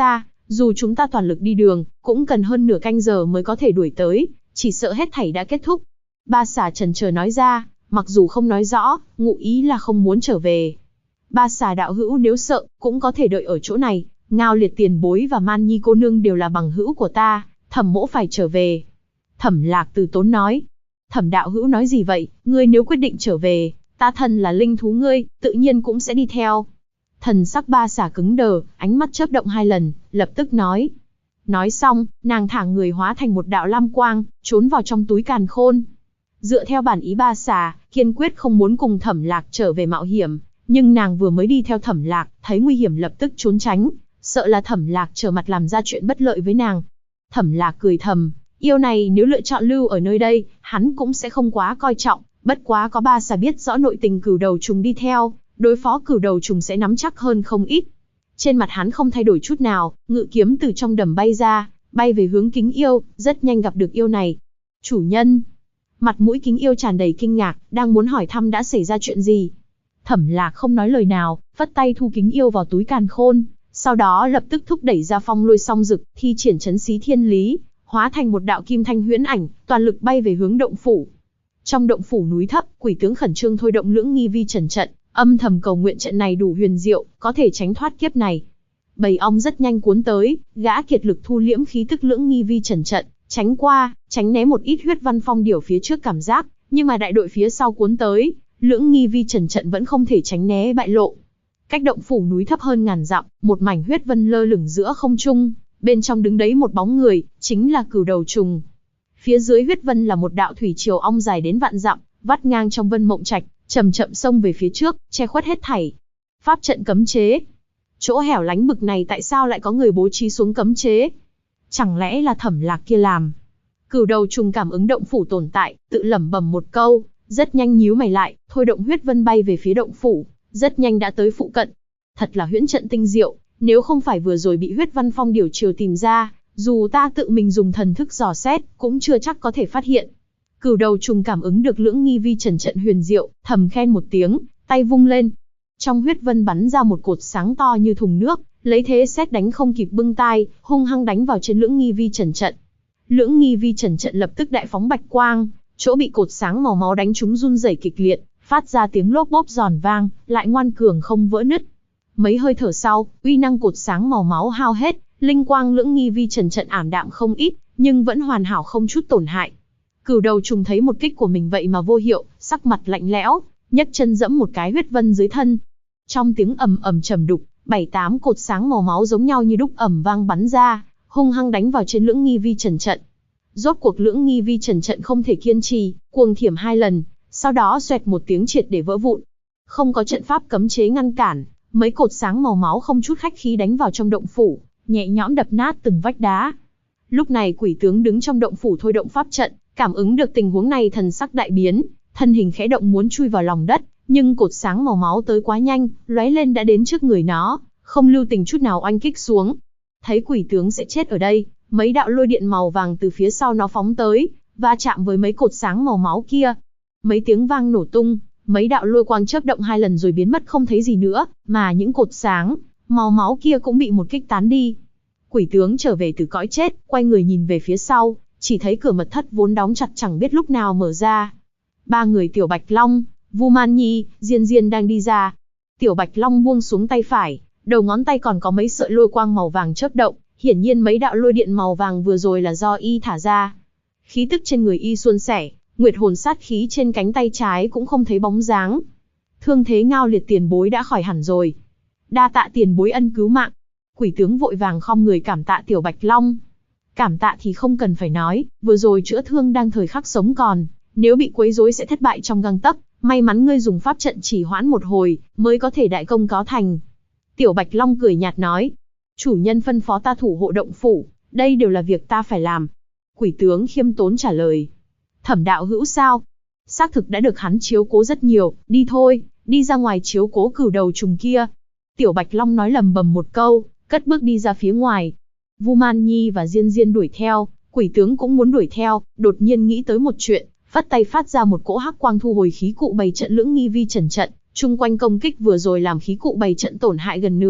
dù chúng ta toàn lực đi đường, cũng cần hơn nửa canh giờ mới có thể đuổi tới, chỉ sợ hết thảy đã kết thúc. Ba xà chần chờ nói ra, mặc dù không nói rõ, ngụ ý là không muốn trở về. Ba xà đạo hữu nếu sợ, cũng có thể đợi ở chỗ này, Ngao Liệt tiền bối và Man Nhi cô nương đều là bằng hữu của ta, Thẩm mỗ phải trở về. Thẩm Lạc từ tốn nói. Thẩm đạo hữu nói gì vậy, ngươi nếu quyết định trở về, ta thân là linh thú ngươi, tự nhiên cũng sẽ đi theo. Thần sắc ba xà cứng đờ, ánh mắt chớp động 2 lần, lập tức nói. Nói xong, nàng thả người hóa thành một đạo lam quang, trốn vào trong túi càn khôn. Dựa theo bản ý ba xà, kiên quyết không muốn cùng Thẩm Lạc trở về mạo hiểm, nhưng nàng vừa mới đi theo Thẩm Lạc, thấy nguy hiểm lập tức trốn tránh, sợ là Thẩm Lạc trở mặt làm ra chuyện bất lợi với nàng. Thẩm Lạc cười thầm, yêu này nếu lựa chọn lưu ở nơi đây, hắn cũng sẽ không quá coi trọng, bất quá có ba xà biết rõ nội tình cửu đầu trùng đi theo, đối phó cửu đầu trùng sẽ nắm chắc hơn không ít. Trên mặt hắn không thay đổi chút nào, ngự kiếm từ trong đầm bay ra, bay về hướng Kính Yêu, rất nhanh gặp được yêu này. Chủ nhân. Mặt mũi Kính Yêu tràn đầy kinh ngạc, đang muốn hỏi thăm đã xảy ra chuyện gì. Thẩm Lạc không nói lời nào, vất tay thu Kính Yêu vào túi càn khôn, sau đó lập tức thúc đẩy ra phong lôi song dực, thi triển trấn xí thiên lý, hóa thành một đạo kim thanh huyễn ảnh, toàn lực bay về hướng động phủ. Trong động phủ núi thấp, quỷ tướng khẩn trương thôi động lưỡng nghi vi trần trận, âm thầm cầu nguyện trận này đủ huyền diệu, có thể tránh thoát kiếp này. Bầy ong rất nhanh cuốn tới, gã kiệt lực thu liễm khí tức lưỡng nghi vi trần trận, tránh qua, tránh né một ít huyết văn phong điểu phía trước cảm giác, nhưng mà đại đội phía sau cuốn tới, lưỡng nghi vi trần trận vẫn không thể tránh né bại lộ. Cách động phủ núi thấp hơn ngàn dặm, một mảnh huyết vân lơ lửng giữa không trung, bên trong đứng đấy một bóng người, chính là cửu đầu trùng. Phía dưới huyết vân là một đạo thủy triều ong dài đến vạn dặm, vắt ngang trong vân mộng trạch, chậm chậm xông về phía trước, che khuất hết thảy. Pháp trận cấm chế. Chỗ hẻo lánh bực này tại sao lại có người bố trí xuống cấm chế? Chẳng lẽ là Thẩm Lạc kia làm? Cửu đầu trùng cảm ứng động phủ tồn tại, tự lẩm bẩm một câu, rất nhanh nhíu mày lại, thôi động huyết vân bay về phía động phủ, rất nhanh đã tới phụ cận. Thật là huyễn trận tinh diệu, nếu không phải vừa rồi bị huyết văn phong điểu triều tìm ra, dù ta tự mình dùng thần thức dò xét, cũng chưa chắc có thể phát hiện. Cửu đầu trùng cảm ứng được lưỡng nghi vi trần trận huyền diệu, thầm khen một tiếng, tay vung lên. Trong huyết vân bắn ra một cột sáng to như thùng nước, lấy thế sét đánh không kịp bưng tai, hung hăng đánh vào trên lưỡng nghi vi trần trận. Lưỡng nghi vi trần trận lập tức đại phóng bạch quang, chỗ bị cột sáng màu máu đánh trúng run rẩy kịch liệt, phát ra tiếng lốp bốp giòn vang, lại ngoan cường không vỡ nứt. Mấy hơi thở sau, uy năng cột sáng màu máu hao hết, linh quang lưỡng nghi vi trần trận ảm đạm không ít, nhưng vẫn hoàn hảo không chút tổn hại. Cửu đầu trùng thấy một kích của mình vậy mà vô hiệu, sắc mặt lạnh lẽo, nhấc chân dẫm một cái huyết vân dưới thân. Trong tiếng ầm ầm trầm đục, 7-8 cột sáng màu máu giống nhau như đúc ầm vang bắn ra, hung hăng đánh vào trên lưỡng nghi vi trần trận. Rốt cuộc lưỡng nghi vi trần trận không thể kiên trì, cuồng thiểm 2 lần, sau đó xoẹt một tiếng triệt để vỡ vụn. Không có trận pháp cấm chế ngăn cản, mấy cột sáng màu máu không chút khách khí đánh vào trong động phủ, nhẹ nhõm đập nát từng vách đá. Lúc này quỷ tướng đứng trong động phủ thôi động pháp trận, cảm ứng được tình huống này thần sắc đại biến, thân hình khẽ động muốn chui vào lòng đất, nhưng cột sáng màu máu tới quá nhanh, lóe lên đã đến trước người nó, không lưu tình chút nào oanh kích xuống. Thấy quỷ tướng sẽ chết ở đây, mấy đạo lôi điện màu vàng từ phía sau nó phóng tới, va chạm với mấy cột sáng màu máu kia. Mấy tiếng vang nổ tung, mấy đạo lôi quang chớp động 2 lần rồi biến mất không thấy gì nữa, mà những cột sáng màu máu kia cũng bị một kích tán đi. Quỷ tướng trở về từ cõi chết, quay người nhìn về phía sau, chỉ thấy cửa mật thất vốn đóng chặt chẳng biết lúc nào mở ra. 3 người Tiểu Bạch Long, Vu Man Nhi, Diên Diên đang đi ra. Tiểu Bạch Long buông xuống tay phải, đầu ngón tay còn có mấy sợi lôi quang màu vàng chớp động, hiển nhiên mấy đạo lôi điện màu vàng vừa rồi là do y thả ra. Khí tức trên người y suôn sẻ, nguyệt hồn sát khí trên cánh tay trái cũng không thấy bóng dáng. Thương thế Ngao Liệt tiền bối đã khỏi hẳn rồi. Đa tạ tiền bối ân cứu mạng. Quỷ tướng vội vàng khom người cảm tạ Tiểu Bạch Long. Cảm tạ thì không cần phải nói, vừa rồi chữa thương đang thời khắc sống còn, nếu bị quấy rối sẽ thất bại trong gang tấc, may mắn ngươi dùng pháp trận chỉ hoãn một hồi, mới có thể đại công có thành. Tiểu Bạch Long cười nhạt nói, chủ nhân phân phó ta thủ hộ động phủ, đây đều là việc ta phải làm. Quỷ tướng khiêm tốn trả lời. Thẩm đạo hữu sao? Xác thực đã được hắn chiếu cố rất nhiều, đi thôi, đi ra ngoài chiếu cố cửu đầu trùng kia. Tiểu Bạch Long nói lầm bầm một câu, cất bước đi ra phía ngoài. Vu Man Nhi và Diên Diên đuổi theo, quỷ tướng cũng muốn đuổi theo, đột nhiên nghĩ tới một chuyện, phất tay phát ra một cỗ hắc quang thu hồi khí cụ bày trận lưỡng nghi vi trần trận, chung quanh công kích vừa rồi làm khí cụ bày trận tổn hại gần nửa,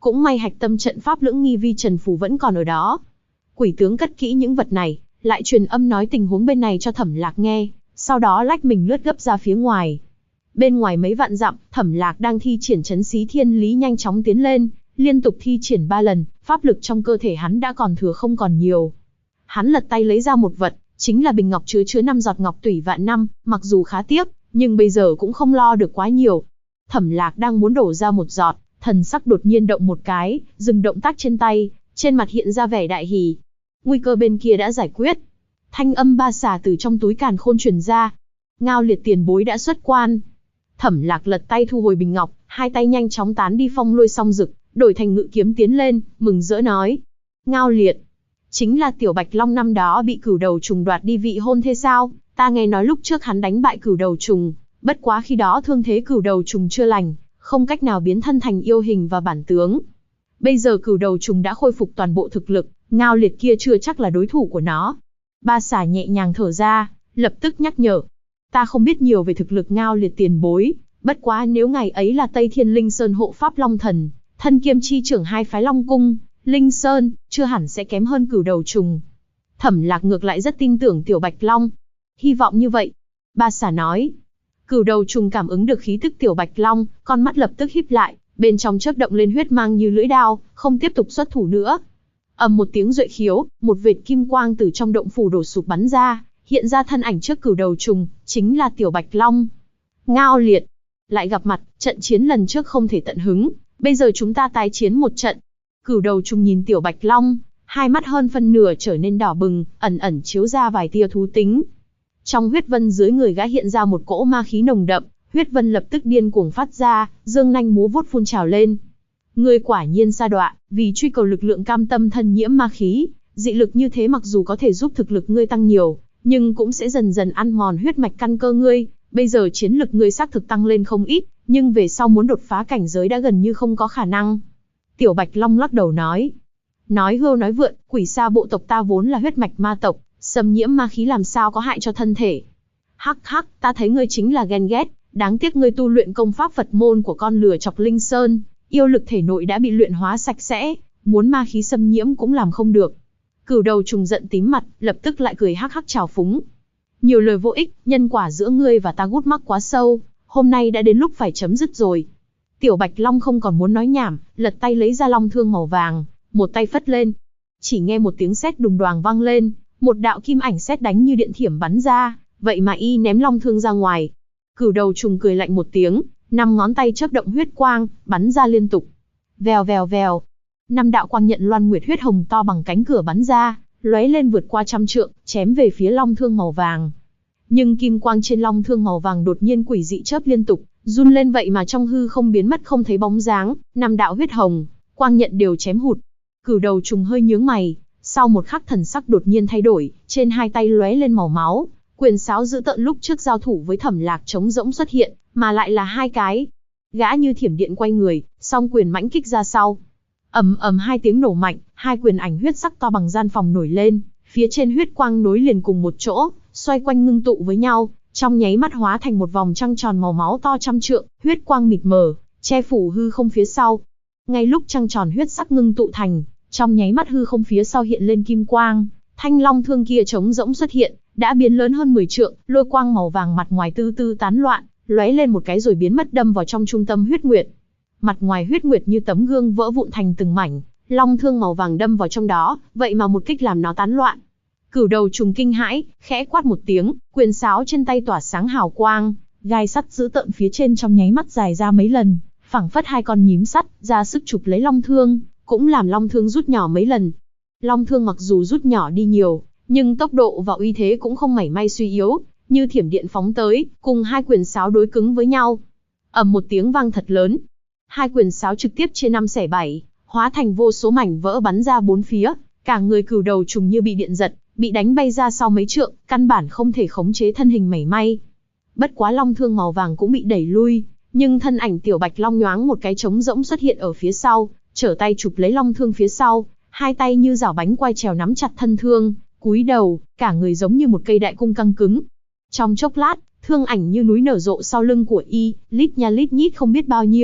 Cũng may hạch tâm trận pháp lưỡng nghi vi trần phù vẫn còn ở đó. Quỷ tướng cất kỹ những vật này, lại truyền âm nói tình huống bên này cho Thẩm Lạc nghe, sau đó lách mình lướt gấp ra phía ngoài. Bên ngoài mấy vạn dặm, Thẩm Lạc đang thi triển trấn xí thiên lý nhanh chóng tiến lên, liên tục thi triển 3 lần, pháp lực trong cơ thể hắn đã còn thừa không còn nhiều. Hắn lật tay lấy ra một vật, chính là bình ngọc chứa 5 giọt ngọc tủy vạn năm, mặc dù khá tiếc, nhưng bây giờ cũng không lo được quá nhiều. Thẩm Lạc đang muốn đổ ra một giọt, thần sắc đột nhiên động một cái, dừng động tác trên tay, trên mặt hiện ra vẻ đại hỉ. Nguy cơ bên kia đã giải quyết. Thanh âm ba xà từ trong túi càn khôn truyền ra. Ngao Liệt tiền bối đã xuất quan. Thẩm Lạc lật tay thu hồi bình ngọc, hai tay nhanh chóng tán đi phong lôi song rực, đổi thành ngự kiếm tiến lên, mừng rỡ nói: Ngao Liệt, chính là Tiểu Bạch Long năm đó bị Cửu Đầu Trùng đoạt đi vị hôn thê sao? Ta nghe nói lúc trước hắn đánh bại Cửu Đầu Trùng, bất quá khi đó thương thế Cửu Đầu Trùng chưa lành, không cách nào biến thân thành yêu hình và bản tướng. Bây giờ Cửu Đầu Trùng đã khôi phục toàn bộ thực lực, Ngao Liệt kia chưa chắc là đối thủ của nó. Ba xà nhẹ nhàng thở ra, lập tức nhắc nhở: Ta không biết nhiều về thực lực Ngao Liệt tiền bối, bất quá nếu ngày ấy là Tây Thiên Linh Sơn hộ pháp Long Thần, thân kiêm chi trưởng hai phái Long Cung, Linh Sơn, chưa hẳn sẽ kém hơn Cửu Đầu Trùng. Thẩm Lạc ngược lại rất tin tưởng Tiểu Bạch Long. Hy vọng như vậy. Ba xà nói. Cửu Đầu Trùng cảm ứng được khí tức Tiểu Bạch Long, con mắt lập tức híp lại, bên trong chớp động lên huyết mang như lưỡi đao, không tiếp tục xuất thủ nữa. Ầm một tiếng duệ khiếu, một vệt kim quang từ trong động phủ đổ sụp bắn ra, hiện ra thân ảnh trước Cửu Đầu Trùng, chính là Tiểu Bạch Long. Ngao Liệt, lại gặp mặt, trận chiến lần trước không thể tận hứng, bây giờ chúng ta tái chiến một trận. Cửu Đầu Trùng nhìn Tiểu Bạch Long, hai mắt hơn phân nửa trở nên đỏ bừng, ẩn ẩn chiếu ra vài tia thú tính. Trong huyết vân dưới người gã hiện ra một cỗ ma khí nồng đậm, huyết vân lập tức điên cuồng phát ra, dương nanh múa vuốt phun trào lên. Ngươi quả nhiên sa đọa, vì truy cầu lực lượng cam tâm thân nhiễm ma khí, dị lực như thế mặc dù có thể giúp thực lực ngươi tăng nhiều, nhưng cũng sẽ dần dần ăn mòn huyết mạch căn cơ ngươi. Bây giờ chiến lực ngươi xác thực tăng lên không ít, nhưng về sau muốn đột phá cảnh giới đã gần như không có khả năng. Tiểu Bạch Long lắc đầu nói. Nói hưu nói vượn, quỷ sa bộ tộc ta vốn là huyết mạch ma tộc, xâm nhiễm ma khí làm sao có hại cho thân thể. Hắc hắc, ta thấy ngươi chính là ghen ghét, đáng tiếc ngươi tu luyện công pháp Phật môn của con lừa chọc Linh Sơn, yêu lực thể nội đã bị luyện hóa sạch sẽ, muốn ma khí xâm nhiễm cũng làm không được. Cửu Đầu Trùng giận tím mặt, lập tức lại cười hắc hắc trào phúng. Nhiều lời vô ích, nhân quả giữa ngươi và ta gút mắc quá sâu, hôm nay đã đến lúc phải chấm dứt rồi. Tiểu Bạch Long không còn muốn nói nhảm, lật tay lấy ra long thương màu vàng, một tay phất lên. Chỉ nghe một tiếng sét đùng đoàng vang lên, một đạo kim ảnh sét đánh như điện thiểm bắn ra, vậy mà y ném long thương ra ngoài. Cửu Đầu Trùng cười lạnh một tiếng, 5 ngón tay chớp động huyết quang, bắn ra liên tục. Vèo vèo vèo. 5 đạo quang nhận loan nguyệt huyết hồng to bằng cánh cửa bắn ra, lóe lên vượt qua 100 trượng, chém về phía long thương màu vàng. Nhưng kim quang trên long thương màu vàng đột nhiên quỷ dị chớp liên tục, run lên vậy mà trong hư không biến mất không thấy bóng dáng, 5 đạo huyết hồng, quang nhận đều chém hụt. Cửu Đầu Trùng hơi nhướng mày, sau một khắc thần sắc đột nhiên thay đổi, trên hai tay lóe lên màu máu, quyền sáo dữ tợn lúc trước giao thủ với Thẩm Lạc trống rỗng xuất hiện, mà lại là 2 cái. Gã như thiểm điện quay người, song quyền mãnh kích ra sau. Ầm ầm 2 tiếng nổ mạnh, 2 quyền ảnh huyết sắc to bằng gian phòng nổi lên, phía trên huyết quang nối liền cùng một chỗ, xoay quanh ngưng tụ với nhau, trong nháy mắt hóa thành một vòng trăng tròn màu máu to 100 trượng, huyết quang mịt mờ, che phủ hư không phía sau. Ngay lúc trăng tròn huyết sắc ngưng tụ thành, trong nháy mắt hư không phía sau hiện lên kim quang, thanh long thương kia trống rỗng xuất hiện, đã biến lớn hơn 10 trượng, lôi quang màu vàng mặt ngoài tư tư tán loạn, lóe lên một cái rồi biến mất đâm vào trong trung tâm huyết nguyệt. Mặt ngoài huyết nguyệt như tấm gương vỡ vụn thành từng mảnh, long thương màu vàng đâm vào trong đó, vậy mà một kích làm nó tán loạn. Cửu Đầu Trùng kinh hãi, khẽ quát một tiếng, quyền sáo trên tay tỏa sáng hào quang, gai sắt dữ tợn phía trên trong nháy mắt dài ra mấy lần, phảng phất 2 con nhím sắt, ra sức chụp lấy long thương, cũng làm long thương rút nhỏ mấy lần. Long thương mặc dù rút nhỏ đi nhiều, nhưng tốc độ và uy thế cũng không mảy may suy yếu, như thiểm điện phóng tới, cùng 2 quyền sáo đối cứng với nhau. Ầm một tiếng vang thật lớn, 2 quyền sáo trực tiếp chia 5 xẻ 7, hóa thành vô số mảnh vỡ bắn ra bốn phía, cả người Cửu Đầu Trùng như bị điện giật, bị đánh bay ra sau mấy trượng, căn bản không thể khống chế thân hình mảy may. Bất quá long thương màu vàng cũng bị đẩy lui, nhưng thân ảnh Tiểu Bạch Long nhoáng một cái trống rỗng xuất hiện ở phía sau, trở tay chụp lấy long thương phía sau, 2 tay như rảo bánh quay trèo nắm chặt thân thương, cúi đầu, cả người giống như một cây đại cung căng cứng. Trong chốc lát, thương ảnh như núi nở rộ sau lưng của y, lít nha lít nhít không biết bao nhiêu,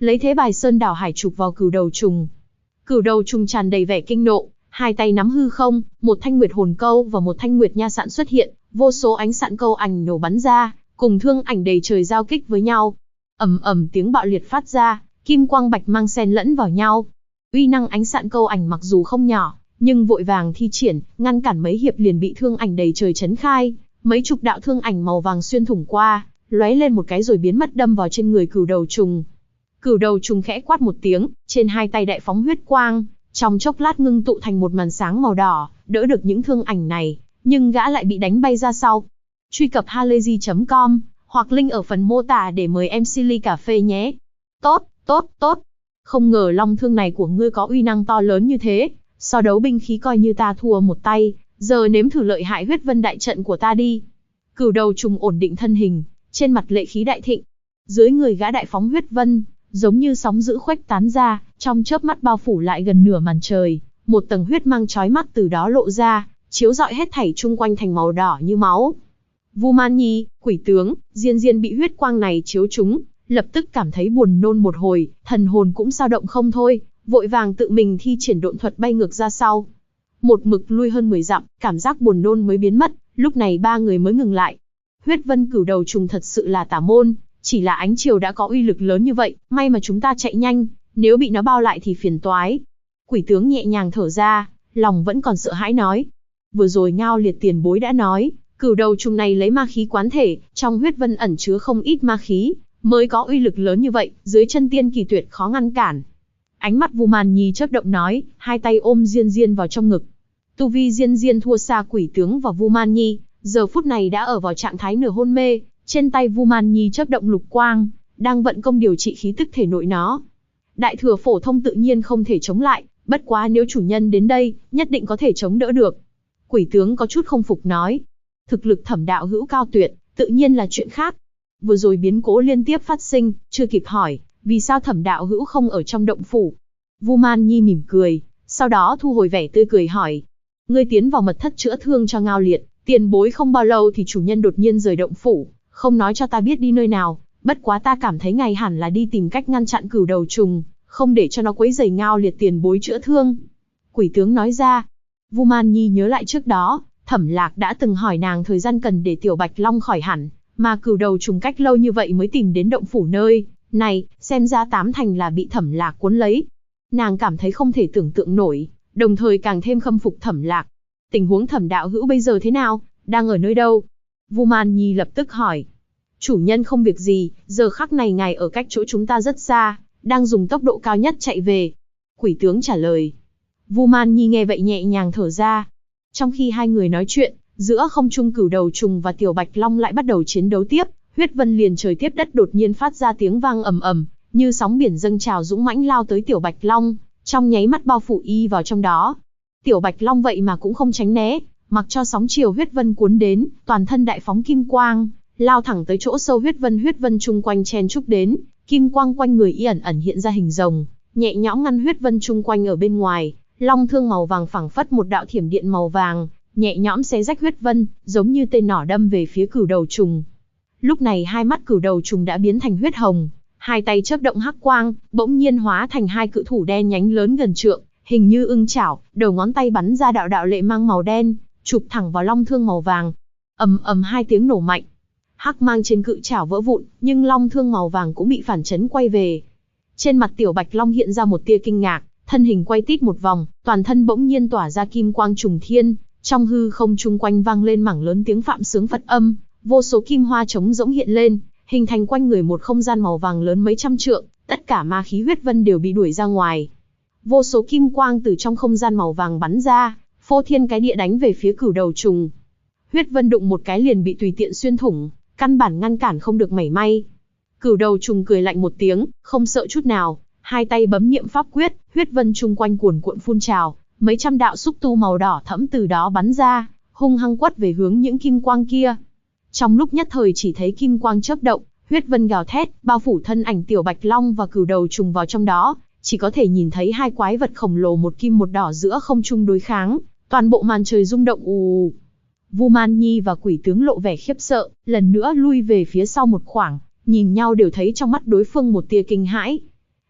lấy thế bài sơn đảo hải chụp vào cửu đầu trùng. Cửu đầu trùng tràn đầy vẻ kinh nộ, hai tay nắm hư không, một thanh nguyệt hồn câu và một thanh nguyệt nha sạn xuất hiện, vô số ánh sạn câu ảnh nổ bắn ra, cùng thương ảnh đầy trời giao kích với nhau. Ầm ầm tiếng bạo liệt phát ra, kim quang bạch mang xen lẫn vào nhau. Uy năng ánh sạn câu ảnh mặc dù không nhỏ, nhưng vội vàng thi triển, ngăn cản mấy hiệp liền bị thương ảnh đầy trời chấn khai, mấy chục đạo thương ảnh màu vàng xuyên thủng qua, lóe lên một cái rồi biến mất đâm vào trên người cửu đầu trùng. Cửu đầu trùng khẽ quát một tiếng, trên hai tay đại phóng huyết quang, trong chốc lát ngưng tụ thành một màn sáng màu đỏ, đỡ được những thương ảnh này, nhưng gã lại bị đánh bay ra sau. Truy cập halayzi.com hoặc link ở phần mô tả để mời em Silly cà phê nhé. Tốt, tốt, tốt. Không ngờ long thương này của ngươi có uy năng to lớn như thế, so đấu binh khí coi như ta thua một tay, giờ nếm thử lợi hại huyết vân đại trận của ta đi. Cửu đầu trùng ổn định thân hình, trên mặt lệ khí đại thịnh. Dưới người gã đại phóng huyết vân, giống như sóng dữ khuếch tán ra, trong chớp mắt bao phủ lại gần nửa màn trời, một tầng huyết mang chói mắt từ đó lộ ra, chiếu rọi hết thảy chung quanh thành màu đỏ như máu. Vu Man Nhi, Quỷ Tướng, Diên Diên bị huyết quang này chiếu trúng, lập tức cảm thấy buồn nôn một hồi, thần hồn cũng dao động không thôi, vội vàng tự mình thi triển độn thuật bay ngược ra sau. Một mực lui hơn 10 dặm, cảm giác buồn nôn mới biến mất, lúc này ba người mới ngừng lại. Huyết vân cửu đầu trùng thật sự là tà môn, chỉ là ánh chiều đã có uy lực lớn như vậy, may mà chúng ta chạy nhanh, nếu bị nó bao lại thì phiền toái. Quỷ Tướng nhẹ nhàng thở ra, lòng vẫn còn sợ hãi nói. Vừa rồi Ngao Liệt tiền bối đã nói, cửu đầu trùng này lấy ma khí quán thể, trong huyết vân ẩn chứa không ít ma khí, mới có uy lực lớn như vậy, dưới chân tiên kỳ tuyệt khó ngăn cản. Ánh mắt Vu Man Nhi chớp động nói, hai tay ôm Diên Diên vào trong ngực. Tu vi Diên Diên thua xa Quỷ Tướng và Vu Man Nhi, giờ phút này đã ở vào trạng thái nửa hôn mê, trên tay Vu Man Nhi chớp động lục quang, đang vận công điều trị khí tức thể nội nó. Đại thừa phổ thông tự nhiên không thể chống lại, bất quá nếu chủ nhân đến đây, nhất định có thể chống đỡ được. Quỷ Tướng có chút không phục nói, thực lực Thẩm đạo hữu cao tuyệt, tự nhiên là chuyện khác. Vừa rồi biến cố liên tiếp phát sinh, chưa kịp hỏi, vì sao Thẩm đạo hữu không ở trong động phủ. Vu Man Nhi mỉm cười, sau đó thu hồi vẻ tươi cười hỏi, ngươi tiến vào mật thất chữa thương cho Ngao Liệt, tiền bối không bao lâu thì chủ nhân đột nhiên rời động phủ, không nói cho ta biết đi nơi nào, bất quá ta cảm thấy ngài hẳn là đi tìm cách ngăn chặn cửu đầu trùng, không để cho nó quấy rầy Ngao Liệt tiền bối chữa thương. Quỷ Tướng nói ra. Vu Man Nhi nhớ lại trước đó, Thẩm Lạc đã từng hỏi nàng thời gian cần để Tiểu Bạch Long khỏi hẳn, mà cửu đầu trùng cách lâu như vậy mới tìm đến động phủ nơi này, xem ra tám thành là bị Thẩm Lạc cuốn lấy. Nàng cảm thấy không thể tưởng tượng nổi, đồng thời càng thêm khâm phục Thẩm Lạc. Tình huống Thẩm đạo hữu bây giờ thế nào, đang ở nơi đâu? Vu Man Nhi lập tức hỏi. Chủ nhân không việc gì, giờ khắc này ngài ở cách chỗ chúng ta rất xa, đang dùng tốc độ cao nhất chạy về. Quỷ Tướng trả lời. Vu Man Nhi nghe vậy nhẹ nhàng thở ra. Trong khi hai người nói chuyện, giữa không trung cửu đầu trùng và Tiểu Bạch Long lại bắt đầu chiến đấu tiếp, huyết vân liền trời tiếp đất đột nhiên phát ra tiếng vang ầm ầm, như sóng biển dâng trào dũng mãnh lao tới Tiểu Bạch Long, trong nháy mắt bao phủ y vào trong đó. Tiểu Bạch Long vậy mà cũng không tránh né, mặc cho sóng chiều huyết vân cuốn đến, toàn thân đại phóng kim quang, lao thẳng tới chỗ sâu huyết vân chung quanh chen chúc đến, kim quang quanh người y ẩn ẩn hiện ra hình rồng, nhẹ nhõm ngăn huyết vân chung quanh ở bên ngoài. Long thương màu vàng phảng phất một đạo thiểm điện màu vàng, nhẹ nhõm xé rách huyết vân, giống như tên nỏ đâm về phía cửu đầu trùng. Lúc này hai mắt cửu đầu trùng đã biến thành huyết hồng, hai tay chớp động hắc quang, bỗng nhiên hóa thành hai cự thủ đen nhánh lớn gần trượng, hình như ưng chảo, đầu ngón tay bắn ra đạo đạo lệ mang màu đen, chụp thẳng vào long thương màu vàng. Ầm ầm hai tiếng nổ mạnh, hắc mang trên cự chảo vỡ vụn, nhưng long thương màu vàng cũng bị phản chấn quay về. Trên mặt Tiểu Bạch Long hiện ra một tia kinh ngạc, thân hình quay tít một vòng, toàn thân bỗng nhiên tỏa ra kim quang trùng thiên, trong hư không chung quanh vang lên mảng lớn tiếng phạm sướng Phật âm, vô số kim hoa trống rỗng hiện lên, hình thành quanh người một không gian màu vàng lớn mấy trăm trượng, tất cả ma khí huyết vân đều bị đuổi ra ngoài. Vô số kim quang từ trong không gian màu vàng bắn ra, phô thiên cái địa đánh về phía cửu đầu trùng. Huyết vân đụng một cái liền bị tùy tiện xuyên thủng, căn bản ngăn cản không được mảy may. Cửu đầu trùng cười lạnh một tiếng, không sợ chút nào, hai tay bấm niệm pháp quyết, huyết vân chung quanh cuồn cuộn phun trào, mấy trăm đạo xúc tu màu đỏ thẫm từ đó bắn ra, hung hăng quất về hướng những kim quang kia. Trong lúc nhất thời chỉ thấy kim quang chớp động, huyết vân gào thét, bao phủ thân ảnh Tiểu Bạch Long và cửu đầu trùng vào trong đó, chỉ có thể nhìn thấy hai quái vật khổng lồ một kim một đỏ giữa không trung đối kháng, toàn bộ màn trời rung động ù. Vu Man Nhi và Quỷ Tướng lộ vẻ khiếp sợ, lần nữa lui về phía sau một khoảng, nhìn nhau đều thấy trong mắt đối phương một tia kinh hãi.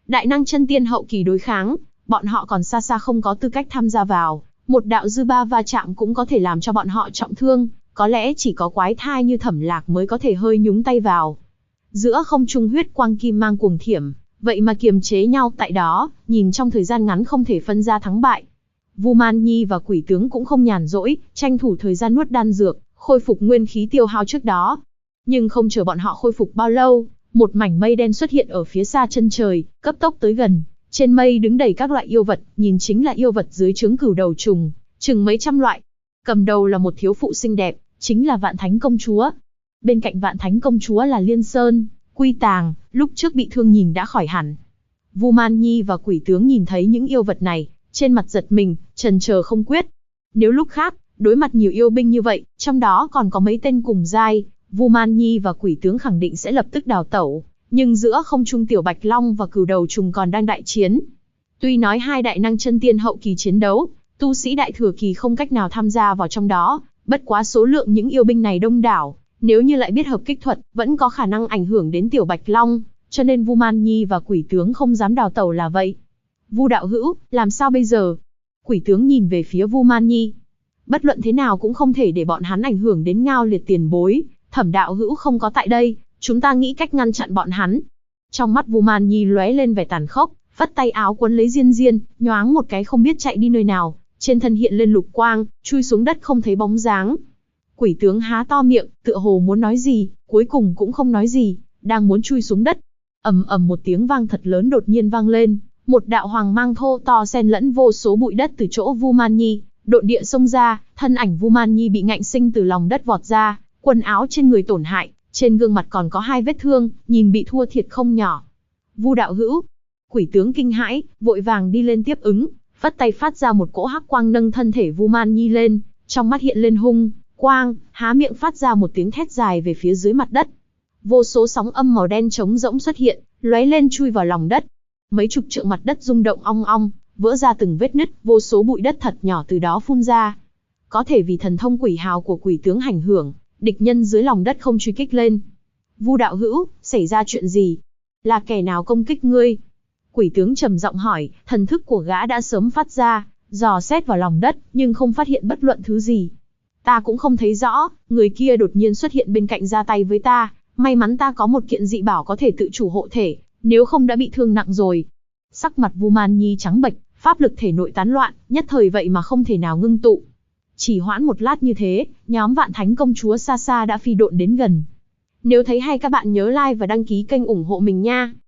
Đại năng chân tiên hậu kỳ đối kháng, bọn họ còn xa xa không có tư cách tham gia vào, một đạo dư ba va chạm cũng có thể làm cho bọn họ trọng thương, có lẽ chỉ có quái thai như Thẩm Lạc mới có thể hơi nhúng tay vào. Giữa không trung huyết quang kim mang cuồng thiểm, vậy mà kiềm chế nhau tại đó, nhìn trong thời gian ngắn không thể phân ra thắng bại. Vu Man Nhi và quỷ tướng cũng không nhàn rỗi, tranh thủ thời gian nuốt đan dược, khôi phục nguyên khí tiêu hao trước đó. Nhưng không chờ bọn họ khôi phục bao lâu, một mảnh mây đen xuất hiện ở phía xa chân trời, cấp tốc tới gần. Trên mây đứng đầy các loại yêu vật, nhìn chính là yêu vật dưới trướng Cửu Đầu Trùng, chừng mấy trăm loại. Cầm đầu là một thiếu phụ xinh đẹp, chính là Vạn Thánh Công Chúa. Bên cạnh Vạn Thánh Công Chúa là Liên Sơn, Quy Tàng, lúc trước bị thương nhìn đã khỏi hẳn. Vu Man Nhi và quỷ tướng nhìn thấy những yêu vật này, trên mặt giật mình, chần chờ không quyết. Nếu lúc khác, đối mặt nhiều yêu binh như vậy, trong đó còn có mấy tên cùng giai, Vu Man Nhi và quỷ tướng khẳng định sẽ lập tức đào tẩu. Nhưng giữa không trung Tiểu Bạch Long và Cửu Đầu Trùng còn đang đại chiến. Tuy nói hai đại năng chân tiên hậu kỳ chiến đấu, tu sĩ đại thừa kỳ không cách nào tham gia vào trong đó, bất quá số lượng những yêu binh này đông đảo, nếu như lại biết hợp kích thuật, vẫn có khả năng ảnh hưởng đến Tiểu Bạch Long, cho nên Vu Man Nhi và quỷ tướng không dám đào tẩu là vậy. Vu đạo hữu, làm sao bây giờ? Quỷ tướng nhìn về phía Vu Man Nhi. Bất luận thế nào cũng không thể để bọn hắn ảnh hưởng đến Ngao Liệt tiền bối, Thẩm đạo hữu không có tại đây, chúng ta nghĩ cách ngăn chặn bọn hắn. Trong mắt Vu Man Nhi lóe lên vẻ tàn khốc, vắt tay áo quấn lấy Diên Diên, nhoáng một cái không biết chạy đi nơi nào, trên thân hiện lên lục quang, chui xuống đất không thấy bóng dáng. Quỷ tướng há to miệng, tựa hồ muốn nói gì, cuối cùng cũng không nói gì, đang muốn chui xuống đất. Ầm ầm một tiếng vang thật lớn đột nhiên vang lên, một đạo hoàng mang thô to xen lẫn vô số bụi đất từ chỗ Vu Man Nhi, độn địa xông ra, thân ảnh Vu Man Nhi bị ngạnh sinh từ lòng đất vọt ra, quần áo trên người tổn hại, trên gương mặt còn có 2 vết thương, nhìn bị thua thiệt không nhỏ. Vu đạo hữu, quỷ tướng kinh hãi, vội vàng đi lên tiếp ứng, phất tay phát ra một cỗ hắc quang nâng thân thể Vu Man Nhi lên, trong mắt hiện lên hung quang, há miệng phát ra một tiếng thét dài về phía dưới mặt đất. Vô số sóng âm màu đen trống rỗng xuất hiện, lóe lên chui vào lòng đất. Mấy chục trượng mặt đất rung động ong ong, vỡ ra từng vết nứt, vô số bụi đất thật nhỏ từ đó phun ra. Có thể vì thần thông quỷ hào của quỷ tướng ảnh hưởng, địch nhân dưới lòng đất không truy kích lên. Vu đạo hữu, xảy ra chuyện gì? Là kẻ nào công kích ngươi? Quỷ tướng trầm giọng hỏi, thần thức của gã đã sớm phát ra, dò xét vào lòng đất, nhưng không phát hiện bất luận thứ gì. Ta cũng không thấy rõ, người kia đột nhiên xuất hiện bên cạnh ra tay với ta, may mắn ta có một kiện dị bảo có thể tự chủ hộ thể, nếu không đã bị thương nặng rồi. Sắc mặt Vu Man Nhi trắng bệch, pháp lực thể nội tán loạn, nhất thời vậy mà không thể nào ngưng tụ. Chỉ hoãn một lát như thế, nhóm Vạn Thánh Công Chúa xa xa đã phi độn đến gần. Nếu thấy hay các bạn nhớ like và đăng ký kênh ủng hộ mình nha.